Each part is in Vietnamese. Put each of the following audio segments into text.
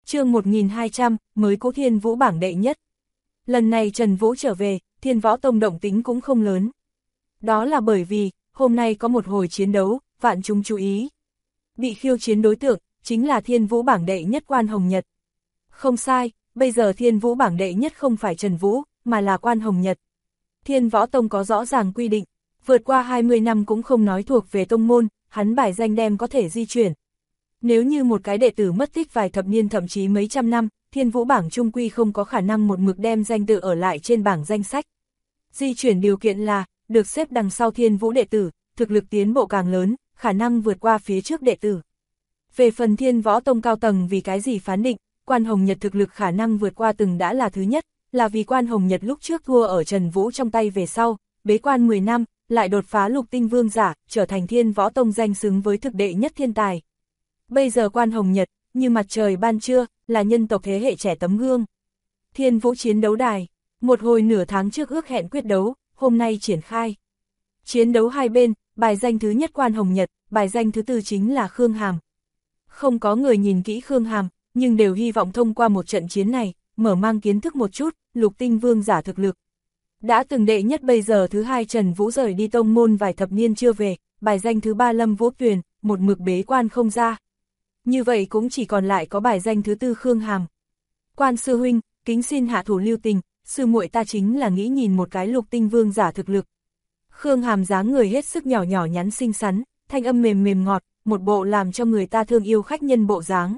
Chương 1200, mới cũ Thiên Vũ bảng đệ nhất. Lần này Trần Vũ trở về, Thiên Võ Tông động tính cũng không lớn. Đó là bởi vì, hôm nay có một hồi chiến đấu, vạn chúng chú ý. Bị khiêu chiến đối tượng, chính là Thiên Vũ bảng đệ nhất Quan Hồng Nhật. Không sai, bây giờ Thiên Vũ bảng đệ nhất không phải Trần Vũ, mà là Quan Hồng Nhật. Thiên Võ Tông có rõ ràng quy định, vượt qua 20 năm cũng không nói thuộc về tông môn, hắn bài danh đem có thể di chuyển. Nếu như một cái đệ tử mất tích vài thập niên thậm chí mấy trăm năm, Thiên Vũ bảng trung quy không có khả năng một mực đem danh tự ở lại trên bảng danh sách. Di chuyển điều kiện là, được xếp đằng sau Thiên Vũ đệ tử, thực lực tiến bộ càng lớn, khả năng vượt qua phía trước đệ tử. Về phần Thiên Võ Tông cao tầng vì cái gì phán định, Quan Hồng Nhật thực lực khả năng vượt qua từng đã là thứ nhất, là vì Quan Hồng Nhật lúc trước thua ở Trần Vũ trong tay về sau, bế quan 10 năm, lại đột phá lục tinh vương giả, trở thành Thiên Võ Tông danh xứng với thực đệ nhất thiên tài. Bây giờ Quan Hồng Nhật, như mặt trời ban trưa, là nhân tộc thế hệ trẻ tấm gương. Thiên Vũ chiến đấu đài, một hồi nửa tháng trước ước hẹn quyết đấu, hôm nay triển khai. Chiến đấu hai bên, bài danh thứ nhất Quan Hồng Nhật, bài danh thứ tư chính là Khương Hàm. Không có người nhìn kỹ Khương Hàm, nhưng đều hy vọng thông qua một trận chiến này, mở mang kiến thức một chút, lục tinh vương giả thực lực. Đã từng đệ nhất bây giờ thứ hai Trần Vũ rời đi tông môn vài thập niên chưa về, bài danh thứ ba Lâm Vũ Tuyền, một mực bế quan không ra. Như vậy cũng chỉ còn lại có bài danh thứ tư Khương Hàm. Quan sư huynh, kính xin hạ thủ lưu tình, sư muội ta chính là nghĩ nhìn một cái lục tinh vương giả thực lực. Khương Hàm dáng người hết sức nhỏ nhỏ nhắn xinh xắn, thanh âm mềm mềm ngọt, một bộ làm cho người ta thương yêu khách nhân bộ dáng.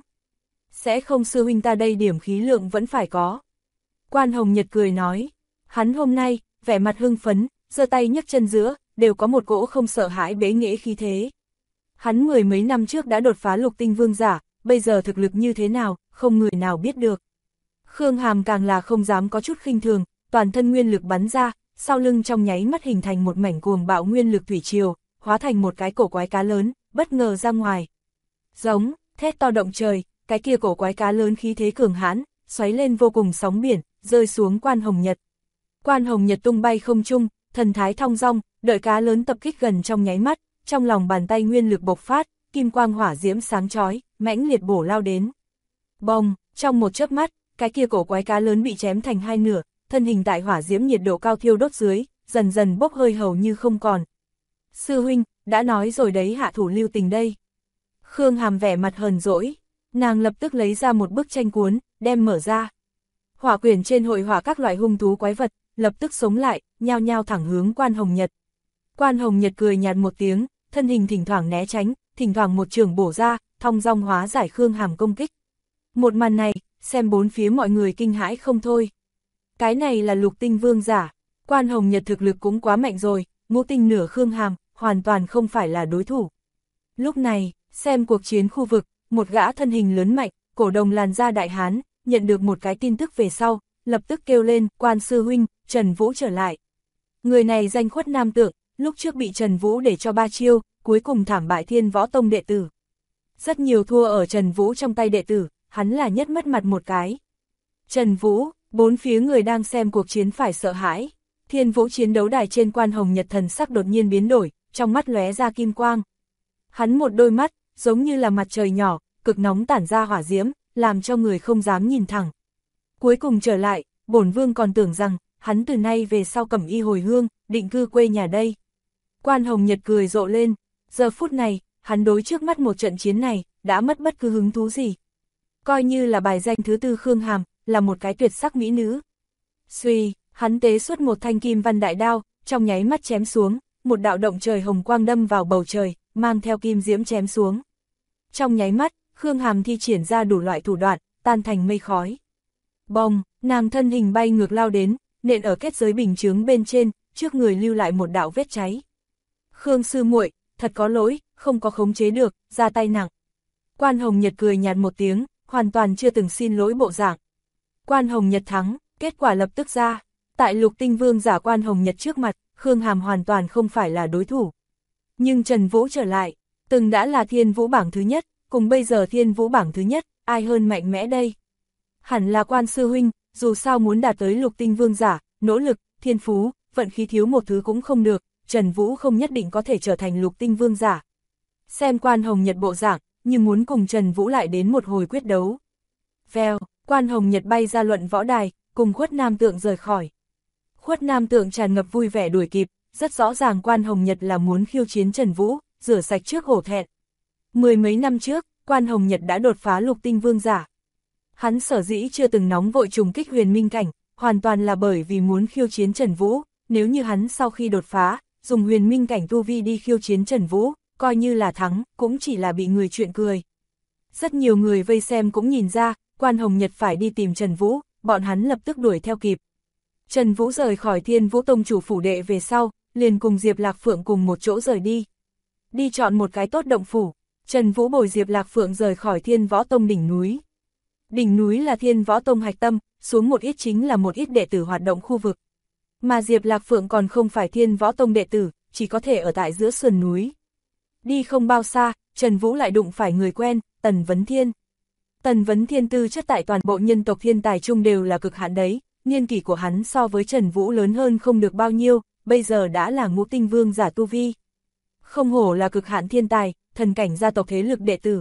Sẽ không sư huynh ta đây điểm khí lượng vẫn phải có. Quan Hồng Nhật cười nói, hắn hôm nay, vẻ mặt hưng phấn, giơ tay nhấc chân giữa, đều có một cỗ không sợ hãi bế nghệ khí thế. Hắn mười mấy năm trước đã đột phá lục tinh vương giả, bây giờ thực lực như thế nào, không người nào biết được. Khương Hàm càng là không dám có chút khinh thường, toàn thân nguyên lực bắn ra, sau lưng trong nháy mắt hình thành một mảnh cuồng bạo nguyên lực thủy triều, hóa thành một cái cổ quái cá lớn, bất ngờ ra ngoài. Giống, thét to động trời, cái kia cổ quái cá lớn khí thế cường hãn, xoáy lên vô cùng sóng biển, rơi xuống Quan Hồng Nhật. Quan Hồng Nhật tung bay không trung, thần thái thong dong, đợi cá lớn tập kích gần trong nháy mắt, trong lòng bàn tay nguyên lực bộc phát, kim quang hỏa diễm sáng chói, mãnh liệt bổ lao đến. Bông, trong một chớp mắt, cái kia cổ quái cá lớn bị chém thành hai nửa, thân hình tại hỏa diễm nhiệt độ cao thiêu đốt dưới, dần dần bốc hơi hầu như không còn. Sư huynh, đã nói rồi đấy hạ thủ lưu tình đây. Khương Hàm vẻ mặt hờn dỗi, nàng lập tức lấy ra một bức tranh cuốn, đem mở ra. Hỏa quyển trên hội họa các loại hung thú quái vật, lập tức sống lại, nhao nhao thẳng hướng Quan Hồng Nhật. Quan Hồng Nhật cười nhạt một tiếng, thân hình thỉnh thoảng né tránh, thỉnh thoảng một trường bổ ra, thong dong hóa giải Khương Hàm công kích. Một màn này, xem bốn phía mọi người kinh hãi không thôi. Cái này là lục tinh vương giả, Quan Hồng Nhật thực lực cũng quá mạnh rồi, ngũ tinh nửa Khương Hàm, hoàn toàn không phải là đối thủ. Lúc này, xem cuộc chiến khu vực, một gã thân hình lớn mạnh, cổ đồng làn da đại hán, nhận được một cái tin tức về sau, lập tức kêu lên, Quan sư huynh, Trần Vũ trở lại. Người này danh khuất nam tượng, lúc trước bị Trần Vũ để cho 3 chiêu, cuối cùng thảm bại Thiên Võ Tông đệ tử. Rất nhiều thua ở Trần Vũ trong tay đệ tử, hắn là nhất mất mặt một cái. Trần Vũ, bốn phía người đang xem cuộc chiến phải sợ hãi. Thiên Vũ chiến đấu đài trên Quan Hồng Nhật thần sắc đột nhiên biến đổi, trong mắt lóe ra kim quang. Hắn một đôi mắt, giống như là mặt trời nhỏ, cực nóng tản ra hỏa diễm, làm cho người không dám nhìn thẳng. Cuối cùng trở lại, bổn vương còn tưởng rằng, hắn từ nay về sau cẩm y hồi hương, định cư quê nhà đây. Quan Hồng Nhật cười rộ lên, giờ phút này, hắn đối trước mắt một trận chiến này, đã mất bất cứ hứng thú gì. Coi như là bài danh thứ tư Khương Hàm, là một cái tuyệt sắc mỹ nữ. Suy, hắn tế xuất một thanh kim văn đại đao, trong nháy mắt chém xuống, một đạo động trời hồng quang đâm vào bầu trời, mang theo kim diễm chém xuống. Trong nháy mắt, Khương Hàm thi triển ra đủ loại thủ đoạn, tan thành mây khói. Bông, nàng thân hình bay ngược lao đến, nện ở kết giới bình chướng bên trên, trước người lưu lại một đạo vết cháy. Khương sư muội, thật có lỗi, không có khống chế được, ra tay nặng. Quan Hồng Nhật cười nhạt một tiếng, hoàn toàn chưa từng xin lỗi bộ dạng. Quan Hồng Nhật thắng, kết quả lập tức ra. Tại lục tinh vương giả Quan Hồng Nhật trước mặt, Khương Hàm hoàn toàn không phải là đối thủ. Nhưng Trần Vũ trở lại, từng đã là Thiên Vũ bảng thứ nhất, cùng bây giờ Thiên Vũ bảng thứ nhất, ai hơn mạnh mẽ đây? Hẳn là Quan sư huynh, dù sao muốn đạt tới lục tinh vương giả, nỗ lực, thiên phú, vận khí thiếu một thứ cũng không được, Trần Vũ không nhất định có thể trở thành lục tinh vương giả. Xem Quan Hồng Nhật bộ dạng, như muốn cùng Trần Vũ lại đến một hồi quyết đấu. Vèo, Quan Hồng Nhật bay ra luận võ đài, cùng Khuất Nam Tượng rời khỏi. Khuất Nam Tượng tràn ngập vui vẻ đuổi kịp, rất rõ ràng Quan Hồng Nhật là muốn khiêu chiến Trần Vũ, rửa sạch trước hổ thẹn. Mười mấy năm trước, Quan Hồng Nhật đã đột phá lục tinh vương giả. Hắn sở dĩ chưa từng nóng vội trùng kích huyền minh cảnh, hoàn toàn là bởi vì muốn khiêu chiến Trần Vũ, nếu như hắn sau khi đột phá, dùng huyền minh cảnh tu vi đi khiêu chiến Trần Vũ, coi như là thắng, cũng chỉ là bị người chuyện cười. Rất nhiều người vây xem cũng nhìn ra, Quan Hồng Nhật phải đi tìm Trần Vũ, bọn hắn lập tức đuổi theo kịp. Trần Vũ rời khỏi Thiên Vũ Tông chủ phủ đệ về sau, liền cùng Diệp Lạc Phượng cùng một chỗ rời đi. Đi chọn một cái tốt động phủ, Trần Vũ bồi Diệp Lạc Phượng rời khỏi Thiên Võ Tông đỉnh núi. Đỉnh núi là Thiên Võ Tông hạch tâm, xuống một ít chính là một ít đệ tử hoạt động khu vực. Mà Diệp Lạc Phượng còn không phải Thiên Võ Tông đệ tử, chỉ có thể ở tại giữa sườn núi. Đi không bao xa, Trần Vũ lại đụng phải người quen, Tần Vấn Thiên. Tần Vấn Thiên tư chất tại toàn bộ nhân tộc thiên tài chung đều là cực hạn đấy, niên kỷ của hắn so với Trần Vũ lớn hơn không được bao nhiêu, bây giờ đã là ngũ tinh vương giả tu vi. Không hổ là cực hạn thiên tài, thần cảnh gia tộc thế lực đệ tử.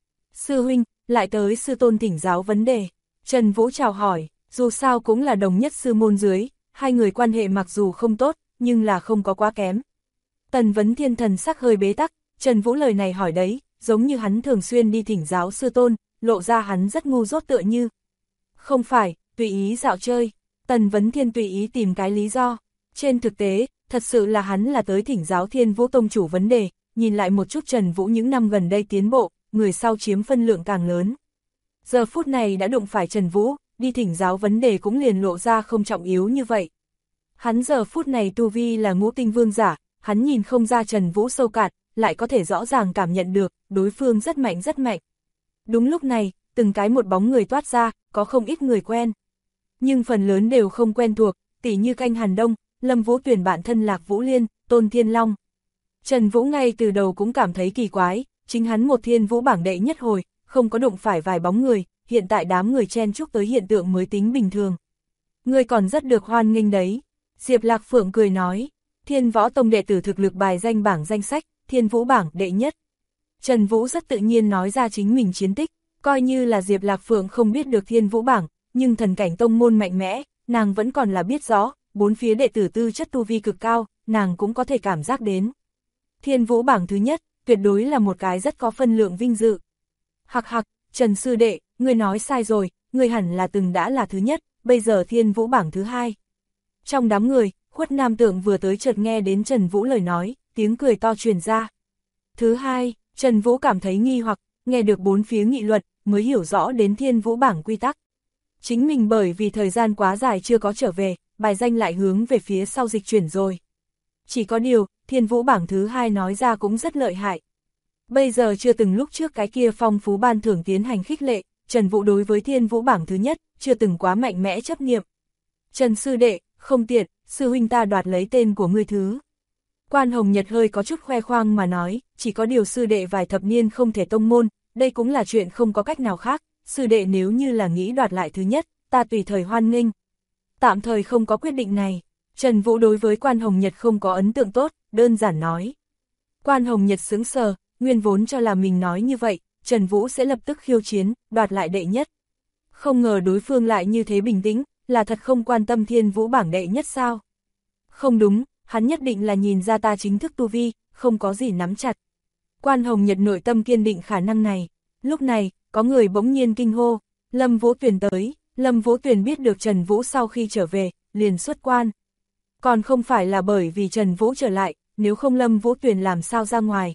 Sư huynh, lại tới sư tôn thỉnh giáo vấn đề. Trần Vũ chào hỏi, dù sao cũng là đồng nhất sư môn dưới, hai người quan hệ mặc dù không tốt, nhưng là không có quá kém. Tần Vấn Thiên thần sắc hơi bế tắc, Trần Vũ lời này hỏi đấy, giống như hắn thường xuyên đi thỉnh giáo sư tôn, lộ ra hắn rất ngu dốt tựa như. Không phải, tùy ý dạo chơi, Tần Vấn Thiên tùy ý tìm cái lý do. Trên thực tế, thật sự là hắn là tới thỉnh giáo Thiên Vũ Tông chủ vấn đề, nhìn lại một chút Trần Vũ những năm gần đây tiến bộ, người sau chiếm phân lượng càng lớn. Giờ phút này đã đụng phải Trần Vũ, đi thỉnh giáo vấn đề cũng liền lộ ra không trọng yếu như vậy. Hắn giờ phút này tu vi là ngũ tinh vương giả, hắn nhìn không ra Trần Vũ sâu cạn, lại có thể rõ ràng cảm nhận được, đối phương rất mạnh rất mạnh. Đúng lúc này, từng cái một bóng người toát ra, có không ít người quen. Nhưng phần lớn đều không quen thuộc, tỉ như Canh Hàn Đông, Lâm Vũ Tuyển bản thân Lạc Vũ Liên, Tôn Thiên Long. Trần Vũ ngay từ đầu cũng cảm thấy kỳ quái, chính hắn một Thiên Vũ bảng đệ nhất hồi, không có đụng phải vài bóng người, hiện tại đám người chen chúc tới hiện tượng mới tính bình thường. Người còn rất được hoan nghênh đấy. Diệp Lạc Phượng cười nói, Thiên Võ Tông đệ tử thực lực bài danh bảng danh sách, Thiên Vũ bảng đệ nhất. Trần Vũ rất tự nhiên nói ra chính mình chiến tích, coi như là Diệp Lạc Phượng không biết được Thiên Vũ bảng, nhưng thần cảnh tông môn mạnh mẽ, nàng vẫn còn là biết rõ, bốn phía đệ tử tư chất tu vi cực cao, nàng cũng có thể cảm giác đến. Thiên Vũ bảng thứ nhất, tuyệt đối là một cái rất có phân lượng vinh dự. Hặc hặc, Trần sư đệ, ngươi nói sai rồi, ngươi hẳn là từng đã là thứ nhất, bây giờ Thiên Vũ bảng thứ hai. Trong đám người, Khuất Nam Tượng vừa tới chợt nghe đến Trần Vũ lời nói, tiếng cười to truyền ra. Thứ hai, Trần Vũ cảm thấy nghi hoặc, nghe được bốn phía nghị luận, mới hiểu rõ đến Thiên Vũ bảng quy tắc. Chính mình bởi vì thời gian quá dài chưa có trở về, bài danh lại hướng về phía sau dịch chuyển rồi. Chỉ có điều, Thiên Vũ bảng thứ hai nói ra cũng rất lợi hại. Bây giờ chưa từng lúc trước cái kia phong phú ban thưởng tiến hành khích lệ, Trần Vũ đối với Thiên Vũ bảng thứ nhất, chưa từng quá mạnh mẽ chấp niệm. Trần sư đệ, không tiện, sư huynh ta đoạt lấy tên của ngươi thứ. Quan Hồng Nhật hơi có chút khoe khoang mà nói, chỉ có điều sư đệ vài thập niên không thể tông môn, đây cũng là chuyện không có cách nào khác, sư đệ nếu như là nghĩ đoạt lại thứ nhất, ta tùy thời hoan nghênh. Tạm thời không có quyết định này, Trần Vũ đối với Quan Hồng Nhật không có ấn tượng tốt, đơn giản nói. Quan Hồng Nhật sững sờ, nguyên vốn cho là mình nói như vậy, Trần Vũ sẽ lập tức khiêu chiến, đoạt lại đệ nhất. Không ngờ đối phương lại như thế bình tĩnh, là thật không quan tâm Thiên Vũ bảng đệ nhất sao? Không đúng, hắn nhất định là nhìn ra ta chính thức tu vi, không có gì nắm chặt. Quan Hồng Nhật nội tâm kiên định khả năng này. Lúc này, có người bỗng nhiên kinh hô, Lâm Vũ Tuyển tới. Lâm Vũ Tuyển biết được Trần Vũ sau khi trở về, liền xuất quan. Còn không phải là bởi vì Trần Vũ trở lại, nếu không Lâm Vũ Tuyển làm sao ra ngoài.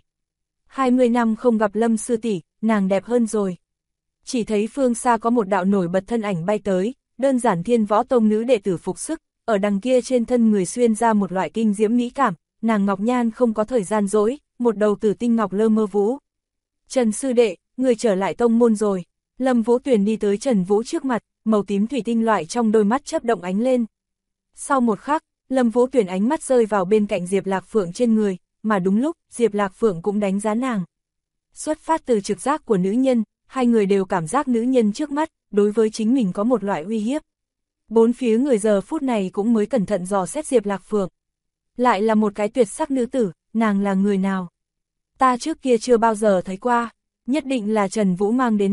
20 năm không gặp Lâm sư tỷ, nàng đẹp hơn rồi. Chỉ thấy phương xa có một đạo nổi bật thân ảnh bay tới, đơn giản Thiên Võ Tông nữ đệ tử phục sức, ở đằng kia trên thân người xuyên ra một loại kinh diễm mỹ cảm, nàng ngọc nhan không có thời gian dỗi, một đầu tử tinh ngọc lơ mơ vũ. Trần sư đệ, người trở lại tông môn rồi. Lâm Vũ Tuyển đi tới Trần Vũ trước mặt, màu tím thủy tinh loại trong đôi mắt chớp động ánh lên. Sau một khắc, Lâm Vũ Tuyển ánh mắt rơi vào bên cạnh Diệp Lạc Phượng trên người, mà đúng lúc, Diệp Lạc Phượng cũng đánh giá nàng. Xuất phát từ trực giác của nữ nhân, hai người đều cảm giác nữ nhân trước mắt, đối với chính mình có một loại uy hiếp. Bốn phía người giờ phút này cũng mới cẩn thận dò xét Diệp Lạc Phượng. Lại là một cái tuyệt sắc nữ tử, nàng là người nào? Ta trước kia chưa bao giờ thấy qua, nhất định là Trần Vũ mang đến đấy,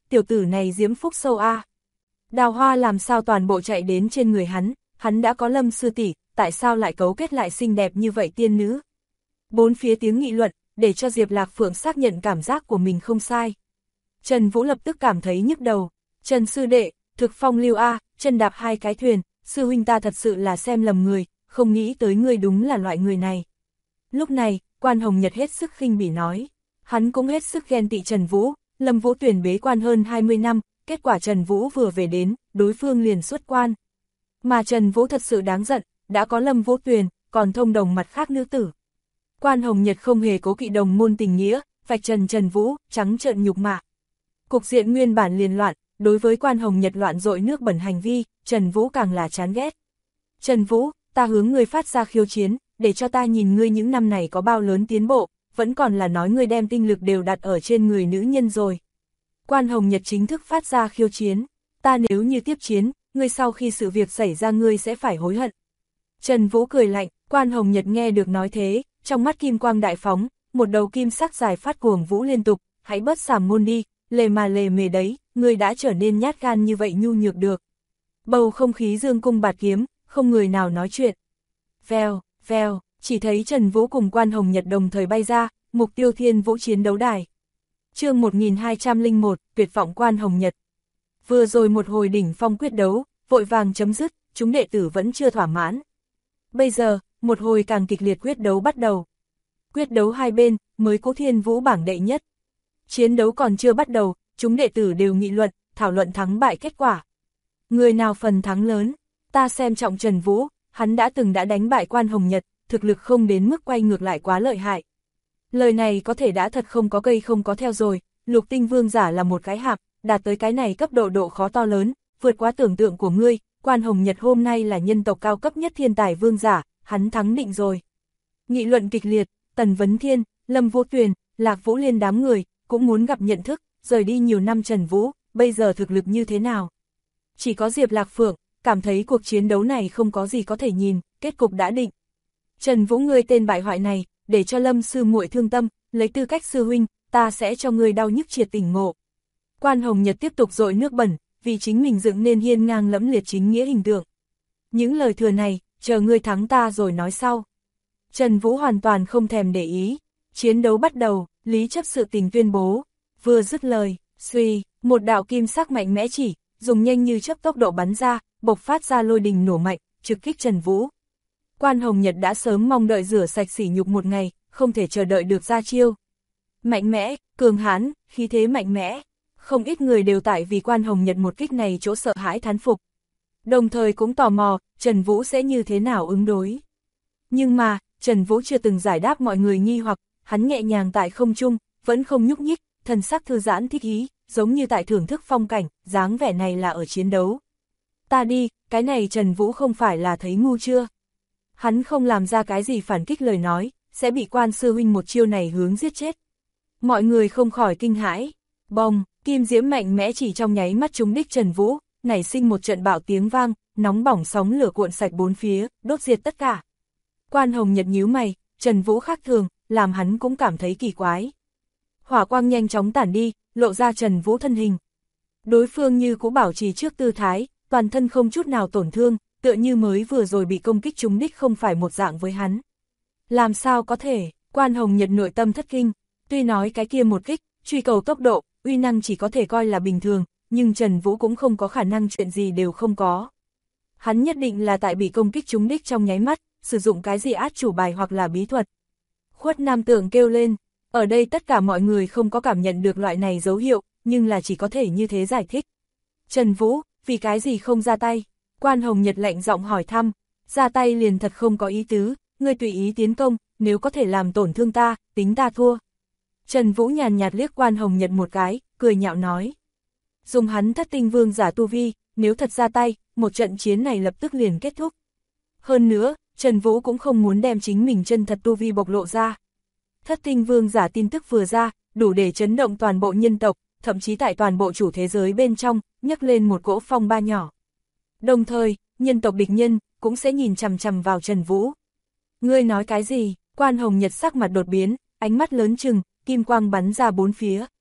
tiểu tử này diễm phúc sâu a. Đào Hoa làm sao toàn bộ chạy đến trên người hắn đã có Lâm sư tỷ, tại sao lại cấu kết lại xinh đẹp như vậy tiên nữ? Bốn phía tiếng nghị luận, để cho Diệp Lạc Phượng xác nhận cảm giác của mình không sai. Trần Vũ lập tức cảm thấy nhức đầu, Trần sư đệ, thực phong lưu a, chân đạp hai cái thuyền, sư huynh ta thật sự là xem lầm người, không nghĩ tới ngươi đúng là loại người này. Lúc này, Quan Hồng Nhật hết sức khinh bỉ nói, hắn cũng hết sức ghen tị Trần Vũ, Lâm Vũ Tuyền bế quan hơn 20 năm, kết quả Trần Vũ vừa về đến, đối phương liền xuất quan. Mà Trần Vũ thật sự đáng giận, đã có Lâm Vũ Tuyền, còn thông đồng mặt khác nữ tử. Quan Hồng Nhật không hề cố kỵ đồng môn tình nghĩa, vạch Trần Vũ, trắng trợn nhục mạ. Cục diện nguyên bản liền loạn, đối với Quan Hồng Nhật loạn dội nước bẩn hành vi, Trần Vũ càng là chán ghét. Trần Vũ, ta hướng ngươi phát ra khiêu chiến, để cho ta nhìn ngươi những năm này có bao lớn tiến bộ, vẫn còn là nói ngươi đem tinh lực đều đặt ở trên người nữ nhân rồi. Quan Hồng Nhật chính thức phát ra khiêu chiến, ta nếu như tiếp chiến, ngươi sau khi sự việc xảy ra ngươi sẽ phải hối hận. Trần Vũ cười lạnh, Quan Hồng Nhật nghe được nói thế, trong mắt kim quang đại phóng, một đầu kim sắc dài phát cuồng vũ liên tục, hãy bớt sàm môn đi, lề mề đấy, ngươi đã trở nên nhát gan như vậy nhu nhược được. Bầu không khí dương cung bạt kiếm, không người nào nói chuyện. Vèo, vèo, chỉ thấy Trần Vũ cùng Quan Hồng Nhật đồng thời bay ra, mục tiêu Thiên Vũ chiến đấu đài. Chương 1201, tuyệt vọng Quan Hồng Nhật. Vừa rồi một hồi đỉnh phong quyết đấu, vội vàng chấm dứt, chúng đệ tử vẫn chưa thỏa mãn. Bây giờ, một hồi càng kịch liệt quyết đấu bắt đầu. Quyết đấu hai bên, mới có Thiên Vũ bảng đệ nhất. Chiến đấu còn chưa bắt đầu, chúng đệ tử đều nghị luận, thảo luận thắng bại kết quả. Người nào phần thắng lớn, ta xem trọng Trần Vũ, hắn đã đánh bại Quan Hồng Nhật, thực lực không đến mức quay ngược lại quá lợi hại. Lời này có thể đã thật không có cây không có theo rồi, Lục Tinh Vương giả là một cái hạp, đạt tới cái này cấp độ khó to lớn, vượt quá tưởng tượng của ngươi, Quan Hồng Nhật hôm nay là nhân tộc cao cấp nhất thiên tài vương giả, hắn thắng định rồi. Nghị luận kịch liệt, Tần Vấn Thiên, Lâm Vũ Tuyền, Lạc Vũ Liên đám người, cũng muốn gặp nhận thức, rời đi nhiều năm Trần Vũ, bây giờ thực lực như thế nào. Chỉ có Diệp Lạc Phượng, cảm thấy cuộc chiến đấu này không có gì có thể nhìn, kết cục đã định. Trần Vũ ngươi tên bại hoại này, để cho Lâm sư muội thương tâm, lấy tư cách sư huynh, ta sẽ cho ngươi đau nhức triệt tỉnh ngộ. Quan Hồng Nhật tiếp tục dội nước bẩn, vì chính mình dựng nên hiên ngang lẫm liệt chính nghĩa hình tượng. Những lời thừa này, chờ ngươi thắng ta rồi nói sau. Trần Vũ hoàn toàn không thèm để ý. Chiến đấu bắt đầu, Lý Chấp sự tình tuyên bố. Vừa dứt lời, suy, một đạo kim sắc mạnh mẽ chỉ, dùng nhanh như chớp tốc độ bắn ra, bộc phát ra lôi đình nổ mạnh, trực kích Trần Vũ. Quan Hồng Nhật đã sớm mong đợi rửa sạch sỉ nhục một ngày, không thể chờ đợi được ra chiêu. Mạnh mẽ, cường hãn, khí thế mạnh mẽ. Không ít người đều tại vì Quan Hồng Nhật một kích này chỗ sợ hãi thán phục. Đồng thời cũng tò mò, Trần Vũ sẽ như thế nào ứng đối. Nhưng mà, Trần Vũ chưa từng giải đáp mọi người nghi hoặc, hắn nhẹ nhàng tại không trung, vẫn không nhúc nhích, thần sắc thư giãn thích ý, giống như tại thưởng thức phong cảnh, dáng vẻ này là ở chiến đấu. Ta đi, cái này Trần Vũ không phải là thấy ngu chưa? Hắn không làm ra cái gì phản kích lời nói, sẽ bị Quan sư huynh một chiêu này hướng giết chết. Mọi người không khỏi kinh hãi. Bồng, kim diễm mạnh mẽ chỉ trong nháy mắt trúng đích Trần Vũ, nảy sinh một trận bạo tiếng vang, nóng bỏng sóng lửa cuộn sạch bốn phía, đốt diệt tất cả. Quan Hồng Nhật nhíu mày, Trần Vũ khác thường, làm hắn cũng cảm thấy kỳ quái. Hỏa quang nhanh chóng tản đi, lộ ra Trần Vũ thân hình. Đối phương như cũng bảo trì trước tư thái, toàn thân không chút nào tổn thương, tựa như mới vừa rồi bị công kích trúng đích không phải một dạng với hắn. Làm sao có thể, Quan Hồng Nhật nội tâm thất kinh, tuy nói cái kia một kích, truy cầu tốc độ, uy năng chỉ có thể coi là bình thường, nhưng Trần Vũ cũng không có khả năng chuyện gì đều không có. Hắn nhất định là tại bị công kích trúng đích trong nháy mắt, sử dụng cái gì át chủ bài hoặc là bí thuật. Khuất Nam Tượng kêu lên, ở đây tất cả mọi người không có cảm nhận được loại này dấu hiệu, nhưng là chỉ có thể như thế giải thích. Trần Vũ, vì cái gì không ra tay? Quan Hồng Nhật lạnh giọng hỏi thăm, ra tay liền thật không có ý tứ, ngươi tùy ý tiến công, nếu có thể làm tổn thương ta, tính ta thua. Trần Vũ nhàn nhạt liếc Quan Hồng Nhật một cái, cười nhạo nói. Dùng hắn thất tinh vương giả tu vi, nếu thật ra tay, một trận chiến này lập tức liền kết thúc. Hơn nữa, Trần Vũ cũng không muốn đem chính mình chân thật tu vi bộc lộ ra. Thất tinh vương giả tin tức vừa ra, đủ để chấn động toàn bộ nhân tộc, thậm chí tại toàn bộ chủ thế giới bên trong, nhấc lên một cỗ phong ba nhỏ. Đồng thời, nhân tộc địch nhân, cũng sẽ nhìn chằm chằm vào Trần Vũ. Ngươi nói cái gì? Quan Hồng Nhật sắc mặt đột biến, ánh mắt lớn trừng, kim quang bắn ra bốn phía.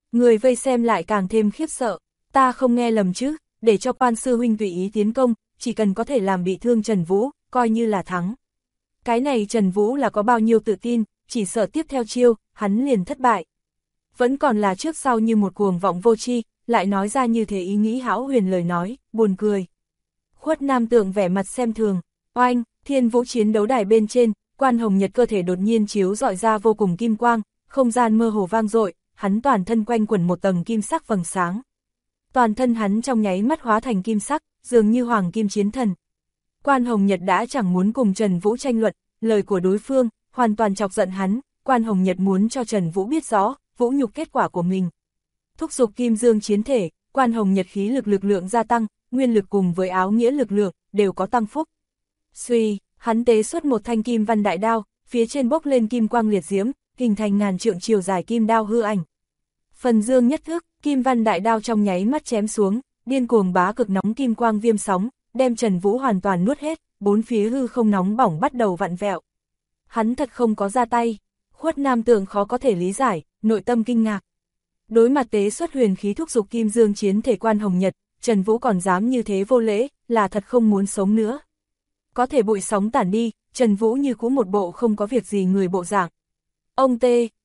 Người vây xem lại càng thêm khiếp sợ, ta không nghe lầm chứ, để cho Quan sư huynh tùy ý tiến công, chỉ cần có thể làm bị thương Trần Vũ, coi như là thắng. Cái này Trần Vũ là có bao nhiêu tự tin, chỉ sợ tiếp theo chiêu, hắn liền thất bại. Vẫn còn là trước sau như một cuồng vọng vô tri, lại nói ra như thế ý nghĩ hão huyền lời nói, buồn cười. Khuất Nam Tượng vẻ mặt xem thường, oanh, Thiên Vũ chiến đấu đài bên trên, Quan Hồng Nhật cơ thể đột nhiên chiếu rọi ra vô cùng kim quang, không gian mơ hồ vang dội, hắn toàn thân quanh quẩn một tầng kim sắc vầng sáng. Toàn thân hắn trong nháy mắt hóa thành kim sắc, dường như hoàng kim chiến thần. Quan Hồng Nhật đã chẳng muốn cùng Trần Vũ tranh luận, lời của đối phương hoàn toàn chọc giận hắn, Quan Hồng Nhật muốn cho Trần Vũ biết rõ, vũ nhục kết quả của mình. Thúc giục kim dương chiến thể, Quan Hồng Nhật khí lực lượng gia tăng, nguyên lực cùng với áo nghĩa lực lượng đều có tăng phúc. Suy, hắn tế xuất một thanh kim văn đại đao, phía trên bốc lên kim quang liệt diễm, hình thành ngàn trượng chiều dài kim đao hư ảnh. Phần dương nhất thức, kim văn đại đao trong nháy mắt chém xuống, điên cuồng bá cực nóng kim quang viêm sóng, đem Trần Vũ hoàn toàn nuốt hết, bốn phía hư không nóng bỏng bắt đầu vặn vẹo. Hắn thật không có ra tay, Khuất Nam Tượng khó có thể lý giải, nội tâm kinh ngạc. Đối mặt tế xuất huyền khí thúc giục kim dương chiến thể Quan Hồng Nhật, Trần Vũ còn dám như thế vô lễ, là thật không muốn sống nữa. Có thể bụi sóng tản đi, Trần Vũ như cũ một bộ không có việc gì người bộ dạng. Ông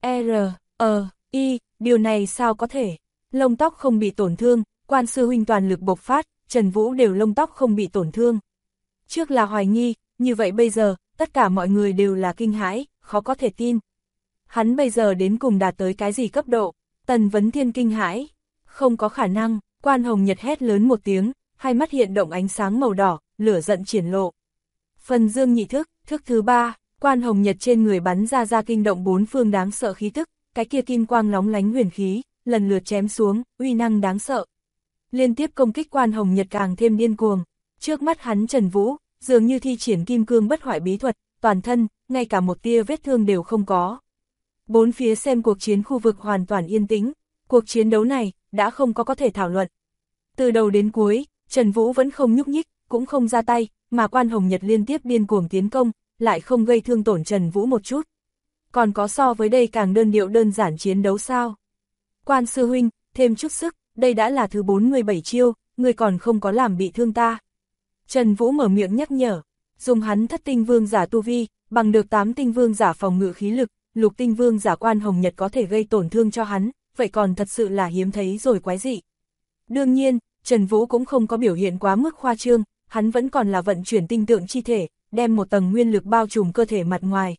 I, điều này sao có thể? Lông tóc không bị tổn thương, Quan sư huynh toàn lực bộc phát, Trần Vũ đều lông tóc không bị tổn thương. Trước là hoài nghi, như vậy bây giờ, tất cả mọi người đều là kinh hãi, khó có thể tin. Hắn bây giờ đến cùng đạt tới cái gì cấp độ? Tần Vấn Thiên kinh hãi. Không có khả năng, Quan Hồng Nhật hét lớn một tiếng, hai mắt hiện động ánh sáng màu đỏ, lửa giận triển lộ. Phần dương nhị thức, thức thứ 3, Quan Hồng Nhật trên người bắn ra kinh động bốn phương đáng sợ khí tức, cái kia kim quang lóng lánh huyền khí, lần lượt chém xuống, uy năng đáng sợ. Liên tiếp công kích Quan Hồng Nhật càng thêm điên cuồng, trước mắt hắn Trần Vũ, dường như thi triển kim cương bất hoại bí thuật, toàn thân, ngay cả một tia vết thương đều không có. Bốn phía xem cuộc chiến khu vực hoàn toàn yên tĩnh, cuộc chiến đấu này, đã không có thể thảo luận. Từ đầu đến cuối, Trần Vũ vẫn không nhúc nhích, cũng không ra tay, mà Quan Hồng Nhật liên tiếp điên cuồng tiến công, lại không gây thương tổn Trần Vũ một chút. Còn có so với đây càng đơn điệu đơn giản chiến đấu sao? Quan sư huynh, thêm chút sức, đây đã là thứ 47 chiêu, người còn không có làm bị thương ta. Trần Vũ mở miệng nhắc nhở, dùng hắn thất tinh vương giả tu vi, bằng được 8 tinh vương giả phòng ngự khí lực, lục tinh vương giả Quan Hồng Nhật có thể gây tổn thương cho hắn, vậy còn thật sự là hiếm thấy rồi quái dị. Đương nhiên, Trần Vũ cũng không có biểu hiện quá mức khoa trương, hắn vẫn còn là vận chuyển tinh tượng chi thể, đem một tầng nguyên lực bao trùm cơ thể mặt ngoài.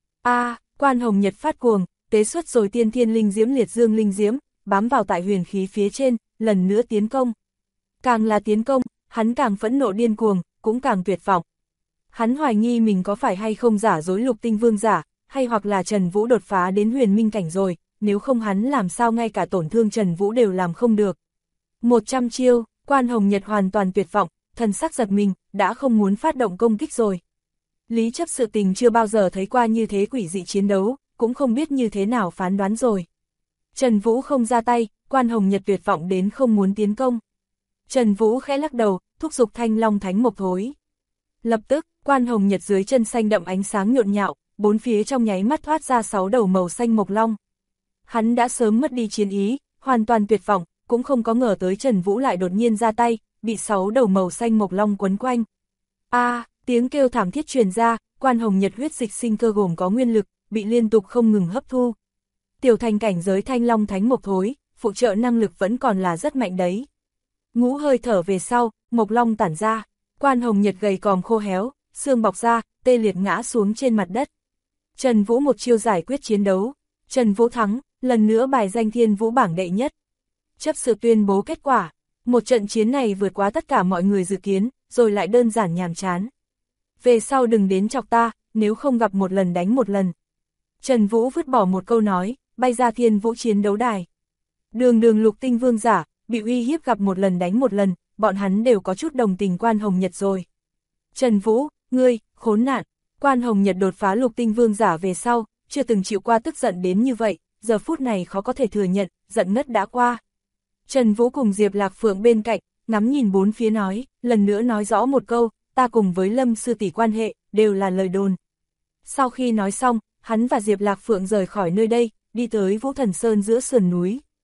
Quan Hồng Nhật phát cuồng, tế xuất rồi tiên thiên linh diễm liệt dương linh diễm, bám vào tại huyền khí phía trên, lần nữa tiến công. Càng là tiến công, hắn càng phẫn nộ điên cuồng, cũng càng tuyệt vọng. Hắn hoài nghi mình có phải hay không giả dối lục tinh vương giả, hay hoặc là Trần Vũ đột phá đến huyền minh cảnh rồi, nếu không hắn làm sao ngay cả tổn thương Trần Vũ đều làm không được. 100 chiêu, Quan Hồng Nhật hoàn toàn tuyệt vọng, thần sắc giật mình, đã không muốn phát động công kích rồi. Lý chấp sự tình chưa bao giờ thấy qua như thế quỷ dị chiến đấu, cũng không biết như thế nào phán đoán rồi. Trần Vũ không ra tay, Quan Hồng Nhật tuyệt vọng đến không muốn tiến công. Trần Vũ khẽ lắc đầu, thúc giục Thanh Long Thánh Mộc Thối. Lập tức, Quan Hồng Nhật dưới chân xanh đậm ánh sáng nhộn nhạo, bốn phía trong nháy mắt thoát ra 6 đầu màu xanh mộc long. Hắn đã sớm mất đi chiến ý, hoàn toàn tuyệt vọng, cũng không có ngờ tới Trần Vũ lại đột nhiên ra tay, bị 6 đầu màu xanh mộc long quấn quanh. Tiếng kêu thảm thiết truyền ra, Quan Hồng Nhật huyết dịch sinh cơ gồm có nguyên lực, bị liên tục không ngừng hấp thu. Tiểu thành cảnh giới Thanh Long Thánh Mộc Thối, phụ trợ năng lực vẫn còn là rất mạnh đấy. Ngũ hơi thở về sau, mộc long tản ra, Quan Hồng Nhật gầy còm khô héo, xương bọc ra, tê liệt ngã xuống trên mặt đất. Trần Vũ một chiêu giải quyết chiến đấu, Trần Vũ thắng, lần nữa bài danh Thiên Vũ bảng đệ nhất. Chấp sự tuyên bố kết quả, một trận chiến này vượt quá tất cả mọi người dự kiến, rồi lại đơn giản nhàm chán. Về sau đừng đến chọc ta, nếu không gặp một lần đánh một lần. Trần Vũ vứt bỏ một câu nói, bay ra Thiên Vũ chiến đấu đài. Đường lục tinh vương giả, bị uy hiếp gặp một lần đánh một lần, bọn hắn đều có chút đồng tình Quan Hồng Nhật rồi. Trần Vũ, ngươi, khốn nạn, Quan Hồng Nhật đột phá lục tinh vương giả về sau, chưa từng chịu qua tức giận đến như vậy, giờ phút này khó có thể thừa nhận, giận ngất đã qua. Trần Vũ cùng Diệp Lạc Phượng bên cạnh, ngắm nhìn bốn phía nói, lần nữa nói rõ một câu, ta cùng với Lâm sư tỷ quan hệ, đều là lời đồn. Sau khi nói xong, hắn và Diệp Lạc Phượng rời khỏi nơi đây, đi tới Vũ Thần Sơn giữa sườn núi.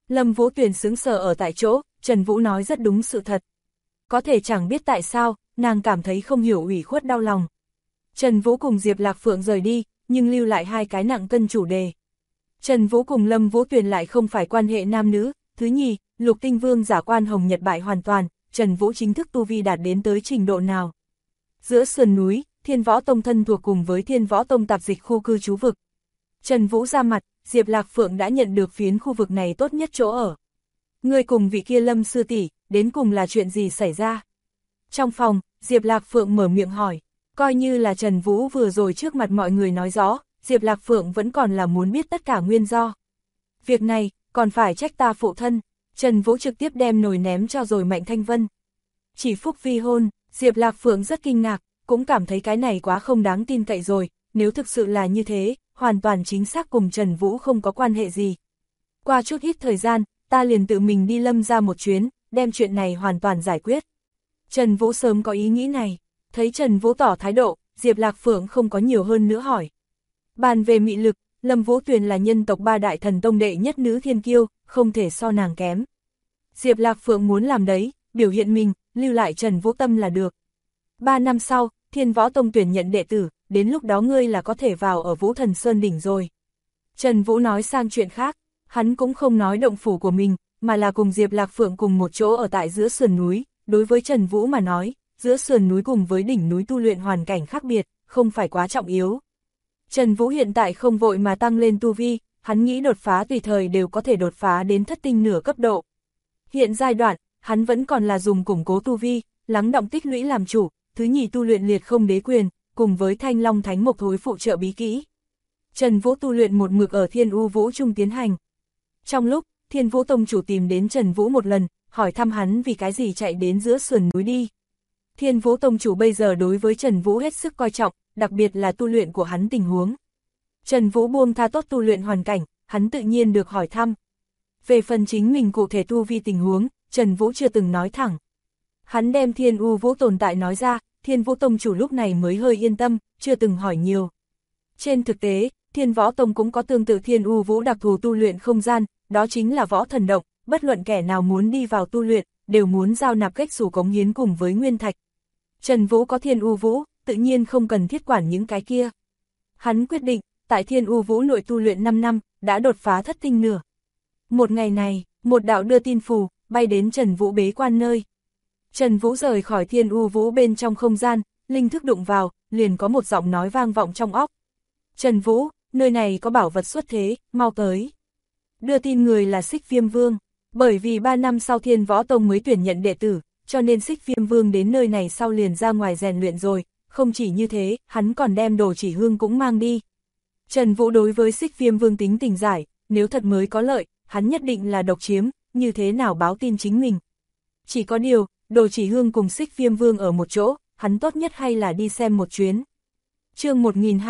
Lâm Vũ Tuyền sững sờ ở tại chỗ, Trần Vũ nói rất đúng sự thật. Có thể chẳng biết tại sao, nàng cảm thấy không hiểu ủy khuất đau lòng. Trần Vũ cùng Diệp Lạc Phượng rời đi, nhưng lưu lại hai cái nặng cân chủ đề. Trần Vũ cùng Lâm Vũ Tuyền lại không phải quan hệ nam nữ. Thứ nhì, Lục Tinh Vương giả quan Hồng Nhật bại hoàn toàn, Trần Vũ chính thức tu vi đạt đến tới trình độ nào. Giữa sườn núi, Thiên Võ Tông thân thuộc cùng với Thiên Võ Tông tạp dịch khu cư trú vực. Trần Vũ ra mặt, Diệp Lạc Phượng đã nhận được phiến khu vực này tốt nhất chỗ ở. Người cùng vị kia Lâm sư tỷ, đến cùng là chuyện gì xảy ra? Trong phòng, Diệp Lạc Phượng mở miệng hỏi, coi như là Trần Vũ vừa rồi trước mặt mọi người nói rõ, Diệp Lạc Phượng vẫn còn là muốn biết tất cả nguyên do. Việc này, còn phải trách ta phụ thân. Trần Vũ trực tiếp đem nồi ném cho rồi Mạnh Thanh Vân. Chỉ phúc vi hôn, Diệp Lạc Phượng rất kinh ngạc, cũng cảm thấy cái này quá không đáng tin cậy rồi, nếu thực sự là như thế, hoàn toàn chính xác cùng Trần Vũ không có quan hệ gì. Qua chút ít thời gian, ta liền tự mình đi Lâm ra một chuyến, đem chuyện này hoàn toàn giải quyết. Trần Vũ sớm có ý nghĩ này, thấy Trần Vũ tỏ thái độ, Diệp Lạc Phượng không có nhiều hơn nữa hỏi. Bàn về mị lực, Lâm Vũ Tuyền là nhân tộc ba đại thần tông đệ nhất nữ thiên kiêu, không thể so nàng kém. Diệp Lạc Phượng muốn làm đấy, biểu hiện mình, lưu lại Trần Vũ tâm là được. 3 năm sau, Thiên Võ Tông tuyển nhận đệ tử, đến lúc đó ngươi là có thể vào ở Vũ Thần Sơn đỉnh rồi. Trần Vũ nói sang chuyện khác, hắn cũng không nói động phủ của mình, mà là cùng Diệp Lạc Phượng cùng một chỗ ở tại giữa sườn núi. Đối với Trần Vũ mà nói, giữa sườn núi cùng với đỉnh núi tu luyện hoàn cảnh khác biệt, không phải quá trọng yếu. Trần Vũ hiện tại không vội mà tăng lên tu vi, hắn nghĩ đột phá tùy thời đều có thể đột phá đến thất tinh nửa cấp độ. Hiện giai đoạn, hắn vẫn còn là dùng củng cố tu vi, lắng đọng tích lũy làm chủ, thứ nhì tu luyện liệt không đế quyền, cùng với Thanh Long Thánh Mộc Thối phụ trợ bí kỹ. Trần Vũ tu luyện một mực ở Thiên U Vũ Trung tiến hành. Trong lúc, Thiên Vũ Tông chủ tìm đến Trần Vũ một lần, hỏi thăm hắn vì cái gì chạy đến giữa sườn núi đi. Thiên Vũ Tông chủ bây giờ đối với Trần Vũ hết sức coi trọng, đặc biệt là tu luyện của hắn tình huống. Trần Vũ buông tha tốt tu luyện hoàn cảnh, hắn tự nhiên được hỏi thăm. Về phần chính mình cụ thể tu vi tình huống, Trần Vũ chưa từng nói thẳng. Hắn đem Thiên U Vũ tồn tại nói ra, Thiên Vũ Tông chủ lúc này mới hơi yên tâm, chưa từng hỏi nhiều. Trên thực tế, Thiên Võ Tông cũng có tương tự Thiên U Vũ đặc thù tu luyện không gian, đó chính là võ thần động, bất luận kẻ nào muốn đi vào tu luyện, đều muốn giao nạp cách xù cống hiến cùng với nguyên thạch. Trần Vũ có Thiên U Vũ, tự nhiên không cần thiết quản những cái kia. Hắn quyết định, tại Thiên U Vũ nội tu luyện 5 năm, đã đột phá thất tinh nửa. Một ngày này, một đạo đưa tin phù, bay đến Trần Vũ bế quan nơi. Trần Vũ rời khỏi Thiên U Vũ bên trong không gian, linh thức đụng vào, liền có một giọng nói vang vọng trong óc. Trần Vũ, nơi này có bảo vật xuất thế, mau tới. Đưa tin người là Xích Viêm Vương, bởi vì 3 năm sau Thiên Võ Tông mới tuyển nhận đệ tử, cho nên Xích Viêm Vương đến nơi này sau liền ra ngoài rèn luyện rồi, không chỉ như thế, hắn còn đem đồ chỉ hương cũng mang đi. Trần Vũ đối với Xích Viêm Vương tính tình giải, nếu thật mới có lợi, hắn nhất định là độc chiếm, như thế nào báo tin chính mình. Chỉ có điều, đồ chỉ hương cùng Xích Viêm Vương ở một chỗ, hắn tốt nhất hay là đi xem một chuyến. Chương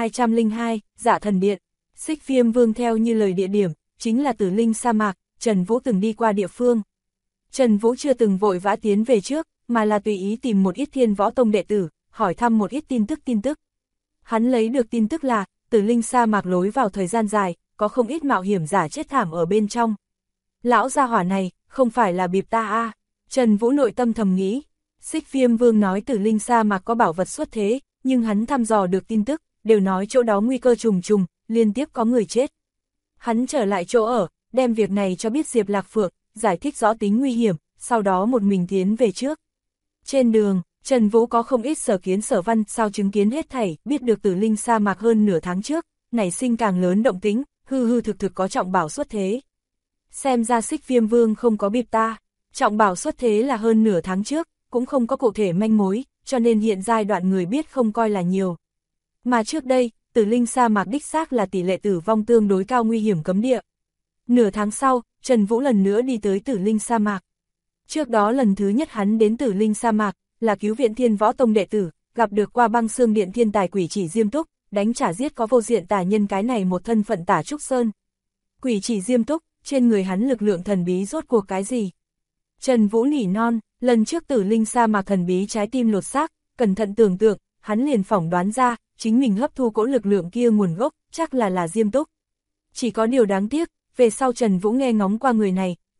1202, Dạ Thần Điện. Xích Viêm Vương theo như lời địa điểm, chính là Tử Linh sa mạc, Trần Vũ từng đi qua địa phương. Trần Vũ chưa từng vội vã tiến về trước, mà là tùy ý tìm một ít Thiên Võ Tông đệ tử, hỏi thăm một ít tin tức. Hắn lấy được tin tức là, Tử Linh sa mạc lối vào thời gian dài, có không ít mạo hiểm giả chết thảm ở bên trong. Lão gia hỏa này, không phải là bịp ta à? Trần Vũ nội tâm thầm nghĩ. Xích Viêm Vương nói Tử Linh sa mạc có bảo vật xuất thế, nhưng hắn thăm dò được tin tức, đều nói chỗ đó nguy cơ trùng trùng, liên tiếp có người chết. Hắn trở lại chỗ ở, đem việc này cho biết Diệp Lạc Phượng, giải thích rõ tính nguy hiểm, sau đó một mình tiến về trước. Trên đường, Trần Vũ có không ít sở kiến sở văn sao chứng kiến hết thảy, biết được Tử Linh sa mạc hơn nửa tháng trước, nảy sinh càng lớn động tĩnh, hư thực có trọng bảo xuất thế. Xem ra Xích Viêm Vương không có bịp ta, trọng bảo xuất thế là hơn nửa tháng trước, cũng không có cụ thể manh mối, cho nên hiện giai đoạn người biết không coi là nhiều. Mà trước đây, Tử Linh sa mạc đích xác là tỷ lệ tử vong tương đối cao nguy hiểm cấm địa. Nửa tháng sau, Trần Vũ lần nữa đi tới Tử Linh sa mạc. Trước đó lần thứ nhất hắn đến Tử Linh sa mạc, là cứu viện Thiên Võ Tông đệ tử, gặp được qua Băng Xương Điện thiên tài Quỷ Chỉ Diêm Túc, đánh trả giết có vô diện tà nhân cái này một thân phận Tả Trúc Sơn. Quỷ Chỉ Diêm Túc, trên người hắn lực lượng thần bí rốt cuộc cái gì? Trần Vũ nỉ non, lần trước Tử Linh sa mạc thần bí trái tim lột xác, cẩn thận tưởng tượng, hắn liền phỏng đoán ra, chính mình hấp thu cỗ lực lượng kia nguồn gốc, chắc là Diêm Túc. Chỉ có điều đáng tiếc, về sau Trần Vũ nghe ngóng qua người này,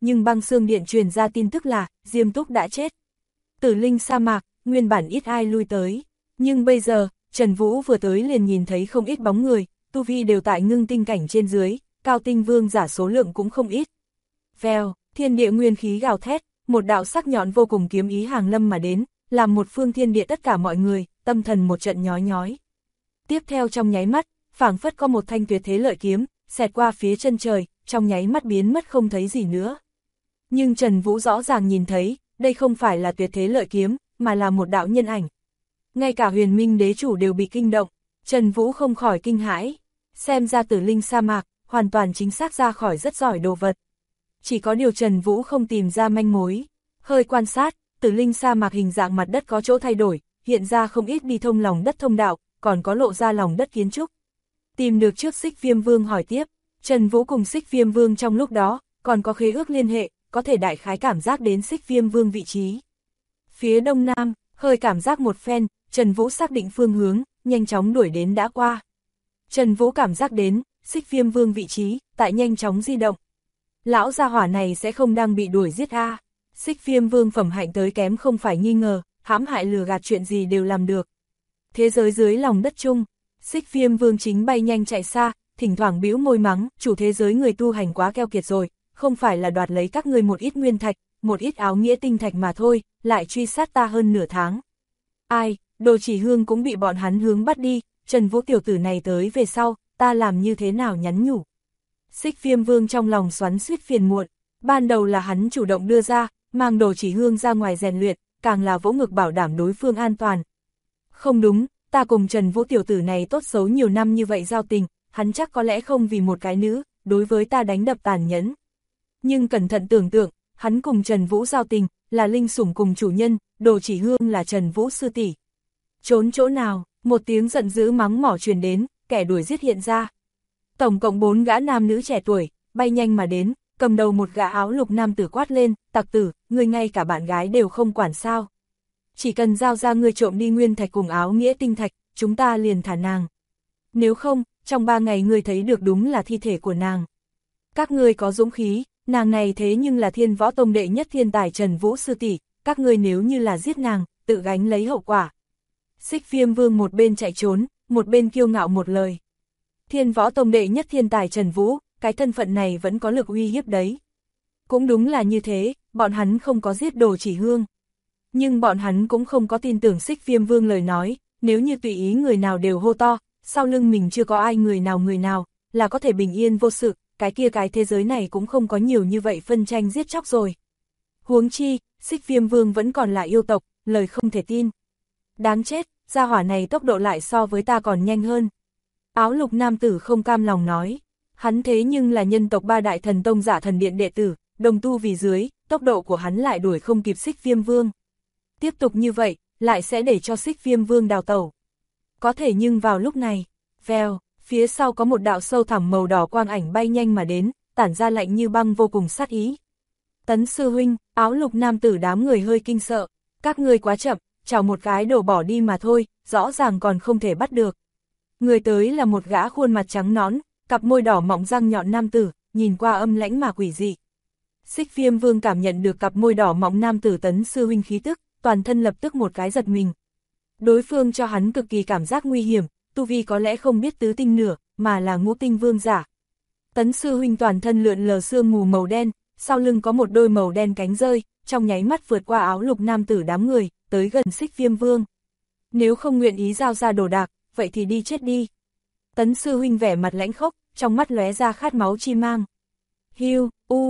nhưng băng xương điện truyền ra tin tức là Diêm Túc đã chết. Tử linh sa mạc, nguyên bản ít ai lui tới, nhưng bây giờ, Trần Vũ vừa tới liền nhìn thấy không ít bóng người, tu vi đều tại ngưng tinh cảnh trên dưới, cao tinh vương giả số lượng cũng không ít. Vèo, thiên địa nguyên khí gào thét, một đạo sắc nhọn vô cùng kiếm ý hàng lâm mà đến, làm một phương thiên địa tất cả mọi người, tâm thần một trận nhói nhói. Tiếp theo trong nháy mắt, phảng phất có một thanh tuyệt thế lợi kiếm, xẹt qua phía chân trời, trong nháy mắt biến mất không thấy gì nữa. Nhưng Trần Vũ rõ ràng nhìn thấy, đây không phải là tuyệt thế lợi kiếm, mà là một đạo nhân ảnh. Ngay cả Huyền Minh đế chủ đều bị kinh động, Trần Vũ không khỏi kinh hãi, xem ra Tử linh sa mạc, hoàn toàn chính xác ra khỏi rất giỏi đồ vật. Chỉ có điều Trần Vũ không tìm ra manh mối, hơi quan sát, Tử linh sa mạc hình dạng mặt đất có chỗ thay đổi, hiện ra không ít đi thông lòng đất thông đạo, còn có lộ ra lòng đất kiến trúc. Tìm được trước Xích Viêm Vương hỏi tiếp, Trần Vũ cùng Xích Viêm Vương trong lúc đó, còn có khế ước liên hệ, có thể đại khái cảm giác đến Xích Viêm Vương vị trí. Phía đông nam, hơi cảm giác một phen, Trần Vũ xác định phương hướng, nhanh chóng đuổi đến đã qua. Trần Vũ cảm giác đến, Xích Viêm Vương vị trí, tại nhanh chóng di động. Lão gia hỏa này sẽ không đang bị đuổi giết a. Xích Viêm Vương phẩm hạnh tới kém không phải nghi ngờ, hãm hại lừa gạt chuyện gì đều làm được. Thế giới dưới lòng đất chung, Xích Viêm Vương chính bay nhanh chạy xa, thỉnh thoảng bĩu môi mắng, chủ thế giới người tu hành quá keo kiệt rồi, không phải là đoạt lấy các ngươi một ít nguyên thạch, một ít áo nghĩa tinh thạch mà thôi, lại truy sát ta hơn nửa tháng. Ai, Đồ Chỉ Hương cũng bị bọn hắn hướng bắt đi, Trần Vũ tiểu tử này tới về sau, ta làm như thế nào nhắn nhủ. Xích Viêm Vương trong lòng xoắn xuýt phiền muộn, ban đầu là hắn chủ động đưa ra, mang Đồ Chỉ Hương ra ngoài rèn luyện, càng là vỗ ngực bảo đảm đối phương an toàn. Không đúng, ta cùng Trần Vũ tiểu tử này tốt xấu nhiều năm như vậy giao tình, hắn chắc có lẽ không vì một cái nữ, đối với ta đánh đập tàn nhẫn. Nhưng cẩn thận tưởng tượng, hắn cùng Trần Vũ giao tình, là linh sủng cùng chủ nhân, Đồ Chỉ Hương là Trần Vũ sư tỷ. Trốn chỗ nào, một tiếng giận dữ mắng mỏ truyền đến, kẻ đuổi giết hiện ra. Tổng cộng 4 gã nam nữ trẻ tuổi, bay nhanh mà đến, cầm đầu một gã áo lục nam tử quát lên, tặc tử, ngươi ngay cả bạn gái đều không quản sao. Chỉ cần giao ra ngươi trộm đi nguyên thạch cùng áo nghĩa tinh thạch, chúng ta liền thả nàng. Nếu không, trong 3 ngày ngươi thấy được đúng là thi thể của nàng. Các ngươi có dũng khí, nàng này thế nhưng là Thiên Võ Tông đệ nhất thiên tài Trần Vũ sư tỷ, các ngươi nếu như là giết nàng, tự gánh lấy hậu quả. Xích Viêm Vương một bên chạy trốn, một bên kiêu ngạo một lời. Thiên Võ Tông đệ nhất thiên tài Trần Vũ, cái thân phận này vẫn có lực uy hiếp đấy. Cũng đúng là như thế, bọn hắn không có giết Đồ Chỉ Hương. Nhưng bọn hắn cũng không có tin tưởng Xích Viêm Vương lời nói, nếu như tùy ý người nào đều hô to, sau lưng mình chưa có ai người nào, là có thể bình yên vô sự, cái kia cái thế giới này cũng không có nhiều như vậy phân tranh giết chóc rồi. Huống chi, Xích Viêm Vương vẫn còn là yêu tộc, lời không thể tin. Đáng chết, gia hỏa này tốc độ lại so với ta còn nhanh hơn. Áo lục nam tử không cam lòng nói, hắn thế nhưng là nhân tộc 3 đại thần tông Giả Thần Điện đệ tử, đồng tu vì dưới, tốc độ của hắn lại đuổi không kịp Xích Viêm Vương. Tiếp tục như vậy, lại sẽ để cho Xích Viêm Vương đào tẩu. Có thể nhưng vào lúc này, vèo, phía sau có một đạo sâu thẳm màu đỏ quang ảnh bay nhanh mà đến, tản ra lạnh như băng vô cùng sát ý. Tấn sư huynh, áo lục nam tử đám người hơi kinh sợ, các ngươi quá chậm, chào một cái đổ bỏ đi mà thôi, rõ ràng còn không thể bắt được. Người tới là một gã khuôn mặt trắng nõn, cặp môi đỏ mọng răng nhọn nam tử, nhìn qua âm lãnh mà quỷ dị. Xích Viêm Vương cảm nhận được cặp môi đỏ mọng nam tử Tấn sư huynh khí tức, toàn thân lập tức một cái giật mình. Đối phương cho hắn cực kỳ cảm giác nguy hiểm, tu vi có lẽ không biết tứ tinh nửa, mà là ngũ tinh vương giả. Tấn sư huynh toàn thân lượn lờ sương mù màu đen, sau lưng có một đôi màu đen cánh rơi, trong nháy mắt vượt qua áo lục nam tử đám người, tới gần Xích Viêm Vương. Nếu không nguyện ý giao ra đồ đạc, vậy thì đi chết đi. Tấn sư huynh vẻ mặt lãnh khốc, trong mắt lóe ra khát máu chi mang. Hiu,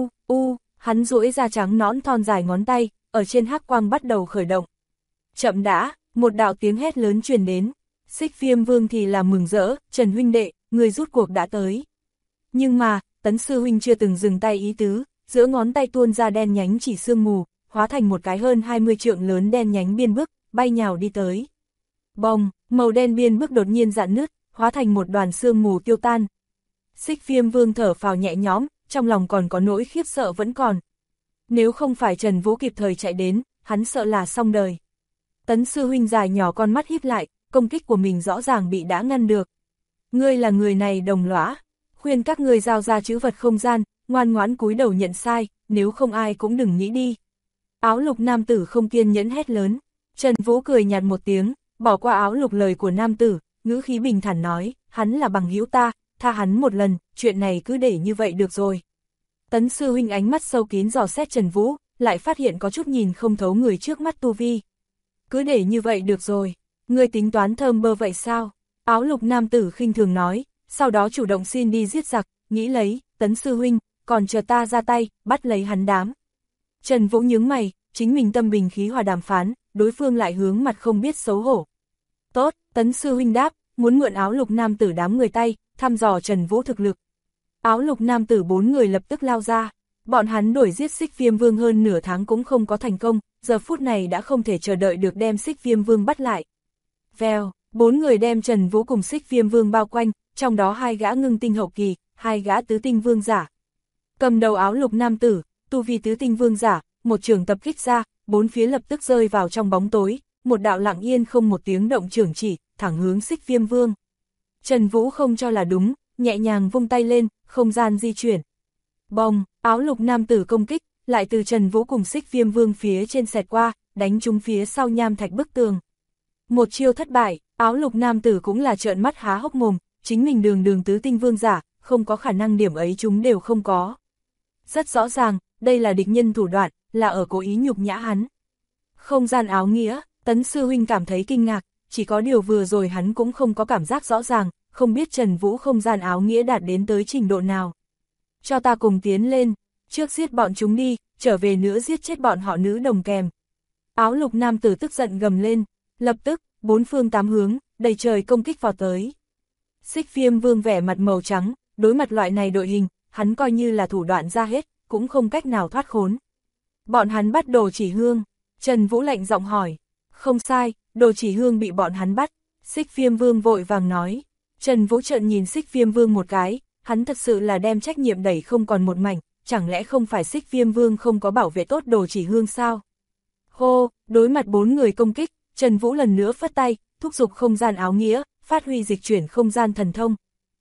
hắn duỗi ra trắng nõn thon dài ngón tay, ở trên hắc quang bắt đầu khởi động. Chậm đã, một đạo tiếng hét lớn truyền đến. Xích Viêm Vương thì là mừng rỡ, Trần huynh đệ, người rút cuộc đã tới. Nhưng mà, Tấn sư huynh chưa từng dừng tay ý tứ, giữa ngón tay tuôn ra đen nhánh chỉ sương mù, hóa thành một cái hơn 20 trượng lớn đen nhánh biên bức, bay nhào đi tới. Bồng, màu đen biên bức đột nhiên rạn nứt, hóa thành một đoàn sương mù tiêu tan. Xích Viêm Vương thở phào nhẹ nhõm, trong lòng còn có nỗi khiếp sợ vẫn còn. Nếu không phải Trần Vũ kịp thời chạy đến, hắn sợ là xong đời. Tấn sư huynh dài nhỏ con mắt híp lại, công kích của mình rõ ràng bị đã ngăn được. Ngươi là người này đồng lõa, khuyên các ngươi giao ra trữ vật không gian, ngoan ngoãn cúi đầu nhận sai, nếu không ai cũng đừng nghĩ đi. Áo lục nam tử không kiên nhẫn hét lớn. Trần Vũ cười nhạt một tiếng, bỏ qua áo lục lời của nam tử, ngữ khí bình thản nói, hắn là bằng hữu ta, tha hắn một lần, chuyện này cứ để như vậy được rồi. Tấn sư huynh ánh mắt sâu kín dò xét Trần Vũ, lại phát hiện có chút nhìn không thấu người trước mắt tu vi. Cứ để như vậy được rồi, ngươi tính toán thơm bơ vậy sao? Áo lục nam tử khinh thường nói, sau đó chủ động xin đi giết giặc, nghĩ lấy, Tấn sư huynh, còn chờ ta ra tay, bắt lấy hắn đám. Trần Vũ nhướng mày, chính mình tâm bình khí hòa đàm phán, đối phương lại hướng mặt không biết xấu hổ. Tốt, Tấn sư huynh đáp, muốn mượn áo lục nam tử đám người tay, thăm dò Trần Vũ thực lực. Áo lục nam tử 4 người lập tức lao ra, bọn hắn đuổi giết Xích Viêm Vương hơn nửa tháng cũng không có thành công, giờ phút này đã không thể chờ đợi được đem Xích Viêm Vương bắt lại. Vèo, 4 người đem Trần Vũ cùng Xích Viêm Vương bao quanh, trong đó 2 gã ngưng tinh hậu kỳ, 2 gã tứ tinh vương giả. Cầm đầu áo lục nam tử, tu vi tứ tinh vương giả, một trường tập kích ra, 4 phía lập tức rơi vào trong bóng tối, một đạo lặng yên không một tiếng động trưởng chỉ, thẳng hướng Xích Viêm Vương. Trần Vũ không cho là đúng, nhẹ nhàng vung tay lên, không gian di chuyển. Bồng, áo lục nam tử công kích, lại từ Trần Vũ cùng Xích Viêm Vương phía trên xẹt qua, đánh trúng phía sau nham thạch bức tường. Một chiêu thất bại, áo lục nam tử cũng là trợn mắt há hốc mồm, chính mình đường tứ tinh vương giả, không có khả năng điểm ấy chúng đều không có. Rất rõ ràng, đây là địch nhân thủ đoạn, là ở cố ý nhục nhã hắn. Không gian áo nghĩa, Tấn sư huynh cảm thấy kinh ngạc, chỉ có điều vừa rồi hắn cũng không có cảm giác rõ ràng, không biết Trần Vũ không gian áo nghĩa đạt đến tới trình độ nào. Cho ta cùng tiến lên, trước giết bọn chúng đi, trở về nữa giết chết bọn họ nữ đồng kèm. Áo lục nam tử tức giận gầm lên, lập tức, 4 phương 8 hướng, đầy trời công kích vào tới. Xích Viêm Vương vẻ mặt màu trắng, đối mặt loại này đội hình, hắn coi như là thủ đoạn ra hết, cũng không cách nào thoát khốn. Bọn hắn bắt đồ chỉ hương, Trần Vũ lạnh giọng hỏi. Không sai, đồ chỉ hương bị bọn hắn bắt, Xích Viêm Vương vội vàng nói. Trần Vũ trợn nhìn Xích Viêm Vương một cái, hắn thật sự là đem trách nhiệm đẩy không còn một mảnh, chẳng lẽ không phải Xích Viêm Vương không có bảo vệ tốt đồ chỉ hương sao? Hô, đối mặt 4 người công kích, Trần Vũ lần nữa phất tay, thúc giục không gian áo nghĩa, phát huy dịch chuyển không gian thần thông.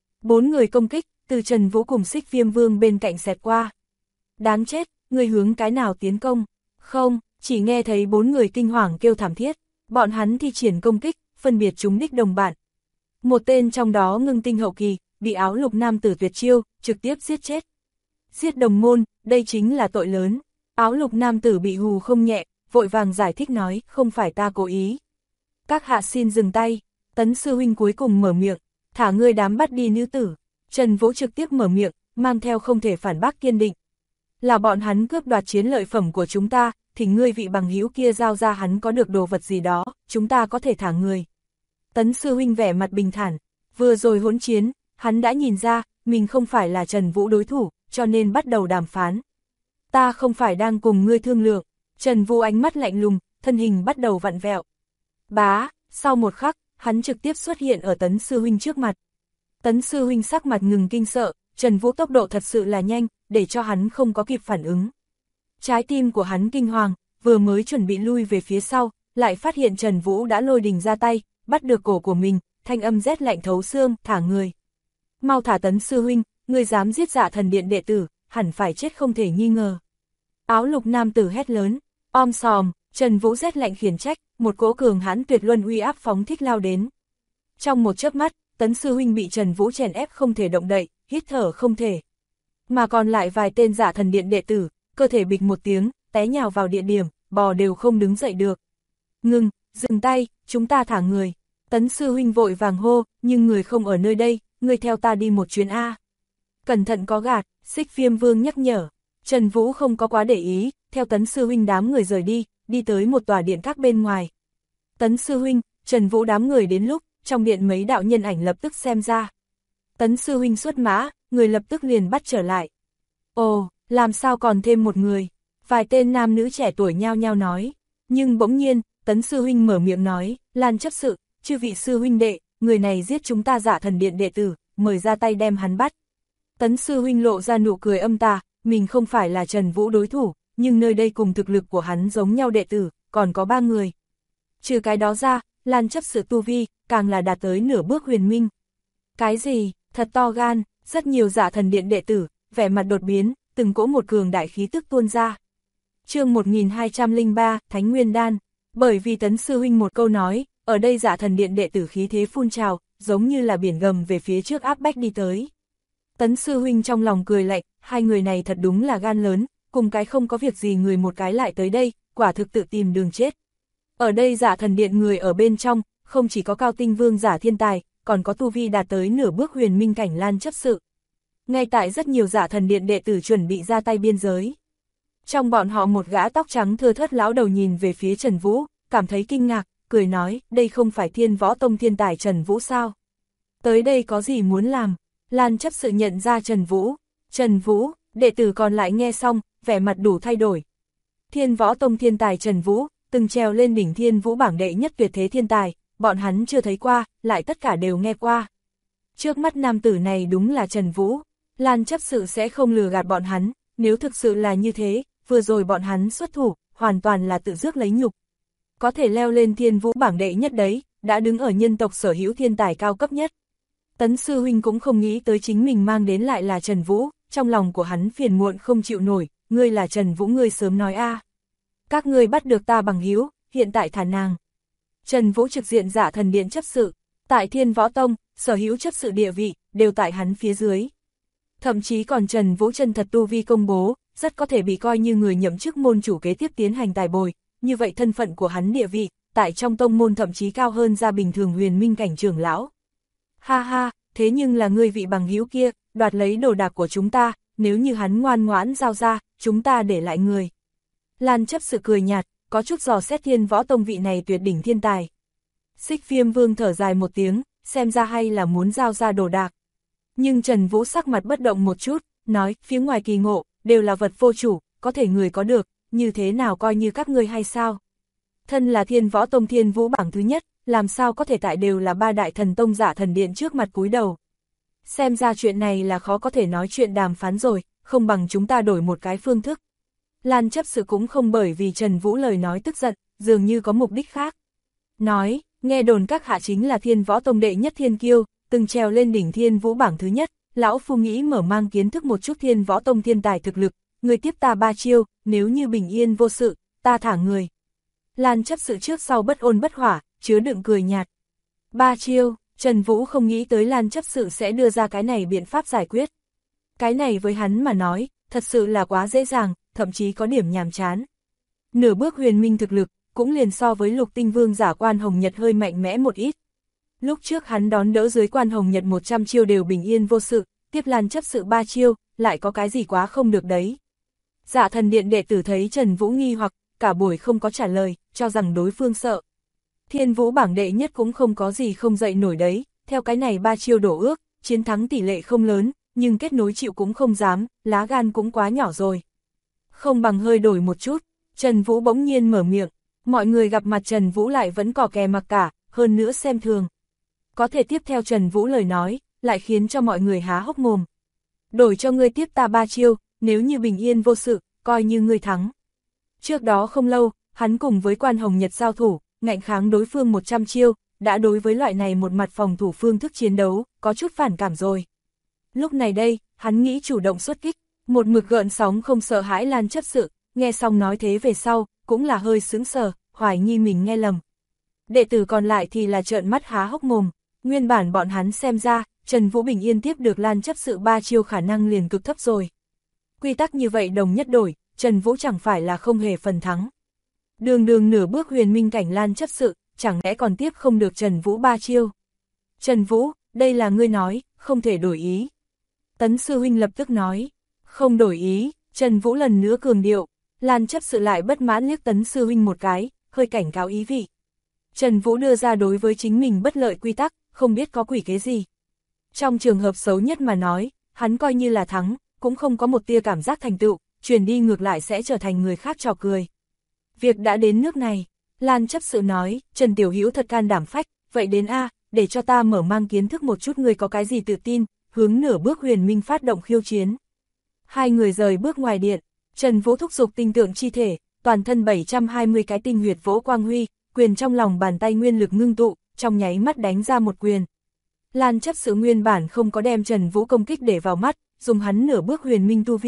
4 người công kích, từ Trần Vũ cùng Xích Viêm Vương bên cạnh xẹt qua. Đáng chết, người hướng cái nào tiến công? Không, chỉ nghe thấy 4 người kinh hoàng kêu thảm thiết, bọn hắn thi triển công kích, phân biệt trúng đích đồng bạn. Một tên trong đó ngưng tinh hậu kỳ, bị áo lục nam tử tuyệt chiêu, trực tiếp giết chết. Giết đồng môn, đây chính là tội lớn. Áo lục nam tử bị hù không nhẹ, vội vàng giải thích nói, không phải ta cố ý. Các hạ xin dừng tay, Tấn sư huynh cuối cùng mở miệng, thả ngươi đám bắt đi nữ tử. Trần Vũ trực tiếp mở miệng, mang theo không thể phản bác kiên định. Là bọn hắn cướp đoạt chiến lợi phẩm của chúng ta, thì ngươi vị bằng hữu kia giao ra hắn có được đồ vật gì đó, chúng ta có thể thả người. Tấn sư huynh vẻ mặt bình thản, vừa rồi hỗn chiến, hắn đã nhìn ra, mình không phải là Trần Vũ đối thủ, cho nên bắt đầu đàm phán. Ta không phải đang cùng ngươi thương lượng. Trần Vũ ánh mắt lạnh lùng, thân hình bắt đầu vặn vẹo. Bá, sau một khắc, hắn trực tiếp xuất hiện ở Tấn sư huynh trước mặt. Tấn sư huynh sắc mặt ngừng kinh sợ, Trần Vũ tốc độ thật sự là nhanh, để cho hắn không có kịp phản ứng. Trái tim của hắn kinh hoàng, vừa mới chuẩn bị lui về phía sau, lại phát hiện Trần Vũ đã lôi đình ra tay, bắt được cổ của mình, thanh âm rét lạnh thấu xương, thả người. Mau thả Tấn sư huynh, ngươi dám giết Dạ Thần Điện đệ tử, hẳn phải chết không thể nghi ngờ. Áo lục nam tử hét lớn, om sòm, Trần Vũ rét lạnh khiển trách, một cỗ cường hãn tuyệt luân uy áp phóng thích lao đến. Trong một chớp mắt, Tấn sư huynh bị Trần Vũ chèn ép không thể động đậy, hít thở không thể. Mà còn lại vài tên Dạ Thần Điện đệ tử, cơ thể bịch một tiếng, té nhào vào địa điểm, bò đều không đứng dậy được. Ngừng, dừng tay, chúng ta thả người. Tấn sư huynh vội vàng hô, nhưng người không ở nơi đây, ngươi theo ta đi một chuyến A. Cẩn thận có gạt, Xích Viêm Vương nhắc nhở. Trần Vũ không có quá để ý, theo Tấn sư huynh đám người rời đi, đi tới một tòa điện các bên ngoài. Tấn sư huynh, Trần Vũ đám người đến lúc, trong điện mấy đạo nhân ảnh lập tức xem ra. Tấn sư huynh xuất mã, người lập tức liền bắt trở lại. Ồ, làm sao còn thêm một người? Vài tên nam nữ trẻ tuổi nhao nhao nói. Nhưng bỗng nhiên, Tấn sư huynh mở miệng nói, Lan chấp sự, chư vị sư huynh đệ, người này giết chúng ta Dạ Thần Điện đệ tử, mời ra tay đem hắn bắt. Tấn sư huynh lộ ra nụ cười âm tà, mình không phải là Trần Vũ đối thủ, nhưng nơi đây cùng thực lực của hắn giống nhau đệ tử, còn có 3 người. Trừ cái đó ra, Lan chấp sự tu vi, càng là đạt tới nửa bước huyền minh. Cái gì, thật to gan, rất nhiều Dạ Thần Điện đệ tử, vẻ mặt đột biến, từng cỗ một cường đại khí tức tuôn ra. Chương 1203, Thánh Nguyên Đan. Bởi vì Tấn sư huynh một câu nói, ở đây Dạ Thần Điện đệ tử khí thế phun trào, giống như là biển gầm về phía trước áp bách đi tới. Tấn sư huynh trong lòng cười lạnh, hai người này thật đúng là gan lớn, cùng cái không có việc gì người một cái lại tới đây, quả thực tự tìm đường chết. Ở đây Dạ Thần Điện người ở bên trong, không chỉ có cao tinh vương giả thiên tài, còn có tu vi đạt tới nửa bước huyền minh cảnh Lan chấp sự. Ngay tại rất nhiều Dạ Thần Điện đệ tử chuẩn bị ra tay biên giới. Trong bọn họ một gã tóc trắng thưa thớt lão đầu nhìn về phía Trần Vũ, cảm thấy kinh ngạc, cười nói, đây không phải Thiên Võ Tông thiên tài Trần Vũ sao? Tới đây có gì muốn làm? Lan chấp sự nhận ra Trần Vũ. Trần Vũ, đệ tử còn lại nghe xong, vẻ mặt đủ thay đổi. Thiên Võ Tông thiên tài Trần Vũ, từng trèo lên đỉnh Thiên Vũ bảng đệ nhất tuyệt thế thiên tài, bọn hắn chưa thấy qua, lại tất cả đều nghe qua. Trước mắt nam tử này đúng là Trần Vũ, Lan chấp sự sẽ không lừa gạt bọn hắn, nếu thực sự là như thế, vừa rồi bọn hắn xuất thủ, hoàn toàn là tự rước lấy nhục. Có thể leo lên Thiên Vũ bảng đệ nhất đấy, đã đứng ở nhân tộc sở hữu thiên tài cao cấp nhất. Tấn sư huynh cũng không nghĩ tới chính mình mang đến lại là Trần Vũ, trong lòng của hắn phiền muộn không chịu nổi, ngươi là Trần Vũ ngươi sớm nói a. Các ngươi bắt được ta bằng hữu, hiện tại thả nàng. Trần Vũ trực diện Dạ Thần Điện chấp sự, tại Thiên Võ Tông, sở hữu chấp sự địa vị, đều tại hắn phía dưới. Thậm chí còn Trần Vũ chân thật tu vi công bố, rất có thể bị coi như người nhậm chức môn chủ kế tiếp tiến hành tài bồi, như vậy thân phận của hắn địa vị, tại trong tông môn thậm chí cao hơn ra bình thường huyền minh cảnh trưởng lão. Ha ha, thế nhưng là ngươi vị bằng hữu kia, đoạt lấy đồ đạc của chúng ta, nếu như hắn ngoan ngoãn giao ra, chúng ta để lại người. Lan chấp sự cười nhạt, có chút dò xét Thiên Võ Tông vị này tuyệt đỉnh thiên tài. Xích Viêm Vương thở dài một tiếng, xem ra hay là muốn giao ra đồ đạc. Nhưng Trần Vũ sắc mặt bất động một chút, nói, phía ngoài kỳ ngộ, đều là vật vô chủ, có thể người có được, như thế nào coi như các ngươi hay sao? Thân là Thiên Võ Tông Thiên Vũ bảng thứ nhất, làm sao có thể tại đều là ba đại thần tông Dạ Thần Điện trước mặt cúi đầu. Xem ra chuyện này là khó có thể nói chuyện đàm phán rồi, không bằng chúng ta đổi một cái phương thức. Lan chấp sự cũng không bởi vì Trần Vũ lời nói tức giận, dường như có mục đích khác. Nói, nghe đồn các hạ chính là Thiên Võ Tông đệ nhất thiên kiêu, từng trèo lên đỉnh Thiên Vũ bảng thứ nhất, lão phu nghĩ mở mang kiến thức một chút Thiên Võ Tông thiên tài thực lực, người tiếp ta 3 chiêu, nếu như bình yên vô sự, ta thả người. Lan chấp sự trước sau bất ôn bất hỏa, chứa đựng cười nhạt. 3 chiêu, Trần Vũ không nghĩ tới Lan chấp sự sẽ đưa ra cái này biện pháp giải quyết. Cái này với hắn mà nói, thật sự là quá dễ dàng, thậm chí có điểm nhàm chán. Nửa bước huyền minh thực lực, cũng liền so với Lục Tinh Vương giả Quan Hồng Nhật hơi mạnh mẽ một ít. Lúc trước hắn đón đỡ dưới Quan Hồng Nhật 100 chiêu đều bình yên vô sự, tiếp Lan chấp sự 3 chiêu, lại có cái gì quá không được đấy. Dạ Thần Điện đệ tử thấy Trần Vũ nghi hoặc, cả buổi không có trả lời, cho rằng đối phương sợ. Thiên Vũ bảng đệ nhất cũng không có gì không dậy nổi đấy, theo cái này 3 chiêu đổ ước, chiến thắng tỷ lệ không lớn, nhưng kết nối chịu cũng không dám, lá gan cũng quá nhỏ rồi. Không bằng hơi đổi một chút, Trần Vũ bỗng nhiên mở miệng, mọi người gặp mặt Trần Vũ lại vẫn cò kè mặc cả, hơn nữa xem thường. Có thể tiếp theo Trần Vũ lời nói, lại khiến cho mọi người há hốc mồm. Đổi cho ngươi tiếp ta 3 chiêu, nếu như bình yên vô sự, coi như ngươi thắng. Trước đó không lâu, hắn cùng với Quan Hồng Nhật giao thủ, ngạnh kháng đối phương 100 chiêu, đã đối với loại này một mặt phòng thủ phương thức chiến đấu, có chút phản cảm rồi. Lúc này đây, hắn nghĩ chủ động xuất kích, một mực gợn sóng không sợ hãi Lan chấp sự, nghe xong nói thế về sau, cũng là hơi sững sờ, hoài nghi mình nghe lầm. Đệ tử còn lại thì là trợn mắt há hốc mồm, nguyên bản bọn hắn xem ra, Trần Vũ bình yên tiếp được Lan chấp sự 3 chiêu khả năng liền cực thấp rồi. Quy tắc như vậy đồng nhất đổi, Trần Vũ chẳng phải là không hề phần thắng. Đường đường nửa bước huyền minh cảnh Lan chấp sự, chẳng lẽ còn tiếp không được Trần Vũ 3 chiêu. Trần Vũ, đây là ngươi nói, không thể đổi ý. Tấn sư huynh lập tức nói, không đổi ý, Trần Vũ lần nữa cường điệu, Lan chấp sự lại bất mãn liếc Tấn sư huynh một cái, hơi cảnh cáo ý vị. Trần Vũ đưa ra đối với chính mình bất lợi quy tắc, không biết có quỷ kế gì. Trong trường hợp xấu nhất mà nói, hắn coi như là thắng, cũng không có một tia cảm giác thành tựu, truyền đi ngược lại sẽ trở thành người khác trò cười. Việc đã đến nước này, Lan chấp sự nói, Trần Tiểu Hữu thật can đảm phách, vậy đến để cho ta mở mang kiến thức một chút người có cái gì tự tin, hướng nửa bước huyền minh phát động khiêu chiến. Hai người rời bước ngoài điện, Trần Vũ thúc giục tinh tượng chi thể, toàn thân 720 cái tinh huyệt vỗ quang huy, quyền trong lòng bàn tay nguyên lực ngưng tụ, trong nháy mắt đánh ra một quyền. Lan chấp sự nguyên bản không có đem Trần Vũ công kích để vào mắt, dùng hắn nửa bước huyền minh tu vi,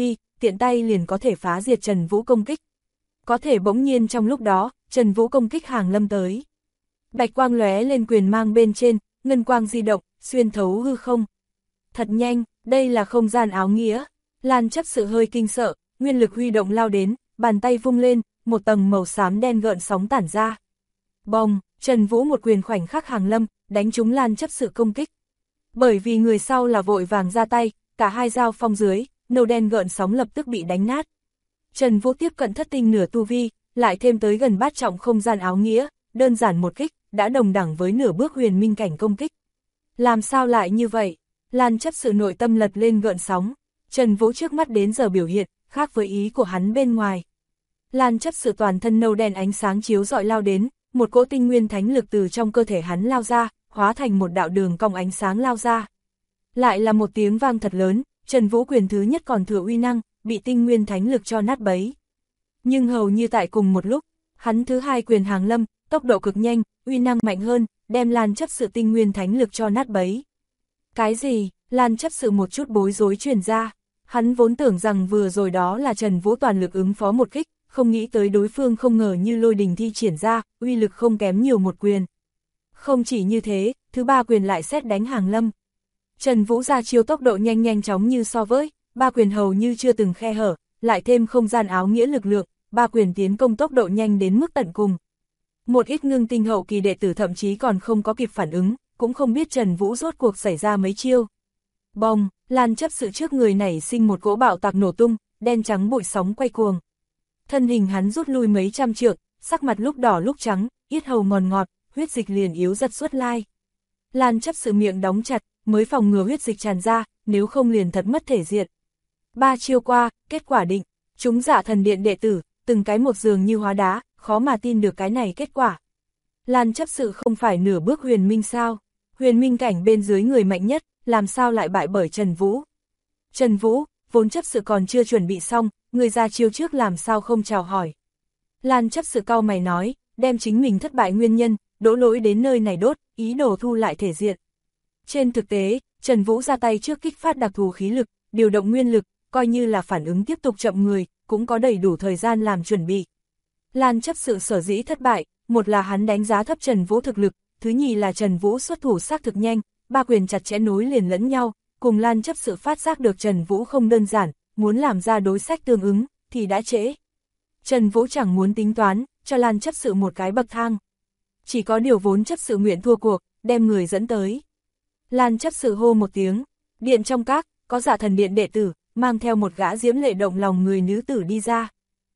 tiện tay liền có thể phá diệt Trần Vũ công kích. Có thể bỗng nhiên trong lúc đó, Trần Vũ công kích hàng lâm tới. Bạch quang lóe lên quyền mang bên trên, ngân quang di động, xuyên thấu hư không. Thật nhanh, đây là không gian áo nghĩa. Lan chấp sự hơi kinh sợ, nguyên lực huy động lao đến, bàn tay vung lên, một tầng màu xám đen gợn sóng tản ra. Bồng, Trần Vũ một quyền khoảnh khắc hàng lâm, đánh trúng Lan chấp sự công kích. Bởi vì người sau là vội vàng ra tay, cả hai dao phong dưới, nâu đen gợn sóng lập tức bị đánh nát. Trần Vũ tiếp cận thất tinh nửa tu vi, lại thêm tới gần bát trọng không gian áo nghĩa, đơn giản một kích, đã đồng đẳng với nửa bước huyền minh cảnh công kích. Làm sao lại như vậy? Lan chấp sự nội tâm lật lên gợn sóng. Trần Vũ trước mắt đến giờ biểu hiện, khác với ý của hắn bên ngoài. Lan chấp sự toàn thân nâu đen ánh sáng chiếu rọi lao đến, một cỗ tinh nguyên thánh lực từ trong cơ thể hắn lao ra, hóa thành một đạo đường cong ánh sáng lao ra. Lại là một tiếng vang thật lớn, Trần Vũ quyền thứ nhất còn thừa uy năng, bị tinh nguyên thánh lực cho nát bấy. Nhưng hầu như tại cùng một lúc, hắn thứ hai quyền hàng lâm, tốc độ cực nhanh, uy năng mạnh hơn, đem Lan chấp sự tinh nguyên thánh lực cho nát bấy. Cái gì? Lan chấp sự một chút bối rối truyền ra. Hắn vốn tưởng rằng vừa rồi đó là Trần Vũ toàn lực ứng phó một kích, không nghĩ tới đối phương không ngờ như lôi đình thi triển ra, uy lực không kém nhiều một quyền. Không chỉ như thế, thứ ba quyền lại sét đánh hàng lâm. Trần Vũ ra chiêu tốc độ nhanh chóng như so với, ba quyền hầu như chưa từng khe hở, lại thêm không gian áo nghĩa lực lượng, ba quyền tiến công tốc độ nhanh đến mức tận cùng. Một ít ngưng tinh hậu kỳ đệ tử thậm chí còn không có kịp phản ứng, cũng không biết Trần Vũ rốt cuộc xảy ra mấy chiêu. Bồng, Lan chấp sự trước người nảy sinh một cỗ bạo tạc nổ tung, đen trắng bụi sóng quay cuồng. Thân hình hắn rút lui mấy trăm trượng, sắc mặt lúc đỏ lúc trắng, yết hầu ngọt ngọt, huyết dịch liền yếu giật suốt lai. Lan chấp sự miệng đóng chặt, mới phòng ngừa huyết dịch tràn ra, nếu không liền thật mất thể diện. Ba chiêu qua, kết quả định, chúng Dạ Thần Điện đệ tử, từng cái một giường như hóa đá, khó mà tin được cái này kết quả. Lan chấp sự không phải nửa bước huyền minh sao? Huyền minh cảnh bên dưới người mạnh nhất, làm sao lại bại bởi Trần Vũ? Trần Vũ, vốn chấp sự còn chưa chuẩn bị xong, người ra chiêu trước làm sao không chào hỏi. Lan chấp sự cau mày nói, đem chính mình thất bại nguyên nhân, đổ lỗi đến nơi này đốt, ý đồ thu lại thể diện. Trên thực tế, Trần Vũ ra tay trước kích phát đặc thù khí lực, điều động nguyên lực, coi như là phản ứng tiếp tục chậm người, cũng có đầy đủ thời gian làm chuẩn bị. Lan chấp sự sở dĩ thất bại, một là hắn đánh giá thấp Trần Vũ thực lực, thứ nhì là Trần Vũ xuất thủ xác thực nhanh, ba quyền chặt chẽ nối liền lẫn nhau, cùng Lan chấp sự phát giác được Trần Vũ không đơn giản, muốn làm ra đối sách tương ứng, thì đã trễ. Trần Vũ chẳng muốn tính toán, cho Lan chấp sự một cái bậc thang. Chỉ có điều vốn chấp sự nguyện thua cuộc, đem người dẫn tới. Lan chấp sự hô một tiếng, điện trong các, có Dạ Thần Điện đệ tử, mang theo một gã diễm lệ động lòng người nữ tử đi ra.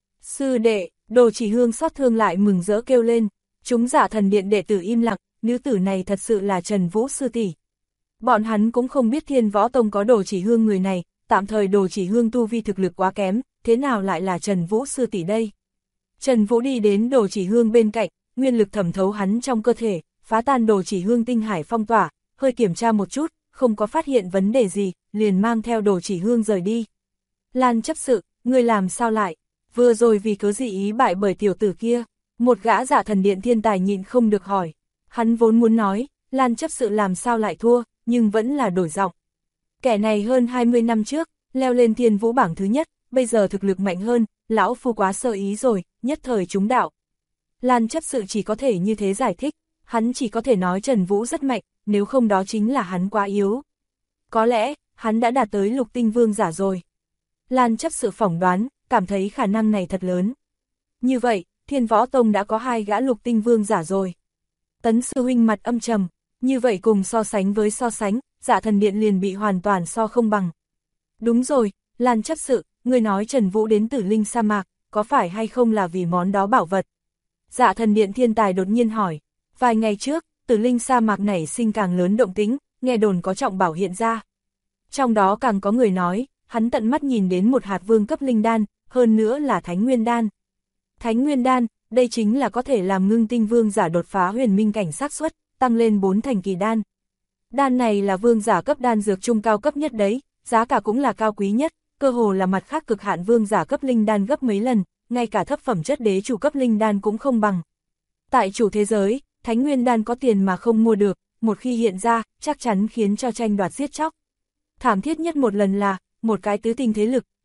Sư đệ, Đồ Chỉ Hương xót thương lại mừng rỡ kêu lên, chúng Dạ Thần Điện đệ tử im lặng, nữ tử này thật sự là Trần Vũ sư tỷ. Bọn hắn cũng không biết Thiên Võ Tông có Đồ Chỉ Hương người này, tạm thời Đồ Chỉ Hương tu vi thực lực quá kém, thế nào lại là Trần Vũ sư tỷ đây? Trần Vũ đi đến Đồ Chỉ Hương bên cạnh, nguyên lực thẩm thấu hắn trong cơ thể, phá tan Đồ Chỉ Hương tinh hải phong tỏa, hơi kiểm tra một chút, không có phát hiện vấn đề gì, liền mang theo Đồ Chỉ Hương rời đi. Lan chấp sự, ngươi làm sao lại? Vừa rồi vì cớ gì ý bại bởi tiểu tử kia? Một gã Dạ Thần Điện thiên tài nhịn không được hỏi. Hắn vốn muốn nói, Lan chấp sự làm sao lại thua, nhưng vẫn là đổi giọng. Kẻ này hơn 20 năm trước, leo lên Thiên Vũ bảng thứ nhất, bây giờ thực lực mạnh hơn, lão phu quá sơ ý rồi, nhất thời trúng đạo. Lan chấp sự chỉ có thể như thế giải thích, hắn chỉ có thể nói Trần Vũ rất mạnh, nếu không đó chính là hắn quá yếu. Có lẽ, hắn đã đạt tới lục tinh vương giả rồi. Lan chấp sự phỏng đoán, cảm thấy khả năng này thật lớn. Như vậy, Thiên Võ Tông đã có 2 gã lục tinh vương giả rồi. Tấn sư huynh mặt âm trầm, như vậy cùng so sánh với so sánh, Dạ Thần Điện liền bị hoàn toàn so không bằng. Đúng rồi, Lan chấp sự, người nói Trần Vũ đến Tử Linh sa mạc, có phải hay không là vì món đó bảo vật? Dạ Thần Điện thiên tài đột nhiên hỏi, vài ngày trước, Tử Linh sa mạc nảy sinh càng lớn động tĩnh, nghe đồn có trọng bảo hiện ra. Trong đó càng có người nói, hắn tận mắt nhìn đến một hạt vương cấp linh đan, hơn nữa là Thánh Nguyên đan. Thánh Nguyên đan, đây chính là có thể làm ngưng tinh vương giả đột phá huyền minh cảnh xác suất, tăng lên 4 thành kỳ đan. Đan này là vương giả cấp đan dược trung cao cấp nhất đấy, giá cả cũng là cao quý nhất, cơ hồ là mặt khác cực hạn vương giả cấp linh đan gấp mấy lần, ngay cả thấp phẩm chất đế chủ cấp linh đan cũng không bằng. Tại chủ thế giới, Thánh Nguyên đan có tiền mà không mua được, một khi hiện ra, chắc chắn khiến cho tranh đoạt giết chóc. Thảm thiết nhất một lần là, một cái tứ tinh thế lực,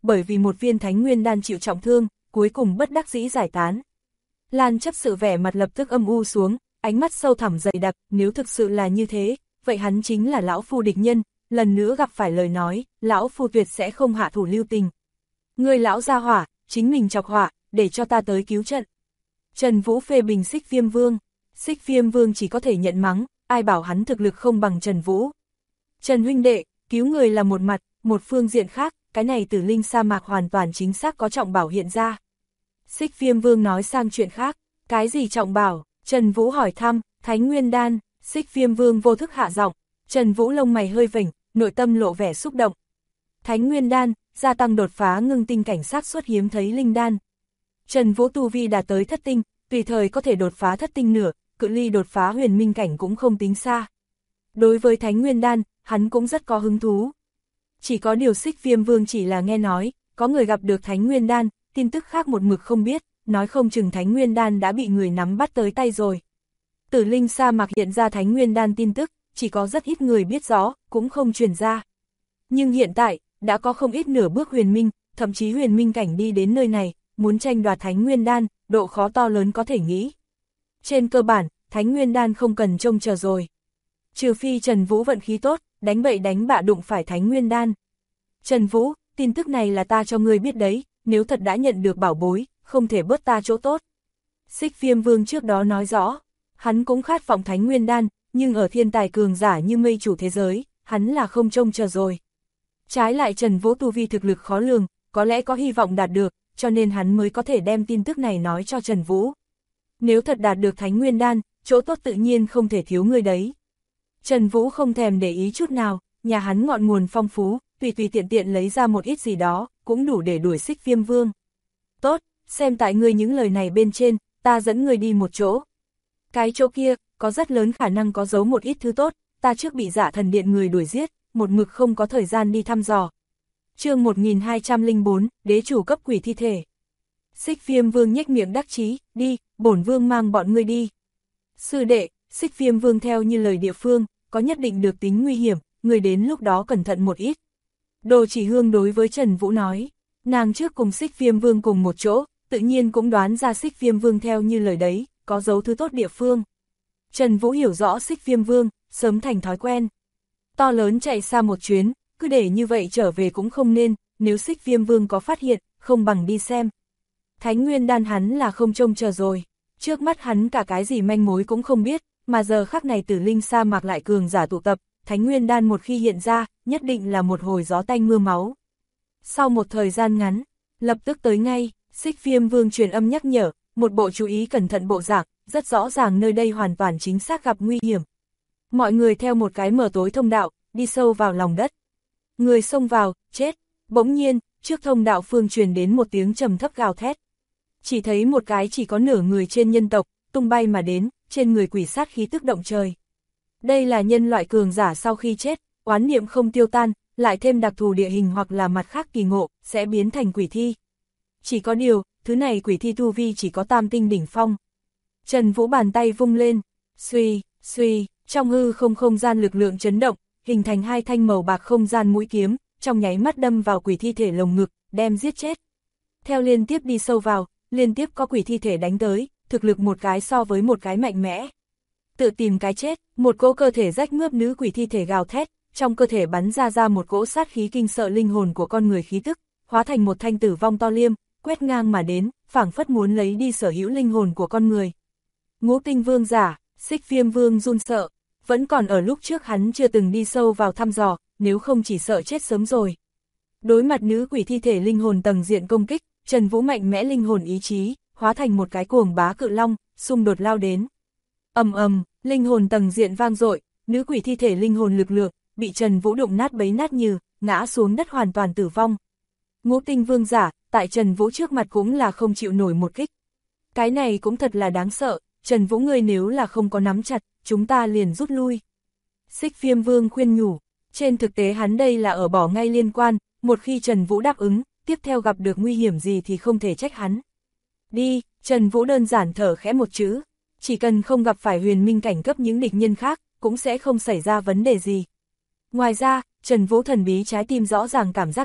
bởi vì một viên thánh nguyên đan chịu trọng thương, cuối cùng bất đắc dĩ giải tán. Lan chấp sự vẻ mặt lập tức âm u xuống, ánh mắt sâu thẳm dày đặc, nếu thực sự là như thế, vậy hắn chính là lão phu địch nhân, lần nữa gặp phải lời nói, lão phu tuyệt sẽ không hạ thủ lưu tình. Ngươi lão gia hỏa, chính mình chọc họa, để cho ta tới cứu trận. Trần Vũ phê bình Xích Viêm Vương. Xích Viêm Vương chỉ có thể nhận mắng, ai bảo hắn thực lực không bằng Trần Vũ. Trần huynh đệ, cứu người là một mặt, một phương diện khác, cái này Tử Linh sa mạc hoàn toàn chính xác có trọng bảo hiện ra. Xích Viêm Vương nói sang chuyện khác, cái gì trọng bảo? Trần Vũ hỏi thăm, Thánh Nguyên Đan. Xích Viêm Vương vô thức hạ giọng, Trần Vũ lông mày hơi vểnh, nội tâm lộ vẻ xúc động. Thánh Nguyên Đan, gia tăng đột phá ngưng tinh cảnh xác suất hiếm thấy linh đan. Trần Vũ tu vi đạt tới thất tinh, tùy thời có thể đột phá thất tinh nửa, cự ly đột phá huyền minh cảnh cũng không tính xa. Đối với Thánh Nguyên Đan, hắn cũng rất có hứng thú. Chỉ có điều Xích Viêm Vương chỉ là nghe nói, có người gặp được Thánh Nguyên Đan, tin tức khác một mực không biết, nói không chừng Thánh Nguyên Đan đã bị người nắm bắt tới tay rồi. Tử Linh sa mạc hiện ra Thánh Nguyên Đan tin tức, chỉ có rất ít người biết rõ, cũng không truyền ra. Nhưng hiện tại, đã có không ít nửa bước huyền minh, thậm chí huyền minh cảnh đi đến nơi này, muốn tranh đoạt Thánh Nguyên Đan, độ khó to lớn có thể nghĩ. Trên cơ bản, Thánh Nguyên Đan không cần trông chờ rồi. Trừ phi Trần Vũ vận khí tốt, đánh bậy đánh bạ đụng phải Thánh Nguyên Đan. Trần Vũ, tin tức này là ta cho ngươi biết đấy, nếu thật đã nhận được bảo bối, không thể bớt ta chỗ tốt. Xích Viêm Vương trước đó nói rõ, hắn cũng khát vọng Thánh Nguyên Đan, nhưng ở thiên tài cường giả như mây chủ thế giới, hắn là không trông chờ rồi. Trái lại Trần Vũ tu vi thực lực khó lường, có lẽ có hy vọng đạt được, cho nên hắn mới có thể đem tin tức này nói cho Trần Vũ. Nếu thật đạt được Thánh Nguyên Đan, chỗ tốt tự nhiên không thể thiếu người đấy. Trần Vũ không thèm để ý chút nào, nhà hắn ngọn nguồn phong phú, tùy tiện tiện lấy ra một ít gì đó, cũng đủ để đuổi Xích Viêm Vương. Tốt, xem tại ngươi những lời này bên trên, ta dẫn ngươi đi một chỗ. Cái chỗ kia, có rất lớn khả năng có giấu một ít thứ tốt, ta trước bị Dạ Thần Điện người đuổi giết, một mực không có thời gian đi thăm dò. Chương 1204, đế chủ cấp quỷ thi thể. Xích Viêm Vương nhếch miệng đắc chí, đi, bổn vương mang bọn ngươi đi. Sư đệ, Xích Viêm Vương theo như lời địa phương, có nhất định được tính nguy hiểm, người đến lúc đó cẩn thận một ít. Đồ Chỉ Hương đối với Trần Vũ nói, nàng trước cùng Xích Viêm Vương cùng một chỗ, tự nhiên cũng đoán ra Xích Viêm Vương theo như lời đấy, có dấu thứ tốt địa phương. Trần Vũ hiểu rõ Xích Viêm Vương, sớm thành thói quen. To lớn chạy xa một chuyến, cứ để như vậy trở về cũng không nên, nếu Xích Viêm Vương có phát hiện, không bằng đi xem. Thánh Nguyên Đan hắn là không trông chờ rồi, trước mắt hắn cả cái gì manh mối cũng không biết, mà giờ khắc này Tử Linh sa mạc lại cường giả tụ tập, Thánh Nguyên Đan một khi hiện ra, nhất định là một hồi gió tanh mưa máu. Sau một thời gian ngắn, lập tức tới ngay, Xích Viêm Vương truyền âm nhắc nhở, một bộ chú ý cẩn thận bộ dạng, rất rõ ràng nơi đây hoàn toàn chính xác gặp nguy hiểm. Mọi người theo một cái mở tối thông đạo, đi sâu vào lòng đất. Người xông vào, chết. Bỗng nhiên, trước thông đạo phương truyền đến một tiếng trầm thấp gào thét. Chỉ thấy một cái chỉ có nửa người trên nhân tộc, tung bay mà đến, trên người quỷ sát khí tức động trời. Đây là nhân loại cường giả sau khi chết, oán niệm không tiêu tan, lại thêm đặc thù địa hình hoặc là mặt khác kỳ ngộ, sẽ biến thành quỷ thi. Chỉ có điều, thứ này quỷ thi tu vi chỉ có tam tinh đỉnh phong. Trần Vũ bàn tay vung lên, suy, suy, trong hư không gian lực lượng chấn động, hình thành hai thanh màu bạc không gian mũi kiếm, trong nháy mắt đâm vào quỷ thi thể lồng ngực, đem giết chết. Theo liên tiếp đi sâu vào, liên tiếp có quỷ thi thể đánh tới, thực lực một cái so với một cái mạnh mẽ. Tự tìm cái chết, một cỗ cơ thể rách mướp nữ quỷ thi thể gào thét, trong cơ thể bắn ra một cỗ sát khí kinh sợ linh hồn của con người khí tức, hóa thành một thanh tử vong to liêm, quét ngang mà đến, phảng phất muốn lấy đi sở hữu linh hồn của con người. Ngũ tinh vương giả, Xích Viêm Vương run sợ, vẫn còn ở lúc trước hắn chưa từng đi sâu vào thăm dò, nếu không chỉ sợ chết sớm rồi. Đối mặt nữ quỷ thi thể linh hồn tầng diện công kích, Trần Vũ mạnh mẽ linh hồn ý chí, hóa thành một cái cuồng bá cự long, xung đột lao đến. Ầm ầm, linh hồn tầng diện vang dội, nữ quỷ thi thể linh hồn lực lượng, bị Trần Vũ đụng nát bấy nát như, ngã xuống đất hoàn toàn tử vong. Ngũ tinh vương giả, tại Trần Vũ trước mặt cũng là không chịu nổi một kích. Cái này cũng thật là đáng sợ, Trần Vũ ngươi nếu là không có nắm chặt, chúng ta liền rút lui. Xích Viêm Vương khuyên nhủ, trên thực tế hắn đây là ở bỏ ngay liên quan, một khi Trần Vũ đáp ứng, tiếp theo gặp được nguy hiểm gì thì không thể trách hắn. Đi, Trần Vũ đơn giản thở khẽ một chữ, chỉ cần không gặp phải huyền minh cảnh cấp những địch nhân khác, cũng sẽ không xảy ra vấn đề gì. Ngoài ra, Trần Vũ thần bí trái tim rõ ràng cảm giác đến,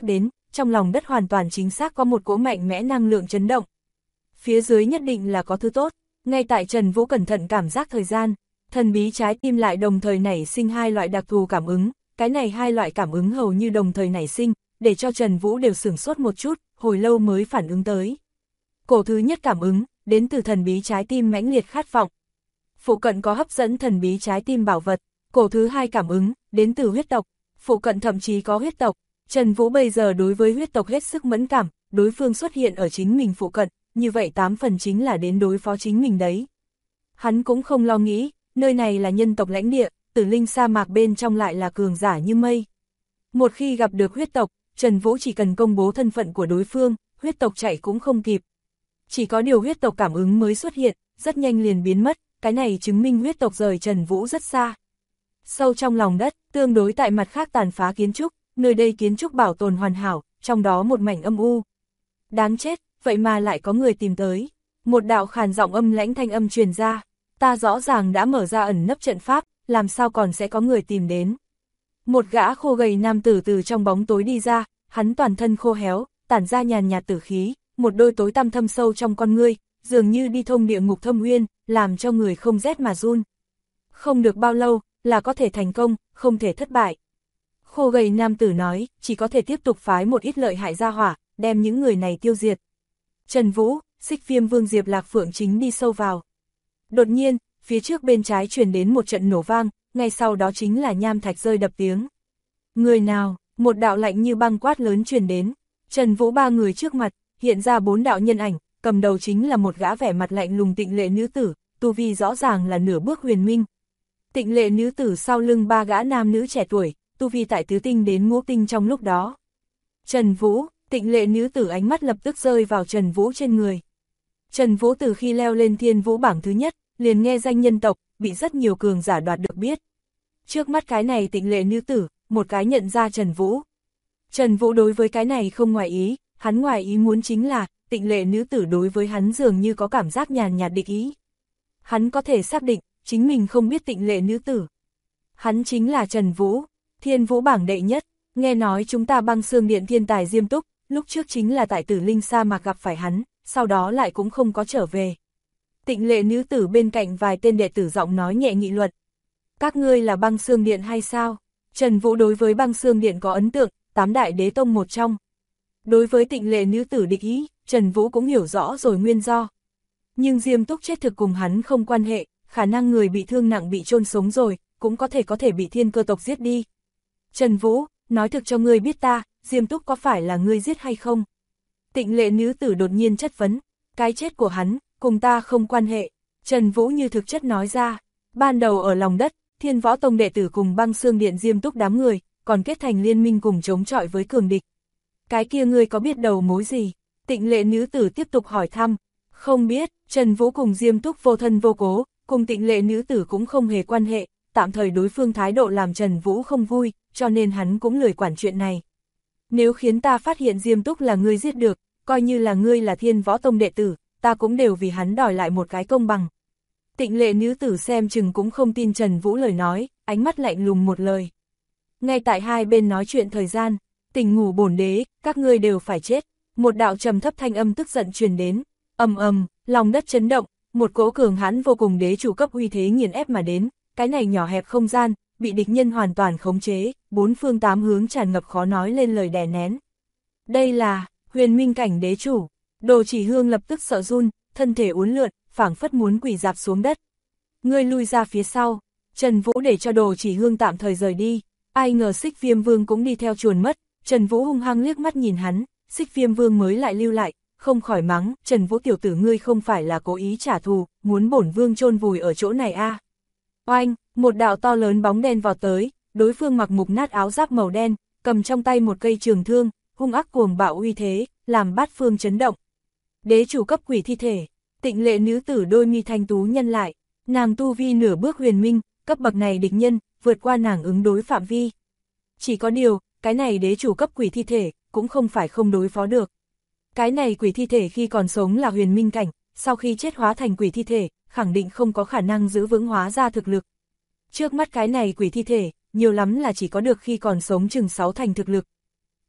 trong lòng đất hoàn toàn chính xác có một cỗ mạnh mẽ năng lượng chấn động. Phía dưới nhất định là có thứ tốt, ngay tại Trần Vũ cẩn thận cảm giác thời gian, thần bí trái tim lại đồng thời nảy sinh hai loại đặc thù cảm ứng, cái này hai loại cảm ứng hầu như đồng thời nảy sinh, để cho Trần Vũ đều sửng sốt một chút, hồi lâu mới phản ứng tới. Cổ thứ nhất cảm ứng, đến từ thần bí trái tim mãnh liệt khát vọng. Phụ cận có hấp dẫn thần bí trái tim bảo vật. Cổ thứ hai cảm ứng, đến từ huyết tộc. Phụ cận thậm chí có huyết tộc. Trần Vũ bây giờ đối với huyết tộc hết sức mẫn cảm, đối phương xuất hiện ở chính mình phụ cận, như vậy 8 phần chính là đến đối phó chính mình đấy. Hắn cũng không lo nghĩ, nơi này là nhân tộc lãnh địa, Tử Linh sa mạc bên trong lại là cường giả như mây. Một khi gặp được huyết tộc, Trần Vũ chỉ cần công bố thân phận của đối phương, huyết tộc chạy cũng không kịp. Chỉ có điều huyết tộc cảm ứng mới xuất hiện, rất nhanh liền biến mất, cái này chứng minh huyết tộc rời Trần Vũ rất xa. Sâu trong lòng đất, tương đối tại mặt khác tàn phá kiến trúc, nơi đây kiến trúc bảo tồn hoàn hảo, trong đó một mảnh âm u. Đáng chết, vậy mà lại có người tìm tới. Một đạo khàn giọng âm lãnh thanh âm truyền ra, ta rõ ràng đã mở ra ẩn nấp trận pháp, làm sao còn sẽ có người tìm đến. Một gã khô gầy nam tử từ trong bóng tối đi ra, hắn toàn thân khô héo, tản ra nhàn nhạt tử khí, một đôi tối tăm thâm sâu trong con ngươi, dường như đi thông địa ngục thâm uyên, làm cho người không rét mà run. Không được bao lâu, là có thể thành công, không thể thất bại. Khô gầy nam tử nói, chỉ có thể tiếp tục phái một ít lợi hại ra hỏa, đem những người này tiêu diệt. Trần Vũ, Xích Viêm Vương Diệp Lạc Phượng chính đi sâu vào. Đột nhiên, phía trước bên trái truyền đến một trận nổ vang, ngay sau đó chính là nham thạch rơi đập tiếng. Người nào? Một đạo lạnh như băng quát lớn truyền đến. Trần Vũ ba người trước mặt, hiện ra 4 đạo nhân ảnh, cầm đầu chính là một gã vẻ mặt lạnh lùng tịnh lệ nữ tử, tu vi rõ ràng là nửa bước huyền minh. Tịnh lệ nữ tử sau lưng 3 gã nam nữ trẻ tuổi, tu vi tại tứ tinh đến ngũ tinh trong lúc đó. Trần Vũ, tịnh lệ nữ tử ánh mắt lập tức rơi vào Trần Vũ trên người. Trần Vũ từ khi leo lên thiên vũ bảng thứ nhất, liền nghe danh nhân tộc, bị rất nhiều cường giả đoạt được biết. Trước mắt cái này tịnh lệ nữ tử, một cái nhận ra Trần Vũ. Trần Vũ đối với cái này không ngoài ý, hắn ngoài ý muốn chính là, tịnh lệ nữ tử đối với hắn dường như có cảm giác nhàn nhạt địch ý. Hắn có thể xác định, chính mình không biết tịnh lệ nữ tử. Hắn chính là Trần Vũ, thiên vũ bảng đệ nhất, nghe nói chúng ta Băng Xương Điện thiên tài Diêm Túc, lúc trước chính là tại Tử Linh sa mạc gặp phải hắn, sau đó lại cũng không có trở về. Tịnh lệ nữ tử bên cạnh vài tên đệ tử giọng nói nhẹ nghị luận. Các ngươi là Băng Xương Điện hay sao? Trần Vũ đối với Băng Xương Điện có ấn tượng, 8 đại đế tông một trong. Đối với tịnh lệ nữ tử địch ý, Trần Vũ cũng hiểu rõ rồi nguyên do. Nhưng Diêm Túc chết thực cùng hắn không quan hệ, khả năng người bị thương nặng bị chôn sống rồi, cũng có thể bị thiên cơ tộc giết đi. Trần Vũ, nói thực cho ngươi biết ta, Diêm Túc có phải là ngươi giết hay không? Tịnh lệ nữ tử đột nhiên chất vấn, cái chết của hắn, cùng ta không quan hệ. Trần Vũ như thực chất nói ra, ban đầu ở lòng đất, Thiên Võ Tông đệ tử cùng Băng Xương Điện Diêm Túc đám người, còn kết thành liên minh cùng chống chọi với cường địch. Cái kia ngươi có biết đầu mối gì? Tịnh lệ nữ tử tiếp tục hỏi thăm. Không biết, Trần Vũ cùng Diêm Túc vô thân vô cố, cùng tịnh lệ nữ tử cũng không hề quan hệ, tạm thời đối phương thái độ làm Trần Vũ không vui, cho nên hắn cũng lười quản chuyện này. Nếu khiến ta phát hiện Diêm Túc là ngươi giết được, coi như là ngươi là Thiên Võ Tông đệ tử, ta cũng đều vì hắn đòi lại một cái công bằng. Tịnh lệ nữ tử xem chừng cũng không tin Trần Vũ lời nói, ánh mắt lạnh lùng một lời. Ngay tại hai bên nói chuyện thời gian, Tỉnh Ngủ Bổn Đế, các ngươi đều phải chết. Một đạo trầm thấp thanh âm tức giận truyền đến, ầm ầm, lòng đất chấn động, một cỗ cường hãn vô cùng đế chủ cấp uy thế nghiền ép mà đến, cái này nhỏ hẹp không gian, bị địch nhân hoàn toàn khống chế, 4 phương 8 hướng tràn ngập khó nói lên lời đè nén. Đây là huyền minh cảnh đế chủ. Đồ Chỉ Hương lập tức sợ run, thân thể uốn lượn, phảng phất muốn quỳ rạp xuống đất. Ngươi lui ra phía sau. Trần Vũ để cho Đồ Chỉ Hương tạm thời rời đi. Ai ngờ Xích Viêm Vương cũng đi theo chuồn mất. Trần Vũ hung hăng liếc mắt nhìn hắn, Xích Viêm Vương mới lại lưu lại, không khỏi mắng, Trần Vũ tiểu tử ngươi không phải là cố ý trả thù, muốn bổn vương chôn vùi ở chỗ này a? Oanh, một đạo to lớn bóng đen vọt tới, đối phương mặc mục nát áo giáp màu đen, cầm trong tay một cây trường thương, hung ác cuồng bạo uy thế, làm bát phương chấn động. Đế chủ cấp quỷ thi thể. Tịnh lệ nữ tử đôi mi thanh tú nhân lại, nàng tu vi nửa bước huyền minh, cấp bậc này địch nhân, vượt qua nàng ứng đối phạm vi. Chỉ có điều, cái này đế chủ cấp quỷ thi thể, cũng không phải không đối phó được. Cái này quỷ thi thể khi còn sống là huyền minh cảnh, sau khi chết hóa thành quỷ thi thể, khẳng định không có khả năng giữ vững hóa ra thực lực. Trước mắt cái này quỷ thi thể, nhiều lắm là chỉ có được khi còn sống chừng 6 thành thực lực.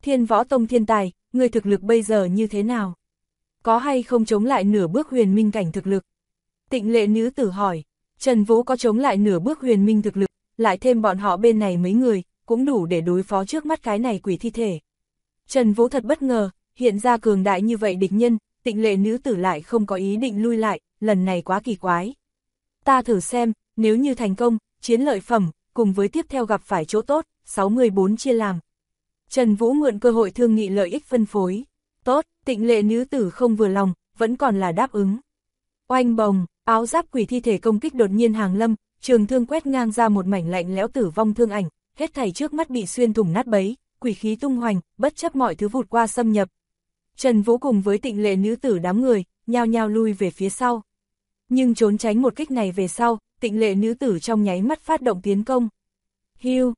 Thiên Võ Tông thiên tài, người thực lực bây giờ như thế nào? Có hay không chống lại nửa bước huyền minh cảnh thực lực? Tịnh Lệ nữ tử hỏi. Trần Vũ có chống lại nửa bước huyền minh thực lực, lại thêm bọn họ bên này mấy người, cũng đủ để đối phó trước mắt cái này quỷ thi thể. Trần Vũ thật bất ngờ, hiện ra cường đại như vậy địch nhân, Tịnh Lệ nữ tử lại không có ý định lui lại, lần này quá kỳ quái. Ta thử xem, nếu như thành công, chiến lợi phẩm, cùng với tiếp theo gặp phải chỗ tốt, 64 chia làm. Trần Vũ mượn cơ hội thương nghị lợi ích phân phối. Tốt, Tịnh Lệ nữ tử không vừa lòng, vẫn còn là đáp ứng. Oanh bồng, áo giáp quỷ thi thể công kích đột nhiên hàng lâm, trường thương quét ngang ra một mảnh lạnh lẽo tử vong thương ảnh, hết thảy trước mắt bị xuyên thủng nát bấy, quỷ khí tung hoành, bất chấp mọi thứ vụt qua xâm nhập. Trần Vũ cùng với Tịnh Lệ nữ tử đám người, nhao nhao lui về phía sau. Nhưng trốn tránh một kích này về sau, Tịnh Lệ nữ tử trong nháy mắt phát động tiến công. Hiu,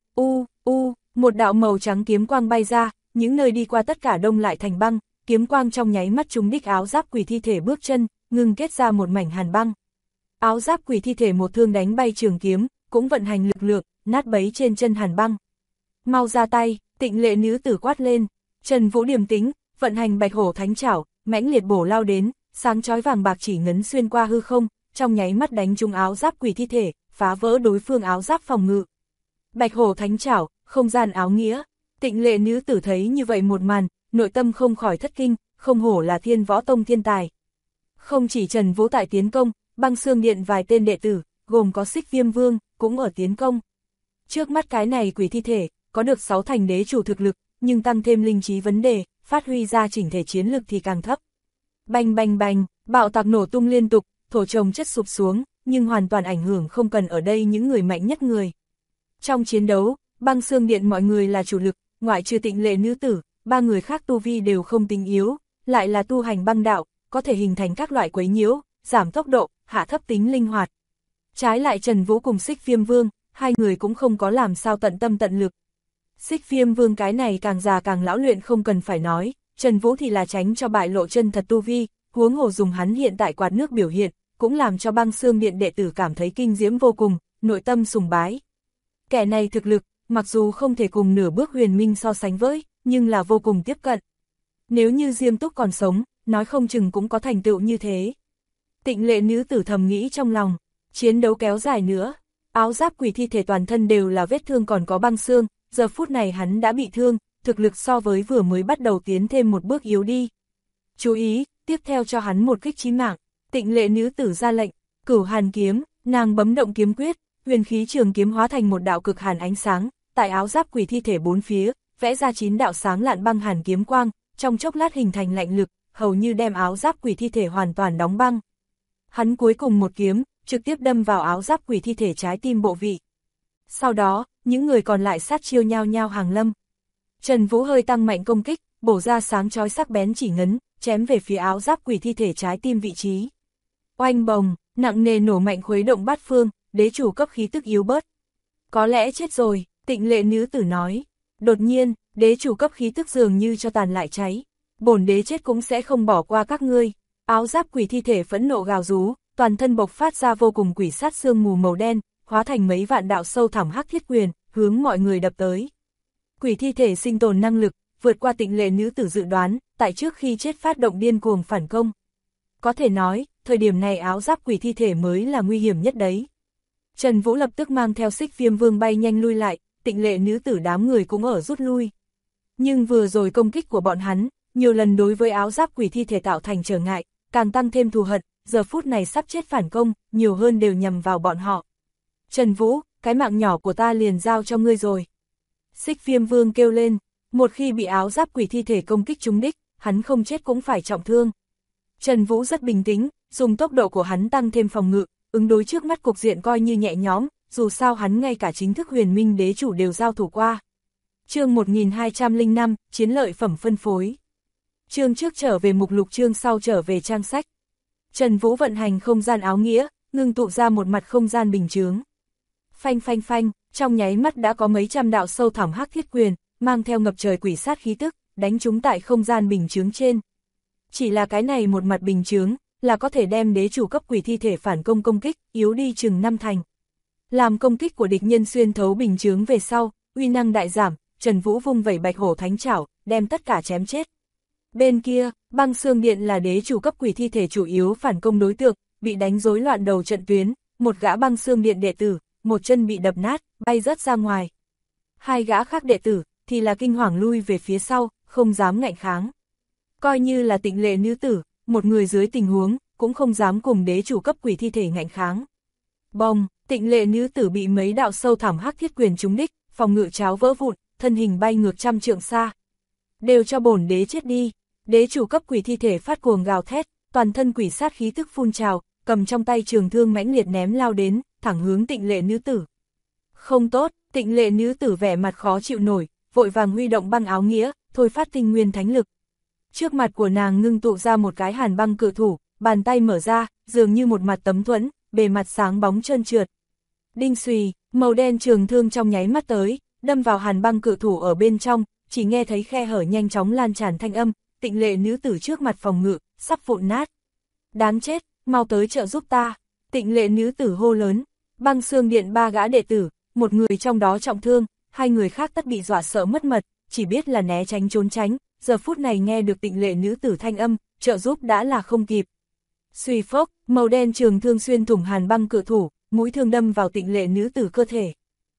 một đạo màu trắng kiếm quang bay ra, những nơi đi qua tất cả đông lại thành băng, kiếm quang trong nháy mắt trúng đích áo giáp quỷ thi thể bước chân, ngưng kết ra một mảnh hàn băng. Áo giáp quỷ thi thể một thương đánh bay trường kiếm, cũng vận hành lực lượng, nát bấy trên chân hàn băng. Mau ra tay, Tịnh Lệ nữ tử quát lên. Trần Vũ điềm tĩnh, vận hành Bạch Hổ Thánh Trảo, mãnh liệt bổ lao đến, sáng chói vàng bạc chỉ ngấn xuyên qua hư không, trong nháy mắt đánh trúng áo giáp quỷ thi thể, phá vỡ đối phương áo giáp phòng ngự. Bạch Hổ Thánh Trảo, không gian áo nghĩa. Tịnh Lệ nữ tử thấy như vậy một màn, nội tâm không khỏi thất kinh, không hổ là Thiên Võ Tông thiên tài. Không chỉ Trần Vũ tại tiến công, Băng Xương Điện vài tên đệ tử, gồm có Xích Viêm Vương, cũng ở tiến công. Trước mắt cái này quỷ thi thể, có được 6 thành đế chủ thực lực, nhưng tăng thêm linh trí vấn đề, phát huy ra chỉnh thể chiến lực thì càng thấp. Bành bành bành, bạo tạc nổ tung liên tục, thổ trồng chất sụp xuống, nhưng hoàn toàn ảnh hưởng không cần ở đây những người mạnh nhất người. Trong chiến đấu, Băng Xương Điện mọi người là chủ lực, ngoại trừ Tịnh Lệ nữ tử, 3 người khác tu vi đều không tính yếu, lại là tu hành băng đạo, có thể hình thành các loại quấy nhiễu, giảm tốc độ, hạ thấp tính linh hoạt. Trái lại Trần Vũ cùng Xích Viêm Vương, hai người cũng không có làm sao tận tâm tận lực. Xích Viêm Vương cái này càng già càng lão luyện không cần phải nói, Trần Vũ thì là tránh cho bại lộ chân thật tu vi, huống hồ dùng hắn hiện tại quạt nước biểu hiện, cũng làm cho Băng Xương Điện đệ tử cảm thấy kinh diễm vô cùng, nội tâm sùng bái. Kẻ này thực lực, mặc dù không thể cùng nửa bước huyền minh so sánh với, nhưng là vô cùng tiếp cận. Nếu như Diêm Túc còn sống, nói không chừng cũng có thành tựu như thế. Tịnh Lệ nữ tử thầm nghĩ trong lòng, chiến đấu kéo dài nữa, áo giáp quỷ thi thể toàn thân đều là vết thương còn có băng xương, giờ phút này hắn đã bị thương, thực lực so với vừa mới bắt đầu tiến thêm một bước yếu đi. Chú ý, tiếp theo cho hắn một kích chí mạng, Tịnh Lệ nữ tử ra lệnh, Cửu Hàn kiếm, nàng bấm động kiếm quyết, huyền khí trường kiếm hóa thành một đạo cực hàn ánh sáng, tại áo giáp quỷ thi thể bốn phía, vẽ ra 9 đạo sáng lạn băng hàn kiếm quang, trong chốc lát hình thành lạnh lực, hầu như đem áo giáp quỷ thi thể hoàn toàn đóng băng. Hắn cuối cùng một kiếm, trực tiếp đâm vào áo giáp quỷ thi thể trái tim bộ vị. Sau đó, những người còn lại sát chiêu nhao nhao hàng lâm. Trần Vũ hơi tăng mạnh công kích, bổ ra sáng chói sắc bén chỉ ngấn, chém về phía áo giáp quỷ thi thể trái tim vị trí. Oanh bồng, nặng nề nổ mạnh khuấy động bát phương, đế chủ cấp khí tức yếu bớt. Có lẽ chết rồi, Tịnh Lệ nữ tử nói. Đột nhiên, đế chủ cấp khí tức dường như cho tàn lại cháy. Bổn đế chết cũng sẽ không bỏ qua các ngươi. Áo giáp quỷ thi thể phẫn nộ gào rú, toàn thân bộc phát ra vô cùng quỷ sát sương mù màu đen, hóa thành mấy vạn đạo sâu thẳm hắc thiết quyền, hướng mọi người đập tới. Quỷ thi thể sinh tồn năng lực, vượt qua Tịnh Lệ nữ tử dự đoán, tại trước khi chết phát động điên cuồng phản công. Có thể nói, thời điểm này áo giáp quỷ thi thể mới là nguy hiểm nhất đấy. Trần Vũ lập tức mang theo Xích Viêm Vương bay nhanh lui lại, Tịnh Lệ nữ tử đám người cũng ở rút lui. Nhưng vừa rồi công kích của bọn hắn, nhiều lần đối với áo giáp quỷ thi thể tạo thành trở ngại, càng tăng thêm thù hận, giờ phút này sắp chết phản công, nhiều hơn đều nhằm vào bọn họ. Trần Vũ, cái mạng nhỏ của ta liền giao cho ngươi rồi. Xích Viêm Vương kêu lên, một khi bị áo giáp quỷ thi thể công kích trúng đích, hắn không chết cũng phải trọng thương. Trần Vũ rất bình tĩnh, dùng tốc độ của hắn tăng thêm phòng ngự, ứng đối trước mắt cục diện coi như nhẹ nhõm, dù sao hắn ngay cả chính thức huyền minh đế chủ đều giao thủ qua. Chương 1205, chiến lợi phẩm phân phối. Chương trước trở về mục lục, chương sau trở về trang sách. Trần Vũ vận hành không gian áo nghĩa, ngưng tụ ra một mặt không gian bình chướng. Phanh phanh phanh, trong nháy mắt đã có mấy trăm đạo sâu thẳm hắc thiết quyền, mang theo ngập trời quỷ sát khí tức, đánh trúng tại không gian bình chướng trên. Chỉ là cái này một mặt bình chướng, là có thể đem đế chủ cấp quỷ thi thể phản công công kích, yếu đi chừng 5 thành. Làm công kích của địch nhân xuyên thấu bình chướng về sau, uy năng đại giảm, Trần Vũ vung vẩy bạch hổ thánh trảo, đem tất cả chém chết. Bên kia, Băng Xương Điện là đế chủ cấp quỷ thi thể chủ yếu phản công đối tượng, bị đánh rối loạn đầu trận tuyến, một gã Băng Xương Điện đệ tử, một chân bị đập nát, bay rớt ra ngoài. Hai gã khác đệ tử, thì là kinh hoàng lui về phía sau, không dám ngạnh kháng. Coi như là Tịnh Lệ nữ tử, một người dưới tình huống, cũng không dám cùng đế chủ cấp quỷ thi thể ngạnh kháng. Bông, Tịnh Lệ nữ tử bị mấy đạo sâu thẳm hắc thiết quyền trúng đích, phòng ngự cháo vỡ vụn, thân hình bay ngược trăm trượng xa. Đều cho bổn đế chết đi. Đế chủ cấp quỷ thi thể phát cuồng gào thét, toàn thân quỷ sát khí tức phun trào, cầm trong tay trường thương mãnh liệt ném lao đến, thẳng hướng Tịnh Lệ nữ tử. Không tốt, Tịnh Lệ nữ tử vẻ mặt khó chịu nổi, vội vàng huy động băng áo nghĩa, thôi phát tinh nguyên thánh lực. Trước mặt của nàng ngưng tụ ra một cái hàn băng cự thủ, bàn tay mở ra, dường như một mặt tấm thuẫn, bề mặt sáng bóng trơn trượt. Đinh xùy, màu đen trường thương trong nháy mắt tới, đâm vào hàn băng cự thủ ở bên trong, chỉ nghe thấy khe hở nhanh chóng lan tràn thanh âm, Tịnh Lệ nữ tử trước mặt phòng ngự, sắp vụn nát. Đáng chết, mau tới trợ giúp ta. Tịnh Lệ nữ tử hô lớn. Băng Xương Điện ba gã đệ tử, một người trong đó trọng thương, hai người khác tất bị dọa sợ mất mật, chỉ biết là né tránh trốn tránh, giờ phút này nghe được Tịnh Lệ nữ tử thanh âm, trợ giúp đã là không kịp. Suy phốc, màu đen trường thương xuyên thủng hàn băng cự thủ, mũi thương đâm vào Tịnh Lệ nữ tử cơ thể.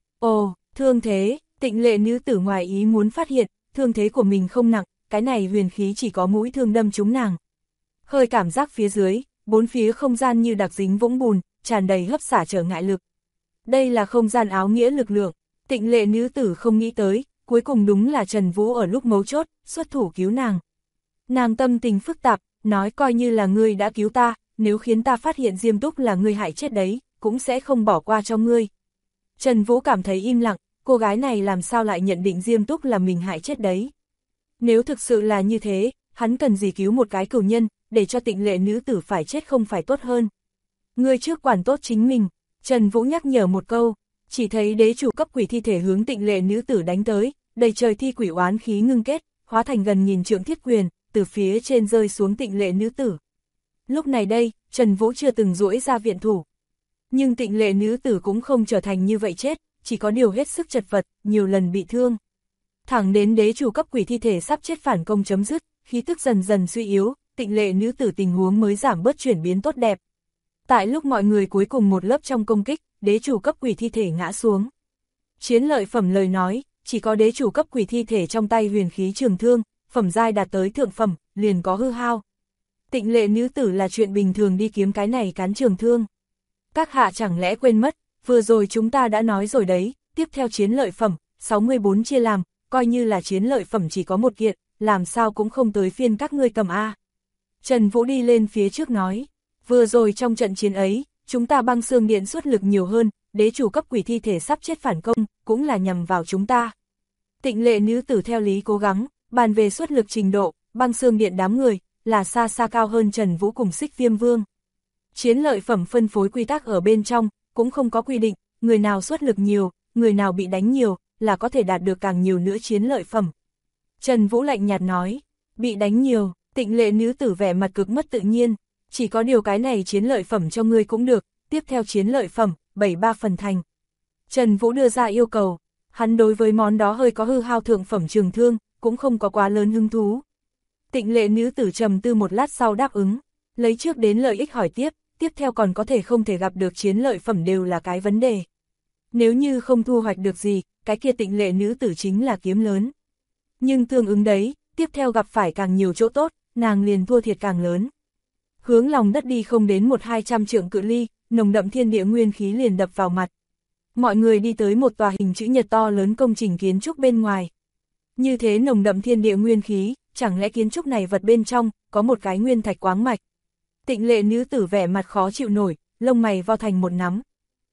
Ồ, thương thế, Tịnh Lệ nữ tử ngoài ý muốn phát hiện, thương thế của mình không nặng, cái này huyền khí chỉ có mũi thương đâm trúng nàng. Hơi cảm giác phía dưới, bốn phía không gian như đặc dính vũng bùn, tràn đầy hấp xả trở ngại lực. Đây là không gian áo nghĩa lực lượng, Tịnh Lệ nữ tử không nghĩ tới, cuối cùng đúng là Trần Vũ ở lúc mấu chốt, xuất thủ cứu nàng. Nàng tâm tình phức tạp, nói coi như là ngươi đã cứu ta, nếu khiến ta phát hiện Diêm Túc là ngươi hại chết đấy, cũng sẽ không bỏ qua cho ngươi. Trần Vũ cảm thấy im lặng, cô gái này làm sao lại nhận định Diêm Túc là mình hại chết đấy. Nếu thực sự là như thế, hắn cần gì cứu một cái cửu nhân, để cho Tịnh Lệ nữ tử phải chết không phải tốt hơn. Ngươi trước quản tốt chính mình, Trần Vũ nhắc nhở một câu, chỉ thấy đế chủ cấp quỷ thi thể hướng Tịnh Lệ nữ tử đánh tới, đầy trời thi quỷ oán khí ngưng kết, hóa thành gần nghìn trượng thiết quyền, từ phía trên rơi xuống Tịnh Lệ nữ tử. Lúc này đây, Trần Vũ chưa từng duỗi ra viện thủ. Nhưng Tịnh Lệ nữ tử cũng không trở thành như vậy chết, chỉ có điều hết sức chật vật, nhiều lần bị thương. Thẳng đến đế chủ cấp quỷ thi thể sắp chết phản công chấm dứt, khí tức dần dần suy yếu, Tịnh Lệ nữ tử tình huống mới giảm bớt chuyển biến tốt đẹp. Tại lúc mọi người cuối cùng một lớp trong công kích, đế chủ cấp quỷ thi thể ngã xuống. Chiến lợi phẩm lời nói, chỉ có đế chủ cấp quỷ thi thể trong tay huyền khí trường thương, phẩm giai đạt tới thượng phẩm, liền có hư hao. Tịnh Lệ nữ tử là chuyện bình thường đi kiếm cái này cán trường thương. Các hạ chẳng lẽ quên mất, vừa rồi chúng ta đã nói rồi đấy, tiếp theo chiến lợi phẩm, 64 chia làm, coi như là chiến lợi phẩm chỉ có một kiện, làm sao cũng không tới phiên các ngươi cầm A. Trần Vũ đi lên phía trước nói, vừa rồi trong trận chiến ấy, chúng ta Băng Xương Điện xuất lực nhiều hơn, đế chủ cấp quỷ thi thể sắp chết phản công, cũng là nhằm vào chúng ta. Tịnh Lệ nữ tử theo lý cố gắng, bàn về xuất lực trình độ, Băng Xương Điện đám người, là xa xa cao hơn Trần Vũ cùng Xích Viêm Vương. Chiến lợi phẩm phân phối quy tắc ở bên trong, cũng không có quy định, người nào xuất lực nhiều, người nào bị đánh nhiều, là có thể đạt được càng nhiều nữa chiến lợi phẩm. Trần Vũ lạnh nhạt nói, bị đánh nhiều, Tịnh Lệ nữ tử vẻ mặt cực mất tự nhiên, chỉ có điều cái này chiến lợi phẩm cho ngươi cũng được, tiếp theo chiến lợi phẩm, 73 phần thành. Trần Vũ đưa ra yêu cầu, hắn đối với món đó hơi có hư hao thượng phẩm trường thương, cũng không có quá lớn hứng thú. Tịnh Lệ nữ tử trầm tư một lát sau đáp ứng, lấy trước đến lợi ích hỏi tiếp theo còn có thể không thể gặp được chiến lợi phẩm đều là cái vấn đề. Nếu như không thu hoạch được gì, cái kia Tịnh Lệ nữ tử chính là kiếm lớn. Nhưng tương ứng đấy, tiếp theo gặp phải càng nhiều chỗ tốt, nàng liền thua thiệt càng lớn. Hướng lòng đất đi không đến 100-200 trượng cự ly, nồng đậm thiên địa nguyên khí liền đập vào mặt. Mọi người đi tới một tòa hình chữ nhật to lớn công trình kiến trúc bên ngoài. Như thế nồng đậm thiên địa nguyên khí, chẳng lẽ kiến trúc này vật bên trong, có một cái nguyên thạch quáng mạch. Tịnh Lệ nữ tử vẻ mặt khó chịu nổi, lông mày vo thành một nắm.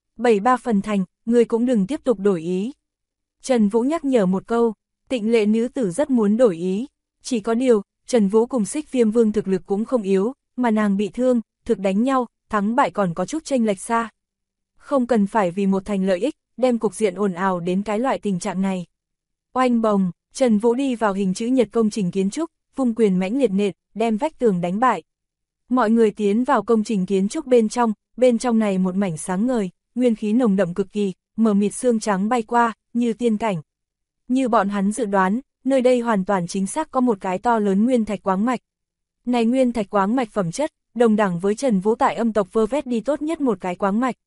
73 phần thành, người cũng đừng tiếp tục đổi ý. Trần Vũ nhắc nhở một câu, Tịnh Lệ nữ tử rất muốn đổi ý. Chỉ có điều, Trần Vũ cùng Xích Viêm Vương thực lực cũng không yếu, mà nàng bị thương, thực đánh nhau, thắng bại còn có chút chênh lệch xa. Không cần phải vì một thành lợi ích, đem cục diện ồn ào đến cái loại tình trạng này. Oanh bồng, Trần Vũ đi vào hình chữ nhật công trình kiến trúc, vung quyền mãnh liệt nện, đem vách tường đánh bại. Mọi người tiến vào công trình kiến trúc bên trong này một mảnh sáng ngời, nguyên khí nồng đậm cực kỳ, mờ mịt sương trắng bay qua, như tiên cảnh. Như bọn hắn dự đoán, nơi đây hoàn toàn chính xác có một cái to lớn nguyên thạch quáng mạch. Này nguyên thạch quáng mạch phẩm chất, đồng đẳng với Trần Vũ tại âm tộc vơ vét đi tốt nhất một cái quáng mạch.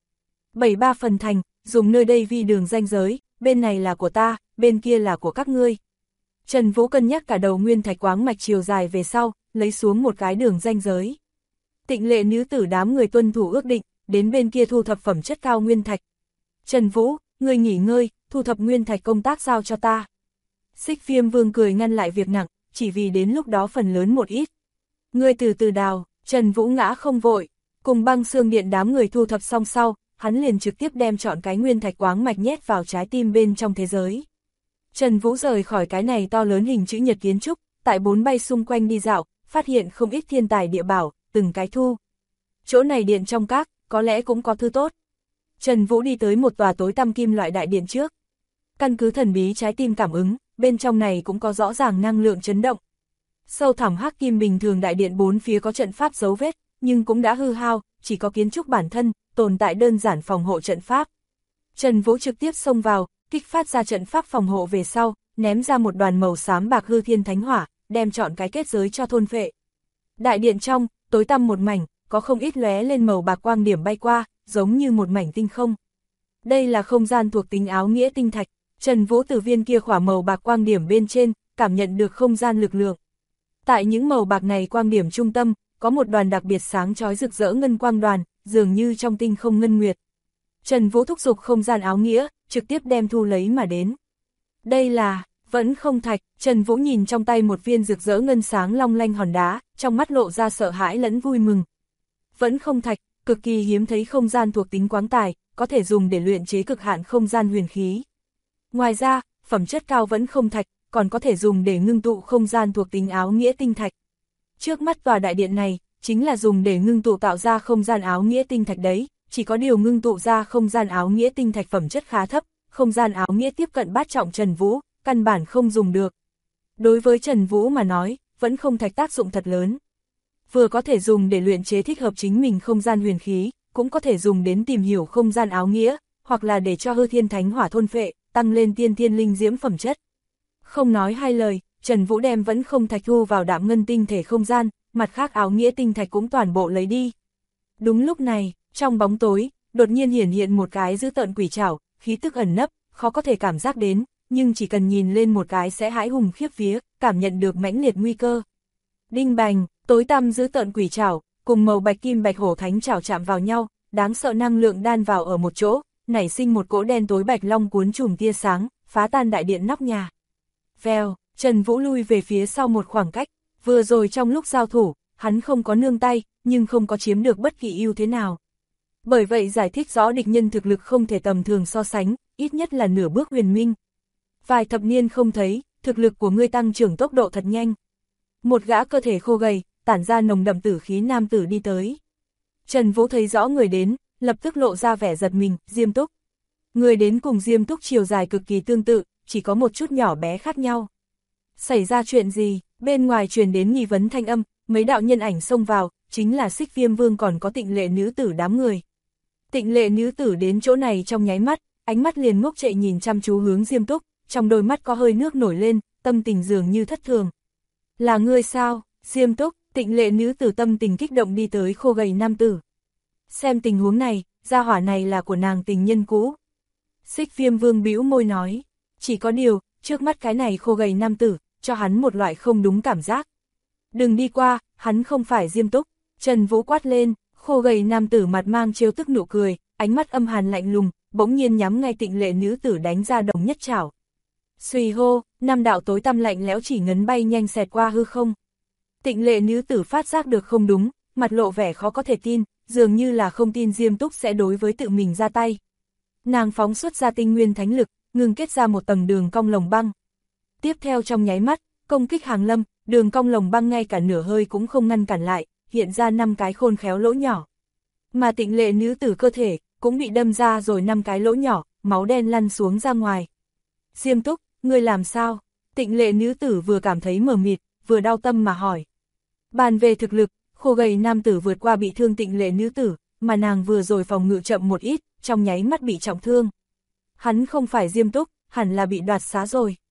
73 phần thành, dùng nơi đây vi đường ranh giới, bên này là của ta, bên kia là của các ngươi. Trần Vũ cân nhắc cả đầu nguyên thạch quáng mạch chiều dài về sau, lấy xuống một cái đường ranh giới. Tịnh Lệ nữ tử đám người tuân thủ ước định, đến bên kia thu thập phẩm chất cao nguyên thạch. Trần Vũ, ngươi nghỉ ngơi, thu thập nguyên thạch công tác giao cho ta. Xích Viêm Vương cười ngăn lại việc nặng, chỉ vì đến lúc đó phần lớn một ít. Ngươi từ từ đào, Trần Vũ ngã không vội, cùng Băng Xương Điện đám người thu thập xong sau, hắn liền trực tiếp đem chọn cái nguyên thạch quáng mạch nhét vào trái tim bên trong thế giới. Trần Vũ rời khỏi cái này to lớn hình chữ nhật kiến trúc, tại bốn bay xung quanh đi dạo, phát hiện không ít thiên tài địa bảo, từng cái thu. Chỗ này điện trong các, có lẽ cũng có thứ tốt. Trần Vũ đi tới một tòa tối tăm kim loại đại điện trước. Căn cứ thần bí trái tim cảm ứng, bên trong này cũng có rõ ràng năng lượng chấn động. Sâu thẳm hắc kim bình thường đại điện bốn phía có trận pháp dấu vết, nhưng cũng đã hư hao, chỉ có kiến trúc bản thân, tồn tại đơn giản phòng hộ trận pháp. Trần Vũ trực tiếp xông vào, kích phát ra trận pháp phòng hộ về sau, ném ra một đoàn màu xám bạc hư thiên thánh hỏa, đem chọn cái kết giới cho thôn phệ. Đại điện trong, tối tăm một mảnh, có không ít lóe lên màu bạc quang điểm bay qua, giống như một mảnh tinh không. Đây là không gian thuộc tính áo nghĩa tinh thạch, Trần Vũ từ viên kia khỏa màu bạc quang điểm bên trên, cảm nhận được không gian lực lượng. Tại những màu bạc này quang điểm trung tâm, có một đoàn đặc biệt sáng chói rực rỡ ngân quang đoàn, dường như trong tinh không ngân nguyệt. Trần Vũ thúc giục không gian áo nghĩa, trực tiếp đem thu lấy mà đến. Đây là, vẫn không thạch, Trần Vũ nhìn trong tay một viên rực rỡ ngân sáng long lanh hòn đá, trong mắt lộ ra sợ hãi lẫn vui mừng. Vẫn không thạch, cực kỳ hiếm thấy không gian thuộc tính quáng tài, có thể dùng để luyện chế cực hạn không gian huyền khí. Ngoài ra, phẩm chất cao vẫn không thạch, còn có thể dùng để ngưng tụ không gian thuộc tính áo nghĩa tinh thạch. Trước mắt tòa đại điện này, chính là dùng để ngưng tụ tạo ra không gian áo nghĩa tinh thạch đấy, chỉ có điều ngưng tụ ra không gian áo nghĩa tinh thạch phẩm chất khá thấp, không gian áo nghĩa tiếp cận bát trọng Trần Vũ, căn bản không dùng được. Đối với Trần Vũ mà nói, vẫn không thạch tác dụng thật lớn. Vừa có thể dùng để luyện chế thích hợp chính mình không gian huyền khí, cũng có thể dùng đến tìm hiểu không gian áo nghĩa, hoặc là để cho hư thiên thánh hỏa thôn phệ, tăng lên tiên thiên linh diễm phẩm chất. Không nói hai lời, Trần Vũ đem vẫn không thạch thu vào đạm ngân tinh thể không gian, mặt khác áo nghĩa tinh thạch cũng toàn bộ lấy đi. Đúng lúc này, trong bóng tối, đột nhiên hiển hiện một cái dữ tợn quỷ trảo, khí tức ẩn nấp, khó có thể cảm giác đến, nhưng chỉ cần nhìn lên một cái sẽ hãi hùng khiếp vía, cảm nhận được mãnh liệt nguy cơ. Đinh bành, tối tăm dữ tợn quỷ trảo, cùng màu bạch kim bạch hổ thánh trảo chạm vào nhau, đáng sợ năng lượng đan vào ở một chỗ, nảy sinh một cỗ đen tối bạch long cuốn trùm tia sáng, phá tan đại điện nóc nhà. Vèo, Trần Vũ lui về phía sau một khoảng cách, vừa rồi trong lúc giao thủ, hắn không có nương tay, nhưng không có chiếm được bất kỳ ưu thế nào. Bởi vậy giải thích rõ địch nhân thực lực không thể tầm thường so sánh, ít nhất là nửa bước huyền minh. Vài thập niên không thấy, thực lực của ngươi tăng trưởng tốc độ thật nhanh. Một gã cơ thể khô gầy, tản ra nồng đậm tử khí nam tử đi tới. Trần Vũ thấy rõ người đến, lập tức lộ ra vẻ giật mình, Diêm Túc. Người đến cùng Diêm Túc chiều dài cực kỳ tương tự, chỉ có một chút nhỏ bé khác nhau. Xảy ra chuyện gì? Bên ngoài truyền đến nghi vấn thanh âm, mấy đạo nhân ảnh xông vào, chính là Xích Viêm Vương còn có Tịnh Lệ nữ tử đám người. Tịnh Lệ nữ tử đến chỗ này trong nháy mắt, ánh mắt liền ngốc trệ nhìn chăm chú hướng Diêm Túc, trong đôi mắt có hơi nước nổi lên, tâm tình dường như thất thường. Là ngươi sao? Diêm Túc, Tịnh Lệ nữ tử tâm tình kích động đi tới khô gầy nam tử. Xem tình huống này, gia hỏa này là của nàng tình nhân cũ. Xích Viêm Vương bĩu môi nói, chỉ có điều, trước mắt cái này khô gầy nam tử, cho hắn một loại không đúng cảm giác. Đừng đi qua, hắn không phải Diêm Túc. Trần Vũ quát lên, khô gầy nam tử mặt mang trêu tức nụ cười, ánh mắt âm hàn lạnh lùng, bỗng nhiên nhắm ngay Tịnh Lệ nữ tử đánh ra đồng nhất chảo. Xuy hô, năm đạo tối tăm lạnh lẽo chỉ ngấn bay nhanh xẹt qua hư không. Tịnh Lệ nữ tử phát giác được không đúng, mặt lộ vẻ khó có thể tin, dường như là không tin Diêm Túc sẽ đối với tự mình ra tay. Nàng phóng xuất ra tinh nguyên thánh lực, ngưng kết ra một tầng đường cong lồng băng. Tiếp theo trong nháy mắt, công kích hàng lâm, đường cong lồng băng ngay cả nửa hơi cũng không ngăn cản lại, hiện ra 5 cái khôn khéo lỗ nhỏ. Mà Tịnh Lệ nữ tử cơ thể, cũng bị đâm ra rồi 5 cái lỗ nhỏ, máu đen lăn xuống ra ngoài. Diêm Túc, ngươi làm sao? Tịnh Lệ nữ tử vừa cảm thấy mờ mịt, vừa đau tâm mà hỏi. Bàn về thực lực, khô gầy nam tử vượt qua bị thương Tịnh Lệ nữ tử, mà nàng vừa rồi phòng ngự chậm một ít, trong nháy mắt bị trọng thương. Hắn không phải Diêm Túc, hẳn là bị đoạt xá rồi.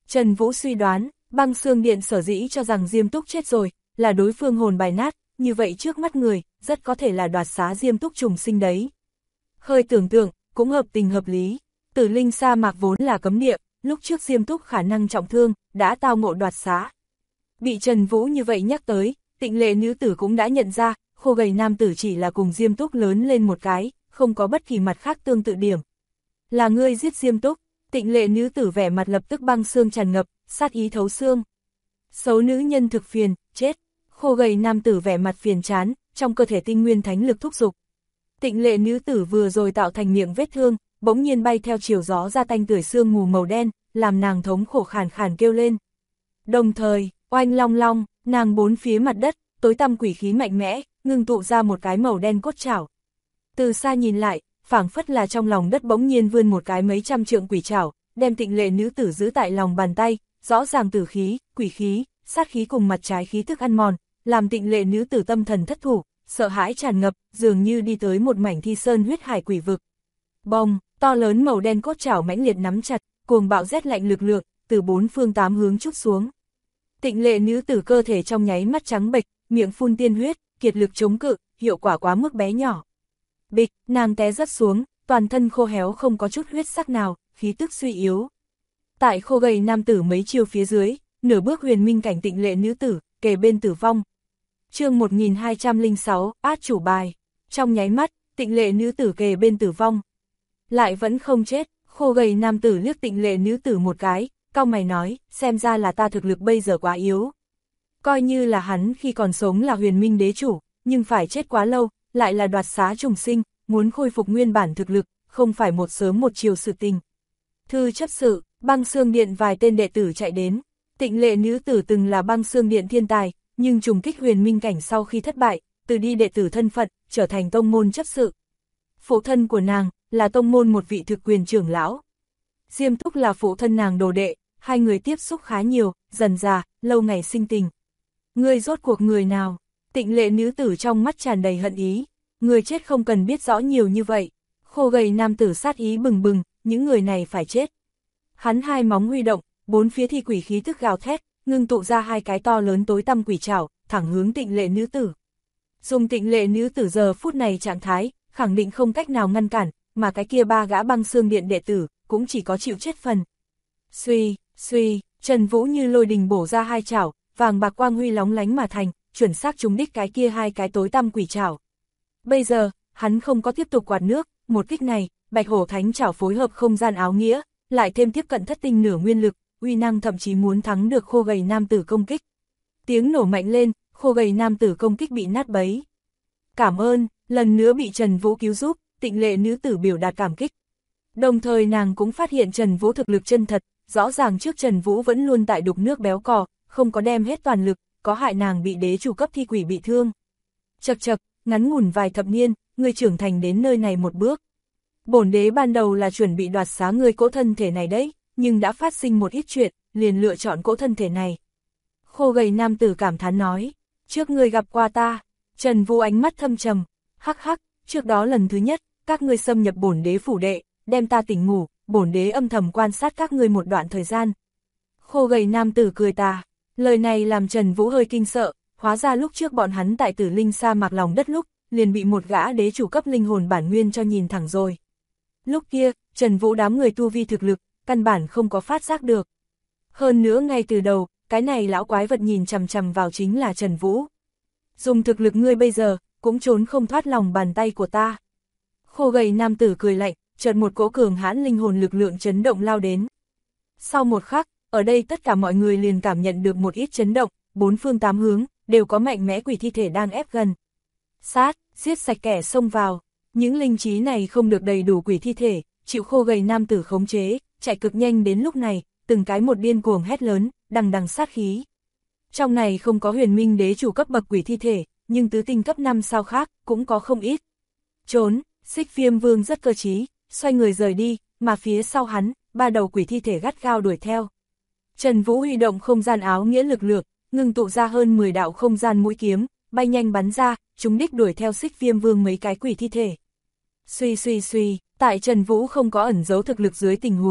Trần Vũ suy đoán, Băng Xương Điện sở dĩ cho rằng Diêm Túc chết rồi, là đối phương hồn bài nát, như vậy trước mắt người, rất có thể là đoạt xá Diêm Túc trùng sinh đấy. Hơi tưởng tượng, cũng hợp tình hợp lý. Tử Linh sa mạc vốn là cấm địa, lúc trước Diêm Túc khả năng trọng thương, đã tao ngộ đoạt xá. Bị Trần Vũ như vậy nhắc tới, Tịnh Lệ nữ tử cũng đã nhận ra, khô gầy nam tử chỉ là cùng Diêm Túc lớn lên một cái, không có bất kỳ mặt khác tương tự điểm. Là ngươi giết Diêm Túc. Tịnh Lệ nữ tử vẻ mặt lập tức băng xương tràn ngập, sát ý thấu xương. Xấu nữ nhân thực phiền, chết. Khô gầy nam tử vẻ mặt phiền chán, trong cơ thể tinh nguyên thánh lực thúc giục. Tịnh Lệ nữ tử vừa rồi tạo thành miệng vết thương, bỗng nhiên bay theo chiều gió ra tanh tưởi sương mù màu đen, làm nàng thống khổ khàn khàn kêu lên. Đồng thời, oanh long long, nàng bốn phía mặt đất, tối tăm quỷ khí mạnh mẽ, ngưng tụ ra một cái màu đen cốt chảo. Từ xa nhìn lại, phảng phất là trong lòng đất bỗng nhiên vươn một cái mấy trăm trượng quỷ chảo, đem Tịnh Lệ nữ tử giữ tại lòng bàn tay, rõ ràng tử khí, quỷ khí, sát khí cùng mặt trái khí thức ăn mòn, làm Tịnh Lệ nữ tử tâm thần thất thủ, sợ hãi tràn ngập, dường như đi tới một mảnh thi sơn huyết hải quỷ vực. Bông, to lớn màu đen cốt chảo mãnh liệt nắm chặt, cuồng bạo rét lạnh lực lượng, từ bốn phương tám hướng trút xuống. Tịnh Lệ nữ tử cơ thể trong nháy mắt trắng bệch, miệng phun tiên huyết, kiệt lực chống cự, hiệu quả quá mức bé nhỏ. Bịch, nàng té rất xuống, toàn thân khô héo không có chút huyết sắc nào, khí tức suy yếu. Tại khô gầy nam tử mấy chiêu phía dưới, nửa bước huyền minh cảnh Tịnh Lệ nữ tử, kề bên tử vong. Chương 1206, át chủ bài. Trong nháy mắt, Tịnh Lệ nữ tử kề bên tử vong. Lại vẫn không chết, khô gầy nam tử liếc Tịnh Lệ nữ tử một cái, cau mày nói, xem ra là ta thực lực bây giờ quá yếu. Coi như là hắn khi còn sống là huyền minh đế chủ, nhưng phải chết quá lâu, lại là đoạt xá trùng sinh, muốn khôi phục nguyên bản thực lực, không phải một sớm một chiều sự tình. Thư chấp sự, Băng Xương Điện vài tên đệ tử chạy đến. Tịnh Lệ nữ tử từng là Băng Xương Điện thiên tài, nhưng trùng kích huyền minh cảnh sau khi thất bại, từ đi đệ tử thân phận, trở thành tông môn chấp sự. Phụ thân của nàng, là tông môn một vị thực quyền trưởng lão. Diêm Túc là phụ thân nàng đồ đệ, hai người tiếp xúc khá nhiều, dần dà, lâu ngày sinh tình. Ngươi rốt cuộc người nào? Tịnh Lệ nữ tử trong mắt tràn đầy hận ý. Người chết không cần biết rõ nhiều như vậy. Khô gầy nam tử sát ý bừng bừng, những người này phải chết. Hắn hai móng huy động, bốn phía thi quỷ khí tức gào thét, ngưng tụ ra hai cái to lớn tối tăm quỷ trảo, thẳng hướng Tịnh Lệ nữ tử. Dùng Tịnh Lệ nữ tử giờ phút này trạng thái, khẳng định không cách nào ngăn cản, mà cái kia ba gã Băng Xương Điện đệ tử, cũng chỉ có chịu chết phần. Suy, suy, Trần Vũ như lôi đình bổ ra hai chảo, vàng bạc quang huy lóng lánh mà thành, chuẩn xác trúng đích cái kia hai cái tối tăm quỷ chảo. Bây giờ, hắn không có tiếp tục quạt nước, một kích này, Bạch Hổ Thánh chảo phối hợp không gian áo nghĩa, lại thêm tiếp cận thất tinh nửa nguyên lực, uy năng thậm chí muốn thắng được khô gầy nam tử công kích. Tiếng nổ mạnh lên, khô gầy nam tử công kích bị nát bấy. Cảm ơn, lần nữa bị Trần Vũ cứu giúp, Tịnh Lệ nữ tử biểu đạt cảm kích. Đồng thời nàng cũng phát hiện Trần Vũ thực lực chân thật, rõ ràng trước Trần Vũ vẫn luôn tại đục nước béo cò, không có đem hết toàn lực, có hại nàng bị đế chủ cấp thi quỷ bị thương. Chậc chậc, ngắn ngủn vài thập niên, ngươi trưởng thành đến nơi này một bước. Bổn đế ban đầu là chuẩn bị đoạt xá ngươi cỗ thân thể này đấy, nhưng đã phát sinh một ít chuyện, liền lựa chọn cỗ thân thể này. Khô gầy nam tử cảm thán nói, trước ngươi gặp qua ta. Trần Vũ ánh mắt thâm trầm, hắc hắc, trước đó lần thứ nhất, các ngươi xâm nhập bổn đế phủ đệ, đem ta tỉnh ngủ, bổn đế âm thầm quan sát các ngươi một đoạn thời gian. Khô gầy nam tử cười tà, lời này làm Trần Vũ hơi kinh sợ, hóa ra lúc trước bọn hắn tại Tử Linh sa mạc lòng đất lúc, liền bị một gã đế chủ cấp linh hồn bản nguyên cho nhìn thẳng rồi. Lúc kia, Trần Vũ đám người tu vi thực lực, căn bản không có phát giác được. Hơn nữa ngay từ đầu, cái này lão quái vật nhìn chằm chằm vào chính là Trần Vũ. Dùng thực lực ngươi bây giờ, cũng trốn không thoát lòng bàn tay của ta. Khô gầy nam tử cười lạnh, chợt một cỗ cường hãn linh hồn lực lượng chấn động lao đến. Sau một khắc, ở đây tất cả mọi người liền cảm nhận được một ít chấn động, bốn phương tám hướng, đều có mạnh mẽ quỷ thi thể đang ép gần. Sát, giết sạch kẻ xông vào. Những linh trí này không được đầy đủ quỷ thi thể, chịu khô gầy nam tử khống chế, chạy cực nhanh đến lúc này, từng cái một điên cuồng hét lớn, đằng đằng sát khí. Trong này không có huyền minh đế chủ cấp bậc quỷ thi thể, nhưng tứ tinh cấp 5 sao khác, cũng có không ít. Trốn, Xích Viêm Vương rất cơ trí, xoay người rời đi, mà phía sau hắn, ba đầu quỷ thi thể gắt gao đuổi theo. Trần Vũ huy động không gian áo nghĩa lực lượng, ngưng tụ ra hơn 10 đạo không gian mũi kiếm, bay nhanh bắn ra, chúng đích đuổi theo Xích Viêm Vương mấy cái quỷ thi thể. Suy suy suy, tại Trần Vũ không có ẩn giấu thực lực dưới tình huống,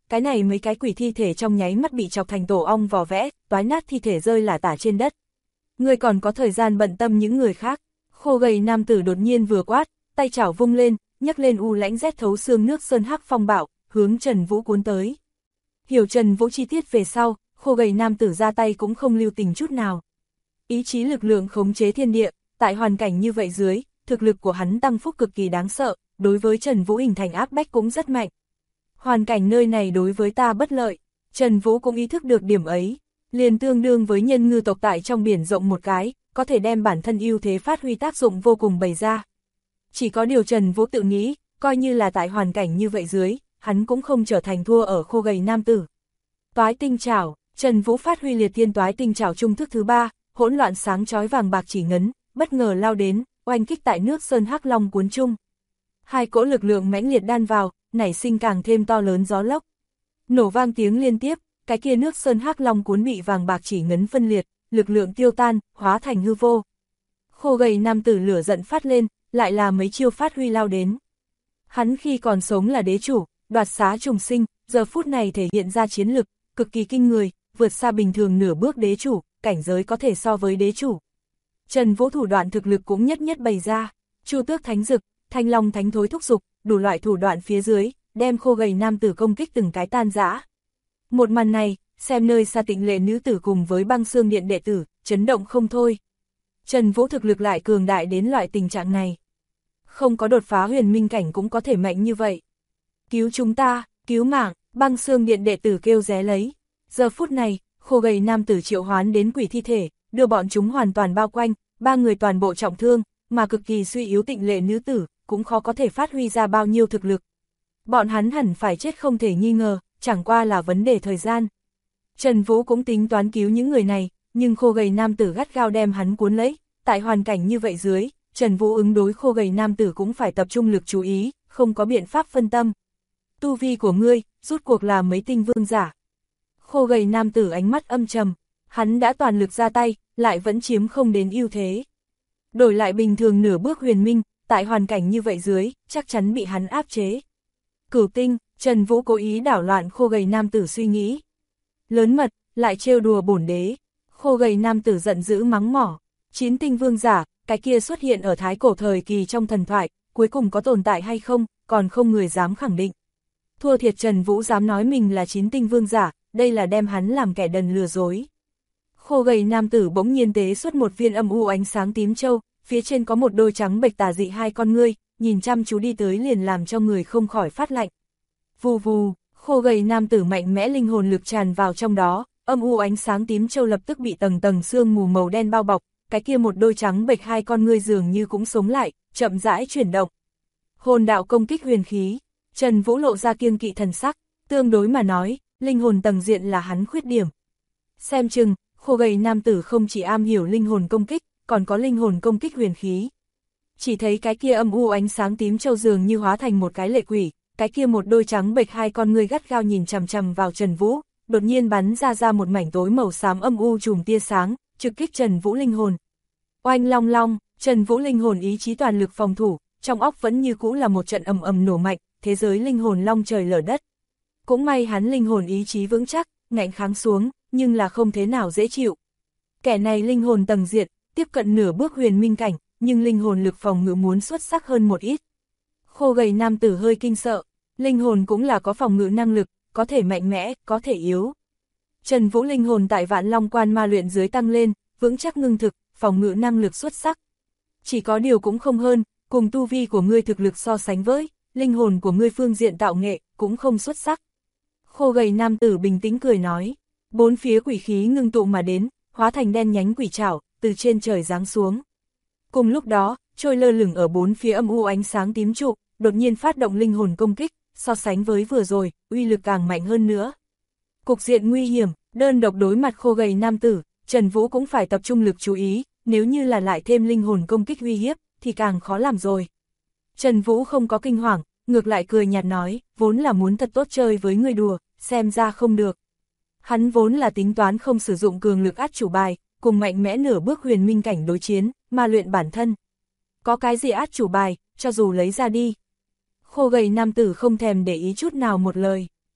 cái này mấy cái quỷ thi thể trong nháy mắt bị chọc thành tổ ong vò vẽ, toái nát thi thể rơi lả tả trên đất. Ngươi còn có thời gian bận tâm những người khác. Khô gầy nam tử đột nhiên vừa quát, tay chảo vung lên, nhấc lên u lãnh rét thấu xương nước sơn hắc phong bạo, hướng Trần Vũ cuốn tới. Hiểu Trần Vũ chi tiết về sau, khô gầy nam tử ra tay cũng không lưu tình chút nào. Ý chí lực lượng khống chế thiên địa, tại hoàn cảnh như vậy dưới, thực lực của hắn tăng phúc cực kỳ đáng sợ, đối với Trần Vũ hình thành áp bách cũng rất mạnh. Hoàn cảnh nơi này đối với ta bất lợi, Trần Vũ cũng ý thức được điểm ấy, liền tương đương với nhân ngư tộc tại trong biển rộng một cái, có thể đem bản thân ưu thế phát huy tác dụng vô cùng bày ra. Chỉ có điều Trần Vũ tự nghĩ, coi như là tại hoàn cảnh như vậy dưới, hắn cũng không trở thành thua ở khô gầy nam tử. Toái tinh trảo, Trần Vũ phát huy liệt thiên toái tinh trảo trung thức thứ 3, hỗn loạn sáng chói vàng bạc chỉ ngấn, bất ngờ lao đến, oanh kích tại nước sơn hắc long cuốn chung. Hai cỗ lực lượng mãnh liệt đan vào, nảy sinh càng thêm to lớn gió lốc. Nổ vang tiếng liên tiếp, cái kia nước sơn hắc long cuốn bị vàng bạc chỉ ngấn phân liệt, lực lượng tiêu tan, hóa thành hư vô. Khô gầy nam tử lửa giận phát lên, lại là mấy chiêu phát huy lao đến. Hắn khi còn sống là đế chủ, đoạt xá trùng sinh, giờ phút này thể hiện ra chiến lực, cực kỳ kinh người, vượt xa bình thường nửa bước đế chủ, cảnh giới có thể so với đế chủ. Trần Vũ thủ đoạn thực lực cũng nhất nhất bày ra, Chu Tước Thánh Dực, Thanh Long Thánh Thối thúc dục, đủ loại thủ đoạn phía dưới, đem khô gầy nam tử công kích từng cái tan rã. Một màn này, xem nơi xa Tịnh Lệ nữ tử cùng với Băng Xương Điện đệ tử, chấn động không thôi. Trần Vũ thực lực lại cường đại đến loại tình trạng này. Không có đột phá huyền minh cảnh cũng có thể mạnh như vậy. Cứu chúng ta, cứu mạng, Băng Xương Điện đệ tử kêu ré lấy. Giờ phút này, khô gầy nam tử triệu hoán đến quỷ thi thể, đưa bọn chúng hoàn toàn bao quanh, ba người toàn bộ trọng thương, mà cực kỳ suy yếu Tịnh Lệ nữ tử, cũng khó có thể phát huy ra bao nhiêu thực lực. Bọn hắn hẳn phải chết không thể nghi ngờ, chẳng qua là vấn đề thời gian. Trần Vũ cũng tính toán cứu những người này, nhưng khô gầy nam tử gắt gao đem hắn cuốn lấy, tại hoàn cảnh như vậy dưới, Trần Vũ ứng đối khô gầy nam tử cũng phải tập trung lực chú ý, không có biện pháp phân tâm. Tu vi của ngươi, rút cuộc là mấy tinh vương giả. Khô gầy nam tử ánh mắt âm trầm, hắn đã toàn lực ra tay, lại vẫn chiếm không đến ưu thế. Đổi lại bình thường nửa bước huyền minh, tại hoàn cảnh như vậy dưới, chắc chắn bị hắn áp chế. Cửu tinh, Trần Vũ cố ý đảo loạn khô gầy nam tử suy nghĩ. Lớn mật, lại trêu đùa bổn đế. Khô gầy nam tử giận dữ mắng mỏ. 9 tinh vương giả, cái kia xuất hiện ở thái cổ thời kỳ trong thần thoại, cuối cùng có tồn tại hay không, còn không người dám khẳng định. Thua thiệt Trần Vũ dám nói mình là 9 tinh vương giả, đây là đem hắn làm kẻ đần lừa dối. Khô gầy nam tử bỗng nhiên tế xuất một viên âm u ánh sáng tím châu, phía trên có một đôi trắng bệch tà dị hai con ngươi, nhìn chăm chú đi tới liền làm cho người không khỏi phát lạnh. Vù vù, khô gầy nam tử mạnh mẽ linh hồn lực tràn vào trong đó, âm u ánh sáng tím châu lập tức bị tầng tầng sương mù màu đen bao bọc, cái kia một đôi trắng bệch hai con ngươi dường như cũng sống lại, chậm rãi chuyển động. Hồn đạo công kích huyền khí, Trần Vũ lộ ra kiêng kỵ thần sắc, tương đối mà nói, linh hồn tầng diện là hắn khuyết điểm. Xem chừng, khô gầy nam tử không chỉ am hiểu linh hồn công kích, còn có linh hồn công kích huyền khí. Chỉ thấy cái kia âm u ánh sáng tím châu dường như hóa thành một cái lệ quỷ, cái kia một đôi trắng bệch hai con ngươi gắt gao nhìn chằm chằm vào Trần Vũ, đột nhiên bắn ra một mảnh tối màu xám âm u chùm tia sáng, trực kích Trần Vũ linh hồn. Oanh long long, Trần Vũ linh hồn ý chí toàn lực phòng thủ, trong óc vẫn như cũ là một trận ầm ầm nổ mạnh, thế giới linh hồn long trời lở đất. Cũng may hắn linh hồn ý chí vững chắc, ngạnh kháng xuống, nhưng là không thế nào dễ chịu. Kẻ này linh hồn tầng diện, tiếp cận nửa bước huyền minh cảnh, nhưng linh hồn lực phòng ngự muốn xuất sắc hơn một ít. Khô gầy nam tử hơi kinh sợ, linh hồn cũng là có phòng ngự năng lực, có thể mạnh mẽ, có thể yếu. Trần Vũ linh hồn tại Vạn Long Quan ma luyện dưới tăng lên, vững chắc ngưng thực, phòng ngự năng lực xuất sắc. Chỉ có điều cũng không hơn, cùng tu vi của ngươi thực lực so sánh với, linh hồn của ngươi phương diện tạo nghệ, cũng không xuất sắc. Khô gầy nam tử bình tĩnh cười nói, bốn phía quỷ khí ngưng tụ mà đến, hóa thành đen nhánh quỷ trảo, từ trên trời giáng xuống. Cùng lúc đó, trôi lơ lửng ở bốn phía âm u ánh sáng tím trụ, đột nhiên phát động linh hồn công kích, so sánh với vừa rồi, uy lực càng mạnh hơn nữa. Cục diện nguy hiểm, đơn độc đối mặt khô gầy nam tử, Trần Vũ cũng phải tập trung lực chú ý, nếu như là lại thêm linh hồn công kích uy hiếp, thì càng khó làm rồi. Trần Vũ không có kinh hoàng, ngược lại cười nhạt nói, vốn là muốn thật tốt chơi với người đùa, xem ra không được. Hắn vốn là tính toán không sử dụng cường lực át chủ bài, cùng mạnh mẽ nửa bước huyền minh cảnh đối chiến, mà luyện bản thân. Có cái gì át chủ bài, cho dù lấy ra đi. Khô gầy nam tử không thèm để ý chút nào một lời.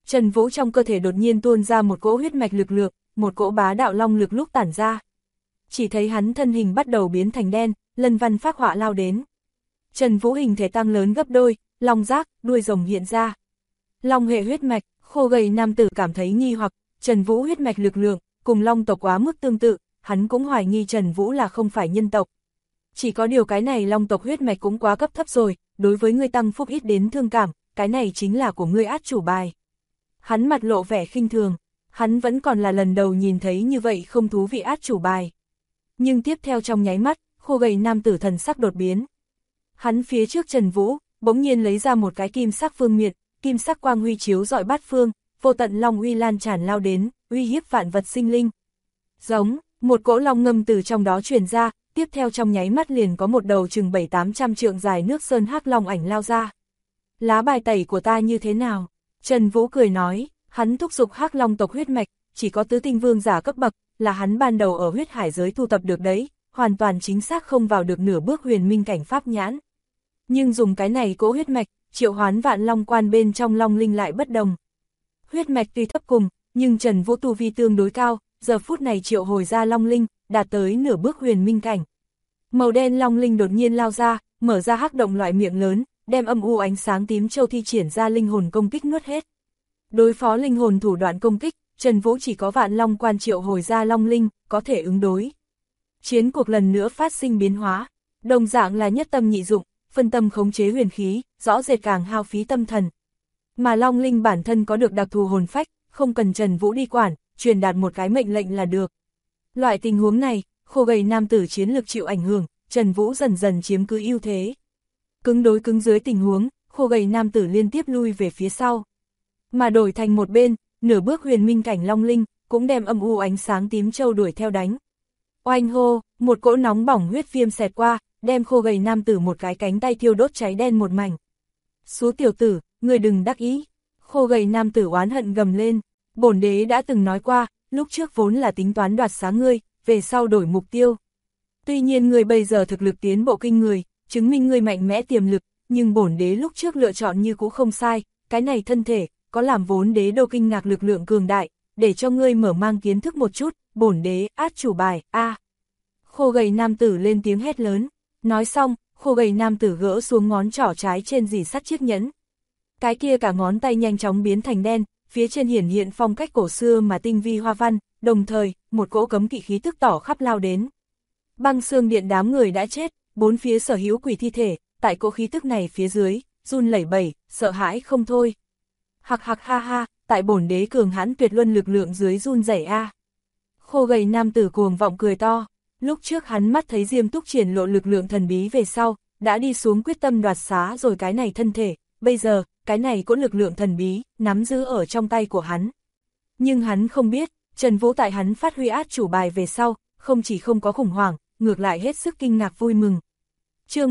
Trần Vũ trong cơ thể đột nhiên tuôn ra một cỗ huyết mạch lực lượng, một cỗ bá đạo long lực lúc tản ra. Chỉ thấy hắn thân hình bắt đầu biến thành đen, lân văn phác họa lao đến. Trần Vũ hình thể tăng lớn gấp đôi, long giác, đuôi rồng hiện ra. Long hệ huyết mạch, khô gầy nam tử cảm thấy nghi hoặc, Trần Vũ huyết mạch lực lượng, cùng long tộc quá mức tương tự, hắn cũng hoài nghi Trần Vũ là không phải nhân tộc. Chỉ có điều cái này long tộc huyết mạch cũng quá cấp thấp rồi, đối với ngươi tăng phúc ít đến thương cảm, cái này chính là của ngươi át chủ bài. Hắn mặt lộ vẻ khinh thường, hắn vẫn còn là lần đầu nhìn thấy như vậy không thú vị át chủ bài. Nhưng tiếp theo trong nháy mắt, khô gầy nam tử thần sắc đột biến. Hắn phía trước Trần Vũ, bỗng nhiên lấy ra một cái kim sắc phương miện, kim sắc quang huy chiếu rọi bát phương, vô tận long uy lan tràn lao đến, uy hiếp vạn vật sinh linh. Giống, một cỗ long ngâm từ trong đó truyền ra, tiếp theo trong nháy mắt liền có một đầu chừng 700-800 trượng dài nước sơn hắc long ảnh lao ra. Lá bài tẩy của ta như thế nào? Trần Vũ cười nói, hắn thúc giục hắc long tộc huyết mạch, chỉ có tứ tinh vương giả cấp bậc, là hắn ban đầu ở huyết hải giới thu tập được đấy, hoàn toàn chính xác không vào được nửa bước huyền minh cảnh pháp nhãn. Nhưng dùng cái này cỗ huyết mạch, triệu hoán vạn long quan bên trong long linh lại bất đồng. Huyết mạch tuy thấp cùng, nhưng Trần Vũ tu vi tương đối cao, giờ phút này triệu hồi ra long linh, đạt tới nửa bước huyền minh cảnh. Màu đen long linh đột nhiên lao ra, mở ra hắc động loại miệng lớn, đem âm u ánh sáng tím châu thi triển ra linh hồn công kích nuốt hết. Đối phó linh hồn thủ đoạn công kích, Trần Vũ chỉ có vạn long quan triệu hồi ra long linh, có thể ứng đối. Chiến cuộc lần nữa phát sinh biến hóa, đồng dạng là nhất tâm nhị dụng, phân tâm khống chế huyền khí, rõ rệt càng hao phí tâm thần. Mà long linh bản thân có được đặc thù hồn phách, không cần Trần Vũ đi quản, truyền đạt một cái mệnh lệnh là được. Loại tình huống này, khô gầy nam tử chiến lực chịu ảnh hưởng, Trần Vũ dần dần chiếm cứ ưu thế. Cứng đối cứng dưới tình huống, khô gầy nam tử liên tiếp lui về phía sau. Mà đổi thành một bên, nửa bước huyền minh cảnh long linh, cũng đem âm u ánh sáng tím châu đuổi theo đánh. Oanh hô, một cỗ nóng bỏng huyết viêm xẹt qua, đem khô gầy nam tử một cái cánh tay thiêu đốt cháy đen một mảnh. Số tiểu tử, ngươi đừng đắc ý. Khô gầy nam tử oán hận gầm lên, bổn đế đã từng nói qua, lúc trước vốn là tính toán đoạt xá ngươi, về sau đổi mục tiêu. Tuy nhiên ngươi bây giờ thực lực tiến bộ kinh người, chứng minh ngươi mạnh mẽ tiềm lực, nhưng bổn đế lúc trước lựa chọn như cũ không sai, cái này thân thể, có làm vốn đế đô kinh ngạc lực lượng cường đại, để cho ngươi mở mang kiến thức một chút, bổn đế át chủ bài, a. Khô gầy nam tử lên tiếng hét lớn, nói xong, khô gầy nam tử gỡ xuống ngón trỏ trái trên rỉ sắt chiếc nhẫn. Cái kia cả ngón tay nhanh chóng biến thành đen, phía trên hiển hiện phong cách cổ xưa mà tinh vi hoa văn, đồng thời, một cỗ cấm kỵ khí tức tỏ khắp lao đến. Băng xương điện đám người đã chết, bốn phía sở hữu quỷ thi thể, tại cỗ khí tức này phía dưới, run lẩy bẩy, sợ hãi không thôi. Hạc hạc ha ha, tại bổn đế cường hãn tuyệt luân lực lượng dưới run rẩy a. Khô gầy nam tử cuồng vọng cười to, lúc trước hắn mắt thấy Diêm Túc triển lộ lực lượng thần bí về sau, đã đi xuống quyết tâm đoạt xá rồi cái này thân thể, bây giờ, cái này có lực lượng thần bí, nắm giữ ở trong tay của hắn. Nhưng hắn không biết, Trần Vũ tại hắn phát huy át chủ bài về sau, không chỉ không có khủng hoảng, ngược lại hết sức kinh ngạc vui mừng. Chương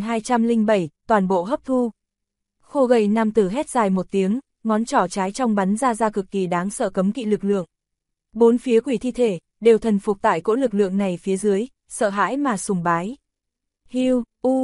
1207, toàn bộ hấp thu. Khô gầy nam tử hét dài một tiếng, ngón trỏ trái trong bắn ra cực kỳ đáng sợ cấm kỵ lực lượng. Bốn phía quỷ thi thể, đều thần phục tại cỗ lực lượng này phía dưới, sợ hãi mà sùng bái. Hiu,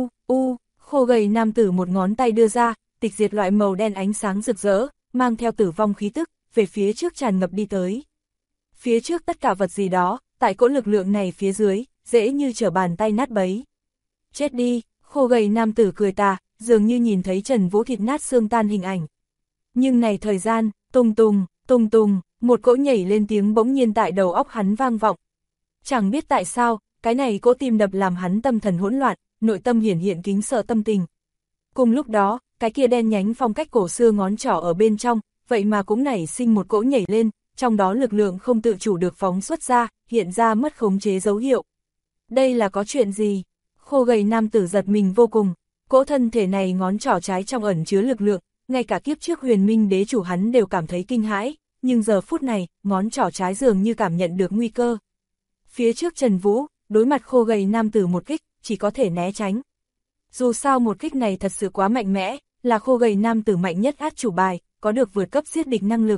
khô gầy nam tử một ngón tay đưa ra, tịch diệt loại màu đen ánh sáng rực rỡ, mang theo tử vong khí tức, về phía trước tràn ngập đi tới. Phía trước tất cả vật gì đó, tại cỗ lực lượng này phía dưới, dễ như trở bàn tay nát bấy. Chết đi, khô gầy nam tử cười tà, dường như nhìn thấy Trần Vũ thịt nát xương tan hình ảnh. Nhưng này thời gian, tung tùng, một cỗ nhảy lên tiếng bỗng nhiên tại đầu óc hắn vang vọng. Chẳng biết tại sao, cái này cỗ tim đập làm hắn tâm thần hỗn loạn, nội tâm hiển hiện kính sợ tâm tình. Cùng lúc đó, cái kia đen nhánh phong cách cổ xưa ngón trỏ ở bên trong, vậy mà cũng nảy sinh một cỗ nhảy lên, trong đó lực lượng không tự chủ được phóng xuất ra, hiện ra mất khống chế dấu hiệu. Đây là có chuyện gì? Khô gầy nam tử giật mình vô cùng, cỗ thân thể này ngón trỏ trái trong ẩn chứa lực lượng, ngay cả kiếp trước huyền minh đế chủ hắn đều cảm thấy kinh hãi, nhưng giờ phút này, ngón trỏ trái dường như cảm nhận được nguy cơ. Phía trước Trần Vũ, đối mặt khô gầy nam tử một kích, chỉ có thể né tránh. Dù sao một kích này thật sự quá mạnh mẽ, là khô gầy nam tử mạnh nhất át chủ bài, có được vượt cấp giết địch năng lực.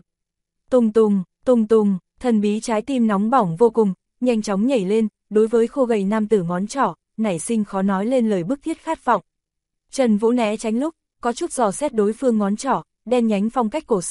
Tung, thần bí trái tim nóng bỏng vô cùng, nhanh chóng nhảy lên, đối với khô gầy nam tử ngón trỏ, nảy sinh khó nói lên lời bức thiết khát vọng. Trần Vũ né tránh lúc, có chút dò xét đối phương ngón trỏ, đen nhánh phong cách cổ xưa,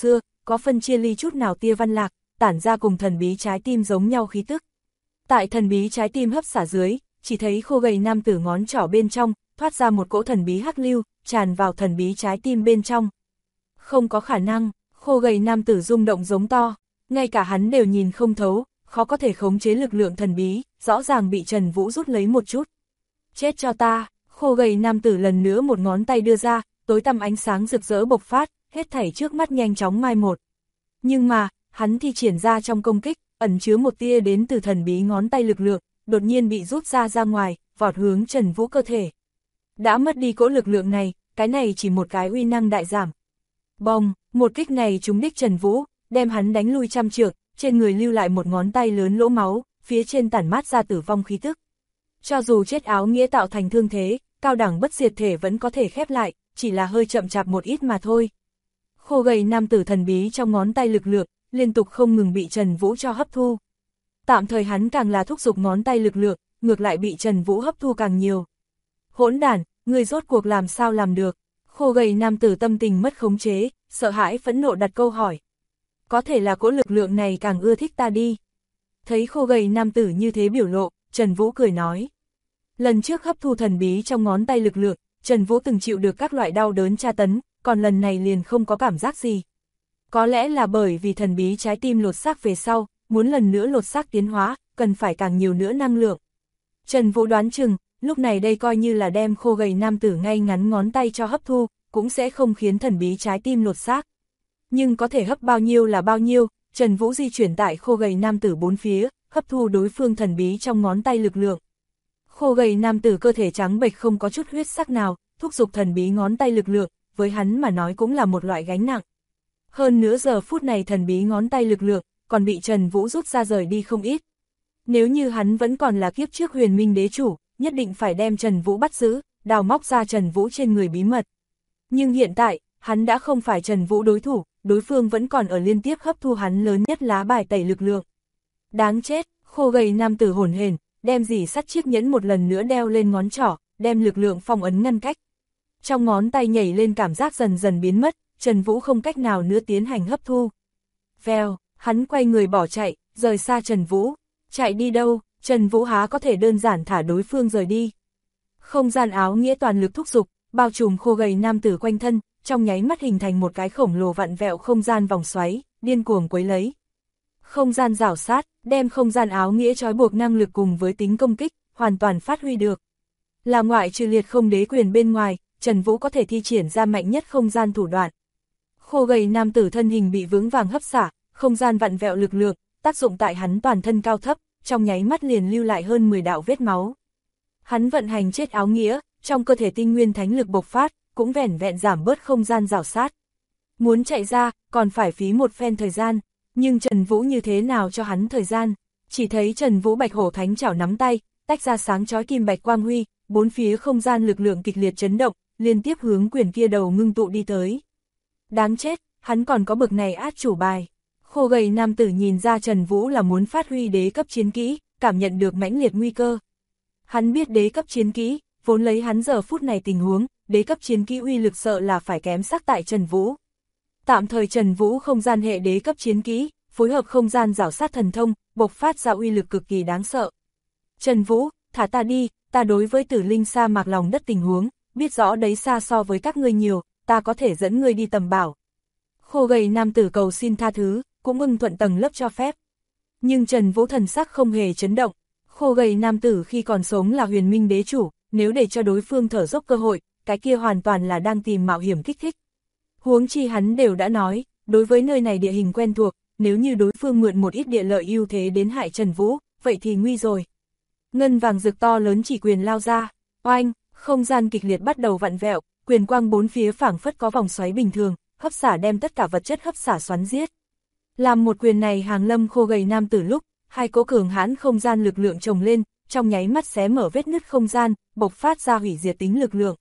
có phân chia ly chút nào tia văn lạc, tản ra cùng thần bí trái tim giống nhau khí tức. Tại thần bí trái tim hấp xả dưới, chỉ thấy khô gầy nam tử ngón trỏ bên trong, thoát ra một cỗ thần bí hắc lưu, tràn vào thần bí trái tim bên trong. Không có khả năng, khô gầy nam tử rung động giống to, ngay cả hắn đều nhìn không thấu, khó có thể khống chế lực lượng thần bí, rõ ràng bị Trần Vũ rút lấy một chút. Chết cho ta, khô gầy nam tử lần nữa một ngón tay đưa ra, tối tăm ánh sáng rực rỡ bộc phát, hết thảy trước mắt nhanh chóng mai một. Nhưng mà, hắn thi triển ra trong công kích, ẩn chứa một tia đến từ thần bí ngón tay lực lượng, đột nhiên bị rút ra ngoài, vọt hướng Trần Vũ cơ thể. Đã mất đi cỗ lực lượng này, cái này chỉ một cái uy năng đại giảm. Bông, một kích này trúng đích Trần Vũ, đem hắn đánh lui trăm trượng, trên người lưu lại một ngón tay lớn lỗ máu, phía trên tản mát ra tử vong khí tức. Cho dù chết áo nghĩa tạo thành thương thế, cao đẳng bất diệt thể vẫn có thể khép lại, chỉ là hơi chậm chạp một ít mà thôi. Khô gầy nam tử thần bí trong ngón tay lực lượng, liên tục không ngừng bị Trần Vũ cho hấp thu. Tạm thời hắn càng là thúc giục ngón tay lực lượng, ngược lại bị Trần Vũ hấp thu càng nhiều. Hỗn đản, ngươi rốt cuộc làm sao làm được? Khô gầy nam tử tâm tình mất khống chế, sợ hãi phẫn nộ đặt câu hỏi. Có thể là cỗ lực lượng này càng ưa thích ta đi. Thấy khô gầy nam tử như thế biểu lộ, Trần Vũ cười nói. Lần trước hấp thu thần bí trong ngón tay lực lượng, Trần Vũ từng chịu được các loại đau đớn tra tấn, còn lần này liền không có cảm giác gì. Có lẽ là bởi vì thần bí trái tim lột xác về sau, muốn lần nữa lột xác tiến hóa, cần phải càng nhiều nữa năng lượng. Trần Vũ đoán chừng, lúc này đây coi như là đem khô gầy nam tử ngay ngắn ngón tay cho hấp thu, cũng sẽ không khiến thần bí trái tim lột xác. Nhưng có thể hấp bao nhiêu là bao nhiêu, Trần Vũ di chuyển tại khô gầy nam tử bốn phía, hấp thu đối phương thần bí trong ngón tay lực lượng. Khô gầy nam tử cơ thể trắng bệch không có chút huyết sắc nào, thúc giục thần bí ngón tay lực lượng, với hắn mà nói cũng là một loại gánh nặng. Hơn nữa giờ phút này thần bí ngón tay lực lượng, còn bị Trần Vũ rút ra rời đi không ít. Nếu như hắn vẫn còn là kiếp trước Huyền Minh đế chủ, nhất định phải đem Trần Vũ bắt giữ, đào móc ra Trần Vũ trên người bí mật. Nhưng hiện tại, hắn đã không phải Trần Vũ đối thủ, đối phương vẫn còn ở liên tiếp hấp thu hắn lớn nhất lá bài tẩy lực lượng. Đáng chết, khô gầy nam tử hổn hển, đem dỉ sắt chiếc nhẫn một lần nữa đeo lên ngón trỏ, đem lực lượng phong ấn ngăn cách. Trong ngón tay nhảy lên cảm giác dần dần biến mất, Trần Vũ không cách nào nữa tiến hành hấp thu. Vèo, hắn quay người bỏ chạy, rời xa Trần Vũ. Chạy đi đâu, Trần Vũ há có thể đơn giản thả đối phương rời đi. Không gian áo nghĩa toàn lực thúc giục, bao trùm khô gầy nam tử quanh thân, trong nháy mắt hình thành một cái khổng lồ vặn vẹo không gian vòng xoáy, điên cuồng quấy lấy. Không gian rảo sát, đem không gian áo nghĩa trói buộc năng lực cùng với tính công kích, hoàn toàn phát huy được. Là ngoại trừ liệt không đế quyền bên ngoài, Trần Vũ có thể thi triển ra mạnh nhất không gian thủ đoạn. Khô gầy nam tử thân hình bị vững vàng hấp xả, không gian vặn vẹo lực lượng, tác dụng tại hắn toàn thân cao thấp, trong nháy mắt liền lưu lại hơn 10 đạo vết máu. Hắn vận hành chết áo nghĩa, trong cơ thể tinh nguyên thánh lực bộc phát, cũng vẻn vẹn giảm bớt không gian rào sát. Muốn chạy ra, còn phải phí một phen thời gian, nhưng Trần Vũ như thế nào cho hắn thời gian, chỉ thấy Trần Vũ bạch hổ thánh chảo nắm tay, tách ra sáng chói kim bạch quang huy, bốn phía không gian lực lượng kịch liệt chấn động, liên tiếp hướng quyền kia đầu ngưng tụ đi tới. Đáng chết, hắn còn có bực này át chủ bài. Khô gầy nam tử nhìn ra Trần Vũ là muốn phát huy đế cấp chiến kỹ, cảm nhận được mãnh liệt nguy cơ. Hắn biết đế cấp chiến kỹ, vốn lấy hắn giờ phút này tình huống, đế cấp chiến kỹ uy lực sợ là phải kém sắc tại Trần Vũ. Tạm thời Trần Vũ không gian hệ đế cấp chiến kỹ, phối hợp không gian rảo sát thần thông, bộc phát ra uy lực cực kỳ đáng sợ. Trần Vũ, thả ta đi, ta đối với Tử Linh sa mạc lòng đất tình huống, biết rõ đấy xa so với các ngươi nhiều, ta có thể dẫn ngươi đi tầm bảo. Khô gầy nam tử cầu xin tha thứ, cũng ưng thuận tầng lớp cho phép. Nhưng Trần Vũ thần sắc không hề chấn động. Khô gầy nam tử khi còn sống là Huyền Minh đế chủ, nếu để cho đối phương thở dốc cơ hội, cái kia hoàn toàn là đang tìm mạo hiểm kích thích. Huống chi hắn đều đã nói, đối với nơi này địa hình quen thuộc, nếu như đối phương mượn một ít địa lợi ưu thế đến hại Trần Vũ, vậy thì nguy rồi. Ngân vàng rực to lớn chỉ quyền lao ra, oanh, không gian kịch liệt bắt đầu vặn vẹo, quyền quang bốn phía phảng phất có vòng xoáy bình thường, hấp xả đem tất cả vật chất hấp xả xoắn giết. Làm một quyền này hàng lâm khô gầy nam tử lúc, hai cỗ cường hãn không gian lực lượng chồng lên, trong nháy mắt xé mở vết nứt không gian, bộc phát ra hủy diệt tính lực lượng.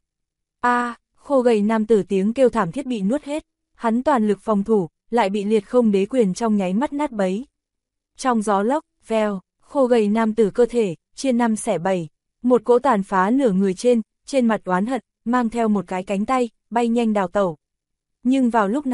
Khô gầy nam tử tiếng kêu thảm thiết bị nuốt hết, hắn toàn lực phòng thủ, lại bị liệt không đế quyền trong nháy mắt nát bấy. Trong gió lốc, vèo, khô gầy nam tử cơ thể, chia năm xẻ bảy, một cỗ tàn phá nửa người trên mặt oán hận, mang theo một cái cánh tay, bay nhanh đào tẩu. Nhưng vào lúc này,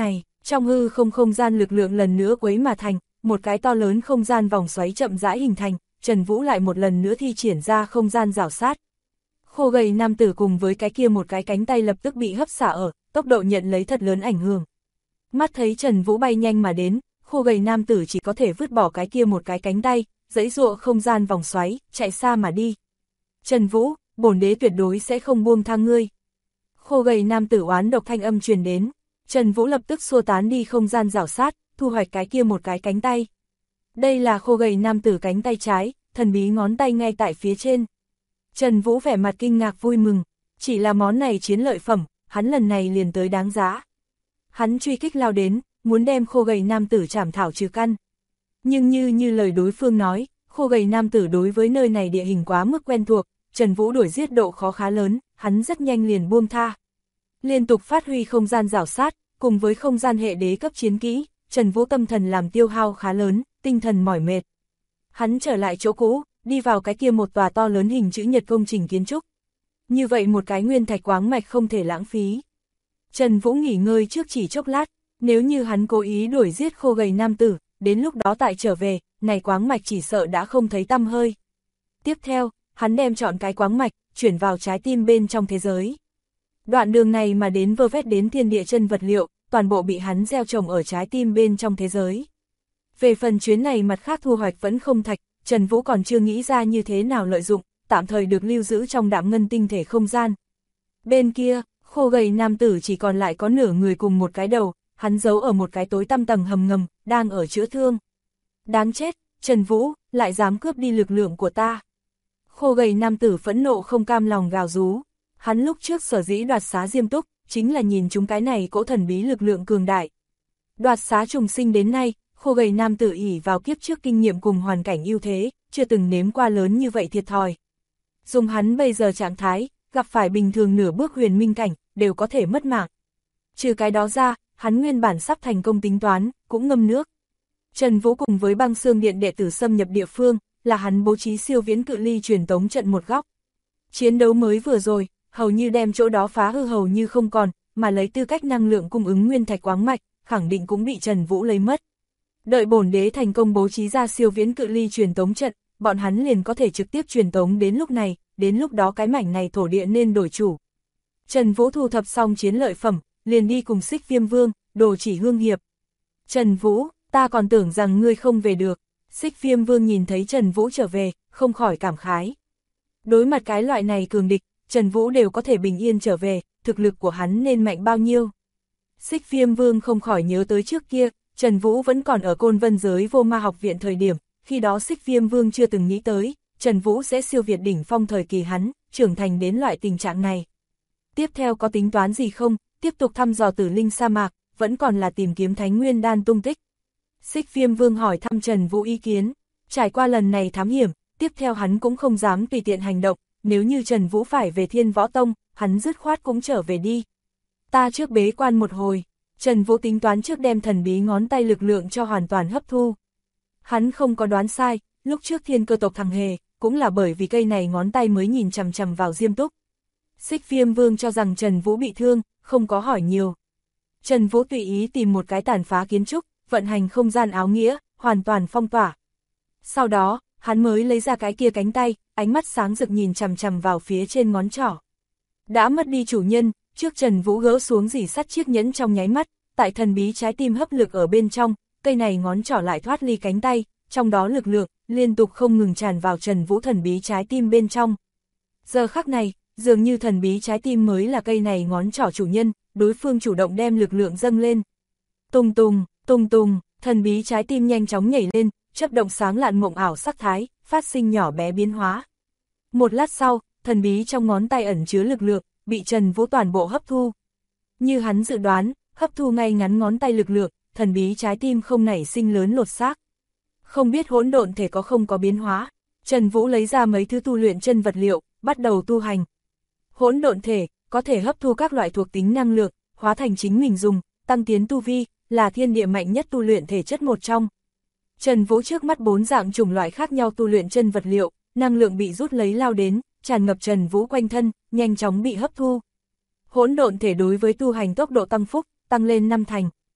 Trong hư không không gian lực lượng lần nữa quấy mà thành, một cái to lớn không gian vòng xoáy chậm rãi hình thành, Trần Vũ lại một lần nữa thi triển ra không gian rào sát. Khô gầy nam tử cùng với cái kia một cái cánh tay lập tức bị hấp xả ở, tốc độ nhận lấy thật lớn ảnh hưởng. Mắt thấy Trần Vũ bay nhanh mà đến, khô gầy nam tử chỉ có thể vứt bỏ cái kia một cái cánh tay, giãy giụa không gian vòng xoáy, chạy xa mà đi. Trần Vũ, bổn đế tuyệt đối sẽ không buông tha ngươi. Khô gầy nam tử oán độc thanh âm truyền đến, Trần Vũ lập tức xua tán đi không gian rào sát, thu hoạch cái kia một cái cánh tay. Đây là khô gầy nam tử cánh tay trái, thần bí ngón tay ngay tại phía trên. Trần Vũ vẻ mặt kinh ngạc vui mừng, chỉ là món này chiến lợi phẩm, hắn lần này liền tới đáng giá. Hắn truy kích lao đến, muốn đem khô gầy nam tử trảm thảo trừ căn. Nhưng như lời đối phương nói, khô gầy nam tử đối với nơi này địa hình quá mức quen thuộc, Trần Vũ đuổi giết độ khó khá lớn, hắn rất nhanh liền buông tha. Liên tục phát huy không gian rào sát, cùng với không gian hệ đế cấp chiến kỹ, Trần Vũ tâm thần làm tiêu hao khá lớn, tinh thần mỏi mệt. Hắn trở lại chỗ cũ, đi vào cái kia một tòa to lớn hình chữ nhật công trình kiến trúc. Như vậy một cái nguyên thạch quáng mạch không thể lãng phí. Trần Vũ nghỉ ngơi trước chỉ chốc lát, nếu như hắn cố ý đuổi giết khô gầy nam tử, đến lúc đó tại trở về, này quáng mạch chỉ sợ đã không thấy tăm hơi. Tiếp theo, hắn đem chọn cái quáng mạch, chuyển vào trái tim bên trong thế giới. Đoạn đường này mà đến vơ vét đến thiên địa chân vật liệu, toàn bộ bị hắn gieo trồng ở trái tim bên trong thế giới. Về phần chuyến này mặt khác thu hoạch vẫn không thạch, Trần Vũ còn chưa nghĩ ra như thế nào lợi dụng, tạm thời được lưu giữ trong đạm ngân tinh thể không gian. Bên kia, khô gầy nam tử chỉ còn lại có nửa người cùng một cái đầu, hắn giấu ở một cái tối tăm tầng hầm ngầm, đang ở chữa thương. Đáng chết, Trần Vũ, lại dám cướp đi lực lượng của ta. Khô gầy nam tử phẫn nộ không cam lòng gào rú. Hắn lúc trước sở dĩ đoạt xá Diêm Túc, chính là nhìn chúng cái này cỗ thần bí lực lượng cường đại. Đoạt xá trùng sinh đến nay, khô gầy nam tử ỷ vào kiếp trước kinh nghiệm cùng hoàn cảnh ưu thế, chưa từng nếm qua lớn như vậy thiệt thòi. Dùng hắn bây giờ trạng thái, gặp phải bình thường nửa bước huyền minh cảnh, đều có thể mất mạng. Trừ cái đó ra, hắn nguyên bản sắp thành công tính toán, cũng ngâm nước. Trần Vũ cùng với băng xương điện đệ tử xâm nhập địa phương, là hắn bố trí siêu viễn cự ly truyền tống trận một góc. Chiến đấu mới vừa rồi, hầu như đem chỗ đó phá hư hầu như không còn, mà lấy tư cách năng lượng cung ứng nguyên thạch quáng mạch, khẳng định cũng bị Trần Vũ lấy mất. Đợi bổn đế thành công bố trí ra siêu viễn cự ly truyền tống trận, bọn hắn liền có thể trực tiếp truyền tống đến lúc này, đến lúc đó cái mảnh này thổ địa nên đổi chủ. Trần Vũ thu thập xong chiến lợi phẩm, liền đi cùng Xích Viêm Vương, Đồ Chỉ Hương hiệp. Trần Vũ, ta còn tưởng rằng ngươi không về được. Xích Viêm Vương nhìn thấy Trần Vũ trở về, không khỏi cảm khái. Đối mặt cái loại này cường địch, Trần Vũ đều có thể bình yên trở về, thực lực của hắn nên mạnh bao nhiêu. Xích Viêm Vương không khỏi nhớ tới trước kia, Trần Vũ vẫn còn ở Côn Vân giới vô ma học viện thời điểm, khi đó Xích Viêm Vương chưa từng nghĩ tới, Trần Vũ sẽ siêu việt đỉnh phong thời kỳ hắn, trưởng thành đến loại tình trạng này. Tiếp theo có tính toán gì không, tiếp tục thăm dò Tử Linh sa mạc, vẫn còn là tìm kiếm Thánh Nguyên đan tung tích. Xích Viêm Vương hỏi thăm Trần Vũ ý kiến, trải qua lần này thám hiểm, tiếp theo hắn cũng không dám tùy tiện hành động, nếu như Trần Vũ phải về Thiên Võ Tông, hắn dứt khoát cũng trở về đi. Ta trước bế quan một hồi, Trần Vũ tính toán trước đem thần bí ngón tay lực lượng cho hoàn toàn hấp thu. Hắn không có đoán sai, lúc trước Thiên Cơ tộc thằng Hề, cũng là bởi vì cây này ngón tay mới nhìn chằm chằm vào Diêm Túc. Xích Viêm Vương cho rằng Trần Vũ bị thương, không có hỏi nhiều. Trần Vũ tùy ý tìm một cái tàn phá kiến trúc, vận hành không gian áo nghĩa, hoàn toàn phong tỏa. Sau đó, hắn mới lấy ra cái kia cánh tay, ánh mắt sáng rực nhìn chằm chằm vào phía trên ngón trỏ. Đã mất đi chủ nhân, trước Trần Vũ gỡ xuống rỉ sắt chiếc nhẫn trong nháy mắt, tại thần bí trái tim hấp lực ở bên trong, cây này ngón trỏ lại thoát ly cánh tay, trong đó lực lượng liên tục không ngừng tràn vào Trần Vũ thần bí trái tim bên trong. Giờ khắc này, dường như thần bí trái tim mới là cây này ngón trỏ chủ nhân, đối phương chủ động đem lực lượng dâng lên. Tùng tùng, tùng tùng, thần bí trái tim nhanh chóng nhảy lên, chớp động sáng lạn mộng ảo sắc thái, phát sinh nhỏ bé biến hóa. Một lát sau, thần bí trong ngón tay ẩn chứa lực lượng, bị Trần Vũ toàn bộ hấp thu. Như hắn dự đoán, hấp thu ngay ngắn ngón tay lực lượng, thần bí trái tim không nảy sinh lớn lột xác. Không biết hỗn độn thể có không có biến hóa, Trần Vũ lấy ra mấy thứ tu luyện chân vật liệu, bắt đầu tu hành. Hỗn độn thể có thể hấp thu các loại thuộc tính năng lượng, hóa thành chính mình dùng, tăng tiến tu vi, là thiên địa mạnh nhất tu luyện thể chất một trong. Trần Vũ trước mắt 4 dạng chủng loại khác nhau tu luyện chân vật liệu, năng lượng bị rút lấy lao đến, tràn ngập Trần Vũ quanh thân, nhanh chóng bị hấp thu. Hỗn độn thể đối với tu hành tốc độ tăng phúc, tăng lên 5 thành.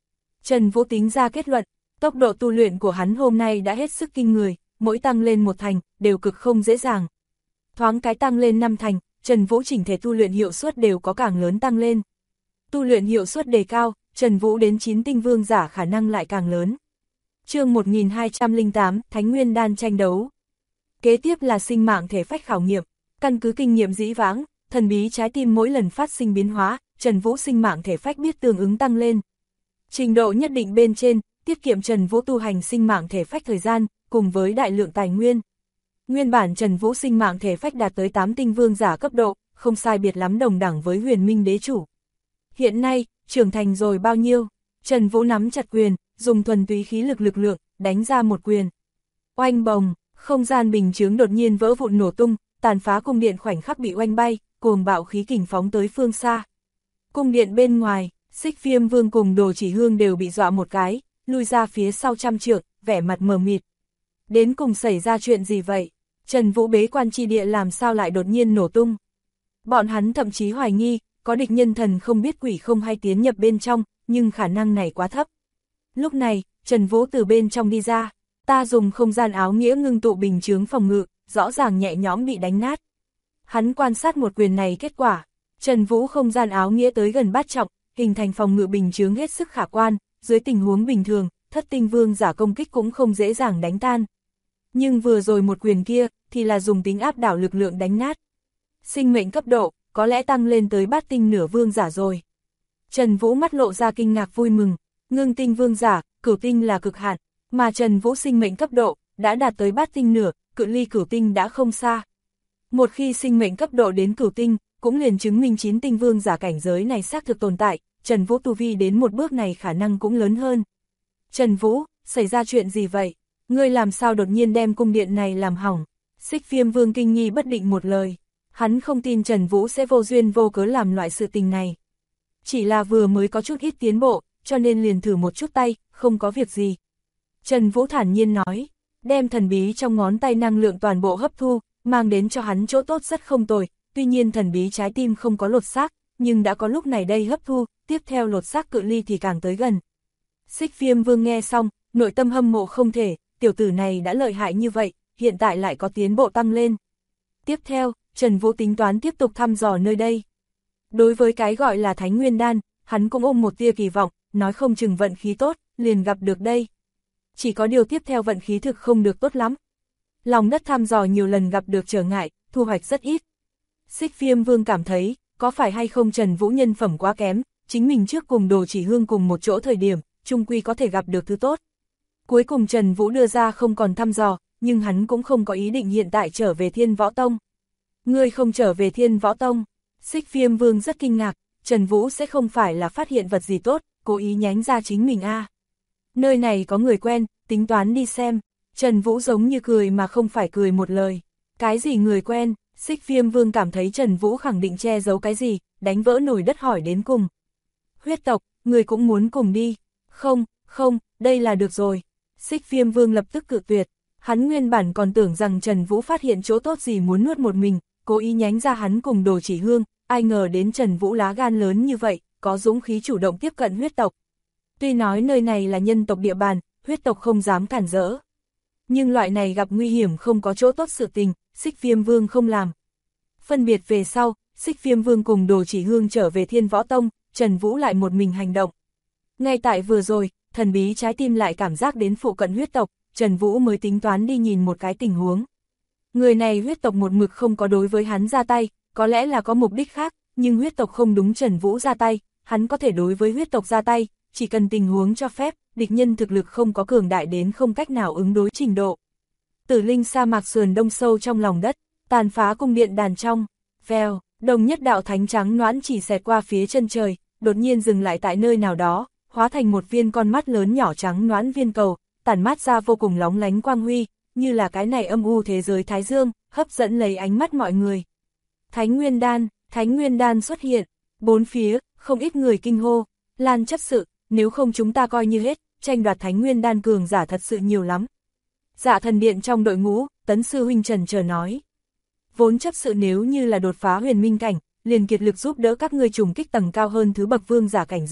Trần Vũ tính ra kết luận, tốc độ tu luyện của hắn hôm nay đã hết sức kinh người, mỗi tăng lên một thành, đều cực không dễ dàng. Thoáng cái tăng lên 5 thành, Trần Vũ chỉnh thể tu luyện hiệu suất đều có càng lớn tăng lên. Tu luyện hiệu suất đề cao, Trần Vũ đến 9 tinh vương giả khả năng lại càng lớn. Chương 1208, Thánh Nguyên Đan tranh đấu. Kế tiếp là sinh mạng thể phách khảo nghiệm, căn cứ kinh nghiệm dĩ vãng, thần bí trái tim mỗi lần phát sinh biến hóa, Trần Vũ sinh mạng thể phách biết tương ứng tăng lên. Trình độ nhất định bên trên, tiết kiệm Trần Vũ tu hành sinh mạng thể phách thời gian, cùng với đại lượng tài nguyên. Nguyên bản Trần Vũ sinh mạng thể phách đạt tới 8 tinh vương giả cấp độ, không sai biệt lắm đồng đẳng với Huyền Minh Đế Chủ. Hiện nay, trưởng thành rồi bao nhiêu? Trần Vũ nắm chặt quyền, dùng thuần túy khí lực lượng, đánh ra một quyền. Oanh bồng, không gian bình chướng đột nhiên vỡ vụn nổ tung, tàn phá cung điện khoảnh khắc bị oanh bay, cuồng bạo khí kình phóng tới phương xa. Cung điện bên ngoài, Xích Viêm Vương cùng Đồ Chỉ Hương đều bị dọa một cái, lui ra phía sau trăm trượng, vẻ mặt mờ mịt. Đến cùng xảy ra chuyện gì vậy? Trần Vũ bế quan chi địa làm sao lại đột nhiên nổ tung? Bọn hắn thậm chí hoài nghi, có địch nhân thần không biết quỷ không hay tiến nhập bên trong, nhưng khả năng này quá thấp. Lúc này, Trần Vũ từ bên trong đi ra, ta dùng không gian áo nghĩa ngưng tụ bình chướng phòng ngự, rõ ràng nhẹ nhõm bị đánh nát. Hắn quan sát một quyền này kết quả, Trần Vũ không gian áo nghĩa tới gần bát trọng, hình thành phòng ngự bình chướng hết sức khả quan, dưới tình huống bình thường, thất tinh vương giả công kích cũng không dễ dàng đánh tan. Nhưng vừa rồi một quyền kia, thì là dùng tính áp đảo lực lượng đánh nát. Sinh mệnh cấp độ, có lẽ tăng lên tới bát tinh nửa vương giả rồi. Trần Vũ mắt lộ ra kinh ngạc vui mừng, ngưng tinh vương giả, cửu tinh là cực hạn, mà Trần Vũ sinh mệnh cấp độ, đã đạt tới bát tinh nửa, cự ly cửu tinh đã không xa. Một khi sinh mệnh cấp độ đến cửu tinh, cũng liền chứng minh 9 tinh vương giả cảnh giới này xác thực tồn tại, Trần Vũ tu vi đến một bước này khả năng cũng lớn hơn. Trần Vũ, xảy ra chuyện gì vậy? Ngươi làm sao đột nhiên đem cung điện này làm hỏng? Xích Viêm Vương kinh nghi bất định một lời. Hắn không tin Trần Vũ sẽ vô duyên vô cớ làm loại sự tình này. Chỉ là vừa mới có chút ít tiến bộ, cho nên liền thử một chút tay, không có việc gì. Trần Vũ thản nhiên nói, đem thần bí trong ngón tay năng lượng toàn bộ hấp thu, mang đến cho hắn chỗ tốt rất không tồi, tuy nhiên thần bí trái tim không có lột xác, nhưng đã có lúc này đây hấp thu, tiếp theo lột xác cự ly thì càng tới gần. Xích Viêm Vương nghe xong, nội tâm hâm mộ không thể, tiểu tử này đã lợi hại như vậy, hiện tại lại có tiến bộ tăng lên. Tiếp theo, Trần Vũ tính toán tiếp tục thăm dò nơi đây. Đối với cái gọi là Thánh Nguyên Đan, hắn cũng ôm một tia kỳ vọng, nói không chừng vận khí tốt, liền gặp được đây. Chỉ có điều tiếp theo vận khí thực không được tốt lắm. Lòng đất thăm dò nhiều lần gặp được trở ngại, thu hoạch rất ít. Xích Viêm Vương cảm thấy, có phải hay không Trần Vũ nhân phẩm quá kém, chính mình trước cùng Đồ Chỉ Hương cùng một chỗ thời điểm, chung quy có thể gặp được thứ tốt. Cuối cùng Trần Vũ đưa ra không còn thăm dò, nhưng hắn cũng không có ý định hiện tại trở về Thiên Võ Tông. Ngươi không trở về Thiên Võ Tông? Xích Viêm Vương rất kinh ngạc, Trần Vũ sẽ không phải là phát hiện vật gì tốt, cố ý nhánh ra chính mình a. Nơi này có người quen, tính toán đi xem. Trần Vũ giống như cười mà không phải cười một lời. Cái gì người quen? Xích Viêm Vương cảm thấy Trần Vũ khẳng định che giấu cái gì, đánh vỡ nồi đất hỏi đến cùng. Huyết tộc, người cũng muốn cùng đi. Không, không, đây là được rồi. Xích Viêm Vương lập tức cự tuyệt. Hắn nguyên bản còn tưởng rằng Trần Vũ phát hiện chỗ tốt gì muốn nuốt một mình, cố ý nhánh ra hắn cùng Đồ Chỉ Hương, ai ngờ đến Trần Vũ lá gan lớn như vậy, có dũng khí chủ động tiếp cận huyết tộc. Tuy nói nơi này là nhân tộc địa bàn, huyết tộc không dám cản rỡ. Nhưng loại này gặp nguy hiểm không có chỗ tốt sự tình, Xích Viêm Vương không làm. Phân biệt về sau, Xích Viêm Vương cùng Đồ Chỉ Hương trở về Thiên Võ Tông, Trần Vũ lại một mình hành động. Ngay tại vừa rồi, thần bí trái tim lại cảm giác đến phụ cận huyết tộc, Trần Vũ mới tính toán đi nhìn một cái tình huống. Người này huyết tộc một mực không có đối với hắn ra tay, có lẽ là có mục đích khác, nhưng huyết tộc không đúng Trần Vũ ra tay, hắn có thể đối với huyết tộc ra tay, chỉ cần tình huống cho phép, địch nhân thực lực không có cường đại đến không cách nào ứng đối trình độ. Tử Linh sa mạc sườn đông sâu trong lòng đất, tàn phá cung điện đàn trong, vèo, đồng nhất đạo thánh trắng noãn chỉ xẹt qua phía chân trời, đột nhiên dừng lại tại nơi nào đó, hóa thành một viên con mắt lớn nhỏ trắng noãn viên cầu, tản mát ra vô cùng lóng lánh quang huy, như là cái này âm u thế giới Thái Dương, hấp dẫn lấy ánh mắt mọi người. Thánh Nguyên Đan xuất hiện, bốn phía, không ít người kinh hô, Lan chấp sự, nếu không chúng ta coi như hết, tranh đoạt Thánh Nguyên Đan cường giả thật sự nhiều lắm. Dạ Thần Điện trong đội ngũ, Tấn sư huynh trần chờ nói. Vốn chấp sự nếu như là đột phá huyền minh cảnh, liền kiệt lực giúp đỡ các ngươi trùng kích tầng cao hơn thứ bậc vương giả cảnh giới,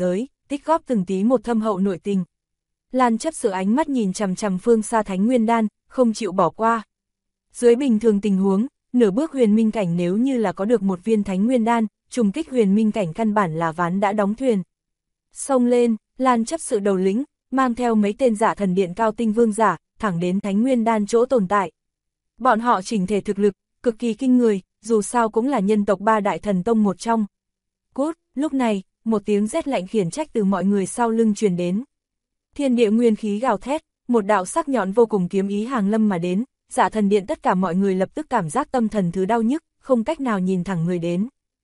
tích góp từng tí một thâm hậu nội tình. Lan chấp sự ánh mắt nhìn chằm chằm phương xa Thánh Nguyên Đan, không chịu bỏ qua. Dưới bình thường tình huống, nửa bước huyền minh cảnh nếu như là có được một viên Thánh Nguyên Đan, trùng kích huyền minh cảnh căn bản là ván đã đóng thuyền. Xông lên, Lan chấp sự đầu lĩnh, mang theo mấy tên giả thần điện cao tinh vương giả, thẳng đến Thánh Nguyên Đan chỗ tồn tại. Bọn họ chỉnh thể thực lực, cực kỳ kinh người, dù sao cũng là nhân tộc ba đại thần tông một trong. Cút, lúc này, một tiếng rét lạnh khiển trách từ mọi người sau lưng truyền đến. Thiên địa nguyên khí gào thét, một đạo sắc nhọn vô cùng kiếm ý hàng lâm mà đến, giả thần điện tất cả mọi người lập tức cảm giác tâm thần thứ đau nhức, không cách nào nhìn thẳng người đến.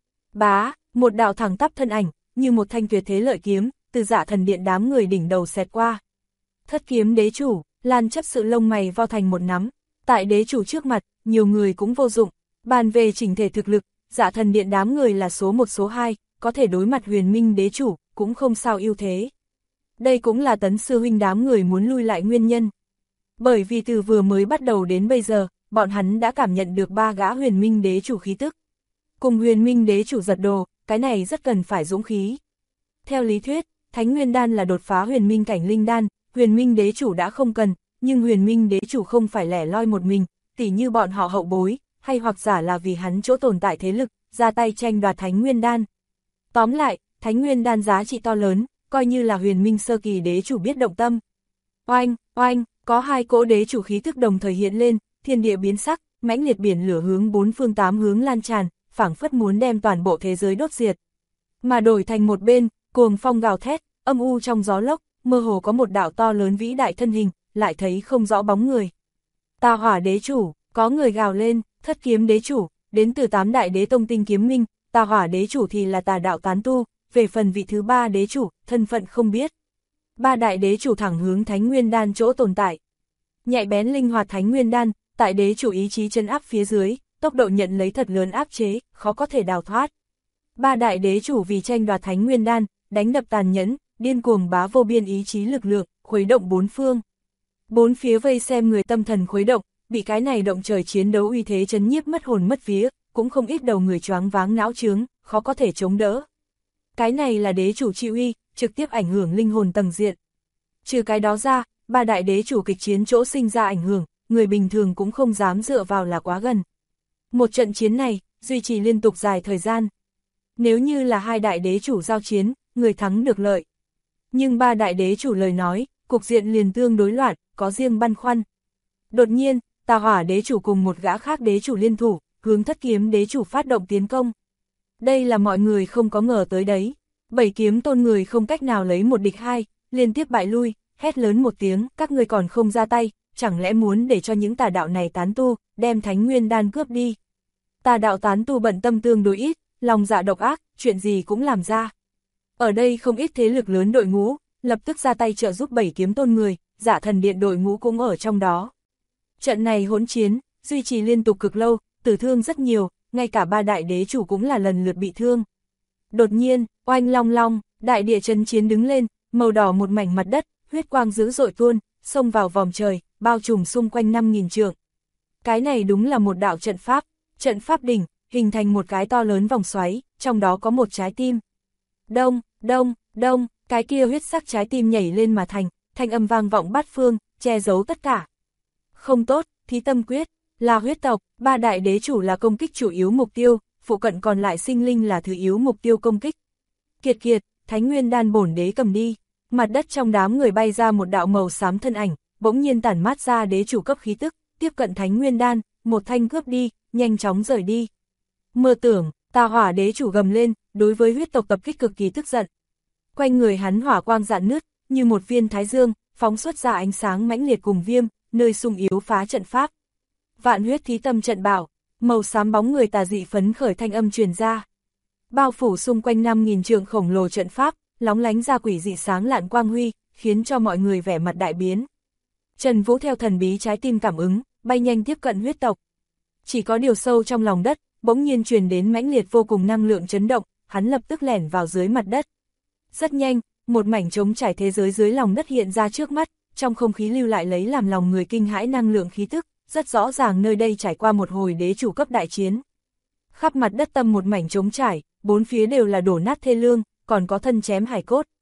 Bá, một đạo thẳng tắp thân ảnh, như một thanh tuyệt thế lợi kiếm, từ giả thần điện đám người đỉnh đầu xẹt qua. Thất kiếm đế chủ, Lan chấp sự lông mày vo thành một nắm, tại đế chủ trước mặt, nhiều người cũng vô dụng, bàn về chỉnh thể thực lực, giả thần điện đám người là số 1 số 2, có thể đối mặt huyền minh đế chủ, cũng không sao ưu thế. Đây cũng là Tấn sư huynh đám người muốn lui lại nguyên nhân. Bởi vì từ vừa mới bắt đầu đến bây giờ, bọn hắn đã cảm nhận được 3 gã huyền minh đế chủ khí tức. Cùng huyền minh đế chủ giật đồ, cái này rất cần phải dũng khí. Theo lý thuyết, Thánh Nguyên Đan là đột phá huyền minh cảnh linh đan, huyền minh đế chủ đã không cần, nhưng huyền minh đế chủ không phải lẻ loi một mình, tỉ như bọn họ hậu bối, hay hoặc giả là vì hắn chỗ tồn tại thế lực, ra tay tranh đoạt Thánh Nguyên Đan. Tóm lại, Thánh Nguyên Đan giá trị to lớn, coi như là huyền minh sơ kỳ đế chủ biết động tâm. Oanh, oanh, có 2 cỗ đế chủ khí thức đồng thời hiện lên, thiên địa biến sắc, mãnh liệt biển lửa hướng 4 phương 8 hướng lan tràn, phảng phất muốn đem toàn bộ thế giới đốt diệt. Mà đổi thành một bên, cuồng phong gào thét, âm u trong gió lốc, mơ hồ có một đạo to lớn vĩ đại thân hình, lại thấy không rõ bóng người. Tà Hỏa đế chủ, có người gào lên, Thất kiếm đế chủ, đến từ 8 đại đế tông tinh kiếm minh, Tà Hỏa đế chủ thì là tà đạo tán tu, về phần vị thứ 3 đế chủ, thân phận không biết. 3 đại đế chủ thẳng hướng Thánh Nguyên Đan chỗ tồn tại. Nhạy bén linh hoạt Thánh Nguyên Đan, tại đế chủ ý chí chân áp phía dưới, tốc độ nhận lấy thật lớn áp chế, khó có thể đào thoát. 3 đại đế chủ vì tranh đoạt Thánh Nguyên Đan, đánh đập tàn nhẫn, điên cuồng bá vô biên ý chí lực lượng, khuấy động 4 phương. 4 phía vây xem người tâm thần khuấy động, bị cái này động trời chiến đấu uy thế chấn nhiếp mất hồn mất vía, cũng không ít đầu người choáng váng não chướng, khó có thể chống đỡ. Cái này là đế chủ chi uy, trực tiếp ảnh hưởng linh hồn tầng diện. Trừ cái đó ra, 3 đại đế chủ kịch chiến chỗ sinh ra ảnh hưởng, người bình thường cũng không dám dựa vào là quá gần. Một trận chiến này, duy trì liên tục dài thời gian. Nếu như là 2 đại đế chủ giao chiến, người thắng được lợi. Nhưng 3 đại đế chủ lời nói, cục diện liền tương đối loạn, có riêng băn khoăn. Đột nhiên, Tà Hỏa đế chủ cùng một gã khác đế chủ liên thủ, hướng Thất kiếm đế chủ phát động tiến công. Đây là mọi người không có ngờ tới đấy. 7 kiếm tôn người không cách nào lấy 1 địch 2, liên tiếp bại lui, hét lớn một tiếng, các người còn không ra tay, chẳng lẽ muốn để cho những tà đạo này tán tu, đem Thánh Nguyên Đan cướp đi. Tà đạo tán tu bận tâm tương đối ít, lòng dạ độc ác, chuyện gì cũng làm ra. Ở đây không ít thế lực lớn đội ngũ, lập tức ra tay trợ giúp 7 kiếm tôn người, Giả Thần Điện đội ngũ cũng ở trong đó. Trận này hỗn chiến, duy trì liên tục cực lâu, tử thương rất nhiều, ngay cả 3 đại đế chủ cũng là lần lượt bị thương. Đột nhiên, oanh long long, đại địa chấn chiến đứng lên, màu đỏ một mảnh mặt đất, huyết quang dữ dội tuôn, xông vào vòm trời, bao trùm xung quanh 5.000 trượng. Cái này đúng là một đạo trận pháp đỉnh, hình thành một cái to lớn vòng xoáy, trong đó có một trái tim. Đông, đông, đông, cái kia huyết sắc trái tim nhảy lên mà thành, thanh âm vang vọng bát phương, che giấu tất cả. Không tốt, Thí Tâm Quyết, là huyết tộc, 3 đại đế chủ là công kích chủ yếu mục tiêu, phụ cận còn lại sinh linh là thứ yếu mục tiêu công kích. Kiệt kiệt, Thánh Nguyên Đan bổn đế cầm đi, mặt đất trong đám người bay ra một đạo màu xám thân ảnh, bỗng nhiên tản mát ra đế chủ cấp khí tức, tiếp cận Thánh Nguyên Đan, một thanh cướp đi, nhanh chóng rời đi. Mơ tưởng, Tà Hỏa đế chủ gầm lên, đối với huyết tộc tập kích cực kỳ tức giận. Quanh người hắn hỏa quang rạn nứt, như một viên thái dương, phóng xuất ra ánh sáng mãnh liệt cùng viêm, nơi sung yếu phá trận pháp. Vạn huyết thí tâm trận bảo, màu xám bóng người tà dị phấn khởi thanh âm truyền ra. Bao phủ xung quanh 5.000 trượng khổng lồ trận pháp, lóng lánh ra quỷ dị sáng lạn quang huy, khiến cho mọi người vẻ mặt đại biến. Trần Vũ theo thần bí trái tim cảm ứng, bay nhanh tiếp cận huyết tộc. Chỉ có điều sâu trong lòng đất, bỗng nhiên truyền đến mãnh liệt vô cùng năng lượng chấn động, hắn lập tức lẻn vào dưới mặt đất. Rất nhanh, một mảnh trống trải thế giới dưới lòng đất hiện ra trước mắt, trong không khí lưu lại lấy làm lòng người kinh hãi năng lượng khí tức, rất rõ ràng nơi đây trải qua một hồi đế chủ cấp đại chiến. Khắp mặt đất tâm một mảnh trống trải, 4 phía đều là đổ nát thê lương, còn có thân chém hải cốt.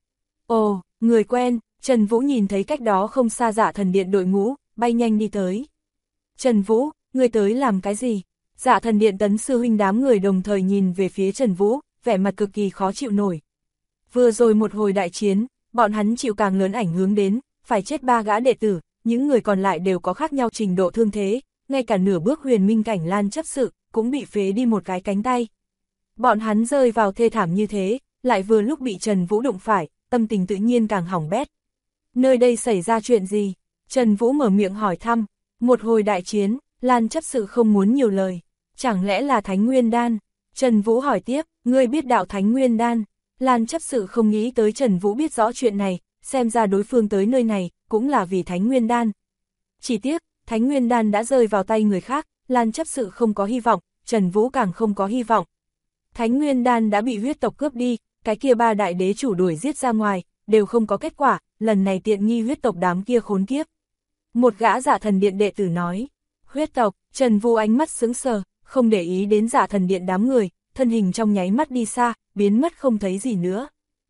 Ồ, người quen, Trần Vũ nhìn thấy cách đó không xa Dạ Thần Điện đội ngũ, bay nhanh đi tới. Trần Vũ, người tới làm cái gì? Dạ Thần Điện Tấn sư huynh đám người đồng thời nhìn về phía Trần Vũ, vẻ mặt cực kỳ khó chịu nổi. Vừa rồi một hồi đại chiến, bọn hắn chịu càng lớn ảnh hưởng đến, phải chết 3 gã đệ tử, những người còn lại đều có khác nhau trình độ thương thế, ngay cả nửa bước huyền minh cảnh Lan chấp sự, cũng bị phế đi một cái cánh tay. Bọn hắn rơi vào thê thảm như thế, lại vừa lúc bị Trần Vũ đụng phải, tâm tình tự nhiên càng hỏng bét. Nơi đây xảy ra chuyện gì? Trần Vũ mở miệng hỏi thăm, một hồi đại chiến, Lan chấp sự không muốn nhiều lời, chẳng lẽ là Thánh Nguyên Đan? Trần Vũ hỏi tiếp, ngươi biết đạo Thánh Nguyên Đan? Lan chấp sự không nghĩ tới Trần Vũ biết rõ chuyện này, xem ra đối phương tới nơi này, cũng là vì Thánh Nguyên Đan. Chỉ tiếc, Thánh Nguyên Đan đã rơi vào tay người khác, Lan chấp sự không có hy vọng, Trần Vũ càng không có hy vọng. Thánh Nguyên Đan đã bị huyết tộc cướp đi, cái kia 3 đại đế chủ đuổi giết ra ngoài, đều không có kết quả, lần này tiện nghi huyết tộc đám kia khốn kiếp. Một gã Dạ Thần Điện đệ tử nói, huyết tộc, Trần Vũ ánh mắt sững sờ, không để ý đến Dạ Thần Điện đám người, thân hình trong nháy mắt đi xa, biến mất không thấy gì nữa.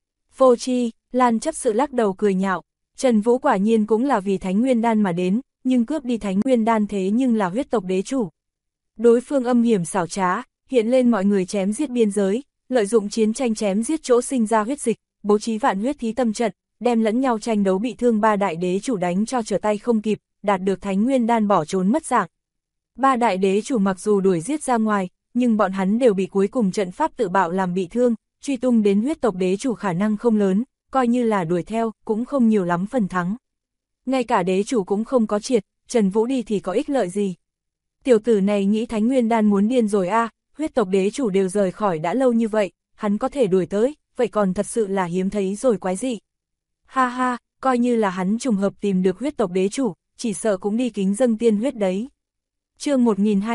Vô tri, Lan chấp sự lắc đầu cười nhạo, Trần Vũ quả nhiên cũng là vì Thánh Nguyên Đan mà đến, nhưng cướp đi Thánh Nguyên Đan thế nhưng là huyết tộc đế chủ. Đối phương âm hiểm xảo trá, hiện lên mọi người chém giết biên giới, lợi dụng chiến tranh chém giết chỗ sinh ra huyết dịch, bố trí vạn huyết thí tâm trận, đem lẫn nhau tranh đấu bị thương 3 đại đế chủ đánh cho trở tay không kịp, đạt được Thánh Nguyên Đan bỏ trốn mất dạng. 3 đại đế chủ mặc dù đuổi giết ra ngoài, nhưng bọn hắn đều bị cuối cùng trận pháp tự bạo làm bị thương, truy tung đến huyết tộc đế chủ khả năng không lớn, coi như là đuổi theo, cũng không nhiều lắm phần thắng. Ngay cả đế chủ cũng không có triệt, Trần Vũ đi thì có ích lợi gì. Tiểu tử này nghĩ Thánh Nguyên Đan muốn điên rồi a, huyết tộc đế chủ đều rời khỏi đã lâu như vậy, hắn có thể đuổi tới, vậy còn thật sự là hiếm thấy rồi quái gì. Ha ha, coi như là hắn trùng hợp tìm được huyết tộc đế chủ, chỉ sợ cũng đi kính dâng tiên huyết đấy. Chương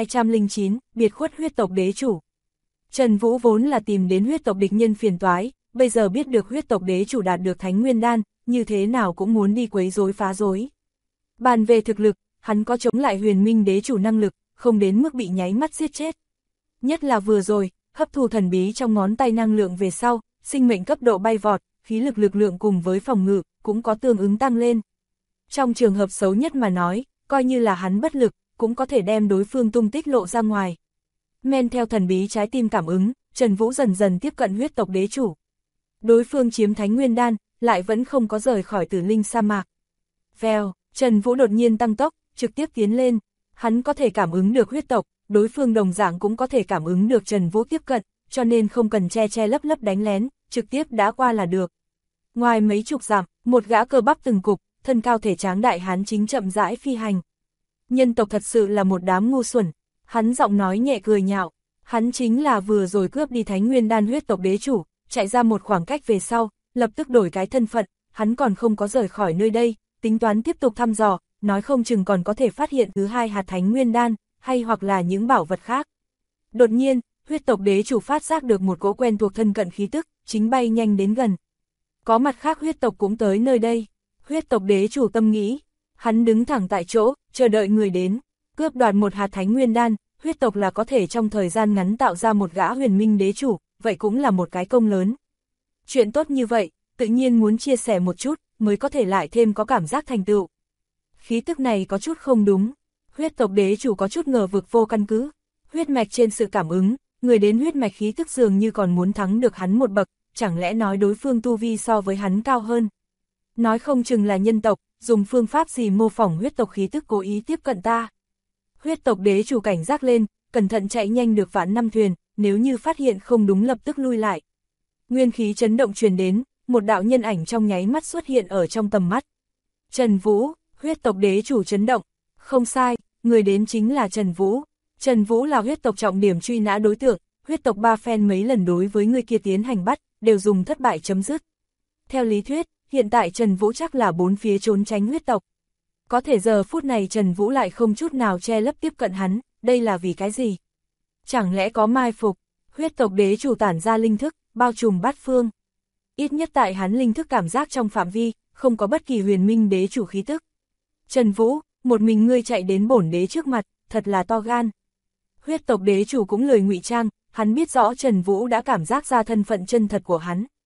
1209, biệt khuất huyết tộc đế chủ. Trần Vũ vốn là tìm đến huyết tộc địch nhân phiền toái, bây giờ biết được huyết tộc đế chủ đạt được Thánh Nguyên Đan, như thế nào cũng muốn đi quấy rối phá rối. Bàn về thực lực, hắn có chống lại huyền minh đế chủ năng lực, không đến mức bị nháy mắt giết chết. Nhất là vừa rồi, hấp thu thần bí trong ngón tay năng lượng về sau, sinh mệnh cấp độ bay vọt, khí lực lượng cùng với phòng ngự, cũng có tương ứng tăng lên. Trong trường hợp xấu nhất mà nói, coi như là hắn bất lực, cũng có thể đem đối phương tung tích lộ ra ngoài. Men theo thần bí trái tim cảm ứng, Trần Vũ dần dần tiếp cận huyết tộc đế chủ. Đối phương chiếm Thánh Nguyên Đan, lại vẫn không có rời khỏi Tử Linh sa mạc. Vèo, Trần Vũ đột nhiên tăng tốc, trực tiếp tiến lên, hắn có thể cảm ứng được huyết tộc, đối phương đồng dạng cũng có thể cảm ứng được Trần Vũ tiếp cận, cho nên không cần che lấp đánh lén, trực tiếp đã qua là được. Ngoài mấy chục dặm, một gã cơ bắp từng cục, thân cao thể tráng đại hán chính chậm rãi phi hành. Nhân tộc thật sự là một đám ngu xuẩn, hắn giọng nói nhẹ cười nhạo, hắn chính là vừa rồi cướp đi Thánh Nguyên Đan huyết tộc đế chủ, chạy ra một khoảng cách về sau, lập tức đổi cái thân phận, hắn còn không có rời khỏi nơi đây, tính toán tiếp tục thăm dò, nói không chừng còn có thể phát hiện thứ 2 hạt Thánh Nguyên Đan, hay hoặc là những bảo vật khác. Đột nhiên, huyết tộc đế chủ phát giác được một cỗ quen thuộc thân cận khí tức, chính bay nhanh đến gần. Có mặt khác huyết tộc cũng tới nơi đây, huyết tộc đế chủ tâm nghĩ, hắn đứng thẳng tại chỗ, chờ đợi người đến, cướp đoạt một hạt Thánh Nguyên Đan, huyết tộc là có thể trong thời gian ngắn tạo ra một gã huyền minh đế chủ, vậy cũng là một cái công lớn. Chuyện tốt như vậy, tự nhiên muốn chia sẻ một chút, mới có thể lại thêm có cảm giác thành tựu. Khí tức này có chút không đúng, huyết tộc đế chủ có chút ngờ vực vô căn cứ, huyết mạch trên sự cảm ứng, người đến huyết mạch khí tức dường như còn muốn thắng được hắn một bậc, chẳng lẽ nói đối phương tu vi so với hắn cao hơn. Nói không chừng là nhân tộc, dùng phương pháp gì mô phỏng huyết tộc khí tức cố ý tiếp cận ta. Huyết tộc đế chủ cảnh giác lên, cẩn thận chạy nhanh được vạn năm thuyền, nếu như phát hiện không đúng lập tức lui lại. Nguyên khí chấn động truyền đến, một đạo nhân ảnh trong nháy mắt xuất hiện ở trong tầm mắt. Trần Vũ, huyết tộc đế chủ chấn động, không sai, người đến chính là Trần Vũ. Trần Vũ là huyết tộc trọng điểm truy nã đối tượng, huyết tộc 3 phen mấy lần đối với người kia tiến hành bắt, đều dùng thất bại chấm dứt. Theo lý thuyết, hiện tại Trần Vũ chắc là 4 phía trốn tránh huyết tộc. Có thể giờ phút này Trần Vũ lại không chút nào che lấp tiếp cận hắn, đây là vì cái gì? Chẳng lẽ có mai phục, huyết tộc đế chủ tản ra linh thức, bao trùm bát phương. Ít nhất tại hắn linh thức cảm giác trong phạm vi, không có bất kỳ huyền minh đế chủ khí tức. Trần Vũ, một mình ngươi chạy đến bổn đế trước mặt, thật là to gan. Huyết tộc đế chủ cũng lười ngụy trang, hắn biết rõ Trần Vũ đã cảm giác ra thân phận chân thật của hắn.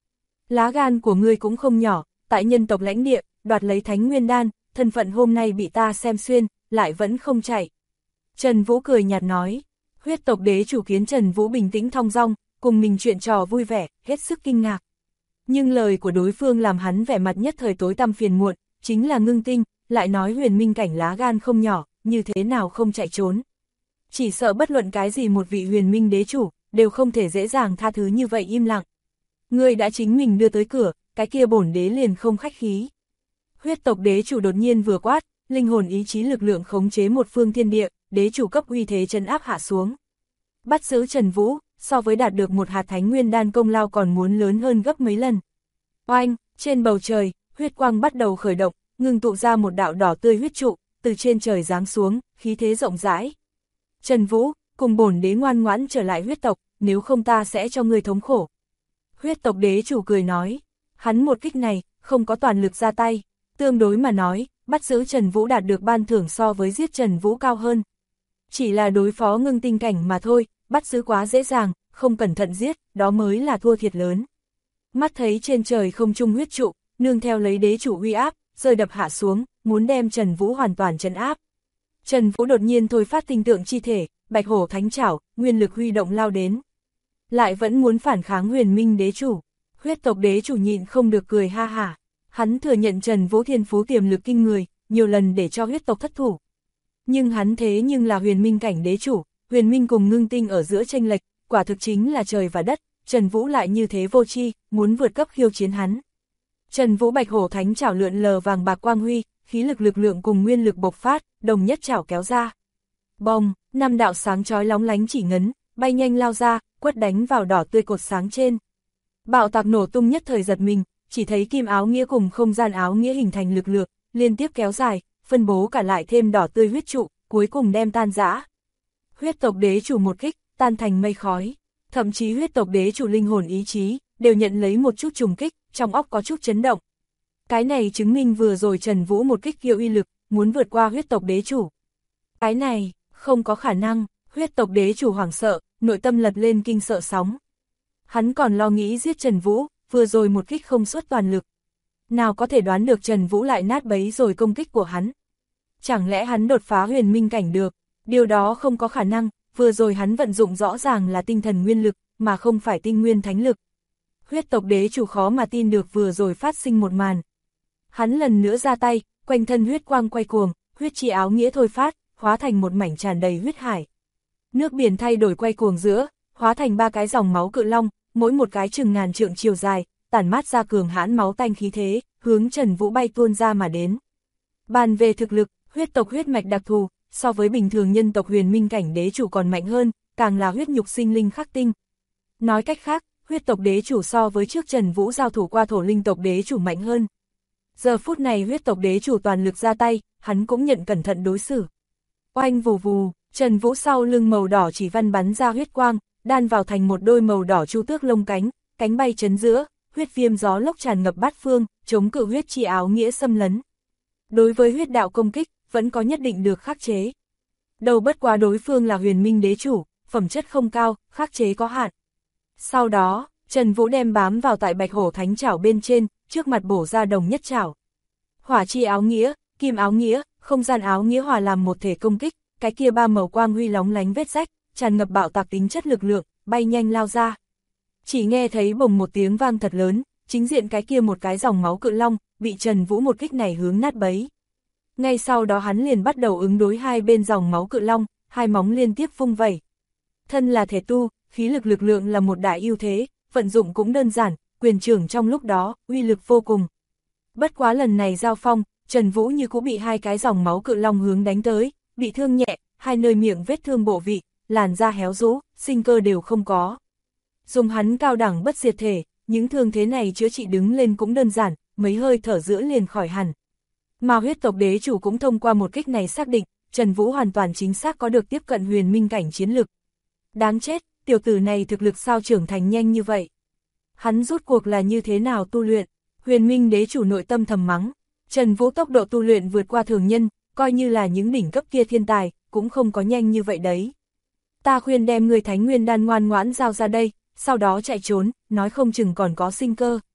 Lá gan của ngươi cũng không nhỏ, tại nhân tộc lãnh địa, đoạt lấy Thánh Nguyên Đan, thân phận hôm nay bị ta xem xuyên, lại vẫn không chạy. Trần Vũ cười nhạt nói, huyết tộc đế chủ kiến Trần Vũ bình tĩnh thong dong, cùng mình chuyện trò vui vẻ, hết sức kinh ngạc. Nhưng lời của đối phương làm hắn vẻ mặt nhất thời tối tăm phiền muộn, chính là ngưng tinh, lại nói huyền minh cảnh lá gan không nhỏ, như thế nào không chạy trốn. Chỉ sợ bất luận cái gì một vị huyền minh đế chủ, đều không thể dễ dàng tha thứ như vậy im lặng. Ngươi đã chính mình đưa tới cửa, cái kia bổn đế liền không khách khí. Huyết tộc đế chủ đột nhiên vừa quát, linh hồn ý chí lực lượng khống chế một phương thiên địa, đế chủ cấp uy thế trấn áp hạ xuống. Bắt giữ Trần Vũ, so với đạt được một hạt Thánh Nguyên Đan công lao còn muốn lớn hơn gấp mấy lần. Oanh, trên bầu trời, huyết quang bắt đầu khởi động, ngưng tụ ra một đạo đỏ tươi huyết trụ, từ trên trời giáng xuống, khí thế rộng rãi. Trần Vũ, cùng bổn đế ngoan ngoãn trở lại huyết tộc, nếu không ta sẽ cho ngươi thống khổ. Huyết tộc đế chủ cười nói, hắn một kích này, không có toàn lực ra tay, tương đối mà nói, bắt giữ Trần Vũ đạt được ban thưởng so với giết Trần Vũ cao hơn. Chỉ là đối phó ngưng tinh cảnh mà thôi, bắt giữ quá dễ dàng, không cẩn thận giết, đó mới là thua thiệt lớn. Mắt thấy trên trời không trung huyết trụ, nương theo lấy đế chủ uy áp, rơi đập hạ xuống, muốn đem Trần Vũ hoàn toàn trấn áp. Trần Vũ đột nhiên thôi phát tinh tượng chi thể, bạch hổ thánh trảo, nguyên lực huy động lao đến. Lại vẫn muốn phản kháng huyền minh đế chủ. Huyết tộc đế chủ nhịn không được cười ha hả. Hắn thừa nhận Trần Vũ thiên phú tiềm lực kinh người, nhiều lần để cho huyết tộc thất thủ. Nhưng hắn thế nhưng là huyền minh cảnh đế chủ, huyền minh cùng ngưng tinh ở giữa chênh lệch, quả thực chính là trời và đất, Trần Vũ lại như thế vô tri, muốn vượt cấp khiêu chiến hắn. Trần Vũ bạch hổ thánh trảo lượn lờ vàng bạc quang huy, khí lực lực lượng cùng nguyên lực bộc phát, đồng nhất trảo kéo ra. Bồng, năm đạo sáng chói lóng lánh chỉ ngấn, bay nhanh lao ra, quất đánh vào đỏ tươi cột sáng trên. Bạo tạc nổ tung nhất thời giật mình, chỉ thấy kim áo nghĩa cùng không gian áo nghĩa hình thành lực lượng, liên tiếp kéo dài, phân bố cả lại thêm đỏ tươi huyết trụ, cuối cùng đem tan rã. Huyết tộc đế chủ một kích, tan thành mây khói. Thậm chí huyết tộc đế chủ linh hồn ý chí, đều nhận lấy một chút trùng kích, trong óc có chút chấn động. Cái này chứng minh vừa rồi Trần Vũ một kích kia uy lực, muốn vượt qua huyết tộc đế chủ. Cái này, không có khả năng, huyết tộc đế chủ hoảng sợ, nội tâm lật lên kinh sợ sóng. Hắn còn lo nghĩ giết Trần Vũ, vừa rồi một kích không xuất toàn lực. Nào có thể đoán được Trần Vũ lại nát bấy rồi công kích của hắn. Chẳng lẽ hắn đột phá huyền minh cảnh được, điều đó không có khả năng, vừa rồi hắn vận dụng rõ ràng là tinh thần nguyên lực, mà không phải tinh nguyên thánh lực. Huyết tộc đế chủ khó mà tin được vừa rồi phát sinh một màn. Hắn lần nữa ra tay, quanh thân huyết quang quay cuồng, huyết chi áo nghĩa thôi phát, hóa thành một mảnh tràn đầy huyết hải. Nước biển thay đổi quay cuồng giữa, hóa thành ba cái dòng máu cự long, mỗi một cái chừng ngàn trượng chiều dài, tản mát ra cường hãn máu tanh khí thế, hướng Trần Vũ bay tuôn ra mà đến. Bàn về thực lực, huyết tộc huyết mạch đặc thù, so với bình thường nhân tộc huyền minh cảnh đế chủ còn mạnh hơn, càng là huyết nhục sinh linh khắc tinh. Nói cách khác, huyết tộc đế chủ so với trước Trần Vũ giao thủ qua thổ linh tộc đế chủ mạnh hơn. Giờ phút này huyết tộc đế chủ toàn lực ra tay, hắn cũng nhận cẩn thận đối xử. Oanh vù vù, Trần Vũ sau lưng màu đỏ chỉ văn bắn ra huyết quang, đan vào thành một đôi màu đỏ chu tước lông cánh, cánh bay chấn giữa, huyết viêm gió lốc tràn ngập bát phương, chống cự huyết chi áo nghĩa xâm lấn. Đối với huyết đạo công kích, vẫn có nhất định được khắc chế. Đầu bất quá đối phương là huyền minh đế chủ, phẩm chất không cao, khắc chế có hạn. Sau đó, Trần Vũ đem bám vào tại bạch hổ thánh trảo bên trên, trước mặt bổ ra đồng nhất trảo. Hỏa chi áo nghĩa, kim áo nghĩa, không gian áo nghĩa hòa làm một thể công kích, cái kia ba màu quang huy lóng lánh vết rách, tràn ngập bạo tạc tính chất lực lượng, bay nhanh lao ra. Chỉ nghe thấy bồng một tiếng vang thật lớn, chính diện cái kia một cái dòng máu cự long, bị Trần Vũ một kích này hướng nát bấy. Ngay sau đó hắn liền bắt đầu ứng đối hai bên dòng máu cự long, hai móng liên tiếp vung vẩy. Thân là thể tu, khí lực lực lượng là một đại ưu thế, vận dụng cũng đơn giản, quyền trưởng trong lúc đó, uy lực vô cùng. Bất quá lần này giao phong, Trần Vũ như cũng bị hai cái dòng máu cự long hướng đánh tới, bị thương nhẹ, hai nơi miệng vết thương bộ vị, làn da héo rũ, sinh cơ đều không có. Dùng hắn cao đẳng bất diệt thể, những thương thế này chữa trị đứng lên cũng đơn giản, mấy hơi thở giữa liền khỏi hẳn. Mà huyết tộc đế chủ cũng thông qua một kích này xác định, Trần Vũ hoàn toàn chính xác có được tiếp cận huyền minh cảnh chiến lực. Đáng chết, tiểu tử này thực lực sao trưởng thành nhanh như vậy? Hắn rốt cuộc là như thế nào tu luyện? Huyền minh đế chủ nội tâm thầm mắng, Trần Vũ tốc độ tu luyện vượt qua thường nhân, coi như là những đỉnh cấp kia thiên tài, cũng không có nhanh như vậy đấy. Ta khuyên đem người Thánh Nguyên Đan ngoan ngoãn giao ra đây, sau đó chạy trốn, nói không chừng còn có sinh cơ.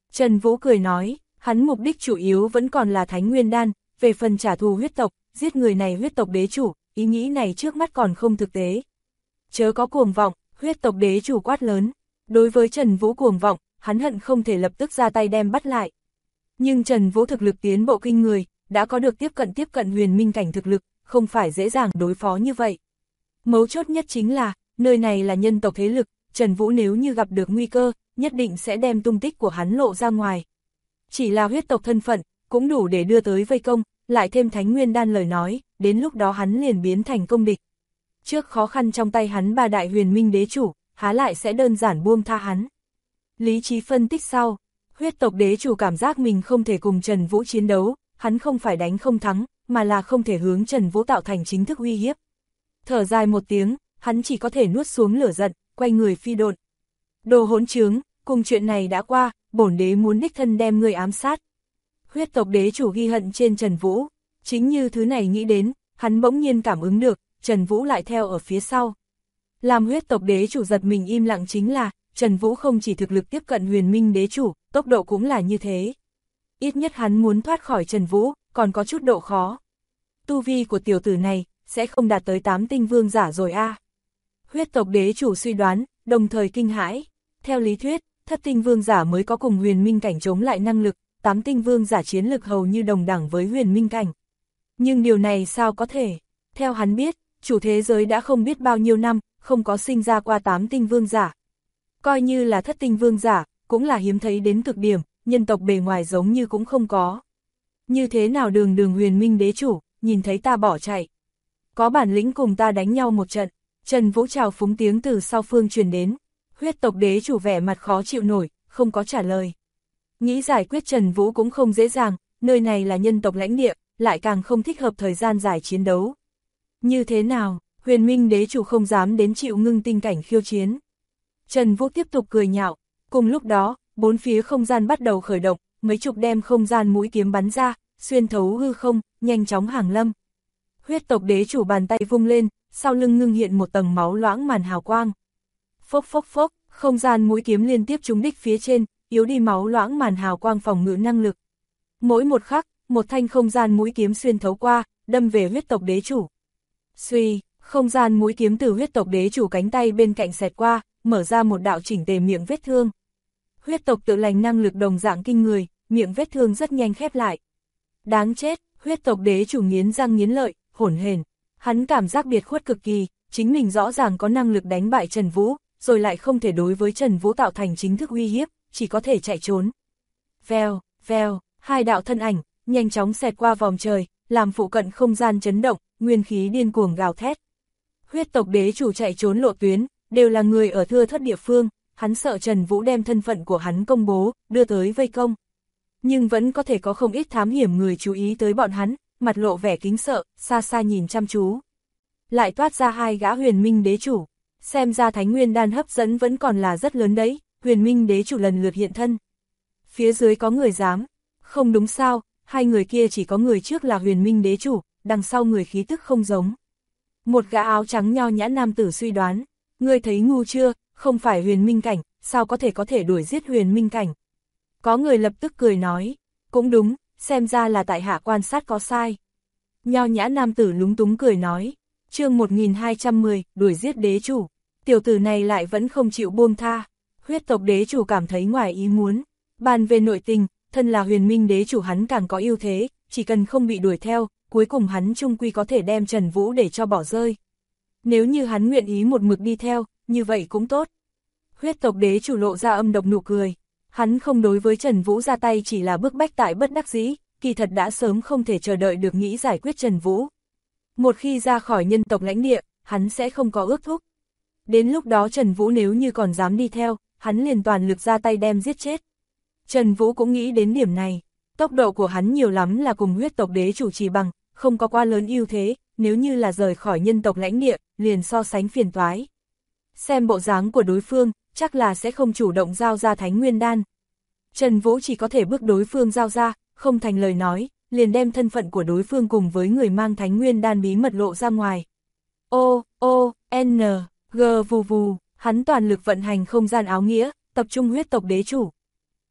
Trần Vũ cười nói, hắn mục đích chủ yếu vẫn còn là Thánh Nguyên Đan, về phần trả thù huyết tộc, giết người này huyết tộc đế chủ, ý nghĩ này trước mắt còn không thực tế. Chớ có cuồng vọng, huyết tộc đế chủ quát lớn. Đối với Trần Vũ cuồng vọng, hắn hận không thể lập tức ra tay đem bắt lại. Nhưng Trần Vũ thực lực tiến bộ kinh người, đã có được tiếp cận huyền minh cảnh thực lực, không phải dễ dàng đối phó như vậy. Mấu chốt nhất chính là, nơi này là nhân tộc thế lực, Trần Vũ nếu như gặp được nguy cơ, nhất định sẽ đem tung tích của hắn lộ ra ngoài. Chỉ là huyết tộc thân phận, cũng đủ để đưa tới vây công, lại thêm Thánh Nguyên Đan lời nói, đến lúc đó hắn liền biến thành công địch. Trước khó khăn trong tay hắn ba đại huyền minh đế chủ, há lại sẽ đơn giản buông tha hắn. Lý trí phân tích sau, huyết tộc đế chủ cảm giác mình không thể cùng Trần Vũ chiến đấu, hắn không phải đánh không thắng, mà là không thể hướng Trần Vũ tạo thành chính thức uy hiếp. Thở dài một tiếng, hắn chỉ có thể nuốt xuống lửa giận, quay người phi độn. Đồ hỗn trướng, cùng chuyện này đã qua, bổn đế muốn đích thân đem ngươi ám sát. Huyết tộc đế chủ ghi hận trên Trần Vũ, chính như thứ này nghĩ đến, hắn bỗng nhiên cảm ứng được, Trần Vũ lại theo ở phía sau. Làm huyết tộc đế chủ giật mình im lặng chính là, Trần Vũ không chỉ thực lực tiếp cận huyền minh đế chủ, tốc độ cũng là như thế. Ít nhất hắn muốn thoát khỏi Trần Vũ, còn có chút độ khó. Tu vi của tiểu tử này, sẽ không đạt tới 8 tinh vương giả rồi a. Huyết tộc đế chủ suy đoán, đồng thời kinh hãi. Theo lý thuyết, thất tinh vương giả mới có cùng huyền minh cảnh chống lại năng lực, 8 tinh vương giả chiến lực hầu như đồng đẳng với huyền minh cảnh. Nhưng điều này sao có thể? Theo hắn biết, chủ thế giới đã không biết bao nhiêu năm, không có sinh ra qua 8 tinh vương giả. Coi như là thất tinh vương giả, cũng là hiếm thấy đến cực điểm, nhân tộc bề ngoài giống như cũng không có. Như thế nào đường huyền minh đế chủ, nhìn thấy ta bỏ chạy. Có bản lĩnh cùng ta đánh nhau một trận, Trần Vũ trào phúng tiếng từ sau phương truyền đến. Huyết tộc đế chủ vẻ mặt khó chịu nổi, không có trả lời. Nghĩ giải quyết Trần Vũ cũng không dễ dàng, nơi này là nhân tộc lãnh địa, lại càng không thích hợp thời gian dài chiến đấu. Như thế nào, huyền minh đế chủ không dám đến chịu ngưng tinh cảnh khiêu chiến. Trần Vũ tiếp tục cười nhạo, cùng lúc đó, bốn phía không gian bắt đầu khởi động, mấy chục đem không gian mũi kiếm bắn ra, xuyên thấu hư không, nhanh chóng hàng lâm. Huyết tộc đế chủ bàn tay vung lên, sau lưng ngưng hiện một tầng máu loãng màn hào quang. Phốc phốc phốc, không gian mũi kiếm liên tiếp trúng đích phía trên, yếu đi máu loãng màn hào quang phòng ngự năng lực. Mỗi một khắc, một thanh không gian mũi kiếm xuyên thấu qua, đâm về huyết tộc đế chủ. Suy, không gian mũi kiếm từ huyết tộc đế chủ cánh tay bên cạnh xẹt qua, mở ra một đạo chỉnh tề miệng vết thương. Huyết tộc tự lành năng lực đồng dạng kinh người, miệng vết thương rất nhanh khép lại. Đáng chết, huyết tộc đế chủ nghiến răng nghiến lợi, hổn hển. Hắn cảm giác biệt khuất cực kỳ, chính mình rõ ràng có năng lực đánh bại Trần Vũ, rồi lại không thể đối với Trần Vũ tạo thành chính thức uy hiếp, chỉ có thể chạy trốn. Vèo, vèo, hai đạo thân ảnh, nhanh chóng xẹt qua vòng trời, làm phụ cận không gian chấn động, nguyên khí điên cuồng gào thét. Huyết tộc đế chủ chạy trốn lộ tuyến, đều là người ở thưa thất địa phương, hắn sợ Trần Vũ đem thân phận của hắn công bố, đưa tới vây công. Nhưng vẫn có thể có không ít thám hiểm người chú ý tới bọn hắn, mặt lộ vẻ kính sợ, xa xa nhìn chăm chú. Lại toát ra hai gã huyền minh đế chủ, xem ra Thánh Nguyên Đan hấp dẫn vẫn còn là rất lớn đấy, huyền minh đế chủ lần lượt hiện thân. Phía dưới có người dám, không đúng sao, hai người kia chỉ có người trước là huyền minh đế chủ, đằng sau người khí tức không giống. Một gã áo trắng nho nhã nam tử suy đoán, ngươi thấy ngu chưa, không phải huyền minh cảnh, sao có thể đuổi giết huyền minh cảnh. Có người lập tức cười nói, cũng đúng, xem ra là tại hạ quan sát có sai. Nho nhã nam tử lúng túng cười nói, chương 1210, đuổi giết đế chủ, tiểu tử này lại vẫn không chịu buông tha. Huyết tộc đế chủ cảm thấy ngoài ý muốn, bàn về nội tình, thân là huyền minh đế chủ hắn càng có ưu thế, chỉ cần không bị đuổi theo, cuối cùng hắn chung quy có thể đem Trần Vũ để cho bỏ rơi. Nếu như hắn nguyện ý một mực đi theo, như vậy cũng tốt. Huyết tộc đế chủ lộ ra âm độc nụ cười, hắn không đối với Trần Vũ ra tay chỉ là bức bách tại bất đắc dĩ, kỳ thật đã sớm không thể chờ đợi được nghĩ giải quyết Trần Vũ. Một khi ra khỏi nhân tộc lãnh địa, hắn sẽ không có ước thúc. Đến lúc đó Trần Vũ nếu như còn dám đi theo, hắn liền toàn lực ra tay đem giết chết. Trần Vũ cũng nghĩ đến điểm này, tốc độ của hắn nhiều lắm là cùng huyết tộc đế chủ chỉ bằng, không có quá lớn ưu thế, nếu như là rời khỏi nhân tộc lãnh địa, liền so sánh phiền toái. Xem bộ dáng của đối phương, chắc là sẽ không chủ động giao ra Thánh Nguyên Đan. Trần Vũ chỉ có thể bước đối phương giao ra, không thành lời nói, liền đem thân phận của đối phương cùng với người mang Thánh Nguyên Đan bí mật lộ ra ngoài. N, G vù vù, hắn toàn lực vận hành không gian áo nghĩa, tập trung huyết tộc đế chủ.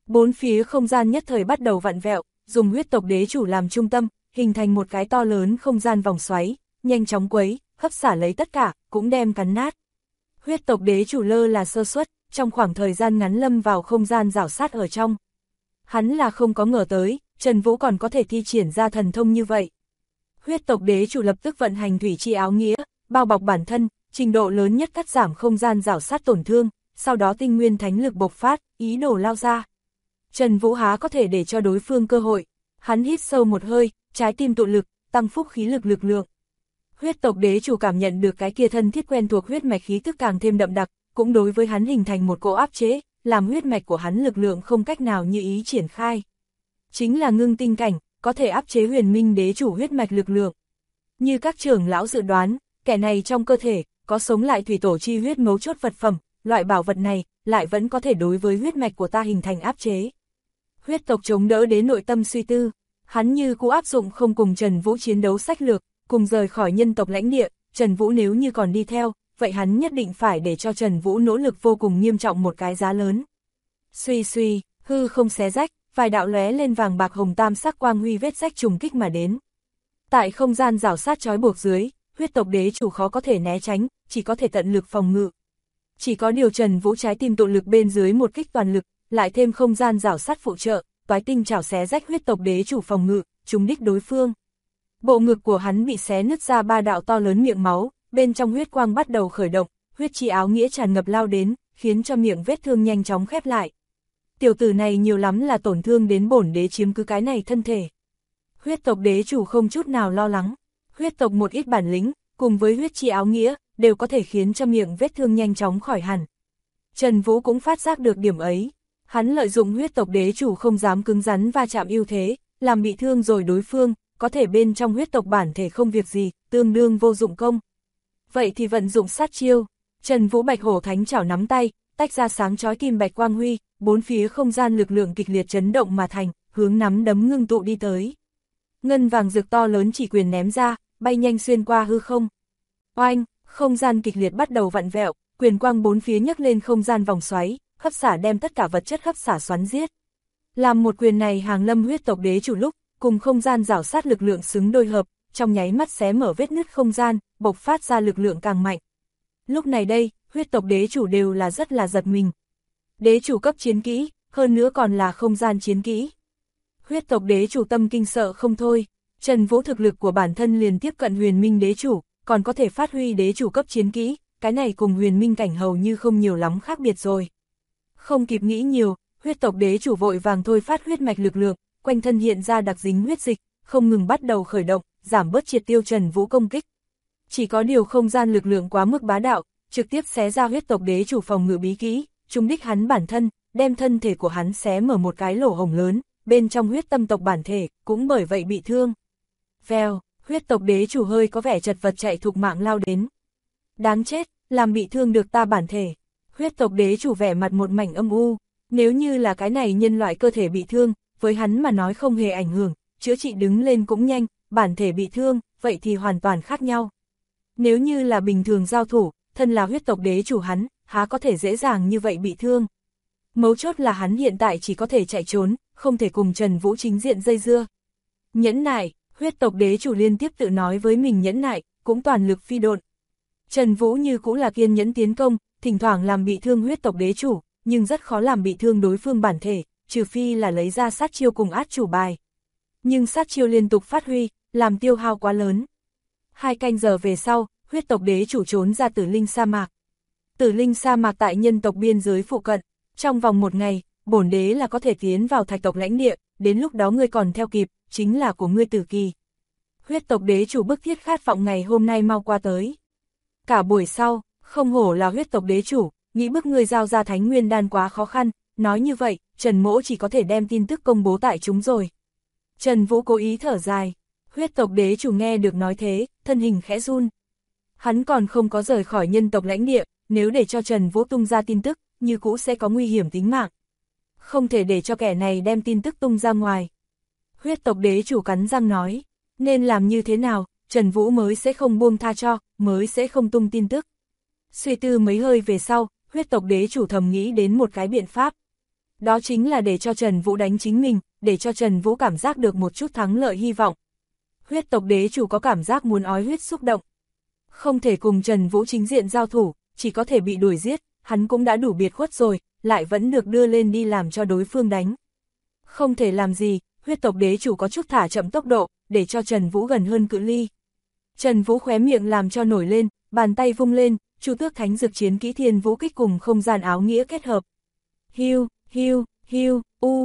Bốn phía không gian nhất thời bắt đầu vặn vẹo, dùng huyết tộc đế chủ làm trung tâm, hình thành một cái to lớn không gian vòng xoáy, nhanh chóng quấy, hấp xả lấy tất cả, cũng đem cắn nát. Huyết tộc đế chủ lơ là sơ suất, trong khoảng thời gian ngắn lâm vào không gian rảo sát ở trong. Hắn là không có ngờ tới, Trần Vũ còn có thể thi triển ra thần thông như vậy. Huyết tộc đế chủ lập tức vận hành thủy chi áo nghĩa, bao bọc bản thân, trình độ lớn nhất cắt giảm không gian rảo sát tổn thương, sau đó tinh nguyên thánh lực bộc phát, ý đồ lao ra. Trần Vũ há có thể để cho đối phương cơ hội, hắn hít sâu một hơi, trái tim tụ lực, tăng phúc khí lực lượng. Huyết tộc đế chủ cảm nhận được cái kia thân thiết quen thuộc huyết mạch khí tức càng thêm đậm đặc, cũng đối với hắn hình thành một cỗ áp chế, làm huyết mạch của hắn lực lượng không cách nào như ý triển khai. Chính là ngưng tinh cảnh, có thể áp chế huyền minh đế chủ huyết mạch lực lượng. Như các trưởng lão dự đoán, kẻ này trong cơ thể, có sống lại thủy tổ chi huyết mấu chốt vật phẩm, loại bảo vật này, lại vẫn có thể đối với huyết mạch của ta hình thành áp chế. Huyết tộc chống đỡ đến nội tâm suy tư, hắn như cũ áp dụng không cùng Trần Vũ chiến đấu sách lược, cùng rời khỏi nhân tộc lãnh địa, Trần Vũ nếu như còn đi theo, vậy hắn nhất định phải để cho Trần Vũ nỗ lực vô cùng nghiêm trọng một cái giá lớn. Suy suy, hư không xé rách, vài đạo lóe lên vàng bạc hồng tam sắc quang huy vết rách trùng kích mà đến. Tại không gian rào sát trói buộc dưới, huyết tộc đế chủ khó có thể né tránh, chỉ có thể tận lực phòng ngự. Chỉ có điều Trần Vũ trái tim tụ lực bên dưới một kích toàn lực, lại thêm không gian rào sát phụ trợ, toái tinh chảo xé rách huyết tộc đế chủ phòng ngự, trúng đích đối phương. Bộ ngực của hắn bị xé nứt ra 3 đạo to lớn miệng máu, bên trong huyết quang bắt đầu khởi động, huyết chi áo nghĩa tràn ngập lao đến, khiến cho miệng vết thương nhanh chóng khép lại. Tiểu tử này nhiều lắm là tổn thương đến bổn đế chiếm cứ cái này thân thể. Huyết tộc đế chủ không chút nào lo lắng, huyết tộc một ít bản lĩnh, cùng với huyết chi áo nghĩa, đều có thể khiến cho miệng vết thương nhanh chóng khỏi hẳn. Trần Vũ cũng phát giác được điểm ấy, hắn lợi dụng huyết tộc đế chủ không dám cứng rắn va chạm ưu thế, làm bị thương rồi đối phương, có thể bên trong huyết tộc bản thể không việc gì, tương đương vô dụng công. Vậy thì vận dụng sát chiêu, Trần Vũ bạch hổ thánh chảo nắm tay, tách ra sáng chói kim bạch quang huy, bốn phía không gian lực lượng kịch liệt chấn động mà thành, hướng nắm đấm ngưng tụ đi tới. Ngân vàng rực to lớn chỉ quyền ném ra, bay nhanh xuyên qua hư không. Oanh, không gian kịch liệt bắt đầu vặn vẹo, quyền quang bốn phía nhấc lên không gian vòng xoáy, hấp xả đem tất cả vật chất hấp xả xoắn giết. Làm một quyền này hàng lâm huyết tộc đế chủ lúc, cùng không gian rảo sát lực lượng xứng đôi hợp, trong nháy mắt xé mở vết nứt không gian, bộc phát ra lực lượng càng mạnh. Lúc này đây, huyết tộc đế chủ đều là rất là giật mình. Đế chủ cấp chiến kỹ, hơn nữa còn là không gian chiến kỹ. Huyết tộc đế chủ tâm kinh sợ không thôi, Trần Vũ thực lực của bản thân liền tiếp cận huyền minh đế chủ, còn có thể phát huy đế chủ cấp chiến kỹ, cái này cùng huyền minh cảnh hầu như không nhiều lắm khác biệt rồi. Không kịp nghĩ nhiều, huyết tộc đế chủ vội vàng thôi phát huyết mạch lực lượng, quanh thân hiện ra đặc dính huyết dịch, không ngừng bắt đầu khởi động, giảm bớt triệt tiêu Trần Vũ công kích. Chỉ có điều không gian lực lượng quá mức bá đạo, trực tiếp xé ra huyết tộc đế chủ phòng ngự bí kỹ, trúng đích hắn bản thân, đem thân thể của hắn xé mở một cái lỗ hổng lớn, bên trong huyết tâm tộc bản thể, cũng bởi vậy bị thương. Vèo, huyết tộc đế chủ hơi có vẻ chật vật chạy thục mạng lao đến. Đáng chết, làm bị thương được ta bản thể. Huyết tộc đế chủ vẻ mặt một mảnh âm u, nếu như là cái này nhân loại cơ thể bị thương, với hắn mà nói không hề ảnh hưởng, chữa trị đứng lên cũng nhanh, bản thể bị thương, vậy thì hoàn toàn khác nhau. Nếu như là bình thường giao thủ, thân là huyết tộc đế chủ hắn, há có thể dễ dàng như vậy bị thương. Mấu chốt là hắn hiện tại chỉ có thể chạy trốn, không thể cùng Trần Vũ chính diện dây dưa. Nhẫn nại, huyết tộc đế chủ liên tiếp tự nói với mình nhẫn nại, cũng toàn lực phi độn. Trần Vũ như cũng là kiên nhẫn tiến công, thỉnh thoảng làm bị thương huyết tộc đế chủ, nhưng rất khó làm bị thương đối phương bản thể, trừ phi là lấy ra sát chiêu cùng át chủ bài. Nhưng sát chiêu liên tục phát huy, làm tiêu hao quá lớn. 2 canh giờ về sau, huyết tộc đế chủ trốn ra Tử Linh sa mạc. Tử Linh sa mạc tại nhân tộc biên giới phụ cận, trong vòng 1 ngày, bổn đế là có thể tiến vào thạch tộc lãnh địa, đến lúc đó ngươi còn theo kịp, chính là của ngươi tử kỳ. Huyết tộc đế chủ bức thiết khát vọng ngày hôm nay mau qua tới. Cả buổi sau, không hổ là huyết tộc đế chủ, nghĩ bức ngươi giao ra thánh nguyên đan quá khó khăn, nói như vậy, Trần Mỗ chỉ có thể đem tin tức công bố tại chúng rồi. Trần Vũ cố ý thở dài, huyết tộc đế chủ nghe được nói thế, thân hình khẽ run. Hắn còn không có rời khỏi nhân tộc lãnh địa, nếu để cho Trần Vũ tung ra tin tức, như cũ sẽ có nguy hiểm tính mạng. Không thể để cho kẻ này đem tin tức tung ra ngoài. Huyết tộc đế chủ cắn răng nói, nên làm như thế nào, Trần Vũ mới sẽ không buông tha cho, mới sẽ không tung tin tức. Suy tư mấy hơi về sau, huyết tộc đế chủ thầm nghĩ đến một cái biện pháp. Đó chính là để cho Trần Vũ đánh chính mình, để cho Trần Vũ cảm giác được một chút thắng lợi hy vọng. Huyết tộc đế chủ có cảm giác muốn ói huyết xúc động. Không thể cùng Trần Vũ chính diện giao thủ, chỉ có thể bị đuổi giết, hắn cũng đã đủ biệt khuất rồi, lại vẫn được đưa lên đi làm cho đối phương đánh. Không thể làm gì, huyết tộc đế chủ có chút thả chậm tốc độ, để cho Trần Vũ gần hơn cự ly. Trần Vũ khóe miệng làm cho nổi lên, bàn tay vung lên, Chu Tước Thánh Dực Chiến Kỹ Thiên Vũ Kích cùng không gian áo nghĩa kết hợp. Hiu, hiu, hiu,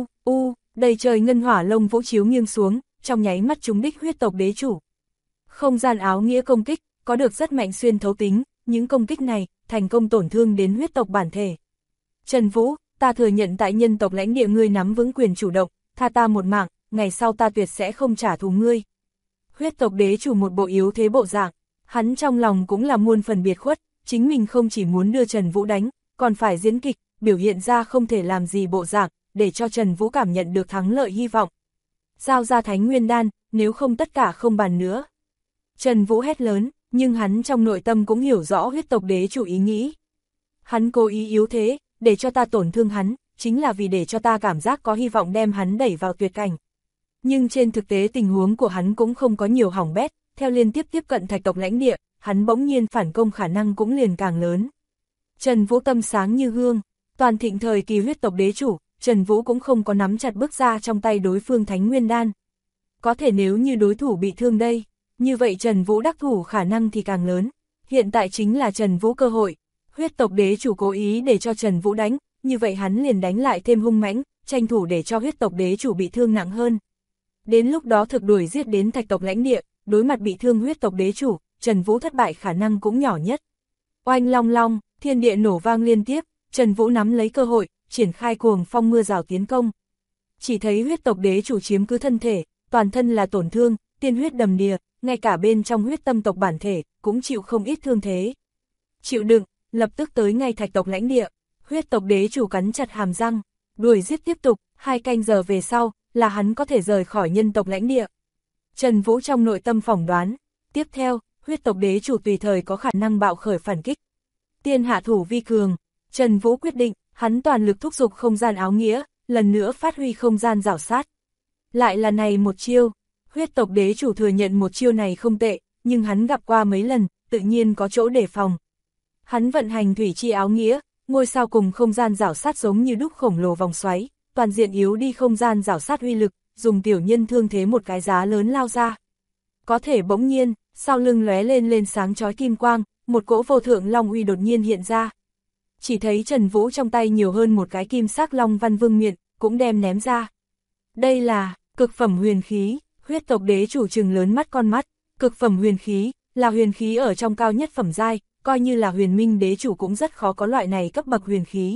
đầy trời ngân hỏa lông vũ chiếu nghiêng xuống, trong nháy mắt trúng đích huyết tộc đế chủ. Không gian áo nghĩa công kích, có được rất mạnh xuyên thấu tính, những công kích này, thành công tổn thương đến huyết tộc bản thể. Trần Vũ, ta thừa nhận tại nhân tộc lãnh địa ngươi nắm vững quyền chủ động, tha ta một mạng, ngày sau ta tuyệt sẽ không trả thù ngươi. Huyết tộc đế chủ một bộ yếu thế bộ dạng, hắn trong lòng cũng là muôn phần biệt khuất, chính mình không chỉ muốn đưa Trần Vũ đánh, còn phải diễn kịch, biểu hiện ra không thể làm gì bộ dạng, để cho Trần Vũ cảm nhận được thắng lợi hy vọng. Giao ra Thánh Nguyên Đan, nếu không tất cả không bàn nữa. Trần Vũ hét lớn, nhưng hắn trong nội tâm cũng hiểu rõ huyết tộc đế chủ ý nghĩ. Hắn cố ý yếu thế, để cho ta tổn thương hắn, chính là vì để cho ta cảm giác có hy vọng đem hắn đẩy vào tuyệt cảnh. Nhưng trên thực tế tình huống của hắn cũng không có nhiều hỏng bét, theo liên tiếp tiếp cận thạch tộc lãnh địa, hắn bỗng nhiên phản công khả năng cũng liền càng lớn. Trần Vũ tâm sáng như gương, toàn thịnh thời kỳ huyết tộc đế chủ, Trần Vũ cũng không có nắm chặt bước ra trong tay đối phương Thánh Nguyên Đan. Có thể nếu như đối thủ bị thương đây, như vậy Trần Vũ đắc thủ khả năng thì càng lớn. Hiện tại chính là Trần Vũ cơ hội. Huyết tộc đế chủ cố ý để cho Trần Vũ đánh, như vậy hắn liền đánh lại thêm hung mãnh, tranh thủ để cho huyết tộc đế chủ bị thương nặng hơn. Đến lúc đó thực đuổi giết đến thạch tộc lãnh địa, đối mặt bị thương huyết tộc đế chủ, Trần Vũ thất bại khả năng cũng nhỏ nhất. Oanh long long, thiên địa nổ vang liên tiếp, Trần Vũ nắm lấy cơ hội, triển khai cuồng phong mưa rào tiến công. Chỉ thấy huyết tộc đế chủ chiếm cứ thân thể, toàn thân là tổn thương, tiên huyết đầm đìa, ngay cả bên trong huyết tâm tộc bản thể, cũng chịu không ít thương thế. Chịu đựng, lập tức tới ngay thạch tộc lãnh địa, huyết tộc đế chủ cắn chặt hàm răng, đuổi giết tiếp tục, 2 canh giờ về sau, là hắn có thể rời khỏi nhân tộc lãnh địa. Trần Vũ trong nội tâm phỏng đoán, tiếp theo, huyết tộc đế chủ tùy thời có khả năng bạo khởi phản kích. Tiên hạ thủ vi cường, Trần Vũ quyết định, hắn toàn lực thúc giục không gian áo nghĩa, lần nữa phát huy không gian rảo sát. Lại là này một chiêu, huyết tộc đế chủ thừa nhận một chiêu này không tệ, nhưng hắn gặp qua mấy lần, tự nhiên có chỗ đề phòng. Hắn vận hành thủy chi áo nghĩa, ngôi sao cùng không gian rảo sát giống như đúc khổng lồ vòng xoáy, toàn diện yếu đi không gian rảo sát uy lực, dùng tiểu nhân thương thế một cái giá lớn lao ra. Có thể bỗng nhiên, sau lưng lóe lên sáng chói kim quang, một cỗ vô thượng long uy đột nhiên hiện ra. Chỉ thấy Trần Vũ trong tay nhiều hơn một cái kim sắc long văn vương miện, cũng đem ném ra. Đây là cực phẩm huyền khí, huyết tộc đế chủ trừng lớn mắt con mắt, cực phẩm huyền khí, là huyền khí ở trong cao nhất phẩm giai, coi như là huyền minh đế chủ cũng rất khó có loại này cấp bậc huyền khí.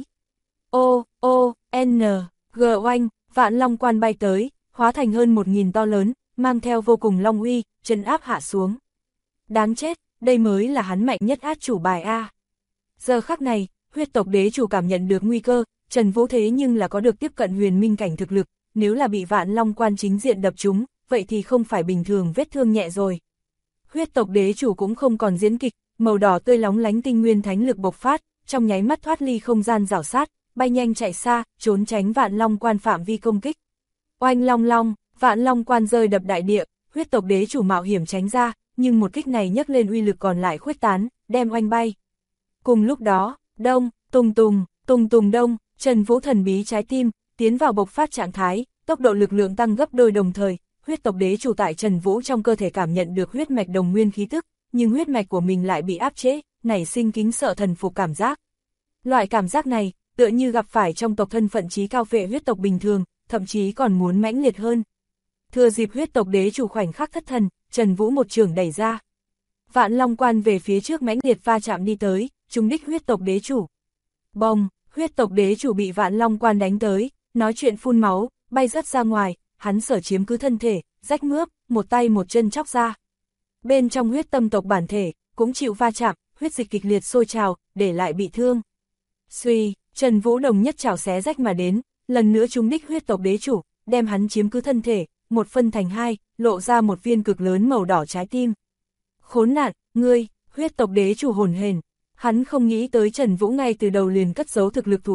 G oanh, vạn long quan bay tới, hóa thành hơn 1000 to lớn, mang theo vô cùng long uy, trấn áp hạ xuống. Đáng chết, đây mới là hắn mạnh nhất át chủ bài A. Giờ khắc này, huyết tộc đế chủ cảm nhận được nguy cơ, Trần Vũ thế nhưng là có được tiếp cận huyền minh cảnh thực lực, nếu là bị vạn long quan chính diện đập trúng, vậy thì không phải bình thường vết thương nhẹ rồi. Huyết tộc đế chủ cũng không còn diễn kịch, màu đỏ tươi lóng lánh tinh nguyên thánh lực bộc phát, trong nháy mắt thoát ly không gian rảo sát, bay nhanh chạy xa, trốn tránh vạn long quan phạm vi công kích. Oanh long long, vạn long quan rơi đập đại địa, huyết tộc đế chủ mạo hiểm tránh ra, nhưng một kích này nhấc lên uy lực còn lại khuếch tán, đem oanh bay. Cùng lúc đó, đông, tùng tùng đông, Trần Vũ thần bí trái tim, tiến vào bộc phát trạng thái, tốc độ lực lượng tăng gấp đôi đồng thời, huyết tộc đế chủ tại Trần Vũ trong cơ thể cảm nhận được huyết mạch đồng nguyên khí tức, nhưng huyết mạch của mình lại bị áp chế, nảy sinh kính sợ thần phục cảm giác. Loại cảm giác này, tựa như gặp phải trong tộc thân phận trí cao vệ huyết tộc bình thường, thậm chí còn muốn mãnh liệt hơn. Thừa dịp huyết tộc đế chủ khoảnh khắc thất thần, Trần Vũ một trường đẩy ra. Vạn long quan về phía trước mãnh liệt va chạm đi tới, trúng đích huyết tộc đế chủ. Bông, huyết tộc đế chủ bị vạn long quan đánh tới, nói chuyện phun máu, bay rất ra ngoài, hắn sở chiếm cứ thân thể, rách mướp, một tay một chân chóc ra. Bên trong huyết tâm tộc bản thể, cũng chịu va chạm, huyết dịch kịch liệt sôi trào, để lại bị thương. Suy, Trần Vũ đồng nhất chảo xé rách mà đến, lần nữa trúng đích huyết tộc đế chủ, đem hắn chiếm cứ thân thể, một phân thành hai, lộ ra một viên cực lớn màu đỏ trái tim. Khốn nạn, ngươi, huyết tộc đế chủ hồn hển, hắn không nghĩ tới Trần Vũ ngay từ đầu liền cất giấu thực lực thủ đoạn,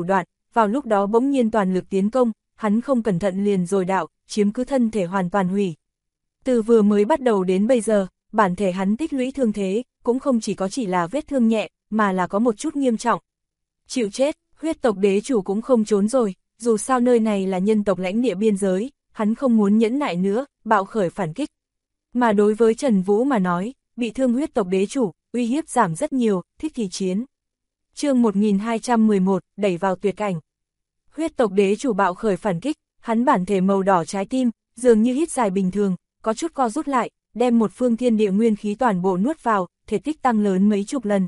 vào lúc đó bỗng nhiên toàn lực tiến công, hắn không cẩn thận liền rồi đạo, chiếm cứ thân thể hoàn toàn hủy. Từ vừa mới bắt đầu đến bây giờ, bản thể hắn tích lũy thương thế, cũng không chỉ là vết thương nhẹ, mà là có một chút nghiêm trọng. Chịu chết, huyết tộc đế chủ cũng không trốn rồi, dù sao nơi này là nhân tộc lãnh địa biên giới, hắn không muốn nhẫn nại nữa, bạo khởi phản kích. Mà đối với Trần Vũ mà nói, bị thương huyết tộc đế chủ, uy hiếp giảm rất nhiều, thích thì chiến. Chương 1211, đẩy vào tuyệt cảnh. Huyết tộc đế chủ bạo khởi phản kích, hắn bản thể màu đỏ trái tim, dường như hít dài bình thường, có chút co rút lại, đem một phương thiên địa nguyên khí toàn bộ nuốt vào, thể tích tăng lớn mấy chục lần.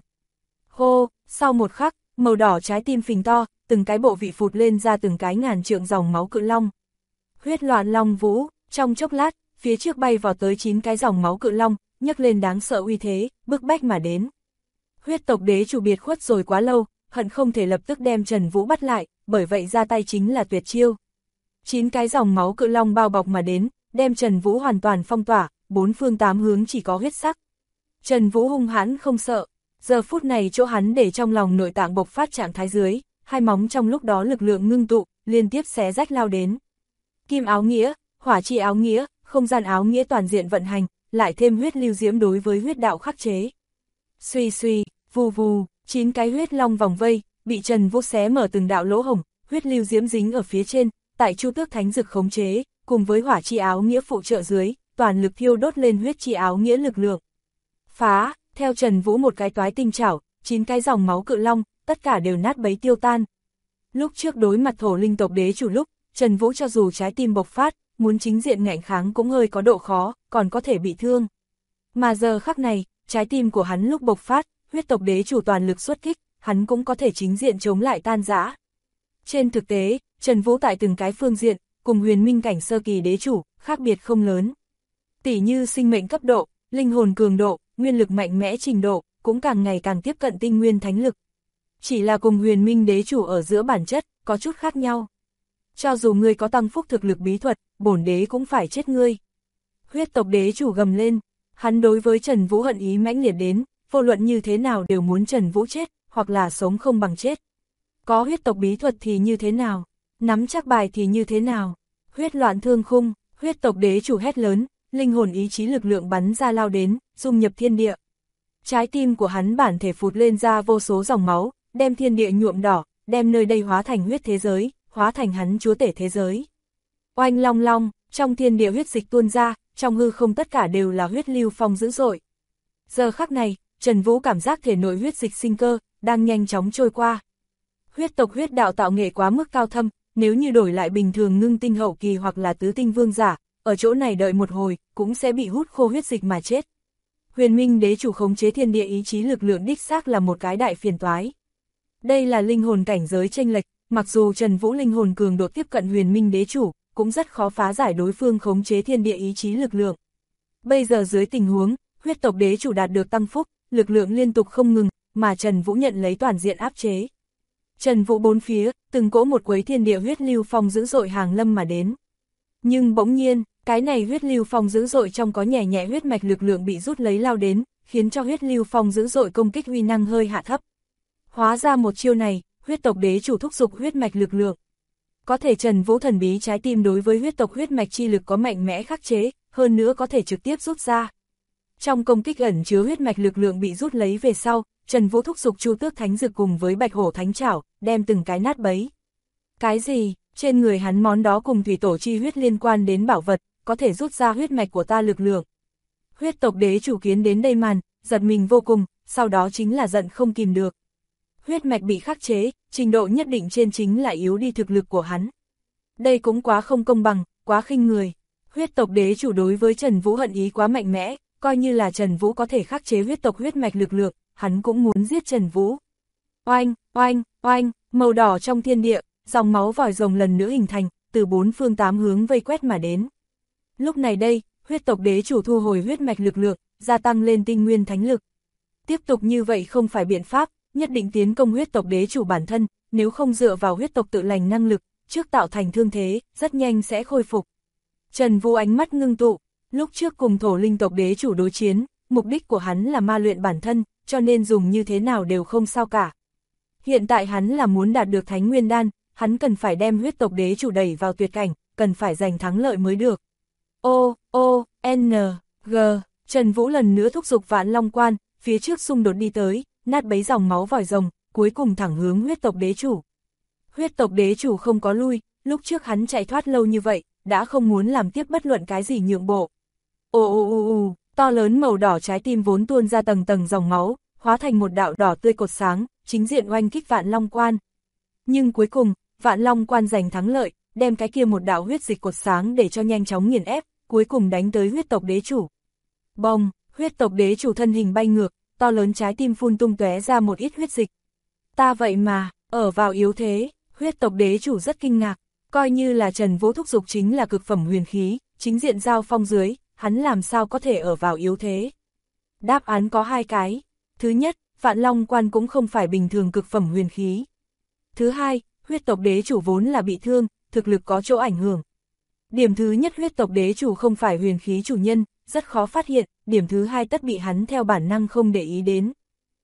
Hô, sau một khắc, màu đỏ trái tim phình to, từng cái bộ vị phụt lên ra từng cái ngàn trượng dòng máu cự long. Huyết loạn long vũ, trong chốc lát, phía trước bay vào tới 9 cái dòng máu cự long, nhấc lên đáng sợ uy thế, bức bách mà đến. Huyết tộc đế chủ biệt khuất rồi quá lâu, hận không thể lập tức đem Trần Vũ bắt lại, bởi vậy ra tay chính là tuyệt chiêu. 9 cái dòng máu cự long bao bọc mà đến, đem Trần Vũ hoàn toàn phong tỏa, 4 phương 8 hướng chỉ có huyết sắc. Trần Vũ hung hãn không sợ, giờ phút này chỗ hắn để trong lòng nội tạng bộc phát trạng thái dưới, hai móng trong lúc đó lực lượng ngưng tụ, liên tiếp xé rách lao đến. Kim áo nghĩa, hỏa chi áo nghĩa, không gian áo nghĩa toàn diện vận hành, lại thêm huyết lưu diễm đối với huyết đạo khắc chế. Suy suy, vù vù, 9 cái huyết long vòng vây, bị Trần Vũ xé mở từng đạo lỗ hổng, huyết lưu diễm dính ở phía trên, tại Chu Tước Thánh Dực khống chế, cùng với hỏa chi áo nghĩa phụ trợ dưới, toàn lực thiêu đốt lên huyết chi áo nghĩa lực lượng. Phá, theo Trần Vũ một cái toái tinh chảo, 9 cái dòng máu cự long, tất cả đều nát bấy tiêu tan. Lúc trước đối mặt thổ linh tộc đế chủ lúc, Trần Vũ cho dù trái tim bộc phát, muốn chính diện ngạnh kháng cũng hơi có độ khó, còn có thể bị thương. Mà giờ khắc này, trái tim của hắn lúc bộc phát, huyết tộc đế chủ toàn lực xuất kích, hắn cũng có thể chính diện chống lại tan rã. Trên thực tế, Trần Vũ tại từng cái phương diện, cùng huyền minh cảnh sơ kỳ đế chủ, khác biệt không lớn. Tỉ như sinh mệnh cấp độ, linh hồn cường độ, nguyên lực mạnh mẽ trình độ, cũng càng ngày càng tiếp cận tinh nguyên thánh lực. Chỉ là cùng huyền minh đế chủ ở giữa bản chất, có chút khác nhau. Cho dù ngươi có tăng phúc thực lực bí thuật, bổn đế cũng phải chết ngươi. Huyết tộc đế chủ gầm lên, hắn đối với Trần Vũ hận ý mãnh liệt đến, vô luận như thế nào đều muốn Trần Vũ chết, hoặc là sống không bằng chết. Có huyết tộc bí thuật thì như thế nào, nắm chắc bài thì như thế nào. Huyết loạn thương khung, huyết tộc đế chủ hét lớn, linh hồn ý chí lực lượng bắn ra lao đến, dung nhập thiên địa. Trái tim của hắn bản thể phụt lên ra vô số dòng máu, đem thiên địa nhuộm đỏ, đem nơi đây hóa thành huyết thế giới, hóa thành hắn chúa tể thế giới. Oanh long long, trong thiên địa huyết dịch tuôn ra, trong hư không tất cả đều là huyết lưu phong dữ dội. Giờ khắc này, Trần Vũ cảm giác thể nội huyết dịch sinh cơ, đang nhanh chóng trôi qua. Huyết tộc huyết đạo tạo nghệ quá mức cao thâm, nếu như đổi lại bình thường ngưng tinh hậu kỳ hoặc là tứ tinh vương giả, ở chỗ này đợi một hồi, cũng sẽ bị hút khô huyết dịch mà chết. Huyền minh đế chủ khống chế thiên địa ý chí lực lượng đích xác là một cái đại phiền toái. Đây là linh hồn cảnh giới chênh lệch, mặc dù Trần Vũ linh hồn cường độ tiếp cận huyền minh đế chủ, cũng rất khó phá giải đối phương khống chế thiên địa ý chí lực lượng. Bây giờ dưới tình huống, huyết tộc đế chủ đạt được tăng phúc, lực lượng liên tục không ngừng, mà Trần Vũ nhận lấy toàn diện áp chế. Trần Vũ bốn phía, từng cỗ một quấy thiên địa huyết lưu phong dữ dội hàng lâm mà đến. Nhưng bỗng nhiên, cái này huyết lưu phong dữ dội trong có nhẹ nhẹ huyết mạch lực lượng bị rút lấy lao đến, khiến cho huyết lưu phong dữ dội công kích uy năng hơi hạ thấp. Hóa ra một chiêu này, huyết tộc đế chủ thúc giục huyết mạch lực lượng. Có thể Trần Vũ thần bí trái tim đối với huyết tộc huyết mạch chi lực có mạnh mẽ khắc chế, hơn nữa có thể trực tiếp rút ra. Trong công kích ẩn chứa huyết mạch lực lượng bị rút lấy về sau, Trần Vũ thúc giục Chu Tước Thánh Dực cùng với Bạch Hổ Thánh Trảo, đem từng cái nát bấy. Cái gì? Trên người hắn món đó cùng thủy tổ chi huyết liên quan đến bảo vật, có thể rút ra huyết mạch của ta lực lượng. Huyết tộc đế chủ kiến đến đây màn, giật mình vô cùng, sau đó chính là giận không kìm được. Huyết mạch bị khắc chế, trình độ nhất định trên chính là yếu đi thực lực của hắn. Đây cũng quá không công bằng, quá khinh người. Huyết tộc đế chủ đối với Trần Vũ hận ý quá mạnh mẽ, coi như là Trần Vũ có thể khắc chế huyết tộc huyết mạch lực lượng, hắn cũng muốn giết Trần Vũ. Oanh, oanh, oanh, màu đỏ trong thiên địa, dòng máu vòi rồng lần nữa hình thành, từ 4 phương 8 hướng vây quét mà đến. Lúc này đây, huyết tộc đế chủ thu hồi huyết mạch lực lượng, gia tăng lên tinh nguyên thánh lực. Tiếp tục như vậy không phải biện pháp, nhất định tiến công huyết tộc đế chủ bản thân, nếu không dựa vào huyết tộc tự lành năng lực, trước tạo thành thương thế, rất nhanh sẽ khôi phục. Trần Vũ ánh mắt ngưng tụ, lúc trước cùng thổ linh tộc đế chủ đối chiến, mục đích của hắn là ma luyện bản thân, cho nên dùng như thế nào đều không sao cả. Hiện tại hắn là muốn đạt được Thánh Nguyên Đan, hắn cần phải đem huyết tộc đế chủ đẩy vào tuyệt cảnh, cần phải giành thắng lợi mới được. G, Trần Vũ lần nữa thúc giục Vạn Long Quan, phía trước xung đột đi tới, nát bấy dòng máu vòi rồng, cuối cùng thẳng hướng huyết tộc đế chủ. Huyết tộc đế chủ không có lui, lúc trước hắn chạy thoát lâu như vậy, đã không muốn làm tiếp bất luận cái gì nhượng bộ. To lớn màu đỏ trái tim vốn tuôn ra tầng tầng dòng máu, hóa thành một đạo đỏ tươi cột sáng, chính diện oanh kích Vạn Long Quan. Nhưng cuối cùng, Vạn Long Quan giành thắng lợi, đem cái kia một đạo huyết dịch cột sáng để cho nhanh chóng nghiền ép, cuối cùng đánh tới huyết tộc đế chủ. Bông, huyết tộc đế chủ thân hình bay ngược, to lớn trái tim phun tung tóe ra một ít huyết dịch. Ta vậy mà, ở vào yếu thế, huyết tộc đế chủ rất kinh ngạc, coi như là Trần Vũ thúc dục chính là cực phẩm huyền khí, chính diện giao phong dưới, hắn làm sao có thể ở vào yếu thế. Đáp án có hai cái. Thứ nhất, Vạn Long Quan cũng không phải bình thường cực phẩm huyền khí. Thứ hai, huyết tộc đế chủ vốn là bị thương, thực lực có chỗ ảnh hưởng. Điểm thứ nhất, huyết tộc đế chủ không phải huyền khí chủ nhân, rất khó phát hiện, điểm thứ hai tất bị hắn theo bản năng không để ý đến.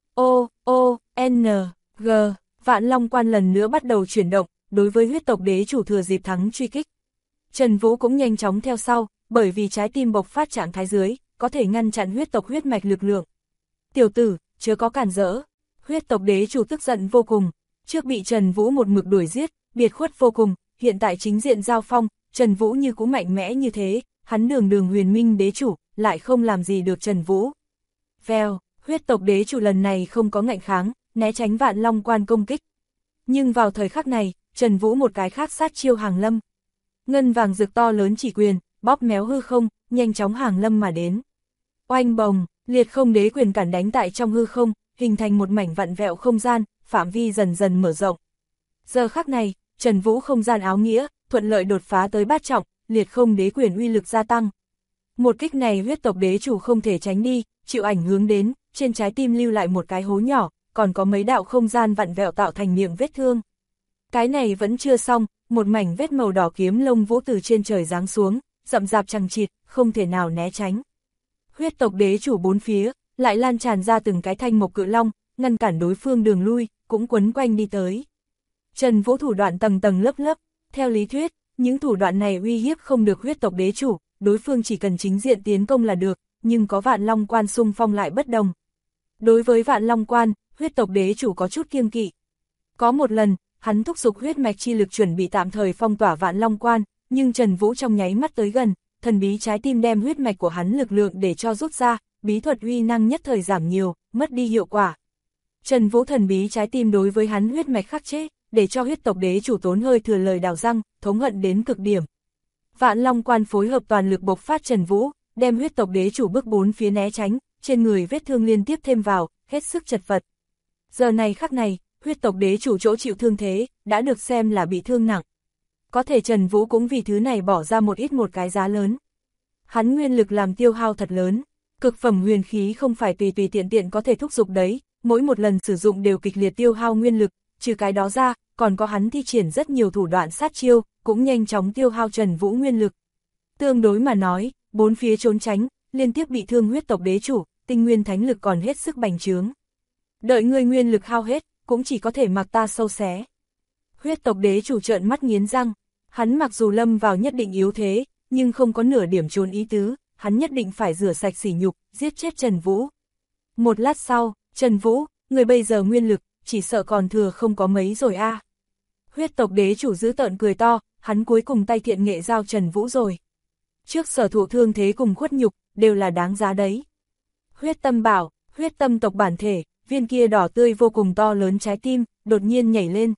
G, Vạn Long Quan lần nữa bắt đầu chuyển động, đối với huyết tộc đế chủ thừa dịp thắng truy kích. Trần Vũ cũng nhanh chóng theo sau, bởi vì trái tim bộc phát trạng thái dưới, có thể ngăn chặn huyết tộc huyết mạch lực lượng. Tiểu tử, chớ có cản rỡ. Huyết tộc đế chủ tức giận vô cùng, trước bị Trần Vũ một mực đuổi giết, biệt khuất vô cùng, hiện tại chính diện giao phong, Trần Vũ như cũ mạnh mẽ như thế, hắn đường huyền minh đế chủ, lại không làm gì được Trần Vũ. Vèo, huyết tộc đế chủ lần này không có ngạnh kháng, né tránh Vạn Long Quan công kích. Nhưng vào thời khắc này, Trần Vũ một cái khác sát chiêu hàng lâm. Ngân vàng rực to lớn chỉ quyền, bóp méo hư không, nhanh chóng hàng lâm mà đến. Oanh bồng, liệt không đế quyền cản đánh tại trong hư không, hình thành một mảnh vặn vẹo không gian, phạm vi dần dần mở rộng. Giờ khắc này, Trần Vũ không gian áo nghĩa, thuận lợi đột phá tới bát trọng, liệt không đế quyền uy lực gia tăng. Một kích này huyết tộc đế chủ không thể tránh đi, chịu ảnh hưởng đến, trên trái tim lưu lại một cái hố nhỏ, còn có mấy đạo không gian vặn vẹo tạo thành miệng vết thương. Cái này vẫn chưa xong, một mảnh vết màu đỏ kiếm lông vũ từ trên trời giáng xuống, rậm rạp chằng chịt, không thể nào né tránh. Huyết tộc đế chủ bốn phía, lại lan tràn ra từng cái thanh mộc cự long, ngăn cản đối phương đường lui, cũng quấn quanh đi tới. Trần Vũ thủ đoạn tầng tầng lớp lớp, theo lý thuyết, những thủ đoạn này uy hiếp không được huyết tộc đế chủ, đối phương chỉ cần chính diện tiến công là được, nhưng có Vạn Long Quan xung phong lại bất đồng. Đối với Vạn Long Quan, huyết tộc đế chủ có chút kiêng kỵ. Có một lần, hắn thúc giục huyết mạch chi lực chuẩn bị tạm thời phong tỏa Vạn Long Quan, nhưng Trần Vũ trong nháy mắt tới gần, thần bí trái tim đem huyết mạch của hắn lực lượng để cho rút ra, bí thuật uy năng nhất thời giảm nhiều, mất đi hiệu quả. Trần Vũ thần bí trái tim đối với hắn huyết mạch khắc chế, để cho huyết tộc đế chủ tốn hơi thừa lời đào răng, thống hận đến cực điểm. Vạn Long Quan phối hợp toàn lực bộc phát Trần Vũ, đem huyết tộc đế chủ bước bốn phía né tránh, trên người vết thương liên tiếp thêm vào, hết sức chật vật. Giờ này khắc này, huyết tộc đế chủ chỗ chịu thương thế, đã được xem là bị thương nặng. Có thể Trần Vũ cũng vì thứ này bỏ ra một cái giá lớn. Hắn nguyên lực làm tiêu hao thật lớn, cực phẩm huyền khí không phải tùy tùy tiện tiện có thể thúc giục đấy, mỗi một lần sử dụng đều kịch liệt tiêu hao nguyên lực, trừ cái đó ra, còn có hắn thi triển rất nhiều thủ đoạn sát chiêu, cũng nhanh chóng tiêu hao Trần Vũ nguyên lực. Tương đối mà nói, bốn phía trốn tránh, liên tiếp bị thương huyết tộc đế chủ, tinh nguyên thánh lực còn hết sức bành trướng. Đợi người nguyên lực hao hết, cũng chỉ có thể mặc ta sâu xé. Huyết tộc đế chủ trợn mắt nghiến răng, hắn mặc dù lâm vào nhất định yếu thế, nhưng không có nửa điểm trốn ý tứ, hắn nhất định phải rửa sạch sỉ nhục, giết chết Trần Vũ. Một lát sau, Trần Vũ, người bây giờ nguyên lực, chỉ sợ còn thừa không có mấy rồi a. Huyết tộc đế chủ dữ tợn cười to, hắn cuối cùng tay thiện nghệ giao Trần Vũ rồi. Trước sở thụ thương thế cùng khuất nhục, đều là đáng giá đấy. Huyết tâm bảo, huyết tâm tộc bản thể, viên kia đỏ tươi vô cùng to lớn trái tim, đột nhiên nhảy lên.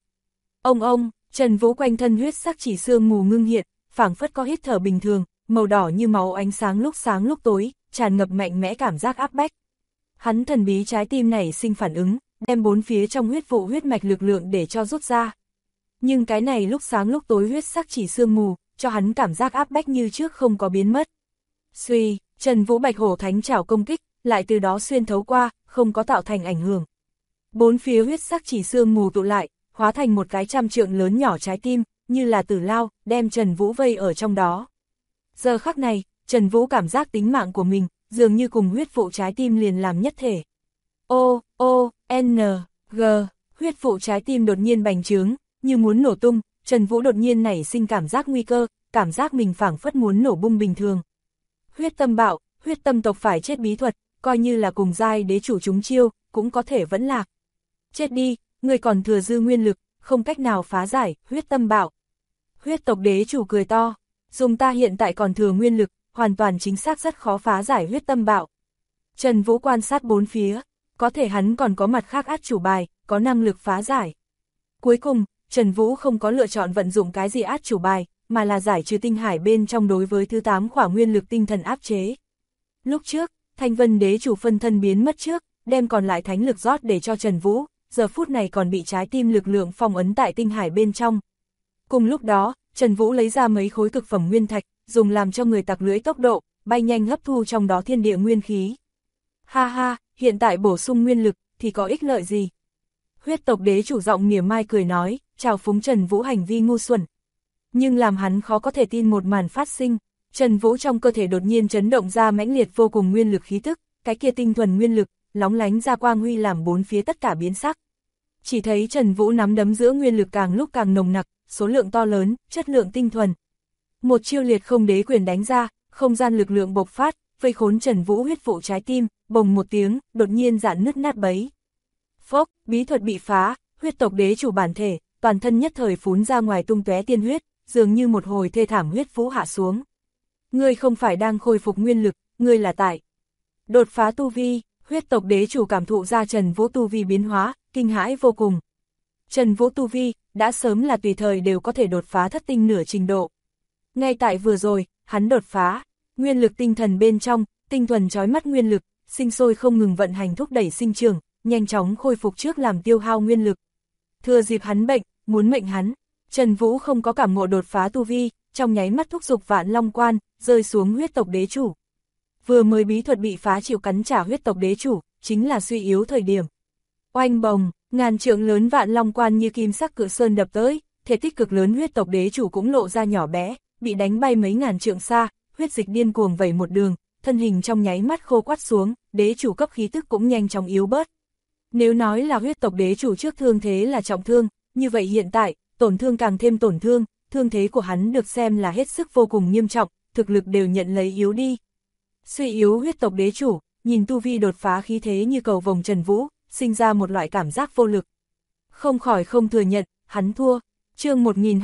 Ông, Trần Vũ quanh thân huyết sắc chỉ sương mù ngưng hiện, phảng phất có hít thở bình thường, màu đỏ như máu ánh sáng lúc tối, tràn ngập mạnh mẽ cảm giác áp bách. Hắn thần bí trái tim này sinh phản ứng, đem bốn phía trong huyết vụ huyết mạch lực lượng để cho rút ra. Nhưng cái này lúc sáng lúc tối huyết sắc chỉ sương mù, cho hắn cảm giác áp bách như trước không có biến mất. Suy, Trần Vũ bạch hổ thánh trảo công kích, lại từ đó xuyên thấu qua, không có tạo thành ảnh hưởng. Bốn phía huyết sắc chỉ sương mù tụ lại, hóa thành một cái 100 trượng lớn nhỏ trái tim, như là tử lao, đem Trần Vũ vây ở trong đó. Giờ khắc này, Trần Vũ cảm giác tính mạng của mình, dường như cùng huyết vụ trái tim liền làm nhất thể. G, huyết vụ trái tim đột nhiên bành trướng, như muốn nổ tung, Trần Vũ đột nhiên nảy sinh cảm giác nguy cơ, cảm giác mình phảng phất muốn nổ bung bình thường. Huyết tâm bạo, huyết tâm tộc phải chết bí thuật, coi như là cùng giai đế chủ chúng chiêu, cũng có thể vẫn lạc. Chết đi, người còn thừa dư nguyên lực, không cách nào phá giải, huyết tâm bạo. Huyết tộc đế chủ cười to, dùng ta hiện tại còn thừa nguyên lực, hoàn toàn chính xác rất khó phá giải huyết tâm bạo. Trần Vũ quan sát bốn phía, có thể hắn còn có mặt khác át chủ bài, có năng lực phá giải. Cuối cùng, Trần Vũ không có lựa chọn vận dụng cái gì át chủ bài, mà là giải trừ tinh hải bên trong đối với thứ 8 khỏa nguyên lực tinh thần áp chế. Lúc trước, Thanh Vân đế chủ phân thân biến mất trước, đem còn lại thánh lực rót để cho Trần Vũ, giờ phút này còn bị trái tim lực lượng phong ấn tại tinh hải bên trong. Cùng lúc đó, Trần Vũ lấy ra mấy khối cực phẩm nguyên thạch, dùng làm cho người tặc lưỡi tốc độ, bay nhanh hấp thu trong đó thiên địa nguyên khí. Ha ha, hiện tại bổ sung nguyên lực, thì có ích lợi gì? Huyết tộc đế chủ giọng mỉa mai cười nói, chào phúng Trần Vũ hành vi ngu xuẩn. Nhưng làm hắn khó có thể tin một màn phát sinh, Trần Vũ trong cơ thể đột nhiên chấn động ra mãnh liệt vô cùng nguyên lực khí tức, cái kia tinh thuần nguyên lực, lóng lánh ra quang huy làm bốn phía tất cả biến sắc. Chỉ thấy Trần Vũ nắm đấm giữa nguyên lực càng lúc càng nồng nặc, số lượng to lớn, chất lượng tinh thuần. Một chiêu liệt không đế quyền đánh ra, không gian lực lượng bộc phát, vây khốn Trần Vũ huyết vụ trái tim, bồng một tiếng, đột nhiên rạn nứt nát bấy. Phốc, bí thuật bị phá, huyết tộc đế chủ bản thể, toàn thân nhất thời phún ra ngoài tung tóe tiên huyết, dường như một hồi thê thảm huyết vũ hạ xuống. Ngươi không phải đang khôi phục nguyên lực, ngươi là tại đột phá tu vi. Huyết tộc đế chủ cảm thụ ra Trần Vũ tu vi biến hóa, kinh hãi vô cùng. Trần Vũ tu vi, đã sớm là tùy thời đều có thể đột phá thất tinh nửa trình độ. Ngay tại vừa rồi, hắn đột phá, nguyên lực tinh thần bên trong, tinh thuần chói mắt nguyên lực, sinh sôi không ngừng vận hành thúc đẩy sinh trưởng, nhanh chóng khôi phục trước làm tiêu hao nguyên lực. Thừa dịp hắn bệnh, muốn mệnh hắn, Trần Vũ không có cảm ngộ đột phá tu vi, trong nháy mắt thúc giục Vạn Long Quan, rơi xuống huyết tộc đế chủ. Vừa mới bí thuật bị phá chịu cắn trả huyết tộc đế chủ, chính là suy yếu thời điểm. Oanh bồng, ngàn trượng lớn Vạn Long Quan như kim sắc cự sơn đập tới, thể tích cực lớn huyết tộc đế chủ cũng lộ ra nhỏ bé, bị đánh bay mấy ngàn trượng xa, huyết dịch điên cuồng vẩy một đường, thân hình trong nháy mắt khô quắt xuống, đế chủ cấp khí tức cũng nhanh chóng yếu bớt. Nếu nói là huyết tộc đế chủ trước thương thế là trọng thương, như vậy hiện tại, tổn thương càng thêm tổn thương, thương thế của hắn được xem là hết sức vô cùng nghiêm trọng, thực lực đều nhận lấy yếu đi. Suy yếu huyết tộc đế chủ, nhìn tu vi đột phá khí thế như cầu vồng Trần Vũ, sinh ra một loại cảm giác vô lực. Không khỏi không thừa nhận, hắn thua. Chương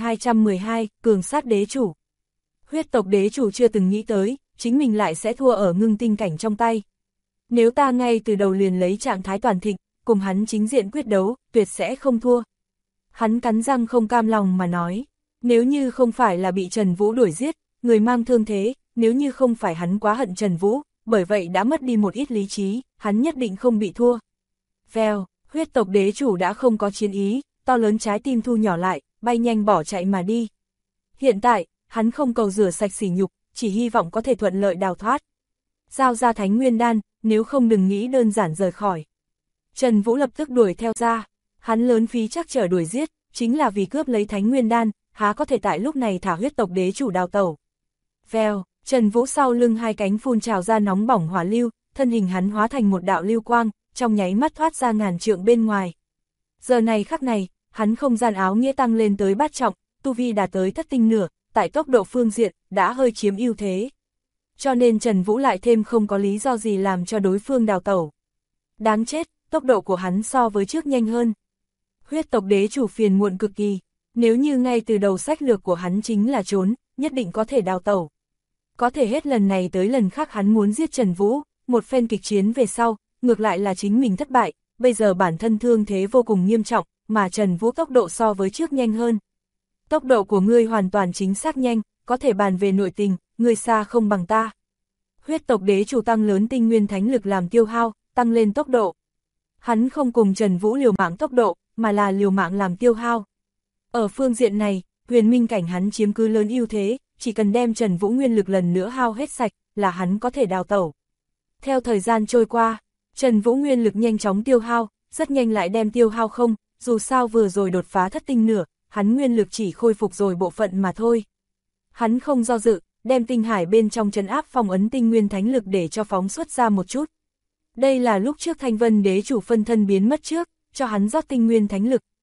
1212, cường sát đế chủ. Huyết tộc đế chủ chưa từng nghĩ tới, chính mình lại sẽ thua ở ngưng tinh cảnh trong tay. Nếu ta ngay từ đầu liền lấy trạng thái toàn thịnh, cùng hắn chính diện quyết đấu, tuyệt sẽ không thua. Hắn cắn răng không cam lòng mà nói, nếu như không phải là bị Trần Vũ đuổi giết, người mang thương thế, nếu như không phải hắn quá hận Trần Vũ, bởi vậy đã mất đi một ít lý trí, hắn nhất định không bị thua. Vèo, huyết tộc đế chủ đã không có chiến ý, to lớn trái tim thu nhỏ lại, bay nhanh bỏ chạy mà đi. Hiện tại, hắn không cầu rửa sạch sỉ nhục, chỉ hy vọng có thể thuận lợi đào thoát. Giao ra Thánh Nguyên Đan, nếu không đừng nghĩ đơn giản rời khỏi. Trần Vũ lập tức đuổi theo ra, hắn lớn phí chắc trở đuổi giết, chính là vì cướp lấy Thánh Nguyên Đan, há có thể tại lúc này thả huyết tộc đế chủ đào tẩu. Vèo, Trần Vũ sau lưng hai cánh phun trào ra nóng bỏng hỏa lưu, thân hình hắn hóa thành một đạo lưu quang, trong nháy mắt thoát ra ngàn trượng bên ngoài. Giờ này khắc này, hắn không gian áo nghĩa tăng lên tới bát trọng, tu vi đạt tới thất tinh nửa, tại tốc độ phương diện, đã hơi chiếm ưu thế. Cho nên Trần Vũ lại thêm không có lý do gì làm cho đối phương đào tẩu. Đáng chết, tốc độ của hắn so với trước nhanh hơn. Huyết tộc đế chủ phiền muộn cực kỳ, nếu như ngay từ đầu sách lược của hắn chính là trốn, nhất định có thể đào tẩu. Có thể hết lần này tới lần khác hắn muốn giết Trần Vũ, một phen kịch chiến về sau, ngược lại là chính mình thất bại, bây giờ bản thân thương thế vô cùng nghiêm trọng, mà Trần Vũ tốc độ so với trước nhanh hơn. Tốc độ của ngươi hoàn toàn chính xác nhanh, có thể bàn về nội tình, ngươi xa không bằng ta. Huyết tộc đế chủ tăng lớn tinh nguyên thánh lực làm tiêu hao, tăng lên tốc độ. Hắn không cùng Trần Vũ liều mạng tốc độ, mà là liều mạng làm tiêu hao. Ở phương diện này, huyền minh cảnh hắn chiếm cứ lớn ưu thế, chỉ cần đem Trần Vũ nguyên lực lần nữa hao hết sạch, là hắn có thể đào tẩu. Theo thời gian trôi qua, Trần Vũ nguyên lực nhanh chóng tiêu hao, rất nhanh lại đem tiêu hao không, dù sao vừa rồi đột phá thất tinh nửa, hắn nguyên lực chỉ khôi phục rồi bộ phận mà thôi. Hắn không do dự, đem tinh hải bên trong trấn áp phong ấn tinh nguyên thánh lực để cho phóng xuất ra một chút. Đây là lúc trước Thanh Vân đế chủ phân thân biến mất trước, cho hắn rót tinh nguyên thánh lực,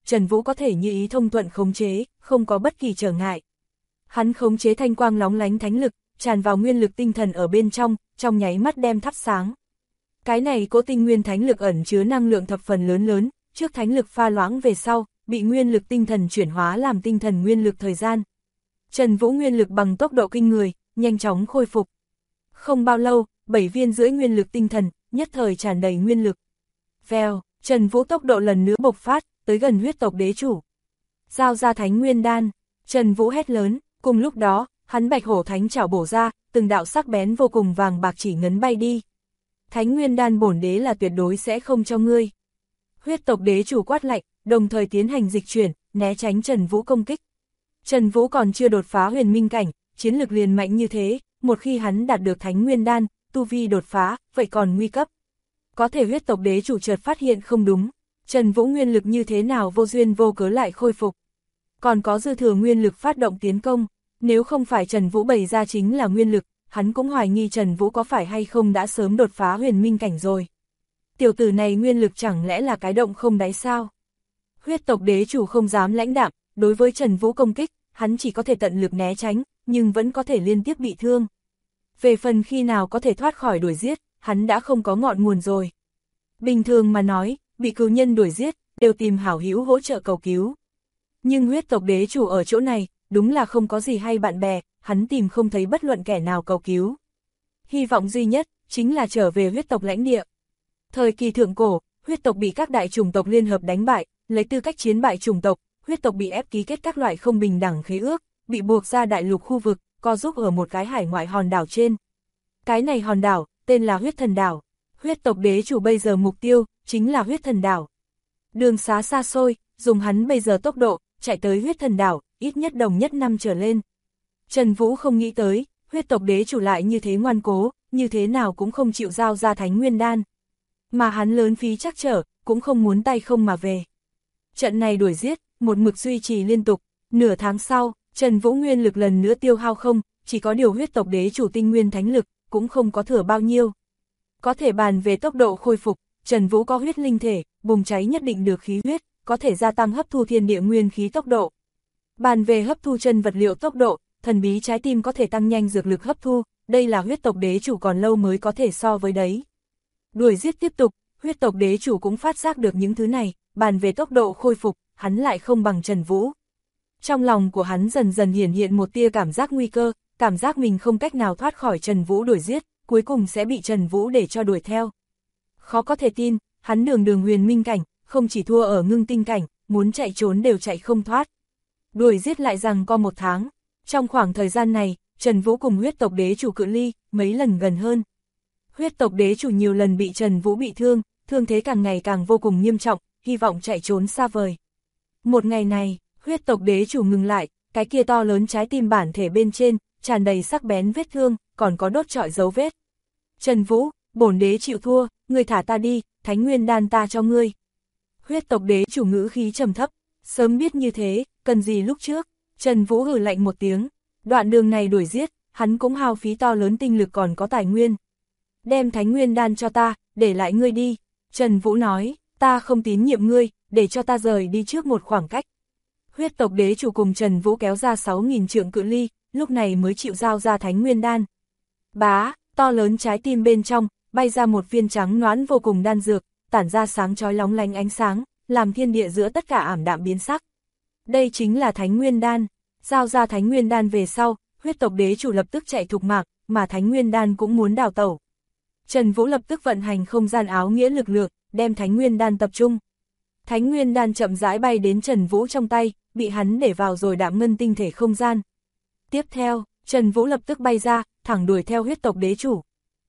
Trần Vũ có thể như ý thông thuận khống chế, không có bất kỳ trở ngại. Hắn khống chế thanh quang lóng lánh thánh lực, tràn vào nguyên lực tinh thần ở bên trong nháy mắt đem thắp sáng. Cái này cỗ tinh nguyên thánh lực ẩn chứa năng lượng thập phần lớn, trước thánh lực pha loãng về sau, bị nguyên lực tinh thần chuyển hóa làm tinh thần nguyên lực thời gian. Trần Vũ nguyên lực bằng tốc độ kinh người, nhanh chóng khôi phục. Không bao lâu, 7 viên rưỡi nguyên lực tinh thần, nhất thời tràn đầy nguyên lực. Vèo, Trần Vũ tốc độ lần nữa bộc phát, tới gần huyết tộc đế chủ. Giao ra thánh nguyên đan, Trần Vũ hét lớn, cùng lúc đó, hắn bạch hổ thánh chảo bổ ra, từng đạo sắc bén vô cùng vàng bạc chỉ ngấn bay đi. Thánh nguyên đan bổn đế là tuyệt đối sẽ không cho ngươi. Huyết tộc đế chủ quát lạnh, đồng thời tiến hành dịch chuyển, né tránh Trần Vũ công kích. Trần Vũ còn chưa đột phá huyền minh cảnh, chiến lực liền mạnh như thế, một khi hắn đạt được thánh nguyên đan, tu vi đột phá, vậy còn nguy cấp. Có thể huyết tộc đế chủ chợt phát hiện không đúng, Trần Vũ nguyên lực như thế nào vô duyên vô cớ lại khôi phục. Còn có dư thừa nguyên lực phát động tiến công, nếu không phải Trần Vũ bày ra chính là nguyên lực, hắn cũng hoài nghi Trần Vũ có phải hay không đã sớm đột phá huyền minh cảnh rồi. Tiểu tử này nguyên lực chẳng lẽ là cái động không đáy sao? Huyết tộc đế chủ không dám lãnh đạm, đối với Trần Vũ công kích, hắn chỉ có thể tận lực né tránh, nhưng vẫn có thể liên tiếp bị thương. Về phần khi nào có thể thoát khỏi đuổi giết, hắn đã không có ngọn nguồn rồi. Bình thường mà nói, bị cừu nhân đuổi giết, đều tìm hảo hữu hỗ trợ cầu cứu. Nhưng huyết tộc đế chủ ở chỗ này, đúng là không có gì hay bạn bè, hắn tìm không thấy bất luận kẻ nào cầu cứu. Hy vọng duy nhất, chính là trở về huyết tộc lãnh địa. Thời kỳ thượng cổ, huyết tộc bị các đại chủng tộc liên hợp đánh bại, lấy tư cách chiến bại chủng tộc, huyết tộc bị ép ký kết các loại không bình đẳng khế ước, bị buộc ra đại lục khu vực, co giúp ở một cái hải ngoại hòn đảo trên. Cái này hòn đảo, tên là huyết thần đảo. Huyết tộc đế chủ bây giờ mục tiêu, chính là huyết thần đảo. Đường xá xa xôi, dùng hắn bây giờ tốc độ, chạy tới huyết thần đảo, ít nhất đồng nhất năm trở lên. Trần Vũ không nghĩ tới, huyết tộc đế chủ lại như thế ngoan cố, như thế nào cũng không chịu giao ra thánh nguyên đan. Mà hắn lớn phí trắc trở, cũng không muốn tay không mà về. Trận này đuổi giết, một mực duy trì liên tục, nửa tháng sau, Trần Vũ nguyên lực lần nữa tiêu hao không, chỉ có điều huyết tộc đế chủ tinh nguyên thánh lực, cũng không có thừa bao nhiêu. Có thể bàn về tốc độ khôi phục, Trần Vũ có huyết linh thể, bùng cháy nhất định được khí huyết, có thể gia tăng hấp thu thiên địa nguyên khí tốc độ. Bàn về hấp thu chân vật liệu tốc độ, thần bí trái tim có thể tăng nhanh dược lực hấp thu, đây là huyết tộc đế chủ còn lâu mới có thể so với đấy. Đuổi giết tiếp tục, huyết tộc đế chủ cũng phát giác được những thứ này, bàn về tốc độ khôi phục, hắn lại không bằng Trần Vũ. Trong lòng của hắn dần dần hiển hiện một tia cảm giác nguy cơ, cảm giác mình không cách nào thoát khỏi Trần Vũ đuổi giết, cuối cùng sẽ bị Trần Vũ để cho đuổi theo. Khó có thể tin, hắn đường huyền minh cảnh, không chỉ thua ở ngưng tinh cảnh, muốn chạy trốn đều chạy không thoát. Đuổi giết lại rằng có 1 tháng, trong khoảng thời gian này, Trần Vũ cùng huyết tộc đế chủ cự ly, mấy lần gần hơn. Huyết tộc đế chủ nhiều lần bị Trần Vũ bị thương, thương thế càng ngày càng vô cùng nghiêm trọng, hy vọng chạy trốn xa vời. Một ngày này, huyết tộc đế chủ ngừng lại, cái kia to lớn trái tim bản thể bên trên, tràn đầy sắc bén vết thương, còn có đốt trọi dấu vết. Trần Vũ, bổn đế chịu thua, ngươi thả ta đi, thánh nguyên đan ta cho ngươi. Huyết tộc đế chủ ngữ khí trầm thấp, sớm biết như thế, cần gì lúc trước. Trần Vũ hừ lạnh một tiếng, đoạn đường này đuổi giết, hắn cũng hao phí to lớn tinh lực còn có tài nguyên. Đem thánh nguyên đan cho ta, để lại ngươi đi. Trần Vũ nói, ta không tín nhiệm ngươi, để cho ta rời đi trước một khoảng cách. Huyết tộc đế chủ cùng Trần Vũ kéo ra 6.000 trượng cự ly, lúc này mới chịu giao ra thánh nguyên đan. Bá, to lớn trái tim bên trong, bay ra một viên trắng nõn vô cùng đan dược, tản ra sáng chói lóng lánh ánh sáng, làm thiên địa giữa tất cả ảm đạm biến sắc. Đây chính là thánh nguyên đan. Giao ra thánh nguyên đan về sau, huyết tộc đế chủ lập tức chạy thục mạng, mà thánh nguyên đan cũng muốn đào tẩu. Trần Vũ lập tức vận hành không gian áo nghĩa lực lượng, đem thánh nguyên đan tập trung. Thánh nguyên đan chậm rãi bay đến Trần Vũ trong tay, bị hắn để vào rồi đạm ngân tinh thể không gian. Tiếp theo, Trần Vũ lập tức bay ra, thẳng đuổi theo huyết tộc đế chủ.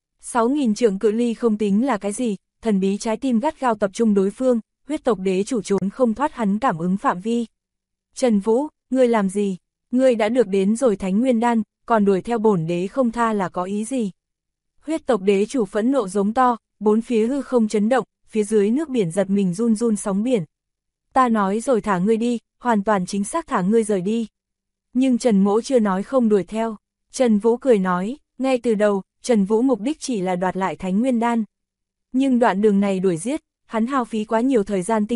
6.000 trượng cự ly không tính là cái gì, thần bí trái tim gắt gao tập trung đối phương, huyết tộc đế chủ trốn không thoát hắn cảm ứng phạm vi. Trần Vũ, ngươi làm gì? Ngươi đã được đến rồi thánh nguyên đan, còn đuổi theo bổn đế không tha là có ý gì? Huyết tộc đế chủ phẫn nộ giống to, bốn phía hư không chấn động, phía dưới nước biển giật mình run run sóng biển. Ta nói rồi thả ngươi đi, hoàn toàn chính xác thả ngươi rời đi. Nhưng Trần Mỗ chưa nói không đuổi theo. Trần Vũ cười nói, ngay từ đầu, Trần Vũ mục đích chỉ là đoạt lại thánh nguyên đan. Nhưng đoạn đường này đuổi giết, hắn hao phí quá nhiều thời gian tinh lực,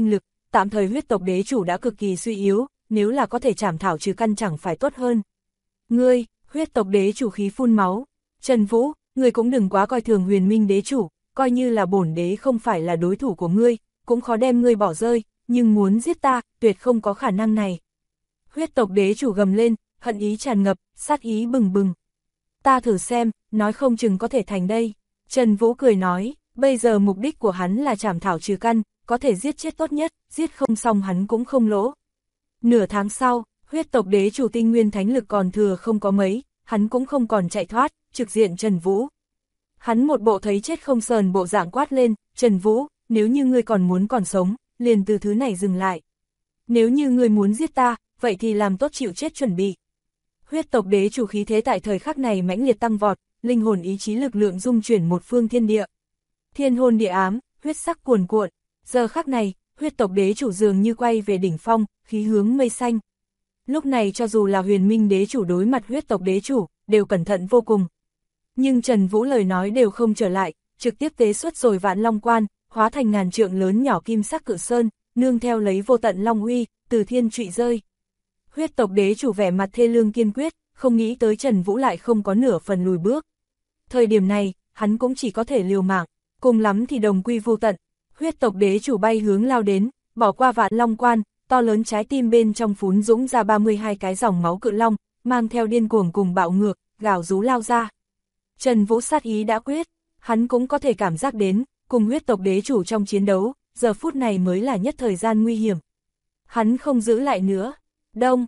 tạm thời huyết tộc đế chủ đã cực kỳ suy yếu, nếu là có thể trảm thảo trừ căn chẳng phải tốt hơn. Ngươi, huyết tộc đế chủ khí phun máu. Trần Vũ, ngươi cũng đừng quá coi thường huyền minh đế chủ, coi như là bổn đế không phải là đối thủ của ngươi, cũng khó đem ngươi bỏ rơi, nhưng muốn giết ta, tuyệt không có khả năng này. Huyết tộc đế chủ gầm lên, hận ý tràn ngập, sát ý bừng bừng. Ta thử xem, nói không chừng có thể thành đây. Trần Vũ cười nói, bây giờ mục đích của hắn là trảm thảo trừ căn, có thể giết chết tốt nhất, giết không xong hắn cũng không lỗ. Nửa tháng sau, huyết tộc đế chủ tinh nguyên thánh lực còn thừa không có mấy, hắn cũng không còn chạy thoát, trực diện Trần Vũ. Hắn một bộ thấy chết không sờn bộ dạng quát lên, Trần Vũ, nếu như ngươi còn muốn còn sống, liền từ thứ này dừng lại. Nếu như ngươi muốn giết ta, vậy thì làm tốt chịu chết chuẩn bị. Huyết tộc đế chủ khí thế tại thời khắc này mãnh liệt tăng vọt, linh hồn ý chí lực lượng dung chuyển một phương thiên địa. Thiên hồn địa ám, huyết sắc cuồn cuộn, giờ khắc này, huyết tộc đế chủ dường như quay về đỉnh phong, khí hướng mây xanh. Lúc này cho dù là huyền minh đế chủ đối mặt huyết tộc đế chủ, đều cẩn thận vô cùng. Nhưng Trần Vũ lời nói đều không trở lại, trực tiếp tế xuất rồi vạn long quan, hóa thành ngàn trượng lớn nhỏ kim sắc cự sơn, nương theo lấy vô tận long uy, từ thiên trụy rơi. Huyết tộc đế chủ vẻ mặt thê lương kiên quyết, không nghĩ tới Trần Vũ lại không có nửa phần lùi bước. Thời điểm này, hắn cũng chỉ có thể liều mạng, cùng lắm thì đồng quy vô tận. Huyết tộc đế chủ bay hướng lao đến, bỏ qua vạn long quan, to lớn trái tim bên trong phún dũng ra 32 cái dòng máu cự long, mang theo điên cuồng cùng bạo ngược, gào rú lao ra. Trần Vũ sát ý đã quyết, hắn cũng có thể cảm giác đến, cùng huyết tộc đế chủ trong chiến đấu, giờ phút này mới là nhất thời gian nguy hiểm. Hắn không giữ lại nữa. Đông,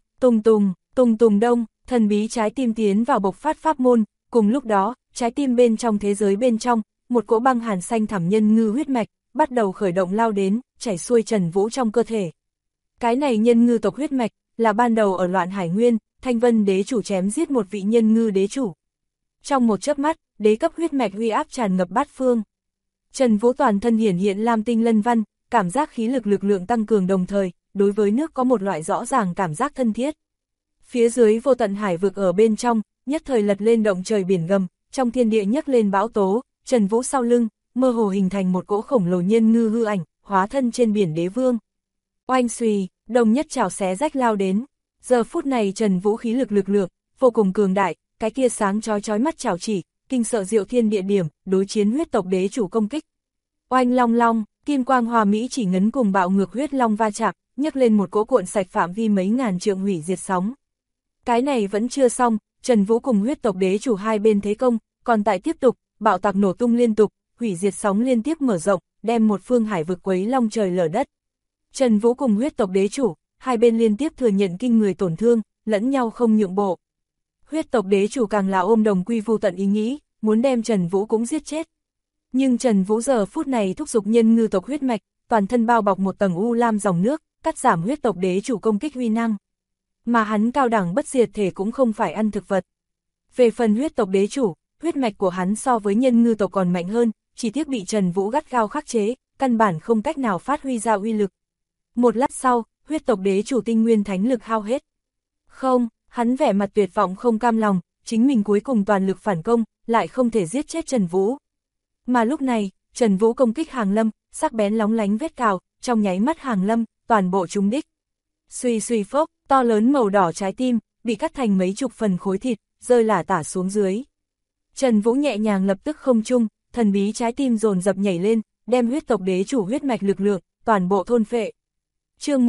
tùng tùng đông, thần bí trái tim tiến vào bộc phát pháp môn, cùng lúc đó, trái tim bên trong thế giới bên trong, một cỗ băng hàn xanh thẳm nhân ngư huyết mạch, bắt đầu khởi động lao đến, chảy xuôi Trần Vũ trong cơ thể. Cái này nhân ngư tộc huyết mạch, là ban đầu ở loạn hải nguyên, Thanh Vân đế chủ chém giết một vị nhân ngư đế chủ. Trong một chớp mắt, đế cấp huyết mạch uy áp tràn ngập bát phương. Trần Vũ toàn thân hiển hiện lam tinh lân văn, cảm giác khí lực lượng tăng cường đồng thời, đối với nước có một loại rõ ràng cảm giác thân thiết. Phía dưới vô tận hải vực ở bên trong, nhất thời lật lên động trời biển gầm, trong thiên địa nhấc lên bão tố, Trần Vũ sau lưng, mơ hồ hình thành một cỗ khổng lồ nhân ngư hư ảnh, hóa thân trên biển đế vương. Oanh xùy, đồng nhất chảo xé rách lao đến. Giờ phút này Trần Vũ khí lực lượng, vô cùng cường đại, cái kia sáng chói mắt chảo chỉ, kinh sợ diệu thiên địa điểm, đối chiến huyết tộc đế chủ công kích. Oanh long long, kim quang hòa mỹ chỉ ngấn cùng bạo ngược huyết long va chạm, nhấc lên một cỗ cuộn sạch phạm vi mấy ngàn trượng hủy diệt sóng. Cái này vẫn chưa xong, Trần Vũ cùng huyết tộc đế chủ hai bên thế công, còn tại tiếp tục, bạo tạc nổ tung liên tục, hủy diệt sóng liên tiếp mở rộng, đem một phương hải vực quấy long trời lở đất. Trần Vũ cùng huyết tộc đế chủ, hai bên liên tiếp thừa nhận kinh người tổn thương, lẫn nhau không nhượng bộ. Huyết tộc đế chủ càng là ôm đồng quy vu tận ý nghĩ, muốn đem Trần Vũ cũng giết chết. Nhưng Trần Vũ giờ phút này thúc giục nhân ngư tộc huyết mạch, toàn thân bao bọc một tầng u lam dòng nước, cắt giảm huyết tộc đế chủ công kích uy năng. Mà hắn cao đẳng bất diệt thể cũng không phải ăn thực vật. Về phần huyết tộc đế chủ, huyết mạch của hắn so với nhân ngư tộc còn mạnh hơn, chỉ tiếc bị Trần Vũ gắt gao khắc chế, căn bản không cách nào phát huy ra uy lực. Một lát sau, huyết tộc đế chủ tinh nguyên thánh lực hao hết. Không, hắn vẻ mặt tuyệt vọng không cam lòng, chính mình cuối cùng toàn lực phản công, lại không thể giết chết Trần Vũ. Mà lúc này, Trần Vũ công kích Hàng Lâm, sắc bén lóng lánh vết cào, trong nháy mắt Hàng Lâm, toàn bộ trúng đích. Suy suy phốc, to lớn màu đỏ trái tim, bị cắt thành mấy chục phần khối thịt, rơi lả tả xuống dưới. Trần Vũ nhẹ nhàng lập tức không trung, thần bí trái tim dồn dập nhảy lên, đem huyết tộc đế chủ huyết mạch lực lượng, toàn bộ thôn phệ. Chương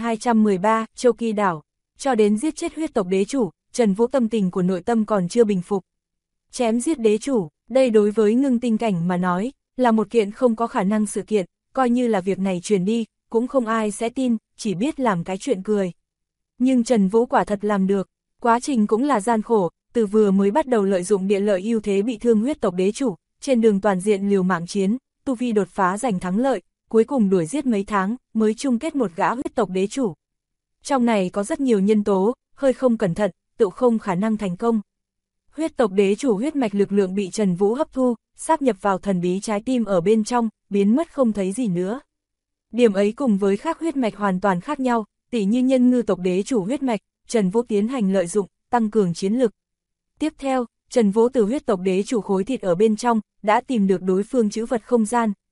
1213, Châu Kỳ đảo. Cho đến giết chết huyết tộc đế chủ, Trần Vũ tâm tình của nội tâm còn chưa bình phục. Chém giết đế chủ, đây đối với ngưng tinh cảnh mà nói, là một kiện không có khả năng sự kiện, coi như là việc này truyền đi, cũng không ai sẽ tin, chỉ biết làm cái chuyện cười. Nhưng Trần Vũ quả thật làm được, quá trình cũng là gian khổ, từ vừa mới bắt đầu lợi dụng địa lợi ưu thế bị thương huyết tộc đế chủ, trên đường toàn diện liều mạng chiến, tu vi đột phá giành thắng lợi, cuối cùng đuổi giết mấy tháng, mới chung kết một gã huyết tộc đế chủ. Trong này có rất nhiều nhân tố, hơi không cẩn thận, tự không khả năng thành công. Huyết tộc đế chủ huyết mạch lực lượng bị Trần Vũ hấp thu, sáp nhập vào thần bí trái tim ở bên trong, biến mất không thấy gì nữa. Điểm ấy cùng với khác huyết mạch hoàn toàn khác nhau, tỉ như nhân ngư tộc đế chủ huyết mạch, Trần Vũ tiến hành lợi dụng, tăng cường chiến lực. Tiếp theo, Trần Vũ từ huyết tộc đế chủ khối thịt ở bên trong, đã tìm được đối phương trữ vật không gian.